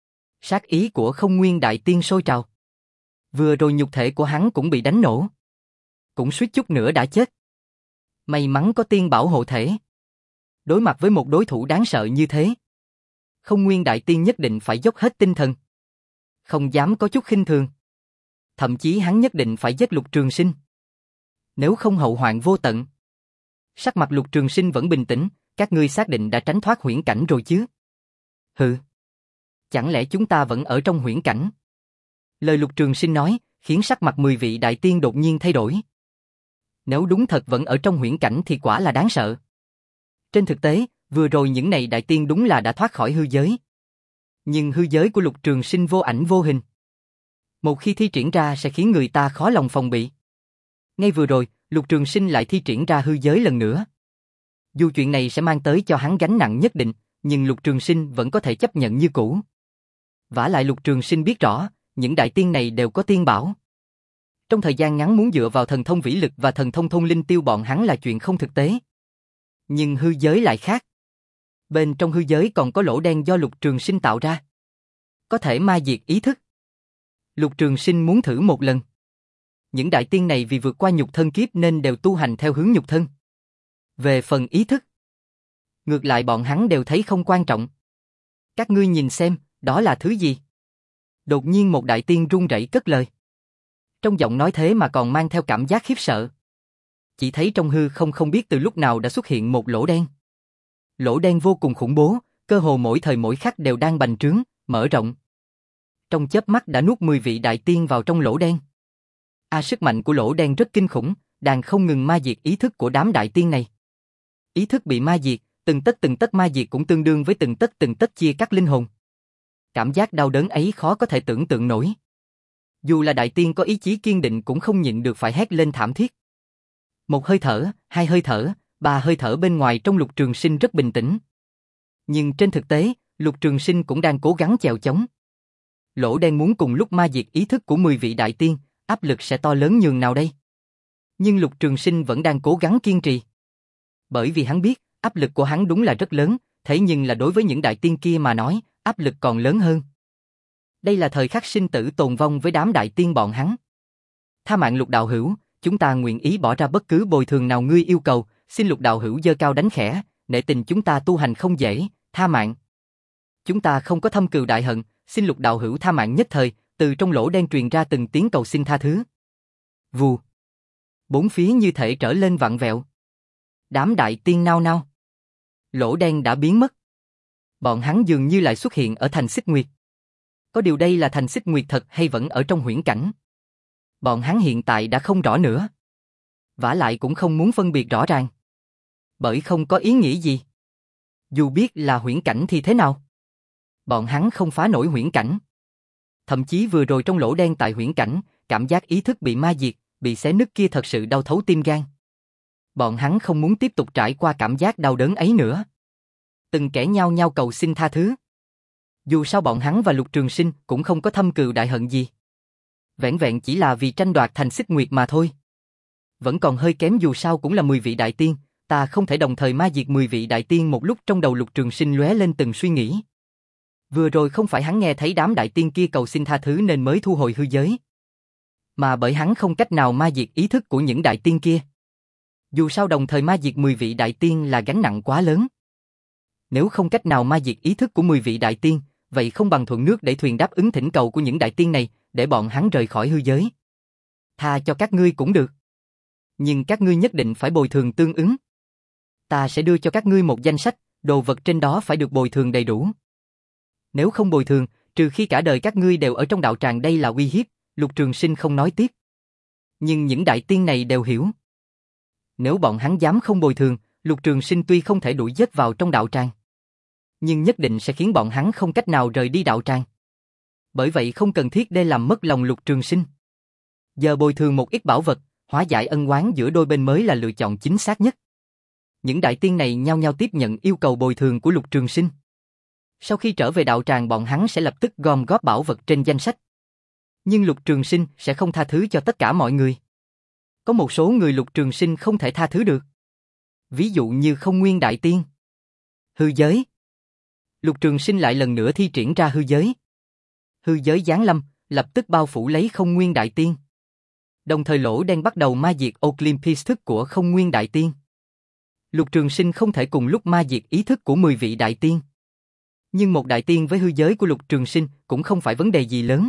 Sát ý của Không Nguyên đại tiên sôi trào. Vừa rồi nhục thể của hắn cũng bị đánh nổ. Cũng suýt chút nữa đã chết. May mắn có tiên bảo hộ thể. Đối mặt với một đối thủ đáng sợ như thế, Không Nguyên đại tiên nhất định phải dốc hết tinh thần. Không dám có chút khinh thường. Thậm chí hắn nhất định phải giết Lục Trường Sinh. Nếu không hậu hoạn vô tận. Sắc mặt Lục Trường Sinh vẫn bình tĩnh, các ngươi xác định đã tránh thoát huyễn cảnh rồi chứ? Hừ. Chẳng lẽ chúng ta vẫn ở trong huyễn cảnh? Lời Lục Trường Sinh nói, khiến sắc mặt mười vị đại tiên đột nhiên thay đổi. Nếu đúng thật vẫn ở trong huyễn cảnh thì quả là đáng sợ. Trên thực tế, vừa rồi những này đại tiên đúng là đã thoát khỏi hư giới. Nhưng hư giới của Lục Trường Sinh vô ảnh vô hình. Một khi thi triển ra sẽ khiến người ta khó lòng phòng bị. Ngay vừa rồi, Lục Trường Sinh lại thi triển ra hư giới lần nữa. Dù chuyện này sẽ mang tới cho hắn gánh nặng nhất định, nhưng Lục Trường Sinh vẫn có thể chấp nhận như cũ. Vả lại Lục Trường Sinh biết rõ, những đại tiên này đều có tiên bảo. Trong thời gian ngắn muốn dựa vào thần thông vĩ lực và thần thông thôn linh tiêu bọn hắn là chuyện không thực tế. Nhưng hư giới lại khác. Bên trong hư giới còn có lỗ đen do Lục Trường Sinh tạo ra. Có thể ma diệt ý thức. Lục Trường Sinh muốn thử một lần. Những đại tiên này vì vượt qua nhục thân kiếp nên đều tu hành theo hướng nhục thân. Về phần ý thức, ngược lại bọn hắn đều thấy không quan trọng. Các ngươi nhìn xem, đó là thứ gì? Đột nhiên một đại tiên run rẩy cất lời. Trong giọng nói thế mà còn mang theo cảm giác khiếp sợ. Chỉ thấy trong hư không không biết từ lúc nào đã xuất hiện một lỗ đen. Lỗ đen vô cùng khủng bố, cơ hồ mỗi thời mỗi khắc đều đang bành trướng, mở rộng. Trong chớp mắt đã nuốt mười vị đại tiên vào trong lỗ đen. A à, sức mạnh của lỗ đen rất kinh khủng, đang không ngừng ma diệt ý thức của đám đại tiên này. Ý thức bị ma diệt, từng tấc từng tấc ma diệt cũng tương đương với từng tấc từng tấc chia cắt linh hồn. Cảm giác đau đớn ấy khó có thể tưởng tượng nổi. Dù là đại tiên có ý chí kiên định cũng không nhịn được phải hét lên thảm thiết. Một hơi thở, hai hơi thở, ba hơi thở bên ngoài trong Lục Trường Sinh rất bình tĩnh. Nhưng trên thực tế, Lục Trường Sinh cũng đang cố gắng chèo chống. Lỗ đen muốn cùng lúc ma diệt ý thức của mười vị đại tiên, áp lực sẽ to lớn nhường nào đây? Nhưng Lục Trường Sinh vẫn đang cố gắng kiên trì. Bởi vì hắn biết, áp lực của hắn đúng là rất lớn, thế nhưng là đối với những đại tiên kia mà nói, áp lực còn lớn hơn. Đây là thời khắc sinh tử tồn vong với đám đại tiên bọn hắn. Tha mạng Lục đạo hữu, chúng ta nguyện ý bỏ ra bất cứ bồi thường nào ngươi yêu cầu, xin Lục đạo hữu giơ cao đánh khẽ, nể tình chúng ta tu hành không dễ, tha mạng. Chúng ta không có thâm cừu đại hận, xin Lục đạo hữu tha mạng nhất thời, từ trong lỗ đen truyền ra từng tiếng cầu xin tha thứ. Vù. Bốn phía như thể trở lên vặn vẹo. Đám đại tiên nao nao. Lỗ đen đã biến mất. Bọn hắn dường như lại xuất hiện ở thành Xích Nguyệt. Có điều đây là thành Xích Nguyệt thật hay vẫn ở trong huyễn cảnh? Bọn hắn hiện tại đã không rõ nữa. Vả lại cũng không muốn phân biệt rõ ràng. Bởi không có ý nghĩa gì. Dù biết là huyễn cảnh thì thế nào? Bọn hắn không phá nổi huyễn cảnh. Thậm chí vừa rồi trong lỗ đen tại huyễn cảnh, cảm giác ý thức bị ma diệt, bị xé nứt kia thật sự đau thấu tim gan. Bọn hắn không muốn tiếp tục trải qua cảm giác đau đớn ấy nữa. Từng kẻ nhao nhao cầu xin tha thứ. Dù sao bọn hắn và Lục Trường Sinh cũng không có thâm cừu đại hận gì. Vẻn vẹn chỉ là vì tranh đoạt thành Xích Nguyệt mà thôi. Vẫn còn hơi kém, dù sao cũng là mười vị đại tiên, ta không thể đồng thời ma diệt mười vị đại tiên một lúc. Trong đầu Lục Trường Sinh lóe lên từng suy nghĩ. Vừa rồi không phải hắn nghe thấy đám đại tiên kia cầu xin tha thứ nên mới thu hồi hư giới, mà bởi hắn không cách nào ma diệt ý thức của những đại tiên kia. Dù sao đồng thời ma diệt mười vị đại tiên là gánh nặng quá lớn. Nếu không cách nào ma diệt ý thức của mười vị đại tiên, vậy không bằng thuận nước đẩy thuyền đáp ứng thỉnh cầu của những đại tiên này, để bọn hắn rời khỏi hư giới. Tha cho các ngươi cũng được. Nhưng các ngươi nhất định phải bồi thường tương ứng. Ta sẽ đưa cho các ngươi một danh sách, đồ vật trên đó phải được bồi thường đầy đủ. Nếu không bồi thường, trừ khi cả đời các ngươi đều ở trong đạo tràng. Đây là uy hiếp, Lục Trường Sinh không nói tiếp. Nhưng những đại tiên này đều hiểu. Nếu bọn hắn dám không bồi thường, Lục Trường Sinh tuy không thể đuổi giết vào trong đạo tràng, nhưng nhất định sẽ khiến bọn hắn không cách nào rời đi đạo tràng. Bởi vậy không cần thiết để làm mất lòng Lục Trường Sinh. Giờ bồi thường một ít bảo vật, hóa giải ân oán giữa đôi bên mới là lựa chọn chính xác nhất. Những đại tiên này nhao nhao tiếp nhận yêu cầu bồi thường của Lục Trường Sinh. Sau khi trở về đạo tràng, bọn hắn sẽ lập tức gom góp bảo vật trên danh sách. Nhưng Lục Trường Sinh sẽ không tha thứ cho tất cả mọi người. Có một số người Lục Trường Sinh không thể tha thứ được. Ví dụ như Không Nguyên đại tiên. Hư giới. Lục Trường Sinh lại lần nữa thi triển ra hư giới. Hư giới giáng lâm, lập tức bao phủ lấy Không Nguyên đại tiên. Đồng thời lỗ đen bắt đầu ma diệt Olympus thức của Không Nguyên đại tiên. Lục Trường Sinh không thể cùng lúc ma diệt ý thức của mười vị đại tiên. Nhưng một đại tiên với hư giới của Lục Trường Sinh cũng không phải vấn đề gì lớn.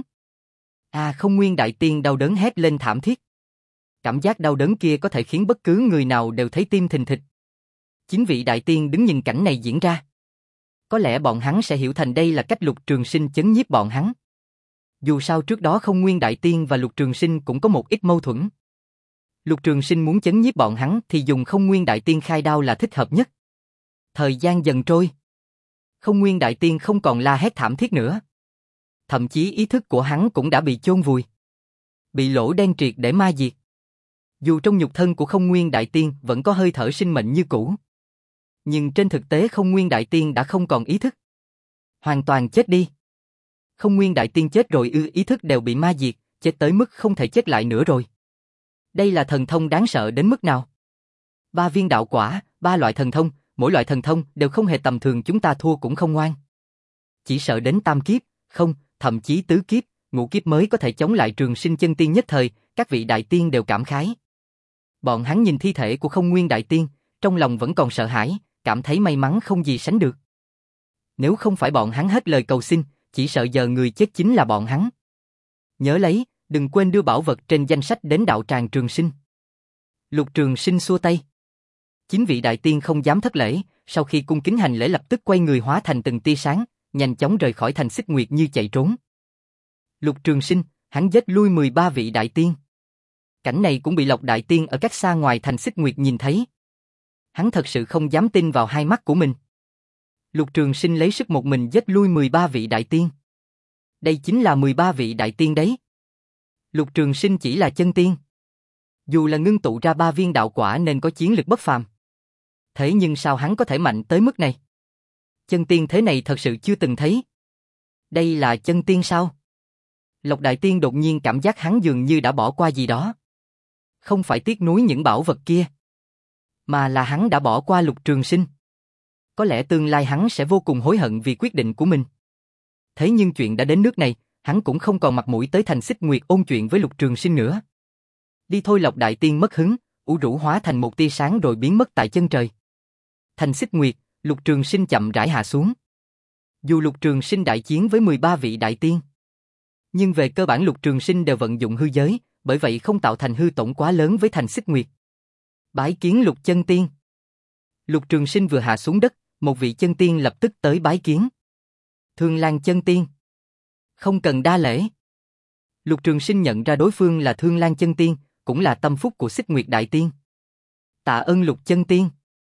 À, Không Nguyên đại tiên đau đớn hét lên thảm thiết. Cảm giác đau đớn kia có thể khiến bất cứ người nào đều thấy tim thình thịch. Chín vị đại tiên đứng nhìn cảnh này diễn ra. Có lẽ bọn hắn sẽ hiểu thành đây là cách Lục Trường Sinh chấn nhiếp bọn hắn. Dù sao trước đó Không Nguyên đại tiên và Lục Trường Sinh cũng có một ít mâu thuẫn. Lục Trường Sinh muốn chấn nhiếp bọn hắn thì dùng Không Nguyên đại tiên khai đao là thích hợp nhất. Thời gian dần trôi. Không Nguyên đại tiên không còn la hét thảm thiết nữa. Thậm chí ý thức của hắn cũng đã bị chôn vùi. Bị lỗ đen triệt để ma diệt. Dù trong nhục thân của Không Nguyên đại tiên vẫn có hơi thở sinh mệnh như cũ. Nhưng trên thực tế Không Nguyên đại tiên đã không còn ý thức. Hoàn toàn chết đi. Không Nguyên đại tiên chết rồi ư? Ý thức đều bị ma diệt, chết tới mức không thể chết lại nữa rồi. Đây là thần thông đáng sợ đến mức nào? Ba viên đạo quả, ba loại thần thông, mỗi loại thần thông đều không hề tầm thường, chúng ta thua cũng không ngoan. Chỉ sợ đến tam kiếp, không, thậm chí tứ kiếp, ngũ kiếp mới có thể chống lại Trường Sinh chân tiên nhất thời, các vị đại tiên đều cảm khái. Bọn hắn nhìn thi thể của Không Nguyên đại tiên, trong lòng vẫn còn sợ hãi, cảm thấy may mắn không gì sánh được. Nếu không phải bọn hắn hết lời cầu xin, chỉ sợ giờ người chết chính là bọn hắn. Nhớ lấy, đừng quên đưa bảo vật trên danh sách đến đạo tràng Trường Sinh. Lục Trường Sinh xua tay. Chín vị đại tiên không dám thất lễ, sau khi cung kính hành lễ lập tức quay người hóa thành từng tia sáng, nhanh chóng rời khỏi thành Xích Nguyệt như chạy trốn. Lục Trường Sinh, hắn giết lui mười ba vị đại tiên. Cảnh này cũng bị Lộc đại tiên ở cách xa ngoài thành Xích Nguyệt nhìn thấy. Hắn thật sự không dám tin vào hai mắt của mình. Lục Trường Sinh lấy sức một mình giết lui mười ba vị đại tiên. Đây chính là mười ba vị đại tiên đấy. Lục Trường Sinh chỉ là chân tiên. Dù là ngưng tụ ra ba viên đạo quả nên có chiến lực bất phàm. Thế nhưng sao hắn có thể mạnh tới mức này? Chân tiên thế này thật sự chưa từng thấy. Đây là chân tiên sao? Lộc Đại Tiên đột nhiên cảm giác hắn dường như đã bỏ qua gì đó. Không phải tiếc nuối những bảo vật kia, mà là hắn đã bỏ qua Lục Trường Sinh. Có lẽ tương lai hắn sẽ vô cùng hối hận vì quyết định của mình. Thế nhưng chuyện đã đến nước này, hắn cũng không còn mặt mũi tới thành Xích Nguyệt ôn chuyện với Lục Trường Sinh nữa. Đi thôi. Lộc Đại Tiên mất hứng, ủ rũ hóa thành một tia sáng rồi biến mất tại chân trời. Thành Xích Nguyệt, Lục Trường Sinh chậm rãi hạ xuống. Dù Lục Trường Sinh đại chiến với mười ba vị đại tiên, nhưng về cơ bản Lục Trường Sinh đều vận dụng hư giới, bởi vậy không tạo thành hư tổn quá lớn với Thành Xích Nguyệt. Bái kiến Lục chân tiên. Lục Trường Sinh vừa hạ xuống đất, một vị chân tiên lập tức tới bái kiến. Thương Lan chân tiên. Không cần đa lễ. Lục Trường Sinh nhận ra đối phương là Thương Lan chân tiên, cũng là tâm phúc của Xích Nguyệt đại tiên. Tạ ơn Lục chân tiên.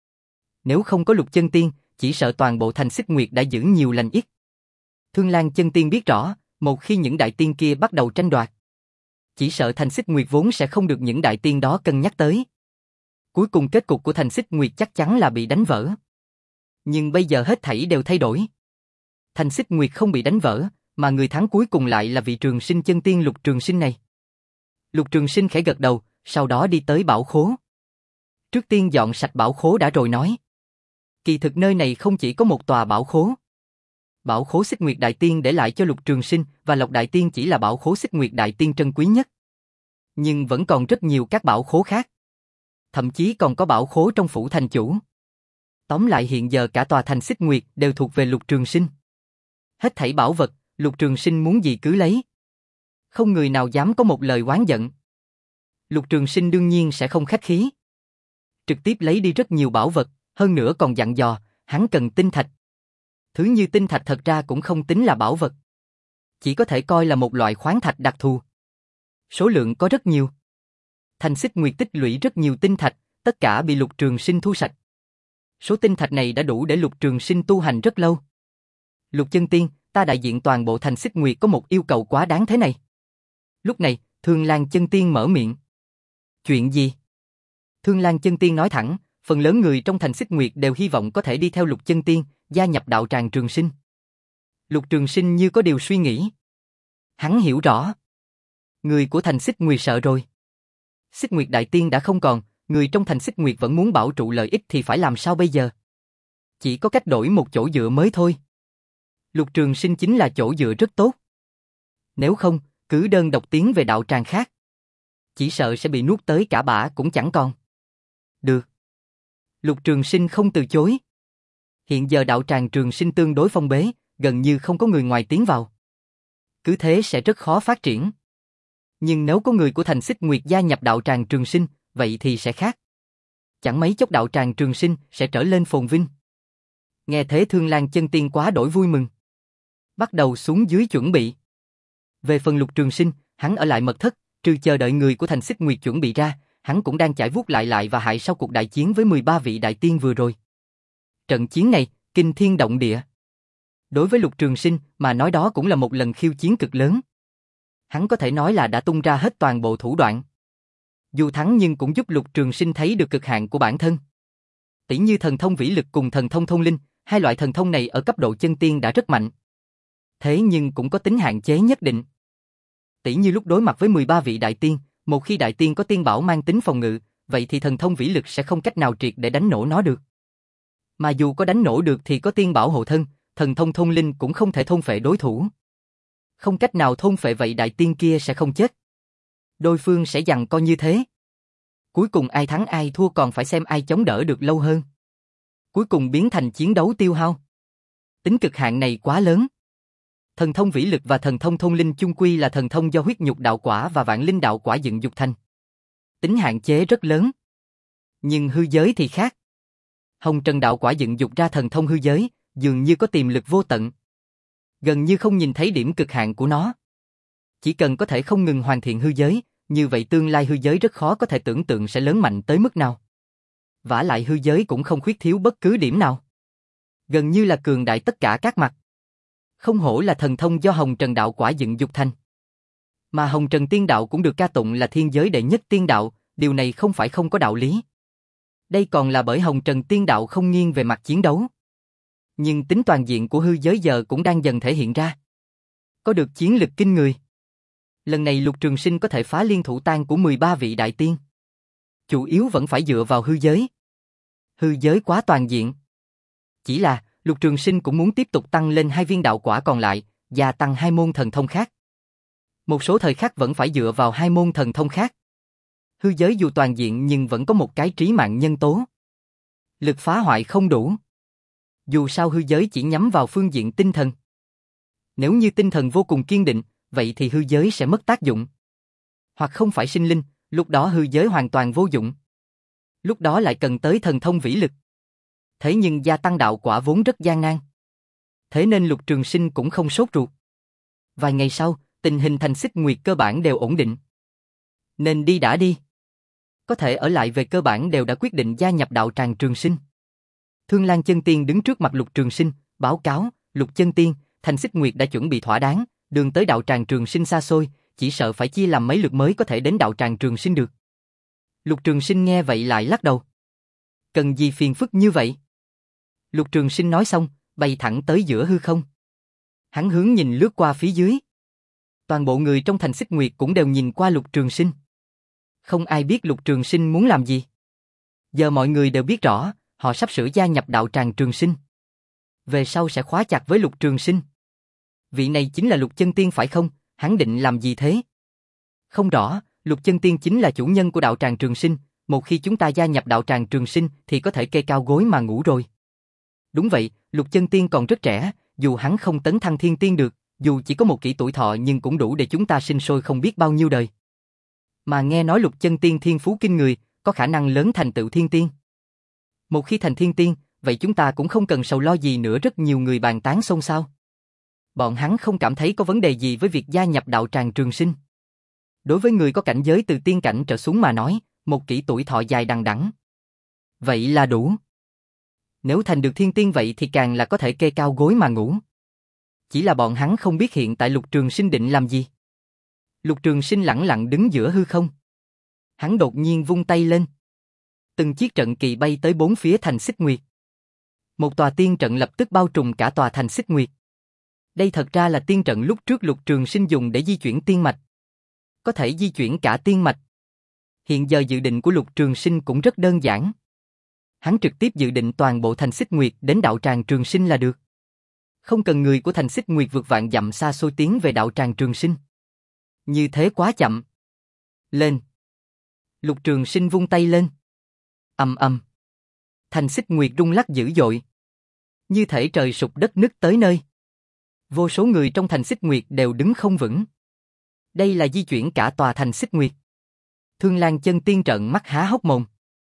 Nếu không có Lục chân tiên, chỉ sợ toàn bộ thành Xích Nguyệt đã giữ nhiều lành ít. Thương Lan chân tiên biết rõ, một khi những đại tiên kia bắt đầu tranh đoạt, chỉ sợ thành Xích Nguyệt vốn sẽ không được những đại tiên đó cân nhắc tới. Cuối cùng kết cục của thành Xích Nguyệt chắc chắn là bị đánh vỡ. Nhưng bây giờ hết thảy đều thay đổi. Thành Xích Nguyệt không bị đánh vỡ, mà người thắng cuối cùng lại là vị Trường Sinh chân tiên Lục Trường Sinh này. Lục Trường Sinh khẽ gật đầu, sau đó đi tới bảo khố. Trước tiên dọn sạch bảo khố đã rồi nói. Kỳ thực nơi này không chỉ có một tòa bảo khố. Bảo khố Xích Nguyệt Đại Tiên để lại cho Lục Trường Sinh và Lộc Đại Tiên chỉ là bảo khố Xích Nguyệt Đại Tiên trân quý nhất. Nhưng vẫn còn rất nhiều các bảo khố khác. Thậm chí còn có bảo khố trong phủ thành chủ. Tóm lại hiện giờ cả tòa thành Xích Nguyệt đều thuộc về Lục Trường Sinh. Hết thảy bảo vật, Lục Trường Sinh muốn gì cứ lấy. Không người nào dám có một lời oán giận. Lục Trường Sinh đương nhiên sẽ không khách khí. Trực tiếp lấy đi rất nhiều bảo vật, hơn nữa còn dặn dò, hắn cần tinh thạch. Thứ như tinh thạch thật ra cũng không tính là bảo vật. Chỉ có thể coi là một loại khoáng thạch đặc thù. Số lượng có rất nhiều. Thành Xích Nguyệt tích lũy rất nhiều tinh thạch, tất cả bị Lục Trường Sinh thu sạch. Số tinh thạch này đã đủ để Lục Trường Sinh tu hành rất lâu. Lục chân tiên, ta đại diện toàn bộ thành Xích Nguyệt có một yêu cầu quá đáng thế này. Lúc này, Thương Lan chân tiên mở miệng. Chuyện gì? Thương Lan chân tiên nói thẳng, phần lớn người trong thành Xích Nguyệt đều hy vọng có thể đi theo Lục chân tiên, gia nhập đạo tràng Trường Sinh. Lục Trường Sinh như có điều suy nghĩ. Hắn hiểu rõ. Người của thành Xích Nguyệt sợ rồi. Xích Nguyệt Đại Tiên đã không còn, người trong thành Xích Nguyệt vẫn muốn bảo trụ lợi ích thì phải làm sao bây giờ? Chỉ có cách đổi một chỗ dựa mới thôi. Lục Trường Sinh chính là chỗ dựa rất tốt. Nếu không, cứ đơn độc tiến về đạo tràng khác, chỉ sợ sẽ bị nuốt tới cả bã cũng chẳng còn. Được. Lục Trường Sinh không từ chối. Hiện giờ đạo tràng Trường Sinh tương đối phong bế, gần như không có người ngoài tiến vào. Cứ thế sẽ rất khó phát triển. Nhưng nếu có người của thành Xích Nguyệt gia nhập đạo tràng Trường Sinh, vậy thì sẽ khác. Chẳng mấy chốc đạo tràng Trường Sinh sẽ trở lên phồn vinh. Nghe thế Thương Lan chân tiên quá đổi vui mừng. Bắt đầu xuống dưới chuẩn bị. Về phần Lục Trường Sinh, hắn ở lại mật thất, trừ chờ đợi người của thành Xích Nguyệt chuẩn bị ra, hắn cũng đang chải vuốt lại lại và hại sau cuộc đại chiến với mười ba vị đại tiên vừa rồi. Trận chiến này, kinh thiên động địa. Đối với Lục Trường Sinh mà nói đó cũng là một lần khiêu chiến cực lớn. Hắn có thể nói là đã tung ra hết toàn bộ thủ đoạn. Dù thắng nhưng cũng giúp Lục Trường Sinh thấy được cực hạn của bản thân. Tỷ như thần thông vĩ lực cùng thần thông thông linh, hai loại thần thông này ở cấp độ chân tiên đã rất mạnh. Thế nhưng cũng có tính hạn chế nhất định. Tỷ như lúc đối mặt với mười ba vị đại tiên, một khi đại tiên có tiên bảo mang tính phòng ngự, vậy thì thần thông vĩ lực sẽ không cách nào triệt để đánh nổ nó được. Mà dù có đánh nổ được thì có tiên bảo hộ thân, thần thông thông linh cũng không thể thôn phệ đối thủ. Không cách nào thôn phệ vậy đại tiên kia sẽ không chết. Đối phương sẽ giằng co như thế. Cuối cùng ai thắng ai thua còn phải xem ai chống đỡ được lâu hơn. Cuối cùng biến thành chiến đấu tiêu hao. Tính cực hạn này quá lớn. Thần thông vĩ lực và thần thông thông linh chung quy là thần thông do huyết nhục đạo quả và vạn linh đạo quả dựng dục thành. Tính hạn chế rất lớn. Nhưng hư giới thì khác. Hồng Trần đạo quả dựng dục ra thần thông hư giới, dường như có tiềm lực vô tận. Gần như không nhìn thấy điểm cực hạn của nó. Chỉ cần có thể không ngừng hoàn thiện hư giới, như vậy tương lai hư giới rất khó có thể tưởng tượng sẽ lớn mạnh tới mức nào. Vả lại hư giới cũng không khuyết thiếu bất cứ điểm nào. Gần như là cường đại tất cả các mặt. Không hổ là thần thông do Hồng Trần đạo quả dựng dục thành. Mà Hồng Trần tiên đạo cũng được ca tụng là thiên giới đệ nhất tiên đạo, điều này không phải không có đạo lý. Đây còn là bởi Hồng Trần tiên đạo không nghiêng về mặt chiến đấu. Nhưng tính toàn diện của hư giới giờ cũng đang dần thể hiện ra. Có được chiến lực kinh người. Lần này Lục Trường Sinh có thể phá liên thủ tang của mười ba vị đại tiên. Chủ yếu vẫn phải dựa vào hư giới. Hư giới quá toàn diện. Chỉ là, Lục Trường Sinh cũng muốn tiếp tục tăng lên hai viên đạo quả còn lại, gia tăng hai môn thần thông khác. Một số thời khắc vẫn phải dựa vào hai môn thần thông khác. Hư giới dù toàn diện nhưng vẫn có một cái trí mạng nhân tố. Lực phá hoại không đủ. Dù sao hư giới chỉ nhắm vào phương diện tinh thần. Nếu như tinh thần vô cùng kiên định, vậy thì hư giới sẽ mất tác dụng. Hoặc không phải sinh linh, lúc đó hư giới hoàn toàn vô dụng. Lúc đó lại cần tới thần thông vĩ lực. Thế nhưng gia tăng đạo quả vốn rất gian nan. Thế nên Lục Trường Sinh cũng không sốt ruột. Vài ngày sau, tình hình Thành Xích Nguyệt cơ bản đều ổn định. Nên đi đã đi. Có thể ở lại về cơ bản đều đã quyết định gia nhập đạo tràng Trường Sinh. Thương Lan Chân Tiên đứng trước mặt Lục Trường Sinh, báo cáo, Lục Chân Tiên, Thành Xích Nguyệt đã chuẩn bị thỏa đáng, đường tới đạo tràng Trường Sinh xa xôi, chỉ sợ phải chia làm mấy lượt mới có thể đến đạo tràng Trường Sinh được. Lục Trường Sinh nghe vậy lại lắc đầu. Cần gì phiền phức như vậy? Lục Trường Sinh nói xong, bay thẳng tới giữa hư không. Hắn hướng nhìn lướt qua phía dưới. Toàn bộ người trong Thành Xích Nguyệt cũng đều nhìn qua Lục Trường Sinh. Không ai biết Lục Trường Sinh muốn làm gì. Giờ mọi người đều biết rõ, họ sắp sửa gia nhập đạo tràng Trường Sinh. Về sau sẽ khóa chặt với Lục Trường Sinh. Vị này chính là Lục Chân Tiên phải không? Hắn định làm gì thế? Không rõ, Lục Chân Tiên chính là chủ nhân của đạo tràng Trường Sinh. Một khi chúng ta gia nhập đạo tràng Trường Sinh thì có thể kê cao gối mà ngủ rồi. Đúng vậy, Lục Chân Tiên còn rất trẻ, dù hắn không tấn thăng thiên tiên được, dù chỉ có một kỷ tuổi thọ nhưng cũng đủ để chúng ta sinh sôi không biết bao nhiêu đời. Mà nghe nói Lục Chân Tiên thiên phú kinh người, có khả năng lớn thành tựu thiên tiên. Một khi thành thiên tiên, vậy chúng ta cũng không cần sầu lo gì nữa. Rất nhiều người bàn tán xôn xao. Bọn hắn không cảm thấy có vấn đề gì với việc gia nhập đạo tràng Trường Sinh. Đối với người có cảnh giới từ tiên cảnh trở xuống mà nói, một kỷ tuổi thọ dài đằng đẵng, vậy là đủ. Nếu thành được thiên tiên vậy thì càng là có thể kê cao gối mà ngủ. Chỉ là bọn hắn không biết hiện tại Lục Trường Sinh định làm gì. Lục Trường Sinh lẳng lặng đứng giữa hư không. Hắn đột nhiên vung tay lên. Từng chiếc trận kỳ bay tới bốn phía Thành Xích Nguyệt. Một tòa tiên trận lập tức bao trùm cả tòa Thành Xích Nguyệt. Đây thật ra là tiên trận lúc trước Lục Trường Sinh dùng để di chuyển tiên mạch. Có thể di chuyển cả tiên mạch. Hiện giờ dự định của Lục Trường Sinh cũng rất đơn giản. Hắn trực tiếp dự định toàn bộ Thành Xích Nguyệt đến đạo tràng Trường Sinh là được. Không cần người của Thành Xích Nguyệt vượt vạn dặm xa xôi tiến về đạo tràng Trường Sinh. Như thế quá chậm. Lên. Lục Trường Sinh vung tay lên. Ầm ầm. Thành Xích Nguyệt rung lắc dữ dội. Như thể trời sụp đất nứt tới nơi. Vô số người trong Thành Xích Nguyệt đều đứng không vững. Đây là di chuyển cả tòa Thành Xích Nguyệt. Thương Lan Chân Tiên trợn mắt há hốc mồm.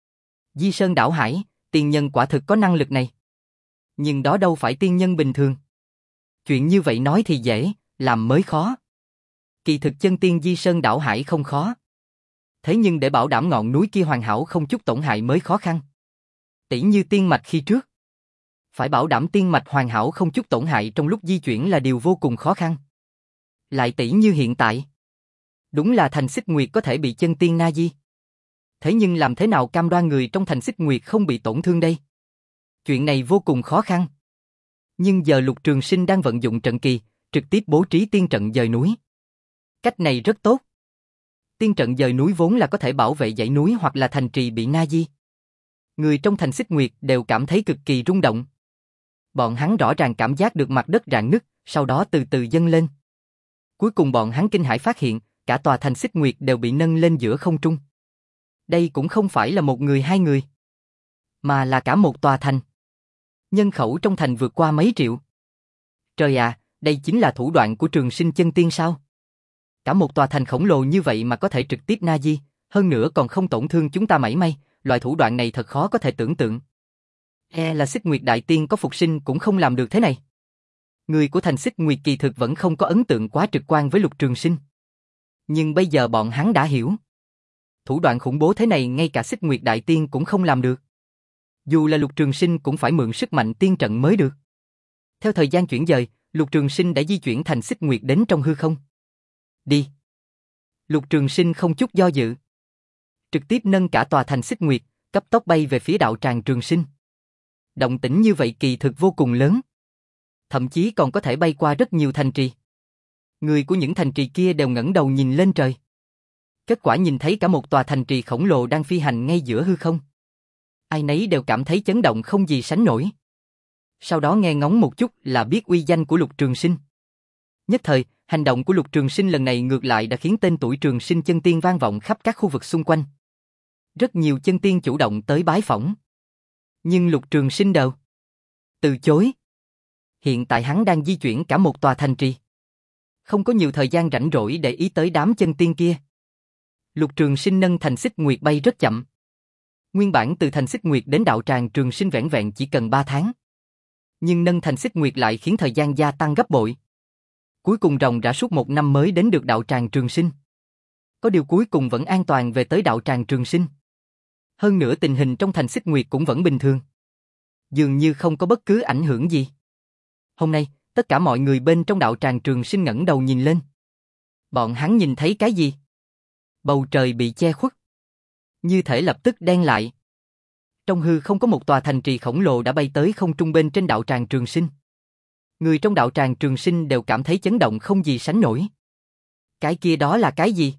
Di Sơn Đảo Hải, tiên nhân quả thực có năng lực này. Nhưng đó đâu phải tiên nhân bình thường. Chuyện như vậy nói thì dễ, làm mới khó. Kỳ thực chân tiên Di Sơn Đảo Hải không khó. Thế nhưng để bảo đảm ngọn núi kia hoàn hảo không chút tổn hại mới khó khăn. Tỷ như tiên mạch khi trước. Phải bảo đảm tiên mạch hoàn hảo không chút tổn hại trong lúc di chuyển là điều vô cùng khó khăn. Lại tỷ như hiện tại. Đúng là Thành Xích Nguyệt có thể bị chân tiên na di. Thế nhưng làm thế nào cam đoan người trong Thành Xích Nguyệt không bị tổn thương đây? Chuyện này vô cùng khó khăn. Nhưng giờ Lục Trường Sinh đang vận dụng trận kỳ, trực tiếp bố trí tiên trận dời núi. Cách này rất tốt. Tiên trận dời núi vốn là có thể bảo vệ dãy núi hoặc là thành trì bị na di. Người trong Thành Xích Nguyệt đều cảm thấy cực kỳ rung động. Bọn hắn rõ ràng cảm giác được mặt đất rạn nứt, sau đó từ từ dâng lên. Cuối cùng bọn hắn kinh hãi phát hiện, cả tòa Thành Xích Nguyệt đều bị nâng lên giữa không trung. Đây cũng không phải là một người hai người, mà là cả một tòa thành. Nhân khẩu trong thành vượt qua mấy triệu. Trời ạ, đây chính là thủ đoạn của Trường Sinh chân tiên sao? Cả một tòa thành khổng lồ như vậy mà có thể trực tiếp na di, hơn nữa còn không tổn thương chúng ta mảy may, loại thủ đoạn này thật khó có thể tưởng tượng. E là Xích Nguyệt Đại Tiên có phục sinh cũng không làm được thế này. Người của thành Xích Nguyệt kỳ thực vẫn không có ấn tượng quá trực quan với Lục Trường Sinh. Nhưng bây giờ bọn hắn đã hiểu. Thủ đoạn khủng bố thế này ngay cả Xích Nguyệt Đại Tiên cũng không làm được. Dù là Lục Trường Sinh cũng phải mượn sức mạnh tiên trận mới được. Theo thời gian chuyển dời, Lục Trường Sinh đã di chuyển thành Xích Nguyệt đến trong hư không. Đi. Lục Trường Sinh không chút do dự. Trực tiếp nâng cả tòa thành Xích Nguyệt, cấp tốc bay về phía đạo tràng Trường Sinh. Động tĩnh như vậy kỳ thực vô cùng lớn. Thậm chí còn có thể bay qua rất nhiều thành trì. Người của những thành trì kia đều ngẩng đầu nhìn lên trời. Kết quả nhìn thấy cả một tòa thành trì khổng lồ đang phi hành ngay giữa hư không. Ai nấy đều cảm thấy chấn động không gì sánh nổi. Sau đó nghe ngóng một chút là biết uy danh của Lục Trường Sinh. Nhất thời, hành động của Lục Trường Sinh lần này ngược lại đã khiến tên tuổi Trường Sinh chân tiên vang vọng khắp các khu vực xung quanh. Rất nhiều chân tiên chủ động tới bái phỏng. Nhưng Lục Trường Sinh đều từ chối. Hiện tại hắn đang di chuyển cả một tòa thành trì. Không có nhiều thời gian rảnh rỗi để ý tới đám chân tiên kia. Lục Trường Sinh nâng thành Xích Nguyệt bay rất chậm. Nguyên bản từ thành Xích Nguyệt đến đạo tràng Trường Sinh vẻn vẹn chỉ cần ba tháng. Nhưng nâng thành Xích Nguyệt lại khiến thời gian gia tăng gấp bội. Cuối cùng ròng rã suốt một năm mới đến được đạo tràng Trường Sinh. Có điều cuối cùng vẫn an toàn về tới đạo tràng Trường Sinh. Hơn nữa tình hình trong thành Xích Nguyệt cũng vẫn bình thường. Dường như không có bất cứ ảnh hưởng gì. Hôm nay, tất cả mọi người bên trong đạo tràng Trường Sinh ngẩng đầu nhìn lên. Bọn hắn nhìn thấy cái gì? Bầu trời bị che khuất. Như thể lập tức đen lại. Trong hư không có một tòa thành trì khổng lồ đã bay tới không trung bên trên đạo tràng Trường Sinh. Người trong đạo tràng Trường Sinh đều cảm thấy chấn động không gì sánh nổi. Cái kia đó là cái gì?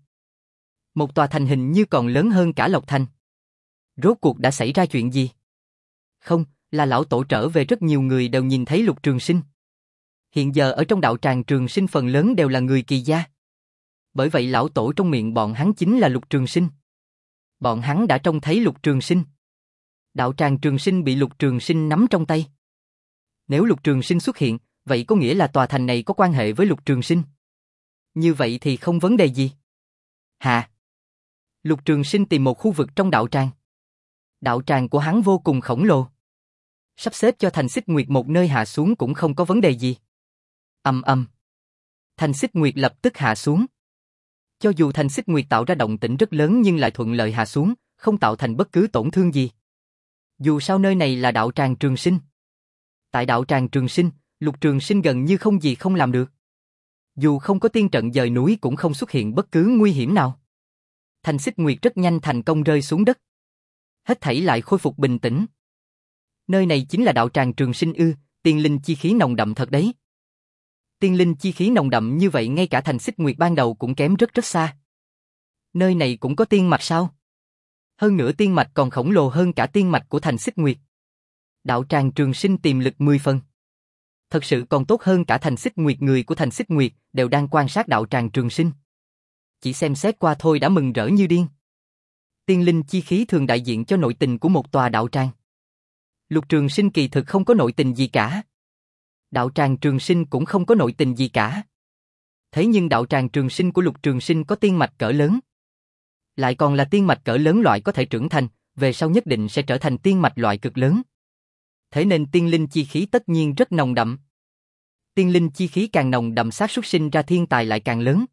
Một tòa thành hình như còn lớn hơn cả Lộc Thành. Rốt cuộc đã xảy ra chuyện gì? Không, là lão tổ trở về, rất nhiều người đều nhìn thấy Lục Trường Sinh. Hiện giờ ở trong đạo tràng Trường Sinh phần lớn đều là người Kỳ gia. Bởi vậy lão tổ trong miệng bọn hắn chính là Lục Trường Sinh. Bọn hắn đã trông thấy Lục Trường Sinh. Đạo tràng Trường Sinh bị Lục Trường Sinh nắm trong tay. Nếu Lục Trường Sinh xuất hiện, vậy có nghĩa là tòa thành này có quan hệ với Lục Trường Sinh. Như vậy thì không vấn đề gì. Hà. Lục Trường Sinh tìm một khu vực trong đạo tràng. Đạo tràng của hắn vô cùng khổng lồ. Sắp xếp cho thành Xích Nguyệt một nơi hạ xuống cũng không có vấn đề gì. Ầm ầm. Thành Xích Nguyệt lập tức hạ xuống. Cho dù thành Xích Nguyệt tạo ra động tĩnh rất lớn nhưng lại thuận lợi hạ xuống, không tạo thành bất cứ tổn thương gì. Dù sao nơi này là đạo tràng Trường Sinh. Tại đạo tràng Trường Sinh, Lục Trường Sinh gần như không gì không làm được. Dù không có tiên trận dời núi cũng không xuất hiện bất cứ nguy hiểm nào. Thành Xích Nguyệt rất nhanh thành công rơi xuống đất. Hết thảy lại khôi phục bình tĩnh. Nơi này chính là đạo tràng Trường Sinh ư? Tiên linh chi khí nồng đậm thật đấy. Tiên linh chi khí nồng đậm như vậy ngay cả thành Xích Nguyệt ban đầu cũng kém rất rất xa. Nơi này cũng có tiên mạch sao? Hơn nữa tiên mạch còn khổng lồ hơn cả tiên mạch của thành Xích Nguyệt. Đạo tràng Trường Sinh tiềm lực mười phần. Thật sự còn tốt hơn cả thành Xích Nguyệt, người của thành Xích Nguyệt đều đang quan sát đạo tràng Trường Sinh. Chỉ xem xét qua thôi đã mừng rỡ như điên. Tiên linh chi khí thường đại diện cho nội tình của một tòa đạo tràng. Lục Trường Sinh kỳ thực không có nội tình gì cả. Đạo tràng Trường Sinh cũng không có nội tình gì cả. Thế nhưng đạo tràng Trường Sinh của Lục Trường Sinh có tiên mạch cỡ lớn. Lại còn là tiên mạch cỡ lớn loại có thể trưởng thành, về sau nhất định sẽ trở thành tiên mạch loại cực lớn. Thế nên tiên linh chi khí tất nhiên rất nồng đậm. Tiên linh chi khí càng nồng đậm xác suất sinh ra thiên tài lại càng lớn.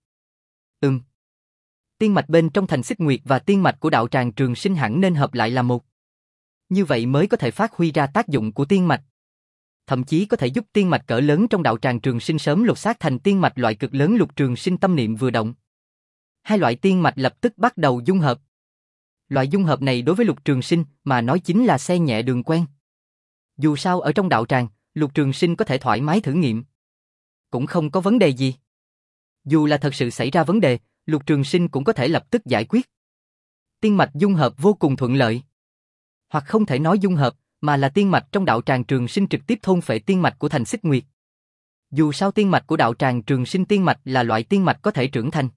Ừm. Tiên mạch bên trong thành Xích Nguyệt và tiên mạch của đạo tràng Trường Sinh hẳn nên hợp lại là một. Như vậy mới có thể phát huy ra tác dụng của tiên mạch. Thậm chí có thể giúp tiên mạch cỡ lớn trong đạo tràng Trường Sinh sớm lột xác thành tiên mạch loại cực lớn. Lục Trường Sinh tâm niệm vừa động. Hai loại tiên mạch lập tức bắt đầu dung hợp. Loại dung hợp này đối với Lục Trường Sinh mà nói chính là xe nhẹ đường quen. Dù sao ở trong đạo tràng, Lục Trường Sinh có thể thoải mái thử nghiệm. Cũng không có vấn đề gì. Dù là thật sự xảy ra vấn đề, Lục Trường Sinh cũng có thể lập tức giải quyết. Tiên mạch dung hợp vô cùng thuận lợi. Hoặc không thể nói dung hợp, mà là tiên mạch trong đạo tràng Trường Sinh trực tiếp thôn phệ tiên mạch của thành Xích Nguyệt. Dù sao tiên mạch của đạo tràng Trường Sinh tiên mạch là loại tiên mạch có thể trưởng thành.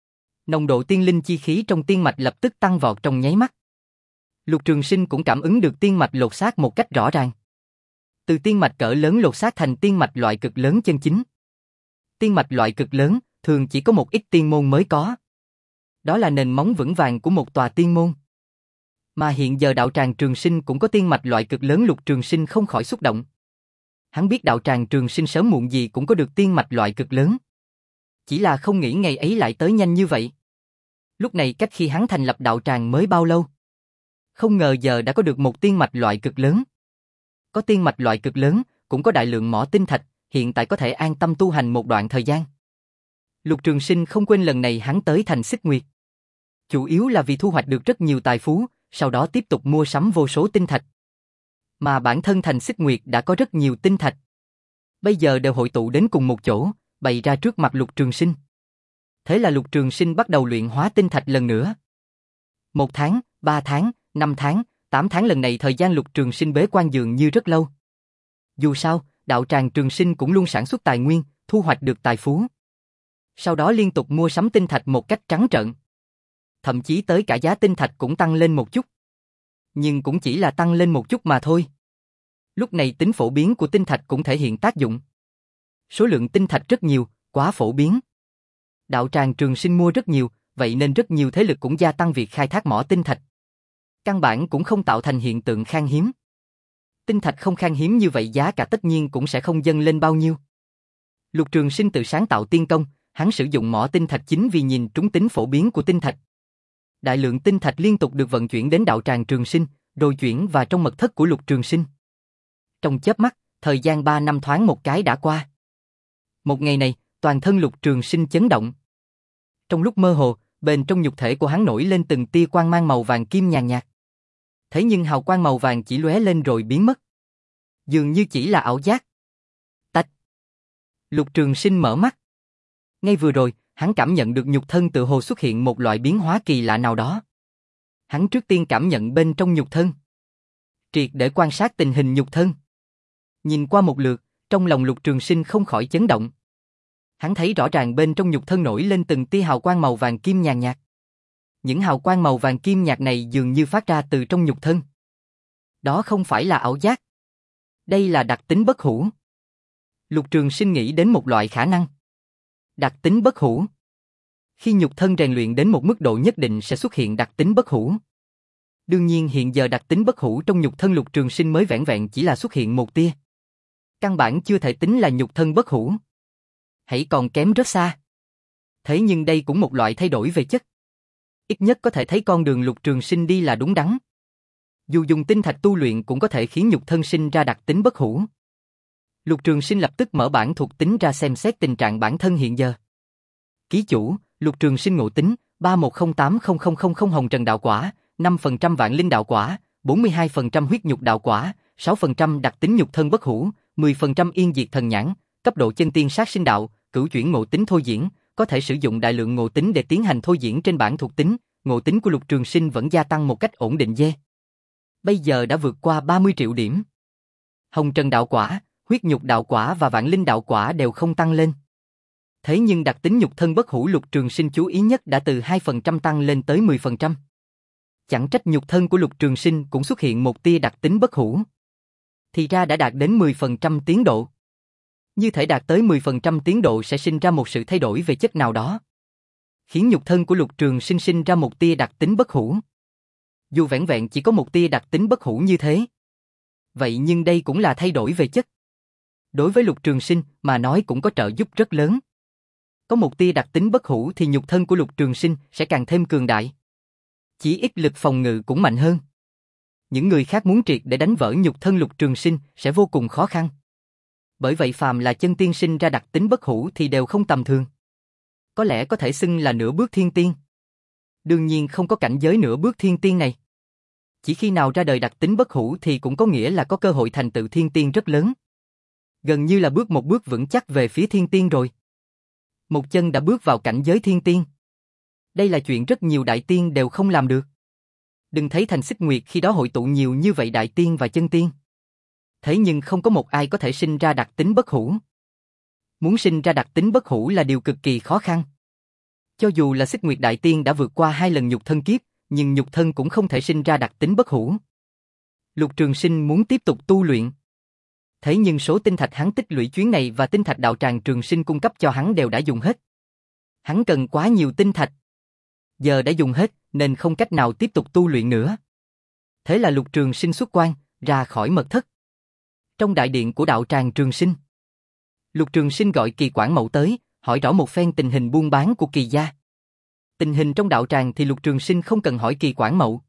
Nồng độ tiên linh chi khí trong tiên mạch lập tức tăng vọt trong nháy mắt. Lục Trường Sinh cũng cảm ứng được tiên mạch lột xác một cách rõ ràng. Từ tiên mạch cỡ lớn lột xác thành tiên mạch loại cực lớn chân chính. Tiên mạch loại cực lớn thường chỉ có một ít tiên môn mới có. Đó là nền móng vững vàng của một tòa tiên môn. Mà hiện giờ đạo tràng Trường Sinh cũng có tiên mạch loại cực lớn. Lục Trường Sinh không khỏi xúc động. Hắn biết đạo tràng Trường Sinh sớm muộn gì cũng có được tiên mạch loại cực lớn. Chỉ là không nghĩ ngày ấy lại tới nhanh như vậy. Lúc này cách khi hắn thành lập đạo tràng mới bao lâu? Không ngờ giờ đã có được một tiên mạch loại cực lớn. Có tiên mạch loại cực lớn, cũng có đại lượng mỏ tinh thạch, hiện tại có thể an tâm tu hành một đoạn thời gian. Lục Trường Sinh không quên lần này hắn tới thành Xích Nguyệt. Chủ yếu là vì thu hoạch được rất nhiều tài phú, sau đó tiếp tục mua sắm vô số tinh thạch. Mà bản thân Thành Xích Nguyệt đã có rất nhiều tinh thạch. Bây giờ đều hội tụ đến cùng một chỗ, bày ra trước mặt Lục Trường Sinh. Thế là Lục Trường Sinh bắt đầu luyện hóa tinh thạch lần nữa. Một tháng, ba tháng, năm tháng, tám tháng, lần này thời gian Lục Trường Sinh bế quan dường như rất lâu. Dù sao, đạo tràng Trường Sinh cũng luôn sản xuất tài nguyên, thu hoạch được tài phú. Sau đó liên tục mua sắm tinh thạch một cách trắng trợn. Thậm chí tới cả giá tinh thạch cũng tăng lên một chút. Nhưng cũng chỉ là tăng lên một chút mà thôi. Lúc này tính phổ biến của tinh thạch cũng thể hiện tác dụng. Số lượng tinh thạch rất nhiều, quá phổ biến. Đạo tràng Trường Sinh mua rất nhiều, vậy nên rất nhiều thế lực cũng gia tăng việc khai thác mỏ tinh thạch. Căn bản cũng không tạo thành hiện tượng khan hiếm. Tinh thạch không khan hiếm như vậy giá cả tất nhiên cũng sẽ không dâng lên bao nhiêu. Lục Trường Sinh tự sáng tạo tiên công, hắn sử dụng mỏ tinh thạch chính vì nhìn trúng tính phổ biến của tinh thạch. Đại lượng tinh thạch liên tục được vận chuyển đến đạo tràng Trường Sinh, rồi chuyển vào trong mật thất của Lục Trường Sinh. Trong chớp mắt, thời gian ba năm thoáng một cái đã qua. Một ngày này, toàn thân Lục Trường Sinh chấn động. Trong lúc mơ hồ, bên trong nhục thể của hắn nổi lên từng tia quang mang màu vàng kim nhàn nhạt. Thế nhưng hào quang màu vàng chỉ lóe lên rồi biến mất. Dường như chỉ là ảo giác. Tạch. Lục Trường Sinh mở mắt. Ngay vừa rồi, hắn cảm nhận được nhục thân tự hồ xuất hiện một loại biến hóa kỳ lạ nào đó. Hắn trước tiên cảm nhận bên trong nhục thân. Triệt để quan sát tình hình nhục thân. Nhìn qua một lượt, trong lòng Lục Trường Sinh không khỏi chấn động. Hắn thấy rõ ràng bên trong nhục thân nổi lên từng tia hào quang màu vàng kim nhàn nhạt. Những hào quang màu vàng kim nhạt này dường như phát ra từ trong nhục thân. Đó không phải là ảo giác. Đây là đặc tính bất hủ. Lục Trường Sinh nghĩ đến một loại khả năng. Đặc tính bất hủ. Khi nhục thân rèn luyện đến một mức độ nhất định sẽ xuất hiện đặc tính bất hủ. Đương nhiên hiện giờ đặc tính bất hủ trong nhục thân Lục Trường Sinh mới vẻn vẹn chỉ là xuất hiện một tia. Căn bản chưa thể tính là nhục thân bất hủ. Hãy còn kém rất xa. Thế nhưng đây cũng một loại thay đổi về chất. Ít nhất có thể thấy con đường Lục Trường Sinh đi là đúng đắn. Dù dùng tinh thạch tu luyện cũng có thể khiến nhục thân sinh ra đặc tính bất hủ. Lục Trường Sinh lập tức mở bản thuộc tính ra xem xét tình trạng bản thân hiện giờ. Ký chủ, Lục Trường Sinh ngộ tính, ba một không tám không không không không hồng trần đạo quả, năm phần trăm vạn linh đạo quả, bốn mươi hai phần trăm huyết nhục đạo quả, sáu phần trăm đặc tính nhục thân bất hủ, mười phần trăm yên diệt thần nhãn, cấp độ chân tiên sát sinh đạo, cửu chuyển ngộ tính thôi diễn, có thể sử dụng đại lượng ngộ tính để tiến hành thôi diễn trên bản thuộc tính, ngộ tính của Lục Trường Sinh vẫn gia tăng một cách ổn định dê. Bây giờ đã vượt qua ba mươi triệu điểm. Hồng trần đạo quả, huyết nhục đạo quả và vạn linh đạo quả đều không tăng lên. Thế nhưng đặc tính nhục thân bất hủ Lục Trường Sinh chú ý nhất đã từ hai phần trăm tăng lên tới mười phần trăm. Chẳng trách nhục thân của Lục Trường Sinh cũng xuất hiện một tia đặc tính bất hủ. Thì ra đã đạt đến mười phần trăm tiến độ. Như thể đạt tới mười phần trăm tiến độ sẽ sinh ra một sự thay đổi về chất nào đó. Khiến nhục thân của Lục Trường Sinh sinh ra một tia đặc tính bất hủ. Dù vẻn vẹn chỉ có một tia đặc tính bất hủ như thế. Vậy nhưng đây cũng là thay đổi về chất. Đối với Lục Trường Sinh mà nói cũng có trợ giúp rất lớn. Có một tia đặc tính bất hủ thì nhục thân của Lục Trường Sinh sẽ càng thêm cường đại. Chỉ ít lực phòng ngự cũng mạnh hơn. Những người khác muốn triệt để đánh vỡ nhục thân Lục Trường Sinh sẽ vô cùng khó khăn. Bởi vậy phàm là chân tiên sinh ra đặc tính bất hủ thì đều không tầm thường. Có lẽ có thể xưng là nửa bước thiên tiên. Đương nhiên không có cảnh giới nửa bước thiên tiên này. Chỉ khi nào ra đời đặc tính bất hủ thì cũng có nghĩa là có cơ hội thành tựu thiên tiên rất lớn. Gần như là bước một bước vững chắc về phía thiên tiên rồi. Một chân đã bước vào cảnh giới thiên tiên. Đây là chuyện rất nhiều đại tiên đều không làm được. Đừng thấy Thành Xích Nguyệt khi đó hội tụ nhiều như vậy đại tiên và chân tiên. Thế nhưng không có một ai có thể sinh ra đặc tính bất hủ. Muốn sinh ra đặc tính bất hủ là điều cực kỳ khó khăn. Cho dù là Xích Nguyệt đại tiên đã vượt qua hai lần nhục thân kiếp, nhưng nhục thân cũng không thể sinh ra đặc tính bất hủ. Lục Trường Sinh muốn tiếp tục tu luyện. Thế nhưng số tinh thạch hắn tích lũy chuyến này và tinh thạch đạo tràng Trường Sinh cung cấp cho hắn đều đã dùng hết. Hắn cần quá nhiều tinh thạch. Giờ đã dùng hết nên không cách nào tiếp tục tu luyện nữa. Thế là Lục Trường Sinh xuất quan, ra khỏi mật thất. Trong đại điện của đạo tràng Trường Sinh, Lục Trường Sinh gọi Kỳ Quản Mậu tới, hỏi rõ một phen tình hình buôn bán của Kỳ gia. Tình hình trong đạo tràng thì Lục Trường Sinh không cần hỏi Kỳ Quản Mậu.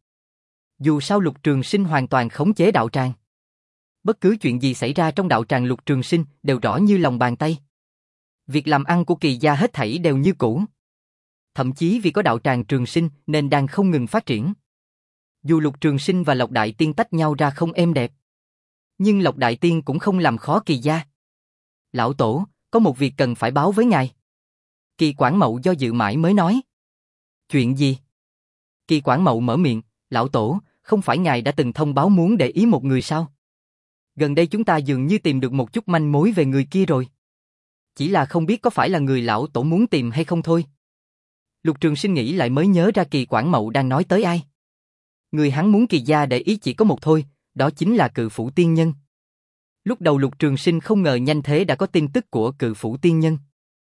Dù sao Lục Trường Sinh hoàn toàn khống chế đạo tràng. Bất cứ chuyện gì xảy ra trong đạo tràng Lục Trường Sinh đều rõ như lòng bàn tay. Việc làm ăn của Kỳ gia hết thảy đều như cũ. Thậm chí vì có đạo tràng Trường Sinh nên đang không ngừng phát triển. Dù Lục Trường Sinh và Lộc Đại Tiên tách nhau ra không êm đẹp. Nhưng Lộc Đại Tiên cũng không làm khó Kỳ gia. Lão Tổ, có một việc cần phải báo với ngài. Kỳ Quảng Mậu do dự mãi mới nói. Chuyện gì? Kỳ Quảng Mậu mở miệng, Lão Tổ, không phải ngài đã từng thông báo muốn để ý một người sao? Gần đây chúng ta dường như tìm được một chút manh mối về người kia rồi. Chỉ là không biết có phải là người Lão Tổ muốn tìm hay không thôi. Lục Trường Sinh nghĩ lại mới nhớ ra Kỳ Quảng Mậu đang nói tới ai. Người hắn muốn Kỳ gia để ý chỉ có một thôi, đó chính là Cự Phủ Tiên Nhân. Lúc đầu Lục Trường Sinh không ngờ nhanh thế đã có tin tức của Cự Phủ Tiên Nhân.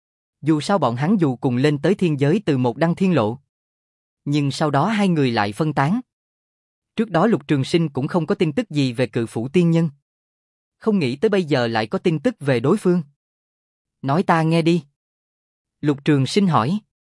Dù sao bọn hắn dù cùng lên tới thiên giới từ một đăng thiên lộ. Nhưng sau đó hai người lại phân tán. Trước đó Lục Trường Sinh cũng không có tin tức gì về Cự Phủ Tiên Nhân. Không nghĩ tới bây giờ lại có tin tức về đối phương. Nói ta nghe đi. Lục Trường Sinh hỏi.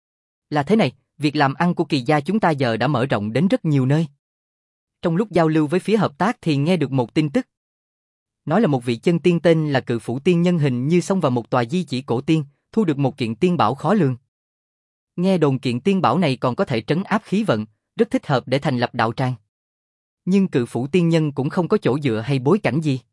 Là thế này, việc làm ăn của Kỳ gia chúng ta giờ đã mở rộng đến rất nhiều nơi. Trong lúc giao lưu với phía hợp tác thì nghe được một tin tức. Nói là một vị chân tiên tên là Cự Phủ Tiên Nhân hình như xông vào một tòa di chỉ cổ tiên, thu được một kiện tiên bảo khó lường. Nghe đồn kiện tiên bảo này còn có thể trấn áp khí vận, rất thích hợp để thành lập đạo tràng. Nhưng Cự Phủ Tiên Nhân cũng không có chỗ dựa hay bối cảnh gì.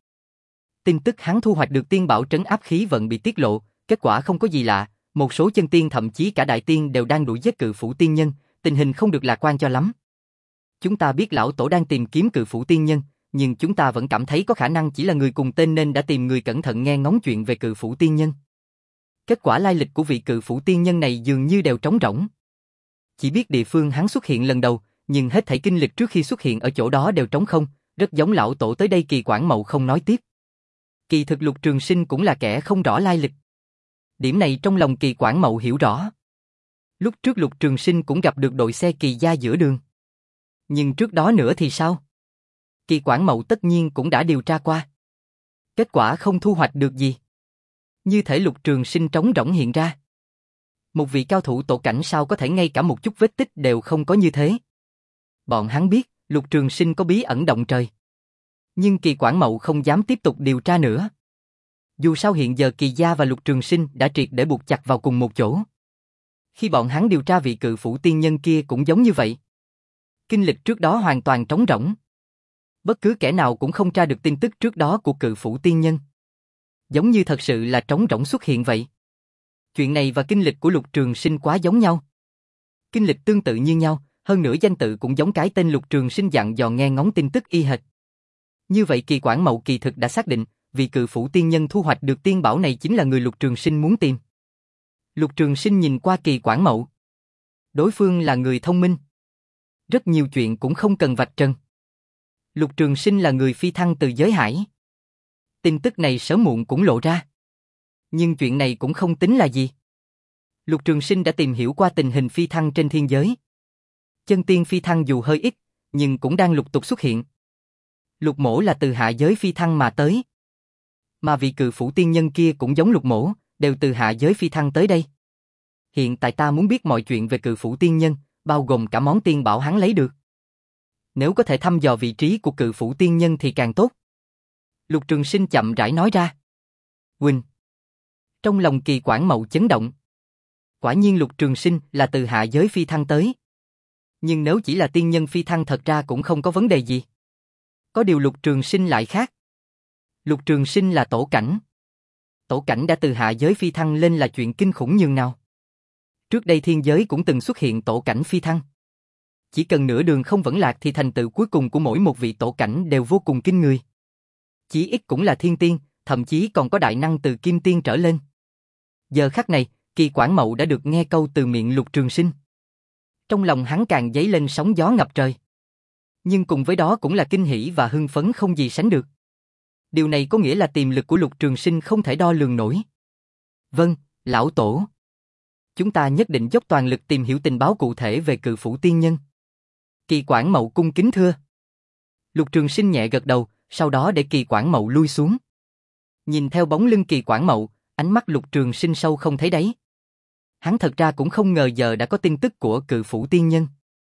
Tin tức hắn thu hoạch được tiên bảo trấn áp khí vận bị tiết lộ, kết quả không có gì lạ, một số chân tiên thậm chí cả đại tiên đều đang đuổi giết Cự Phủ Tiên Nhân, tình hình không được lạc quan cho lắm. Chúng ta biết Lão Tổ đang tìm kiếm Cự Phủ Tiên Nhân, nhưng chúng ta vẫn cảm thấy có khả năng chỉ là người cùng tên nên đã tìm người cẩn thận nghe ngóng chuyện về Cự Phủ Tiên Nhân. Kết quả lai lịch của vị Cự Phủ Tiên Nhân này dường như đều trống rỗng. Chỉ biết địa phương hắn xuất hiện lần đầu, nhưng hết thảy kinh lịch trước khi xuất hiện ở chỗ đó đều trống không, rất giống Lão Tổ tới đây. Kỳ Quảng Mậu không nói tiếp. Kỳ thực Lục Trường Sinh cũng là kẻ không rõ lai lịch. Điểm này trong lòng Kỳ Quảng Mậu hiểu rõ. Lúc trước Lục Trường Sinh cũng gặp được đội xe Kỳ gia giữa đường. Nhưng trước đó nữa thì sao? Kỳ Quảng Mậu tất nhiên cũng đã điều tra qua. Kết quả không thu hoạch được gì. Như thể Lục Trường Sinh trống rỗng hiện ra. Một vị cao thủ tổ cảnh sao có thể ngay cả một chút vết tích đều không có như thế. Bọn hắn biết Lục Trường Sinh có bí ẩn động trời. Nhưng Kỳ Quảng Mậu không dám tiếp tục điều tra nữa. Dù sao hiện giờ Kỳ gia và Lục Trường Sinh đã triệt để buộc chặt vào cùng một chỗ. Khi bọn hắn điều tra vị Cự Phủ Tiên Nhân kia cũng giống như vậy. Kinh lịch trước đó hoàn toàn trống rỗng. Bất cứ kẻ nào cũng không tra được tin tức trước đó của Cự Phủ Tiên Nhân. Giống như thật sự là trống rỗng xuất hiện vậy. Chuyện này và kinh lịch của Lục Trường Sinh quá giống nhau. Kinh lịch tương tự như nhau, hơn nữa danh tự cũng giống cái tên Lục Trường Sinh dặn dò nghe ngóng tin tức y hệt. Như vậy Kỳ Quảng Mậu kỳ thực đã xác định, vị Cự Phủ Tiên Nhân thu hoạch được tiên bảo này chính là người Lục Trường Sinh muốn tìm. Lục Trường Sinh nhìn qua Kỳ Quảng Mậu. Đối phương là người thông minh. Rất nhiều chuyện cũng không cần vạch trần. Lục Trường Sinh là người phi thăng từ giới hải. Tin tức này sớm muộn cũng lộ ra. Nhưng chuyện này cũng không tính là gì. Lục Trường Sinh đã tìm hiểu qua tình hình phi thăng trên thiên giới. Chân tiên phi thăng dù hơi ít, nhưng cũng đang lục tục xuất hiện. Lục Mỗ là từ hạ giới phi thăng mà tới. Mà vị Cự Phủ Tiên Nhân kia cũng giống Lục Mỗ, đều từ hạ giới phi thăng tới đây. Hiện tại ta muốn biết mọi chuyện về Cự Phủ Tiên Nhân, bao gồm cả món tiên bảo hắn lấy được. Nếu có thể thăm dò vị trí của Cự Phủ Tiên Nhân thì càng tốt. Lục Trường Sinh chậm rãi nói ra. Huynh. Trong lòng Kỳ Quảng Mậu chấn động. Quả nhiên Lục Trường Sinh là từ hạ giới phi thăng tới. Nhưng nếu chỉ là tiên nhân phi thăng thật ra cũng không có vấn đề gì. Có điều Lục Trường Sinh lại khác. Lục Trường Sinh là tổ cảnh. Tổ cảnh đã từ hạ giới phi thăng lên là chuyện kinh khủng nhường nào. Trước đây thiên giới cũng từng xuất hiện tổ cảnh phi thăng. Chỉ cần nửa đường không vẫn lạc thì thành tựu cuối cùng của mỗi một vị tổ cảnh đều vô cùng kinh người. Chí ít cũng là thiên tiên, thậm chí còn có đại năng từ kim tiên trở lên. Giờ khắc này, Kỳ Quảng Mậu đã được nghe câu từ miệng Lục Trường Sinh. Trong lòng hắn càng dấy lên sóng gió ngập trời. Nhưng cùng với đó cũng là kinh hỉ và hưng phấn không gì sánh được. Điều này có nghĩa là tiềm lực của Lục Trường Sinh không thể đo lường nổi. Vâng, lão tổ. Chúng ta nhất định dốc toàn lực tìm hiểu tình báo cụ thể về Cự Phủ Tiên Nhân. Kỳ Quảng Mậu cung kính thưa. Lục Trường Sinh nhẹ gật đầu, sau đó để Kỳ Quảng Mậu lui xuống. Nhìn theo bóng lưng Kỳ Quảng Mậu, ánh mắt Lục Trường Sinh sâu không thấy đáy. Hắn thật ra cũng không ngờ giờ đã có tin tức của Cự Phủ Tiên Nhân.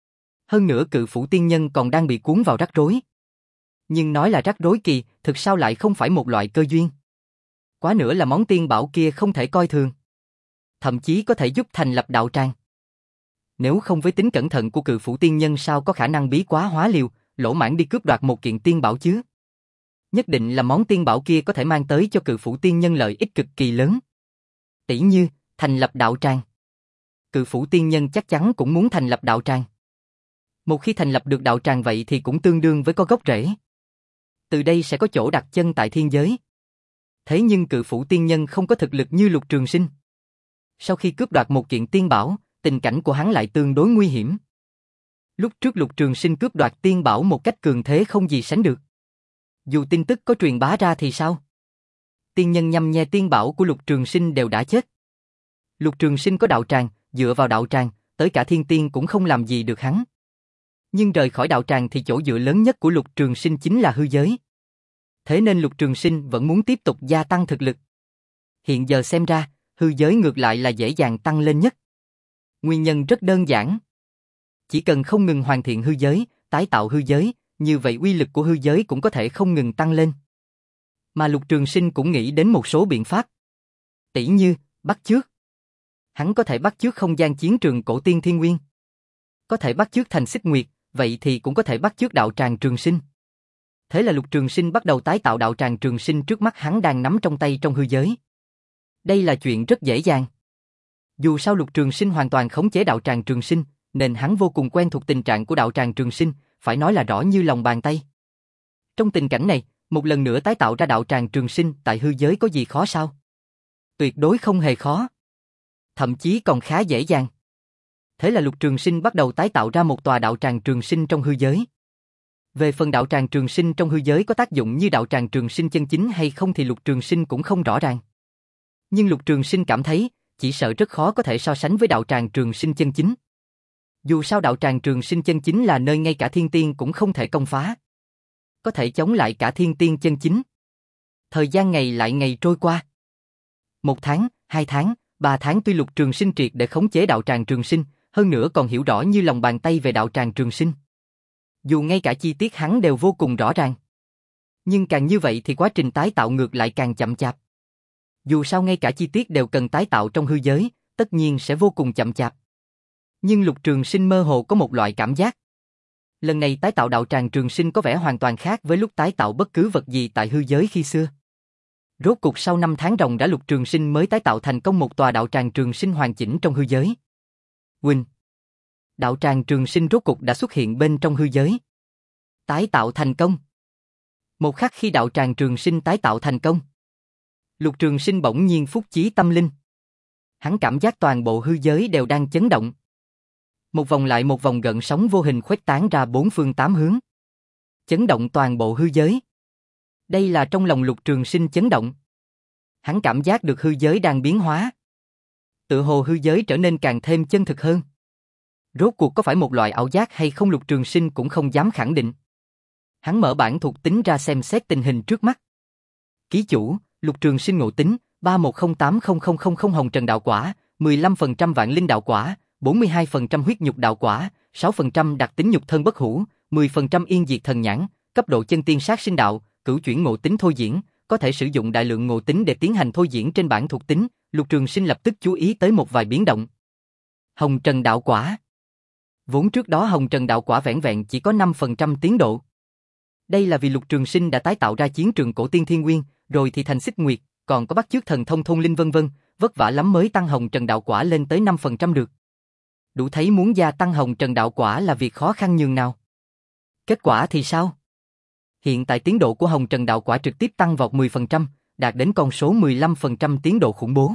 Hơn nữa Cự Phủ Tiên Nhân còn đang bị cuốn vào rắc rối. Nhưng nói là rắc rối kỳ, thực sao lại không phải một loại cơ duyên. Quá nữa là món tiên bảo kia không thể coi thường. Thậm chí có thể giúp thành lập đạo tràng. Nếu không với tính cẩn thận của Cự Phủ Tiên Nhân sao có khả năng bí quá hóa liều, lỗ mãng đi cướp đoạt một kiện tiên bảo chứ. Nhất định là món tiên bảo kia có thể mang tới cho Cự Phủ Tiên Nhân lợi ích cực kỳ lớn. Tỷ như, thành lập đạo tràng. Cự Phủ Tiên Nhân chắc chắn cũng muốn thành lập đạo tràng. Một khi thành lập được đạo tràng vậy thì cũng tương đương với có gốc rễ. Từ đây sẽ có chỗ đặt chân tại thiên giới. Thế nhưng Cự Phủ Tiên Nhân không có thực lực như Lục Trường Sinh. Sau khi cướp đoạt một kiện tiên bảo, tình cảnh của hắn lại tương đối nguy hiểm. Lúc trước Lục Trường Sinh cướp đoạt tiên bảo một cách cường thế không gì sánh được. Dù tin tức có truyền bá ra thì sao? Tiên nhân nhăm nhe tiên bảo của Lục Trường Sinh đều đã chết. Lục Trường Sinh có đạo tràng, dựa vào đạo tràng, tới cả thiên tiên cũng không làm gì được hắn. Nhưng rời khỏi đạo tràng thì chỗ dựa lớn nhất của Lục Trường Sinh chính là hư giới. Thế nên Lục Trường Sinh vẫn muốn tiếp tục gia tăng thực lực. Hiện giờ xem ra, hư giới ngược lại là dễ dàng tăng lên nhất. Nguyên nhân rất đơn giản. Chỉ cần không ngừng hoàn thiện hư giới, tái tạo hư giới, như vậy uy lực của hư giới cũng có thể không ngừng tăng lên. Mà Lục Trường Sinh cũng nghĩ đến một số biện pháp. Tỷ như, bắt chước. Hắn có thể bắt chước không gian chiến trường cổ tiên Thiên Nguyên. Có thể bắt chước thành Xích Nguyệt, vậy thì cũng có thể bắt chước đạo tràng Trường Sinh. Thế là Lục Trường Sinh bắt đầu tái tạo đạo tràng Trường Sinh trước mắt hắn đang nắm trong tay trong hư giới. Đây là chuyện rất dễ dàng. Dù sao Lục Trường Sinh hoàn toàn khống chế đạo tràng Trường Sinh, nên hắn vô cùng quen thuộc tình trạng của đạo tràng Trường Sinh, phải nói là rõ như lòng bàn tay. Trong tình cảnh này, một lần nữa tái tạo ra đạo tràng Trường Sinh tại hư giới có gì khó sao? Tuyệt đối không hề khó. Thậm chí còn khá dễ dàng. Thế là Lục Trường Sinh bắt đầu tái tạo ra một tòa đạo tràng Trường Sinh trong hư giới. Về phần đạo tràng Trường Sinh trong hư giới có tác dụng như đạo tràng Trường Sinh chân chính hay không thì Lục Trường Sinh cũng không rõ ràng. Nhưng Lục Trường Sinh cảm thấy, chỉ sợ rất khó có thể so sánh với đạo tràng Trường Sinh chân chính. Dù sao đạo tràng Trường Sinh chân chính là nơi ngay cả thiên tiên cũng không thể công phá. Có thể chống lại cả thiên tiên chân chính. Thời gian ngày lại ngày trôi qua. Một tháng, hai tháng, ba tháng tuy Lục Trường Sinh triệt để khống chế đạo tràng Trường Sinh, hơn nữa còn hiểu rõ như lòng bàn tay về đạo tràng Trường Sinh. Dù ngay cả chi tiết hắn đều vô cùng rõ ràng. Nhưng càng như vậy thì quá trình tái tạo ngược lại càng chậm chạp. Dù sao ngay cả chi tiết đều cần tái tạo trong hư giới, tất nhiên sẽ vô cùng chậm chạp. Nhưng Lục Trường Sinh mơ hồ có một loại cảm giác. Lần này tái tạo đạo tràng Trường Sinh có vẻ hoàn toàn khác với lúc tái tạo bất cứ vật gì tại hư giới khi xưa. Rốt cuộc sau năm tháng ròng đã Lục Trường Sinh mới tái tạo thành công một tòa đạo tràng Trường Sinh hoàn chỉnh trong hư giới. Huynh! Đạo tràng Trường Sinh rốt cuộc đã xuất hiện bên trong hư giới. Tái tạo thành công. Một khắc khi đạo tràng Trường Sinh tái tạo thành công, Lục Trường Sinh bỗng nhiên phúc chí tâm linh. Hắn cảm giác toàn bộ hư giới đều đang chấn động. Một vòng lại một vòng gợn sóng vô hình khuếch tán ra bốn phương tám hướng. Chấn động toàn bộ hư giới. Đây là trong lòng Lục Trường Sinh chấn động. Hắn cảm giác được hư giới đang biến hóa. Tự hồ hư giới trở nên càng thêm chân thực hơn. Rốt cuộc có phải một loại ảo giác hay không Lục Trường Sinh cũng không dám khẳng định. Hắn mở bản thuộc tính ra xem xét tình hình trước mắt. Ký chủ, Lục Trường Sinh ngộ tính, ba một không tám không không không không hồng trần đạo quả, mười lăm phần trăm vạn linh đạo quả, bốn mươi hai phần trăm huyết nhục đạo quả, sáu phần trăm đặc tính nhục thân bất hủ, mười phần trăm yên diệt thần nhãn, cấp độ chân tiên sát sinh đạo, cửu chuyển ngộ tính thôi diễn, có thể sử dụng đại lượng ngộ tính để tiến hành thôi diễn trên bản thuộc tính. Lục Trường Sinh lập tức chú ý tới một vài biến động. Hồng trần đạo quả. Vốn trước đó hồng trần đạo quả vẻn vẹn chỉ có năm phần trăm tiến độ. Đây là vì Lục Trường Sinh đã tái tạo ra chiến trường cổ tiên Thiên Nguyên, rồi thì thành Xích Nguyệt, còn có bắt chước thần thông thôn linh vân vân, vất vả lắm mới tăng hồng trần đạo quả lên tới năm phần trăm được. Đủ thấy muốn gia tăng hồng trần đạo quả là việc khó khăn nhường nào. Kết quả thì sao? Hiện tại tiến độ của hồng trần đạo quả trực tiếp tăng vọt mười phần trăm, đạt đến con số mười lăm phần trăm tiến độ khủng bố.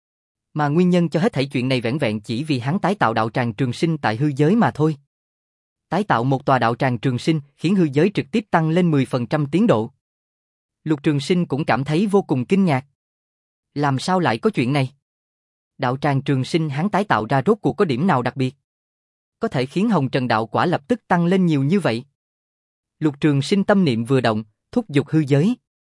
Mà nguyên nhân cho hết thảy chuyện này vẻn vẹn chỉ vì hắn tái tạo đạo tràng Trường Sinh tại hư giới mà thôi. Tái tạo một tòa đạo tràng Trường Sinh khiến hư giới trực tiếp tăng lên mười phần trăm tiến độ. Lục Trường Sinh cũng cảm thấy vô cùng kinh ngạc. Làm sao lại có chuyện này? Đạo tràng Trường Sinh hắn tái tạo ra rốt cuộc có điểm nào đặc biệt? Có thể khiến hồng trần đạo quả lập tức tăng lên nhiều như vậy? Lục Trường Sinh tâm niệm vừa động, thúc giục hư giới.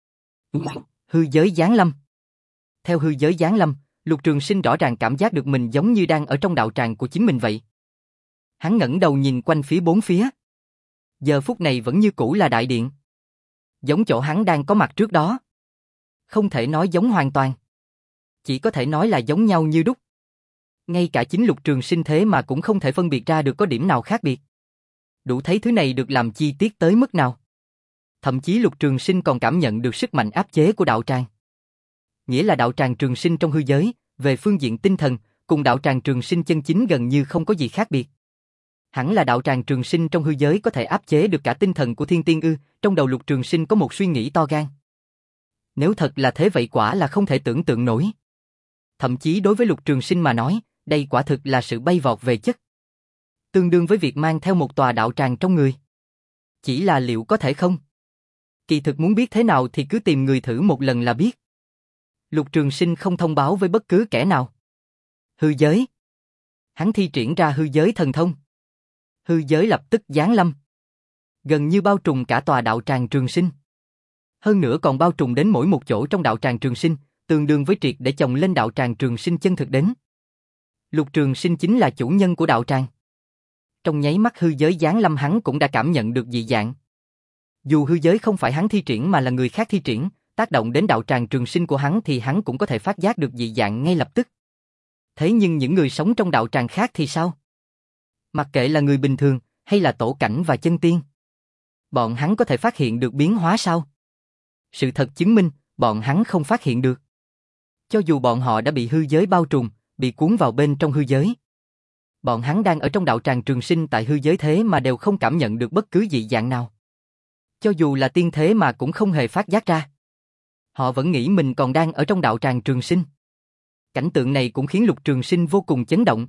Hư giới giáng lâm. Theo hư giới giáng lâm, Lục Trường Sinh rõ ràng cảm giác được mình giống như đang ở trong đạo tràng của chính mình vậy. Hắn ngẩng đầu nhìn quanh phía bốn phía. Giờ phút này vẫn như cũ là đại điện. Giống chỗ hắn đang có mặt trước đó. Không thể nói giống hoàn toàn. Chỉ có thể nói là giống nhau như đúc. Ngay cả chính Lục Trường Sinh thế mà cũng không thể phân biệt ra được có điểm nào khác biệt. Đủ thấy thứ này được làm chi tiết tới mức nào. Thậm chí Lục Trường Sinh còn cảm nhận được sức mạnh áp chế của đạo tràng. Nghĩa là đạo tràng trường sinh trong hư giới, về phương diện tinh thần, cùng đạo tràng trường sinh chân chính gần như không có gì khác biệt. Hẳn là đạo tràng trường sinh trong hư giới có thể áp chế được cả tinh thần của thiên tiên ư? Trong đầu Lục Trường Sinh có một suy nghĩ to gan. Nếu thật là thế vậy quả là không thể tưởng tượng nổi. Thậm chí đối với Lục Trường Sinh mà nói, đây quả thực là sự bay vọt về chất. Tương đương với việc mang theo một tòa đạo tràng trong người. Chỉ là liệu có thể không? Kỳ thực muốn biết thế nào thì cứ tìm người thử một lần là biết. Lục Trường Sinh không thông báo với bất cứ kẻ nào. Hư giới. Hắn thi triển ra hư giới thần thông. Hư giới lập tức giáng lâm. Gần như bao trùm cả tòa đạo tràng trường sinh. Hơn nữa còn bao trùm đến mỗi một chỗ trong đạo tràng trường sinh, tương đương với triệt để chồng lên đạo tràng trường sinh chân thực đến. Lục Trường Sinh chính là chủ nhân của đạo tràng. Trong nháy mắt hư giới giáng lâm hắn cũng đã cảm nhận được dị dạng. Dù hư giới không phải hắn thi triển mà là người khác thi triển, tác động đến đạo tràng trường sinh của hắn thì hắn cũng có thể phát giác được dị dạng ngay lập tức. Thế nhưng những người sống trong đạo tràng khác thì sao? Mặc kệ là người bình thường, hay là tổ cảnh và chân tiên. Bọn hắn có thể phát hiện được biến hóa sao? Sự thật chứng minh, bọn hắn không phát hiện được. Cho dù bọn họ đã bị hư giới bao trùm, bị cuốn vào bên trong hư giới. Bọn hắn đang ở trong đạo tràng trường sinh tại hư giới thế mà đều không cảm nhận được bất cứ dị dạng nào. Cho dù là tiên thế mà cũng không hề phát giác ra. Họ vẫn nghĩ mình còn đang ở trong đạo tràng trường sinh. Cảnh tượng này cũng khiến Lục Trường Sinh vô cùng chấn động.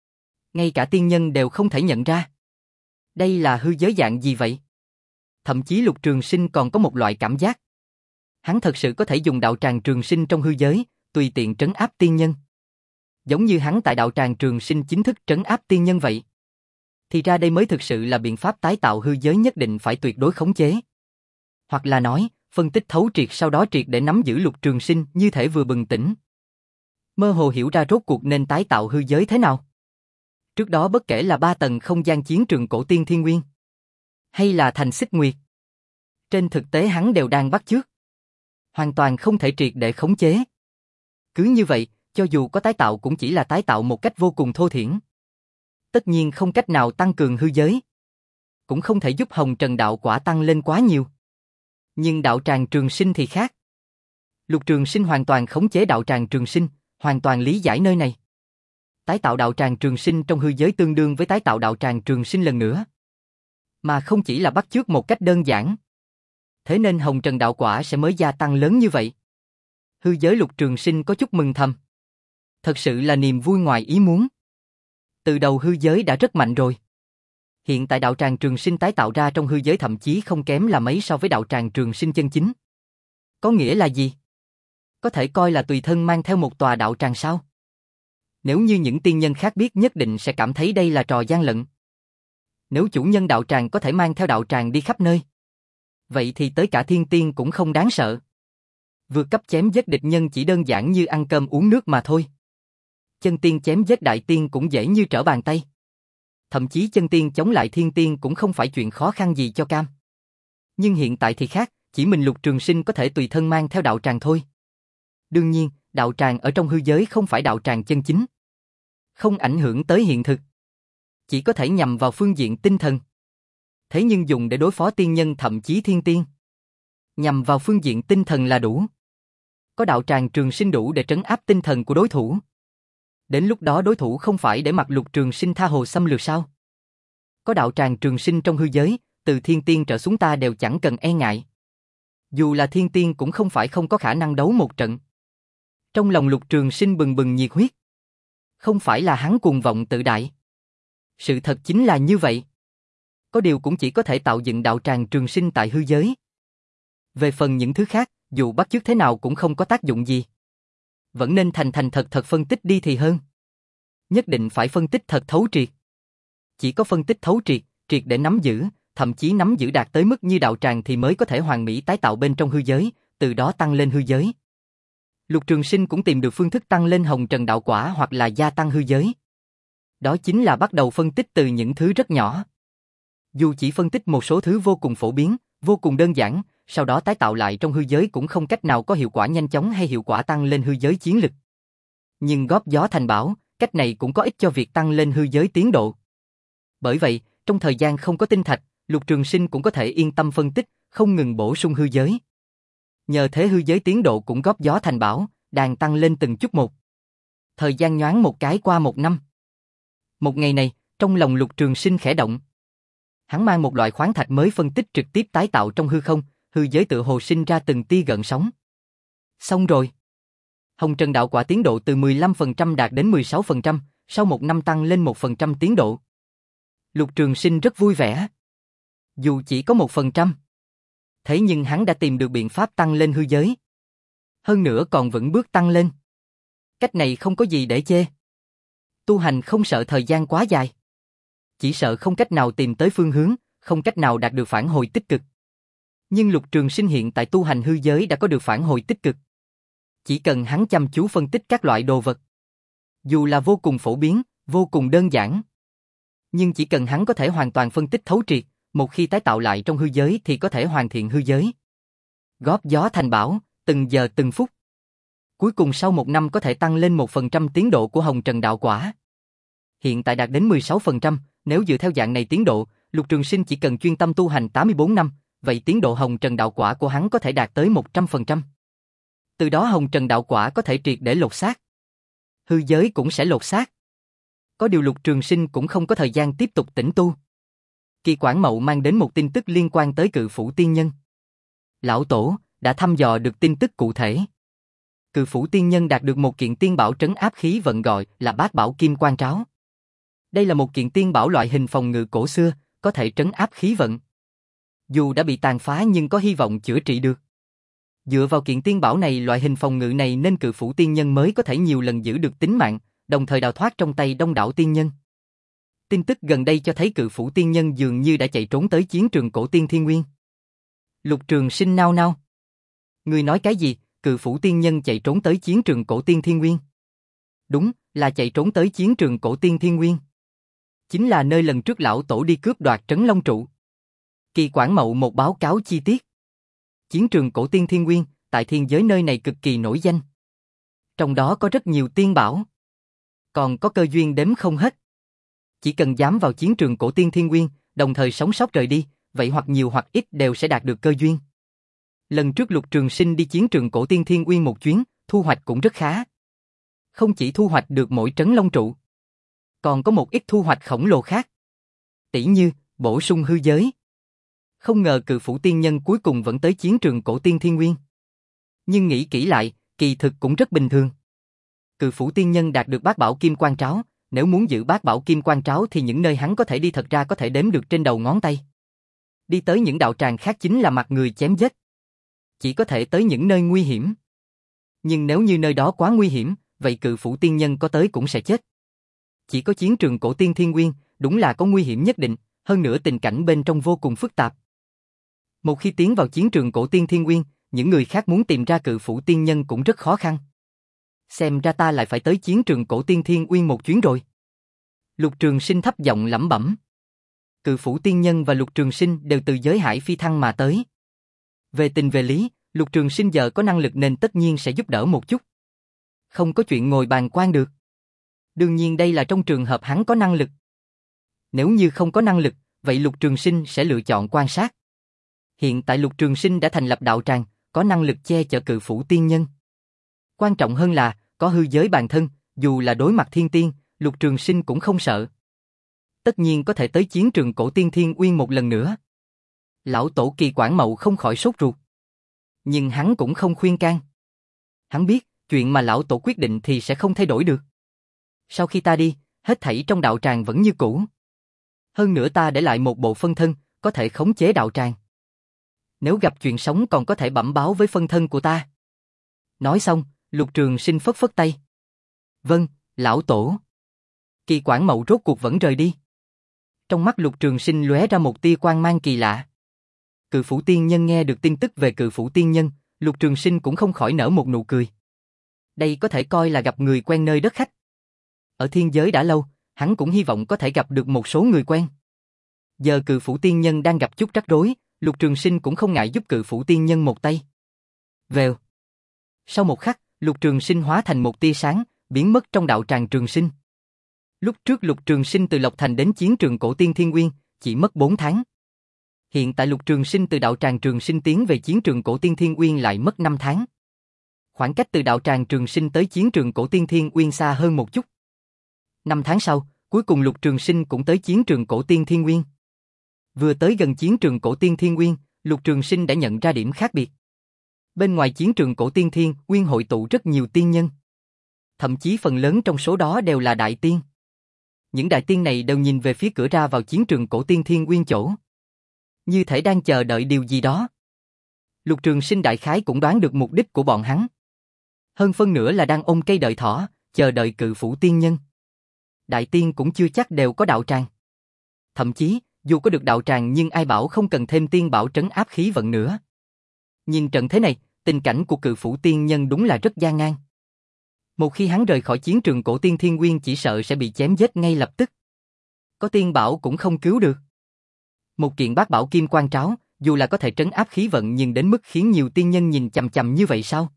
Ngay cả tiên nhân đều không thể nhận ra. Đây là hư giới dạng gì vậy? Thậm chí Lục Trường Sinh còn có một loại cảm giác. Hắn thật sự có thể dùng đạo tràng trường sinh trong hư giới, tùy tiện trấn áp tiên nhân. Giống như hắn tại đạo tràng trường sinh chính thức trấn áp tiên nhân vậy. Thì ra đây mới thực sự là biện pháp tái tạo hư giới nhất định phải tuyệt đối khống chế. Hoặc là nói, phân tích thấu triệt sau đó triệt để nắm giữ Lục Trường Sinh như thể vừa bừng tỉnh. Mơ hồ hiểu ra rốt cuộc nên tái tạo hư giới thế nào. Trước đó bất kể là ba tầng không gian chiến trường cổ tiên thiên nguyên, hay là thành xích nguyệt. Trên thực tế hắn đều đang bắt chước. Hoàn toàn không thể triệt để khống chế. Cứ như vậy, cho dù có tái tạo cũng chỉ là tái tạo một cách vô cùng thô thiển. Tất nhiên không cách nào tăng cường hư giới. Cũng không thể giúp hồng trần đạo quả tăng lên quá nhiều. Nhưng đạo tràng trường sinh thì khác. Lục Trường Sinh hoàn toàn khống chế đạo tràng trường sinh, hoàn toàn lý giải nơi này. Tái tạo đạo tràng trường sinh trong hư giới tương đương với tái tạo đạo tràng trường sinh lần nữa. Mà không chỉ là bắt chước một cách đơn giản. Thế nên hồng trần đạo quả sẽ mới gia tăng lớn như vậy. Hư giới Lục Trường Sinh có chút mừng thầm. Thật sự là niềm vui ngoài ý muốn. Từ đầu hư giới đã rất mạnh rồi. Hiện tại đạo tràng trường sinh tái tạo ra trong hư giới thậm chí không kém là mấy so với đạo tràng trường sinh chân chính. Có nghĩa là gì? Có thể coi là tùy thân mang theo một tòa đạo tràng sao? Nếu như những tiên nhân khác biết nhất định sẽ cảm thấy đây là trò gian lận. Nếu chủ nhân đạo tràng có thể mang theo đạo tràng đi khắp nơi, vậy thì tới cả thiên tiên cũng không đáng sợ. Vượt cấp chém giết địch nhân chỉ đơn giản như ăn cơm uống nước mà thôi. Chân tiên chém giết đại tiên cũng dễ như trở bàn tay. Thậm chí chân tiên chống lại thiên tiên cũng không phải chuyện khó khăn gì cho cam. Nhưng hiện tại thì khác, chỉ mình Lục Trường Sinh có thể tùy thân mang theo đạo tràng thôi. Đương nhiên, đạo tràng ở trong hư giới không phải đạo tràng chân chính. Không ảnh hưởng tới hiện thực. Chỉ có thể nhằm vào phương diện tinh thần. Thế nhưng dùng để đối phó tiên nhân thậm chí thiên tiên. Nhằm vào phương diện tinh thần là đủ. Có đạo tràng trường sinh đủ để trấn áp tinh thần của đối thủ. Đến lúc đó đối thủ không phải để mặc Lục Trường Sinh tha hồ xâm lược sao? Có đạo tràng trường sinh trong hư giới, từ thiên tiên trở xuống ta đều chẳng cần e ngại. Dù là thiên tiên cũng không phải không có khả năng đấu một trận. Trong lòng Lục Trường Sinh bừng bừng nhiệt huyết. Không phải là hắn cuồng vọng tự đại. Sự thật chính là như vậy. Có điều cũng chỉ có thể tạo dựng đạo tràng trường sinh tại hư giới. Về phần những thứ khác, dù bắt chước thế nào cũng không có tác dụng gì. Vẫn nên thành thành thật thật phân tích đi thì hơn. Nhất định phải phân tích thật thấu triệt. Chỉ có phân tích thấu triệt, triệt để nắm giữ, thậm chí nắm giữ đạt tới mức như đạo tràng thì mới có thể hoàn mỹ tái tạo bên trong hư giới, từ đó tăng lên hư giới. Lục Trường Sinh cũng tìm được phương thức tăng lên hồng trần đạo quả hoặc là gia tăng hư giới. Đó chính là bắt đầu phân tích từ những thứ rất nhỏ. Dù chỉ phân tích một số thứ vô cùng phổ biến, vô cùng đơn giản, sau đó tái tạo lại trong hư giới cũng không cách nào có hiệu quả nhanh chóng hay hiệu quả tăng lên hư giới chiến lực. Nhưng góp gió thành bão, cách này cũng có ích cho việc tăng lên hư giới tiến độ. Bởi vậy, trong thời gian không có tinh thạch, Lục Trường Sinh cũng có thể yên tâm phân tích, không ngừng bổ sung hư giới. Nhờ thế hư giới tiến độ cũng góp gió thành bão, đàn tăng lên từng chút một. Thời gian nhoáng một cái qua một năm. Một ngày này, trong lòng Lục Trường Sinh khẽ động. Hắn mang một loại khoáng thạch mới phân tích trực tiếp tái tạo trong hư không, hư giới tự hồ sinh ra từng tia gợn sóng. Xong rồi. Hồng Trần Đạo Quả tiến độ từ mười lăm phần trăm đạt đến mười sáu phần trăm, sau một năm tăng lên một phần trăm tiến độ. Lục Trường Sinh rất vui vẻ. Dù chỉ có một phần trăm. Thế nhưng hắn đã tìm được biện pháp tăng lên hư giới. Hơn nữa còn vững bước tăng lên. Cách này không có gì để chê. Tu hành không sợ thời gian quá dài. Chỉ sợ không cách nào tìm tới phương hướng, không cách nào đạt được phản hồi tích cực. Nhưng Lục Trường Sinh hiện tại tu hành hư giới đã có được phản hồi tích cực. Chỉ cần hắn chăm chú phân tích các loại đồ vật. Dù là vô cùng phổ biến, vô cùng đơn giản. Nhưng chỉ cần hắn có thể hoàn toàn phân tích thấu triệt, một khi tái tạo lại trong hư giới thì có thể hoàn thiện hư giới. Góp gió thành bão, từng giờ từng phút. Cuối cùng sau một năm có thể tăng lên một phần trăm tiến độ của Hồng Trần Đạo Quả. Hiện tại đạt đến mười sáu phần trăm, nếu dựa theo dạng này tiến độ, Lục Trường Sinh chỉ cần chuyên tâm tu hành tám mươi bốn năm, vậy tiến độ Hồng Trần Đạo Quả của hắn có thể đạt tới một trăm phần trăm. Từ đó Hồng Trần Đạo Quả có thể triệt để lột xác. Hư giới cũng sẽ lột xác. Có điều Lục Trường Sinh cũng không có thời gian tiếp tục tĩnh tu. Kỳ Quảng Mậu mang đến một tin tức liên quan tới Cự Phủ Tiên Nhân. Lão Tổ đã thăm dò được tin tức cụ thể. Cự Phủ Tiên Nhân đạt được một kiện tiên bảo trấn áp khí vận gọi là Bát Bảo Kim Quang Tráo. Đây là một kiện tiên bảo loại hình phòng ngự cổ xưa, có thể trấn áp khí vận. Dù đã bị tàn phá nhưng có hy vọng chữa trị được. Dựa vào kiện tiên bảo này, loại hình phòng ngự này nên Cự Phủ Tiên Nhân mới có thể nhiều lần giữ được tính mạng, đồng thời đào thoát trong tay đông đảo tiên nhân. Tin tức gần đây cho thấy Cự Phủ Tiên Nhân dường như đã chạy trốn tới chiến trường cổ tiên Thiên Nguyên. Lục Trường Sinh nao nao. Ngươi nói cái gì? Cự Phủ Tiên Nhân chạy trốn tới chiến trường cổ tiên Thiên Nguyên? Đúng, là chạy trốn tới chiến trường cổ tiên Thiên Nguyên. Chính là nơi lần trước lão tổ đi cướp đoạt Trấn Long Trụ. Kỳ Quảng Mậu một báo cáo chi tiết. Chiến trường cổ tiên Thiên Nguyên, tại thiên giới nơi này cực kỳ nổi danh. Trong đó có rất nhiều tiên bảo. Còn có cơ duyên đếm không hết. Chỉ cần dám vào chiến trường cổ tiên Thiên Nguyên, đồng thời sống sót rời đi, vậy hoặc nhiều hoặc ít đều sẽ đạt được cơ duyên. Lần trước Lục Trường Sinh đi chiến trường cổ tiên Thiên Nguyên một chuyến, thu hoạch cũng rất khá. Không chỉ thu hoạch được mỗi Trấn Long Trụ, còn có một ít thu hoạch khổng lồ khác. Tỷ như, bổ sung hư giới. Không ngờ Cự Phủ Tiên Nhân cuối cùng vẫn tới chiến trường cổ tiên Thiên Nguyên. Nhưng nghĩ kỹ lại, kỳ thực cũng rất bình thường. Cự Phủ Tiên Nhân đạt được Bát Bảo Kim Quang Tráo, nếu muốn giữ Bát Bảo Kim Quang Tráo thì những nơi hắn có thể đi thật ra có thể đếm được trên đầu ngón tay. Đi tới những đạo tràng khác chính là mặt người chém giết. Chỉ có thể tới những nơi nguy hiểm. Nhưng nếu như nơi đó quá nguy hiểm, vậy Cự Phủ Tiên Nhân có tới cũng sẽ chết. Chỉ có chiến trường cổ tiên Thiên Nguyên, đúng là có nguy hiểm nhất định, hơn nữa tình cảnh bên trong vô cùng phức tạp. Một khi tiến vào chiến trường cổ tiên Thiên Nguyên, những người khác muốn tìm ra Cự Phủ Tiên Nhân cũng rất khó khăn. Xem ra ta lại phải tới chiến trường cổ tiên Thiên Nguyên một chuyến rồi. Lục Trường Sinh thấp giọng lẩm bẩm. Cự Phủ Tiên Nhân và Lục Trường Sinh đều từ giới hải phi thăng mà tới. Về tình về lý, Lục Trường Sinh giờ có năng lực nên tất nhiên sẽ giúp đỡ một chút. Không có chuyện ngồi bàn quan được. Đương nhiên đây là trong trường hợp hắn có năng lực. Nếu như không có năng lực, vậy Lục Trường Sinh sẽ lựa chọn quan sát. Hiện tại Lục Trường Sinh đã thành lập đạo tràng, có năng lực che chở Cự Phủ Tiên Nhân. Quan trọng hơn là, có hư giới bản thân, dù là đối mặt thiên tiên, Lục Trường Sinh cũng không sợ. Tất nhiên có thể tới chiến trường cổ tiên Thiên Nguyên một lần nữa. Lão tổ Kỳ Quảng Mậu không khỏi sốt ruột. Nhưng hắn cũng không khuyên can. Hắn biết, chuyện mà lão tổ quyết định thì sẽ không thay đổi được. Sau khi ta đi, hết thảy trong đạo tràng vẫn như cũ. Hơn nữa ta để lại một bộ phân thân, có thể khống chế đạo tràng. Nếu gặp chuyện sống còn có thể bẩm báo với phân thân của ta. Nói xong, Lục Trường Sinh phất phất tay. Vâng, lão tổ. Kỳ Quảng Mậu rốt cuộc vẫn rời đi. Trong mắt Lục Trường Sinh lóe ra một tia quang mang kỳ lạ. Cự Phủ Tiên Nhân nghe được tin tức về Cự Phủ Tiên Nhân, Lục Trường Sinh cũng không khỏi nở một nụ cười. Đây có thể coi là gặp người quen nơi đất khách. Ở thiên giới đã lâu, hắn cũng hy vọng có thể gặp được một số người quen. Giờ Cự Phủ Tiên Nhân đang gặp chút rắc rối, Lục Trường Sinh cũng không ngại giúp Cự Phủ Tiên Nhân một tay. Vèo. Sau một khắc, Lục Trường Sinh hóa thành một tia sáng, biến mất trong đạo tràng Trường Sinh. Lúc trước Lục Trường Sinh từ Lộc Thành đến chiến trường cổ tiên Thiên Nguyên, chỉ mất bốn tháng. Hiện tại Lục Trường Sinh từ đạo tràng Trường Sinh tiến về chiến trường Cổ Tiên Thiên Uyên lại mất năm tháng. Khoảng cách từ đạo tràng Trường Sinh tới chiến trường Cổ Tiên Thiên Uyên xa hơn một chút. Năm tháng sau, cuối cùng Lục Trường Sinh cũng tới chiến trường Cổ Tiên Thiên Uyên. Vừa tới gần chiến trường Cổ Tiên Thiên Uyên, Lục Trường Sinh đã nhận ra điểm khác biệt. Bên ngoài chiến trường Cổ Tiên Thiên Uyên hội tụ rất nhiều tiên nhân. Thậm chí phần lớn trong số đó đều là đại tiên. Những đại tiên này đều nhìn về phía cửa ra vào chiến trường Cổ Tiên Thiên Uyên chỗ. Như thể đang chờ đợi điều gì đó. Lục Trường Sinh đại khái cũng đoán được mục đích của bọn hắn. Hơn phân nửa là đang ôm cây đợi thỏ, chờ đợi cự phủ tiên nhân. Đại tiên cũng chưa chắc đều có đạo tràng. Thậm chí, dù có được đạo tràng nhưng ai bảo không cần thêm tiên bảo trấn áp khí vận nữa. Nhìn trận thế này, tình cảnh của cự phủ tiên nhân đúng là rất gian nan. Một khi hắn rời khỏi chiến trường Cổ Tiên Thiên Uyên chỉ sợ sẽ bị chém giết ngay lập tức. Có tiên bảo cũng không cứu được. Một kiện bát bảo kim quan tráo, dù là có thể trấn áp khí vận nhưng đến mức khiến nhiều tiên nhân nhìn chằm chằm như vậy sao?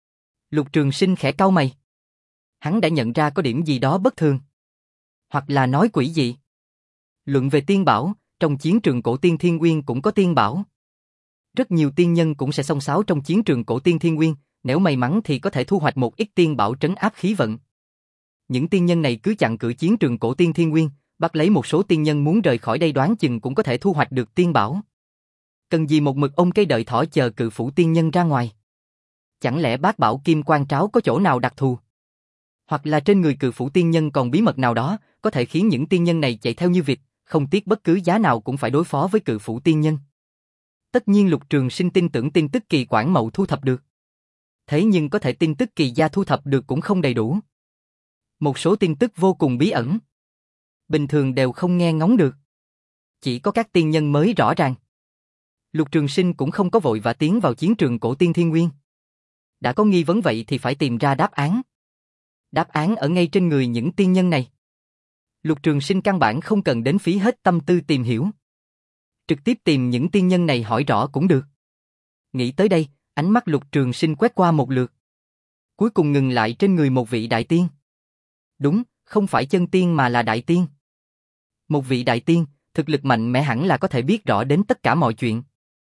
Lục Trường Sinh khẽ cau mày. Hắn đã nhận ra có điểm gì đó bất thường. Hoặc là nói quỷ dị. Luận về tiên bảo, trong chiến trường Cổ Tiên Thiên Uyên cũng có tiên bảo. Rất nhiều tiên nhân cũng sẽ xông xáo trong chiến trường Cổ Tiên Thiên Uyên, nếu may mắn thì có thể thu hoạch một ít tiên bảo trấn áp khí vận. Những tiên nhân này cứ chặn cửa chiến trường Cổ Tiên Thiên Uyên, bắt lấy một số tiên nhân muốn rời khỏi đây đoán chừng cũng có thể thu hoạch được tiên bảo. Cần gì một mực ôm cây đợi thỏ chờ cự phủ tiên nhân ra ngoài? Chẳng lẽ bát bảo kim quan tráo có chỗ nào đặc thù? Hoặc là trên người cự phủ tiên nhân còn bí mật nào đó, có thể khiến những tiên nhân này chạy theo như vịt, không tiếc bất cứ giá nào cũng phải đối phó với cự phủ tiên nhân. Tất nhiên Lục Trường Sinh tin tưởng tin tức kỳ Quảng Mậu thu thập được. Thế nhưng có thể tin tức kỳ gia thu thập được cũng không đầy đủ. Một số tin tức vô cùng bí ẩn. Bình thường đều không nghe ngóng được. Chỉ có các tiên nhân mới rõ ràng. Lục Trường Sinh cũng không có vội vã tiến vào chiến trường Cổ Tiên Thiên Uyên. Đã có nghi vấn vậy thì phải tìm ra đáp án. Đáp án ở ngay trên người những tiên nhân này. Lục Trường Sinh căn bản không cần đến phí hết tâm tư tìm hiểu. Trực tiếp tìm những tiên nhân này hỏi rõ cũng được. Nghĩ tới đây, ánh mắt Lục Trường Sinh quét qua một lượt. Cuối cùng ngừng lại trên người một vị đại tiên. Đúng, không phải chân tiên mà là đại tiên. Một vị đại tiên, thực lực mạnh mẽ hẳn là có thể biết rõ đến tất cả mọi chuyện.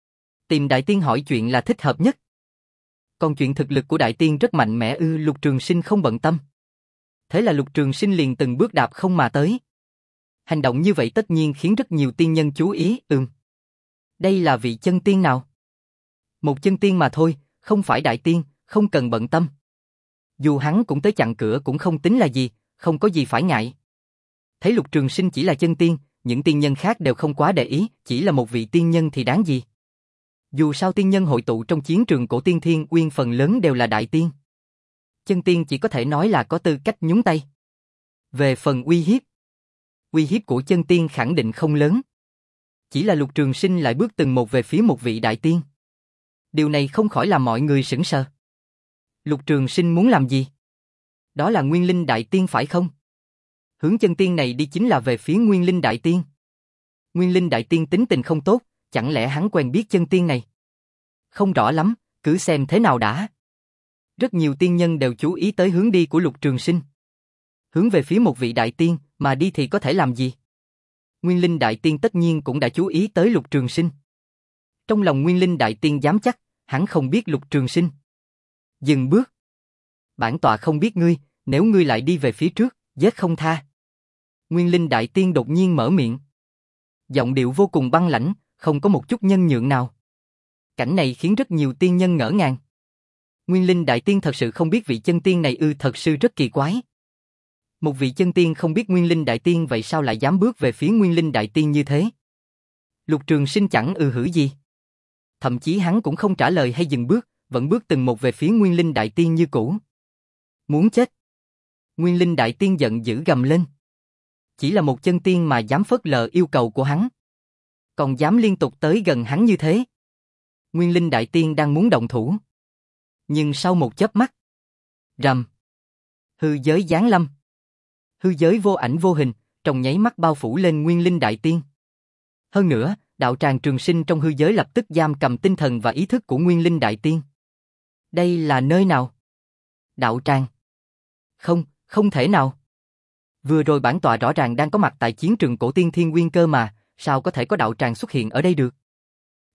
Tìm đại tiên hỏi chuyện là thích hợp nhất. Còn chuyện thực lực của đại tiên rất mạnh mẽ ư Lục Trường Sinh không bận tâm. Thế là Lục Trường Sinh liền từng bước đạp không mà tới. Hành động như vậy tất nhiên khiến rất nhiều tiên nhân chú ý, ừm. Đây là vị chân tiên nào? Một chân tiên mà thôi, không phải đại tiên, không cần bận tâm. Dù hắn cũng tới chặn cửa cũng không tính là gì, không có gì phải ngại. Thấy Lục Trường Sinh chỉ là chân tiên, những tiên nhân khác đều không quá để ý, chỉ là một vị tiên nhân thì đáng gì. Dù sao tiên nhân hội tụ trong chiến trường Cổ Tiên Thiên Uyên phần lớn đều là đại tiên. Chân tiên chỉ có thể nói là có tư cách nhúng tay. Về phần uy hiếp, uy hiếp của chân tiên khẳng định không lớn. Chỉ là Lục Trường Sinh lại bước từng một về phía một vị đại tiên. Điều này không khỏi làm mọi người sửng sờ. Lục Trường Sinh muốn làm gì? Đó là Nguyên Linh Đại Tiên phải không? Hướng chân tiên này đi chính là về phía Nguyên Linh Đại Tiên. Nguyên Linh Đại Tiên tính tình không tốt, chẳng lẽ hắn quen biết chân tiên này? Không rõ lắm, cứ xem thế nào đã. Rất nhiều tiên nhân đều chú ý tới hướng đi của Lục Trường Sinh. Hướng về phía một vị đại tiên, mà đi thì có thể làm gì? Nguyên Linh Đại Tiên tất nhiên cũng đã chú ý tới Lục Trường Sinh. Trong lòng Nguyên Linh Đại Tiên dám chắc, hắn không biết Lục Trường Sinh. Dừng bước. Bản tọa không biết ngươi, nếu ngươi lại đi về phía trước, giết không tha. Nguyên Linh Đại Tiên đột nhiên mở miệng. Giọng điệu vô cùng băng lãnh, không có một chút nhân nhượng nào. Cảnh này khiến rất nhiều tiên nhân ngỡ ngàng. Nguyên Linh Đại Tiên thật sự không biết vị chân tiên này ư thật sự rất kỳ quái. Một vị chân tiên không biết Nguyên Linh Đại Tiên vậy sao lại dám bước về phía Nguyên Linh Đại Tiên như thế? Lục Trường Sinh chẳng ư hử gì. Thậm chí hắn cũng không trả lời hay dừng bước, vẫn bước từng một về phía Nguyên Linh Đại Tiên như cũ. Muốn chết. Nguyên Linh Đại Tiên giận dữ gầm lên. Chỉ là một chân tiên mà dám phớt lờ yêu cầu của hắn. Còn dám liên tục tới gần hắn như thế. Nguyên Linh Đại Tiên đang muốn động thủ. Nhưng sau một chớp mắt. Rầm. Hư giới giáng lâm. Hư giới vô ảnh vô hình, trong nháy mắt bao phủ lên Nguyên Linh Đại Tiên. Hơn nữa, đạo tràng Trường Sinh trong hư giới lập tức giam cầm tinh thần và ý thức của Nguyên Linh Đại Tiên. Đây là nơi nào? Đạo tràng. Không, không thể nào. Vừa rồi bản tọa rõ ràng đang có mặt tại chiến trường Cổ Tiên Thiên Uyên cơ mà, sao có thể có đạo tràng xuất hiện ở đây được?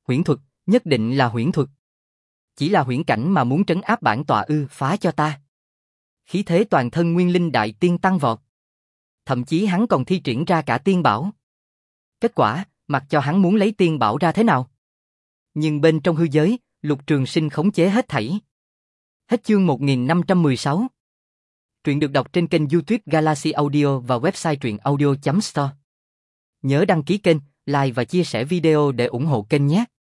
Huyễn thuật, nhất định là huyễn thuật. Chỉ là huyễn cảnh mà muốn trấn áp bản tọa ư, phá cho ta. Khí thế toàn thân Nguyên Linh Đại Tiên tăng vọt. Thậm chí hắn còn thi triển ra cả tiên bảo. Kết quả, mặc cho hắn muốn lấy tiên bảo ra thế nào. Nhưng bên trong hư giới, Lục Trường Sinh khống chế hết thảy. Hết chương một nghìn năm trăm mười sáu. Truyện được đọc trên kênh YouTube Galaxy Audio và website truyện audio chấm store. Nhớ đăng ký kênh, like và chia sẻ video để ủng hộ kênh nhé.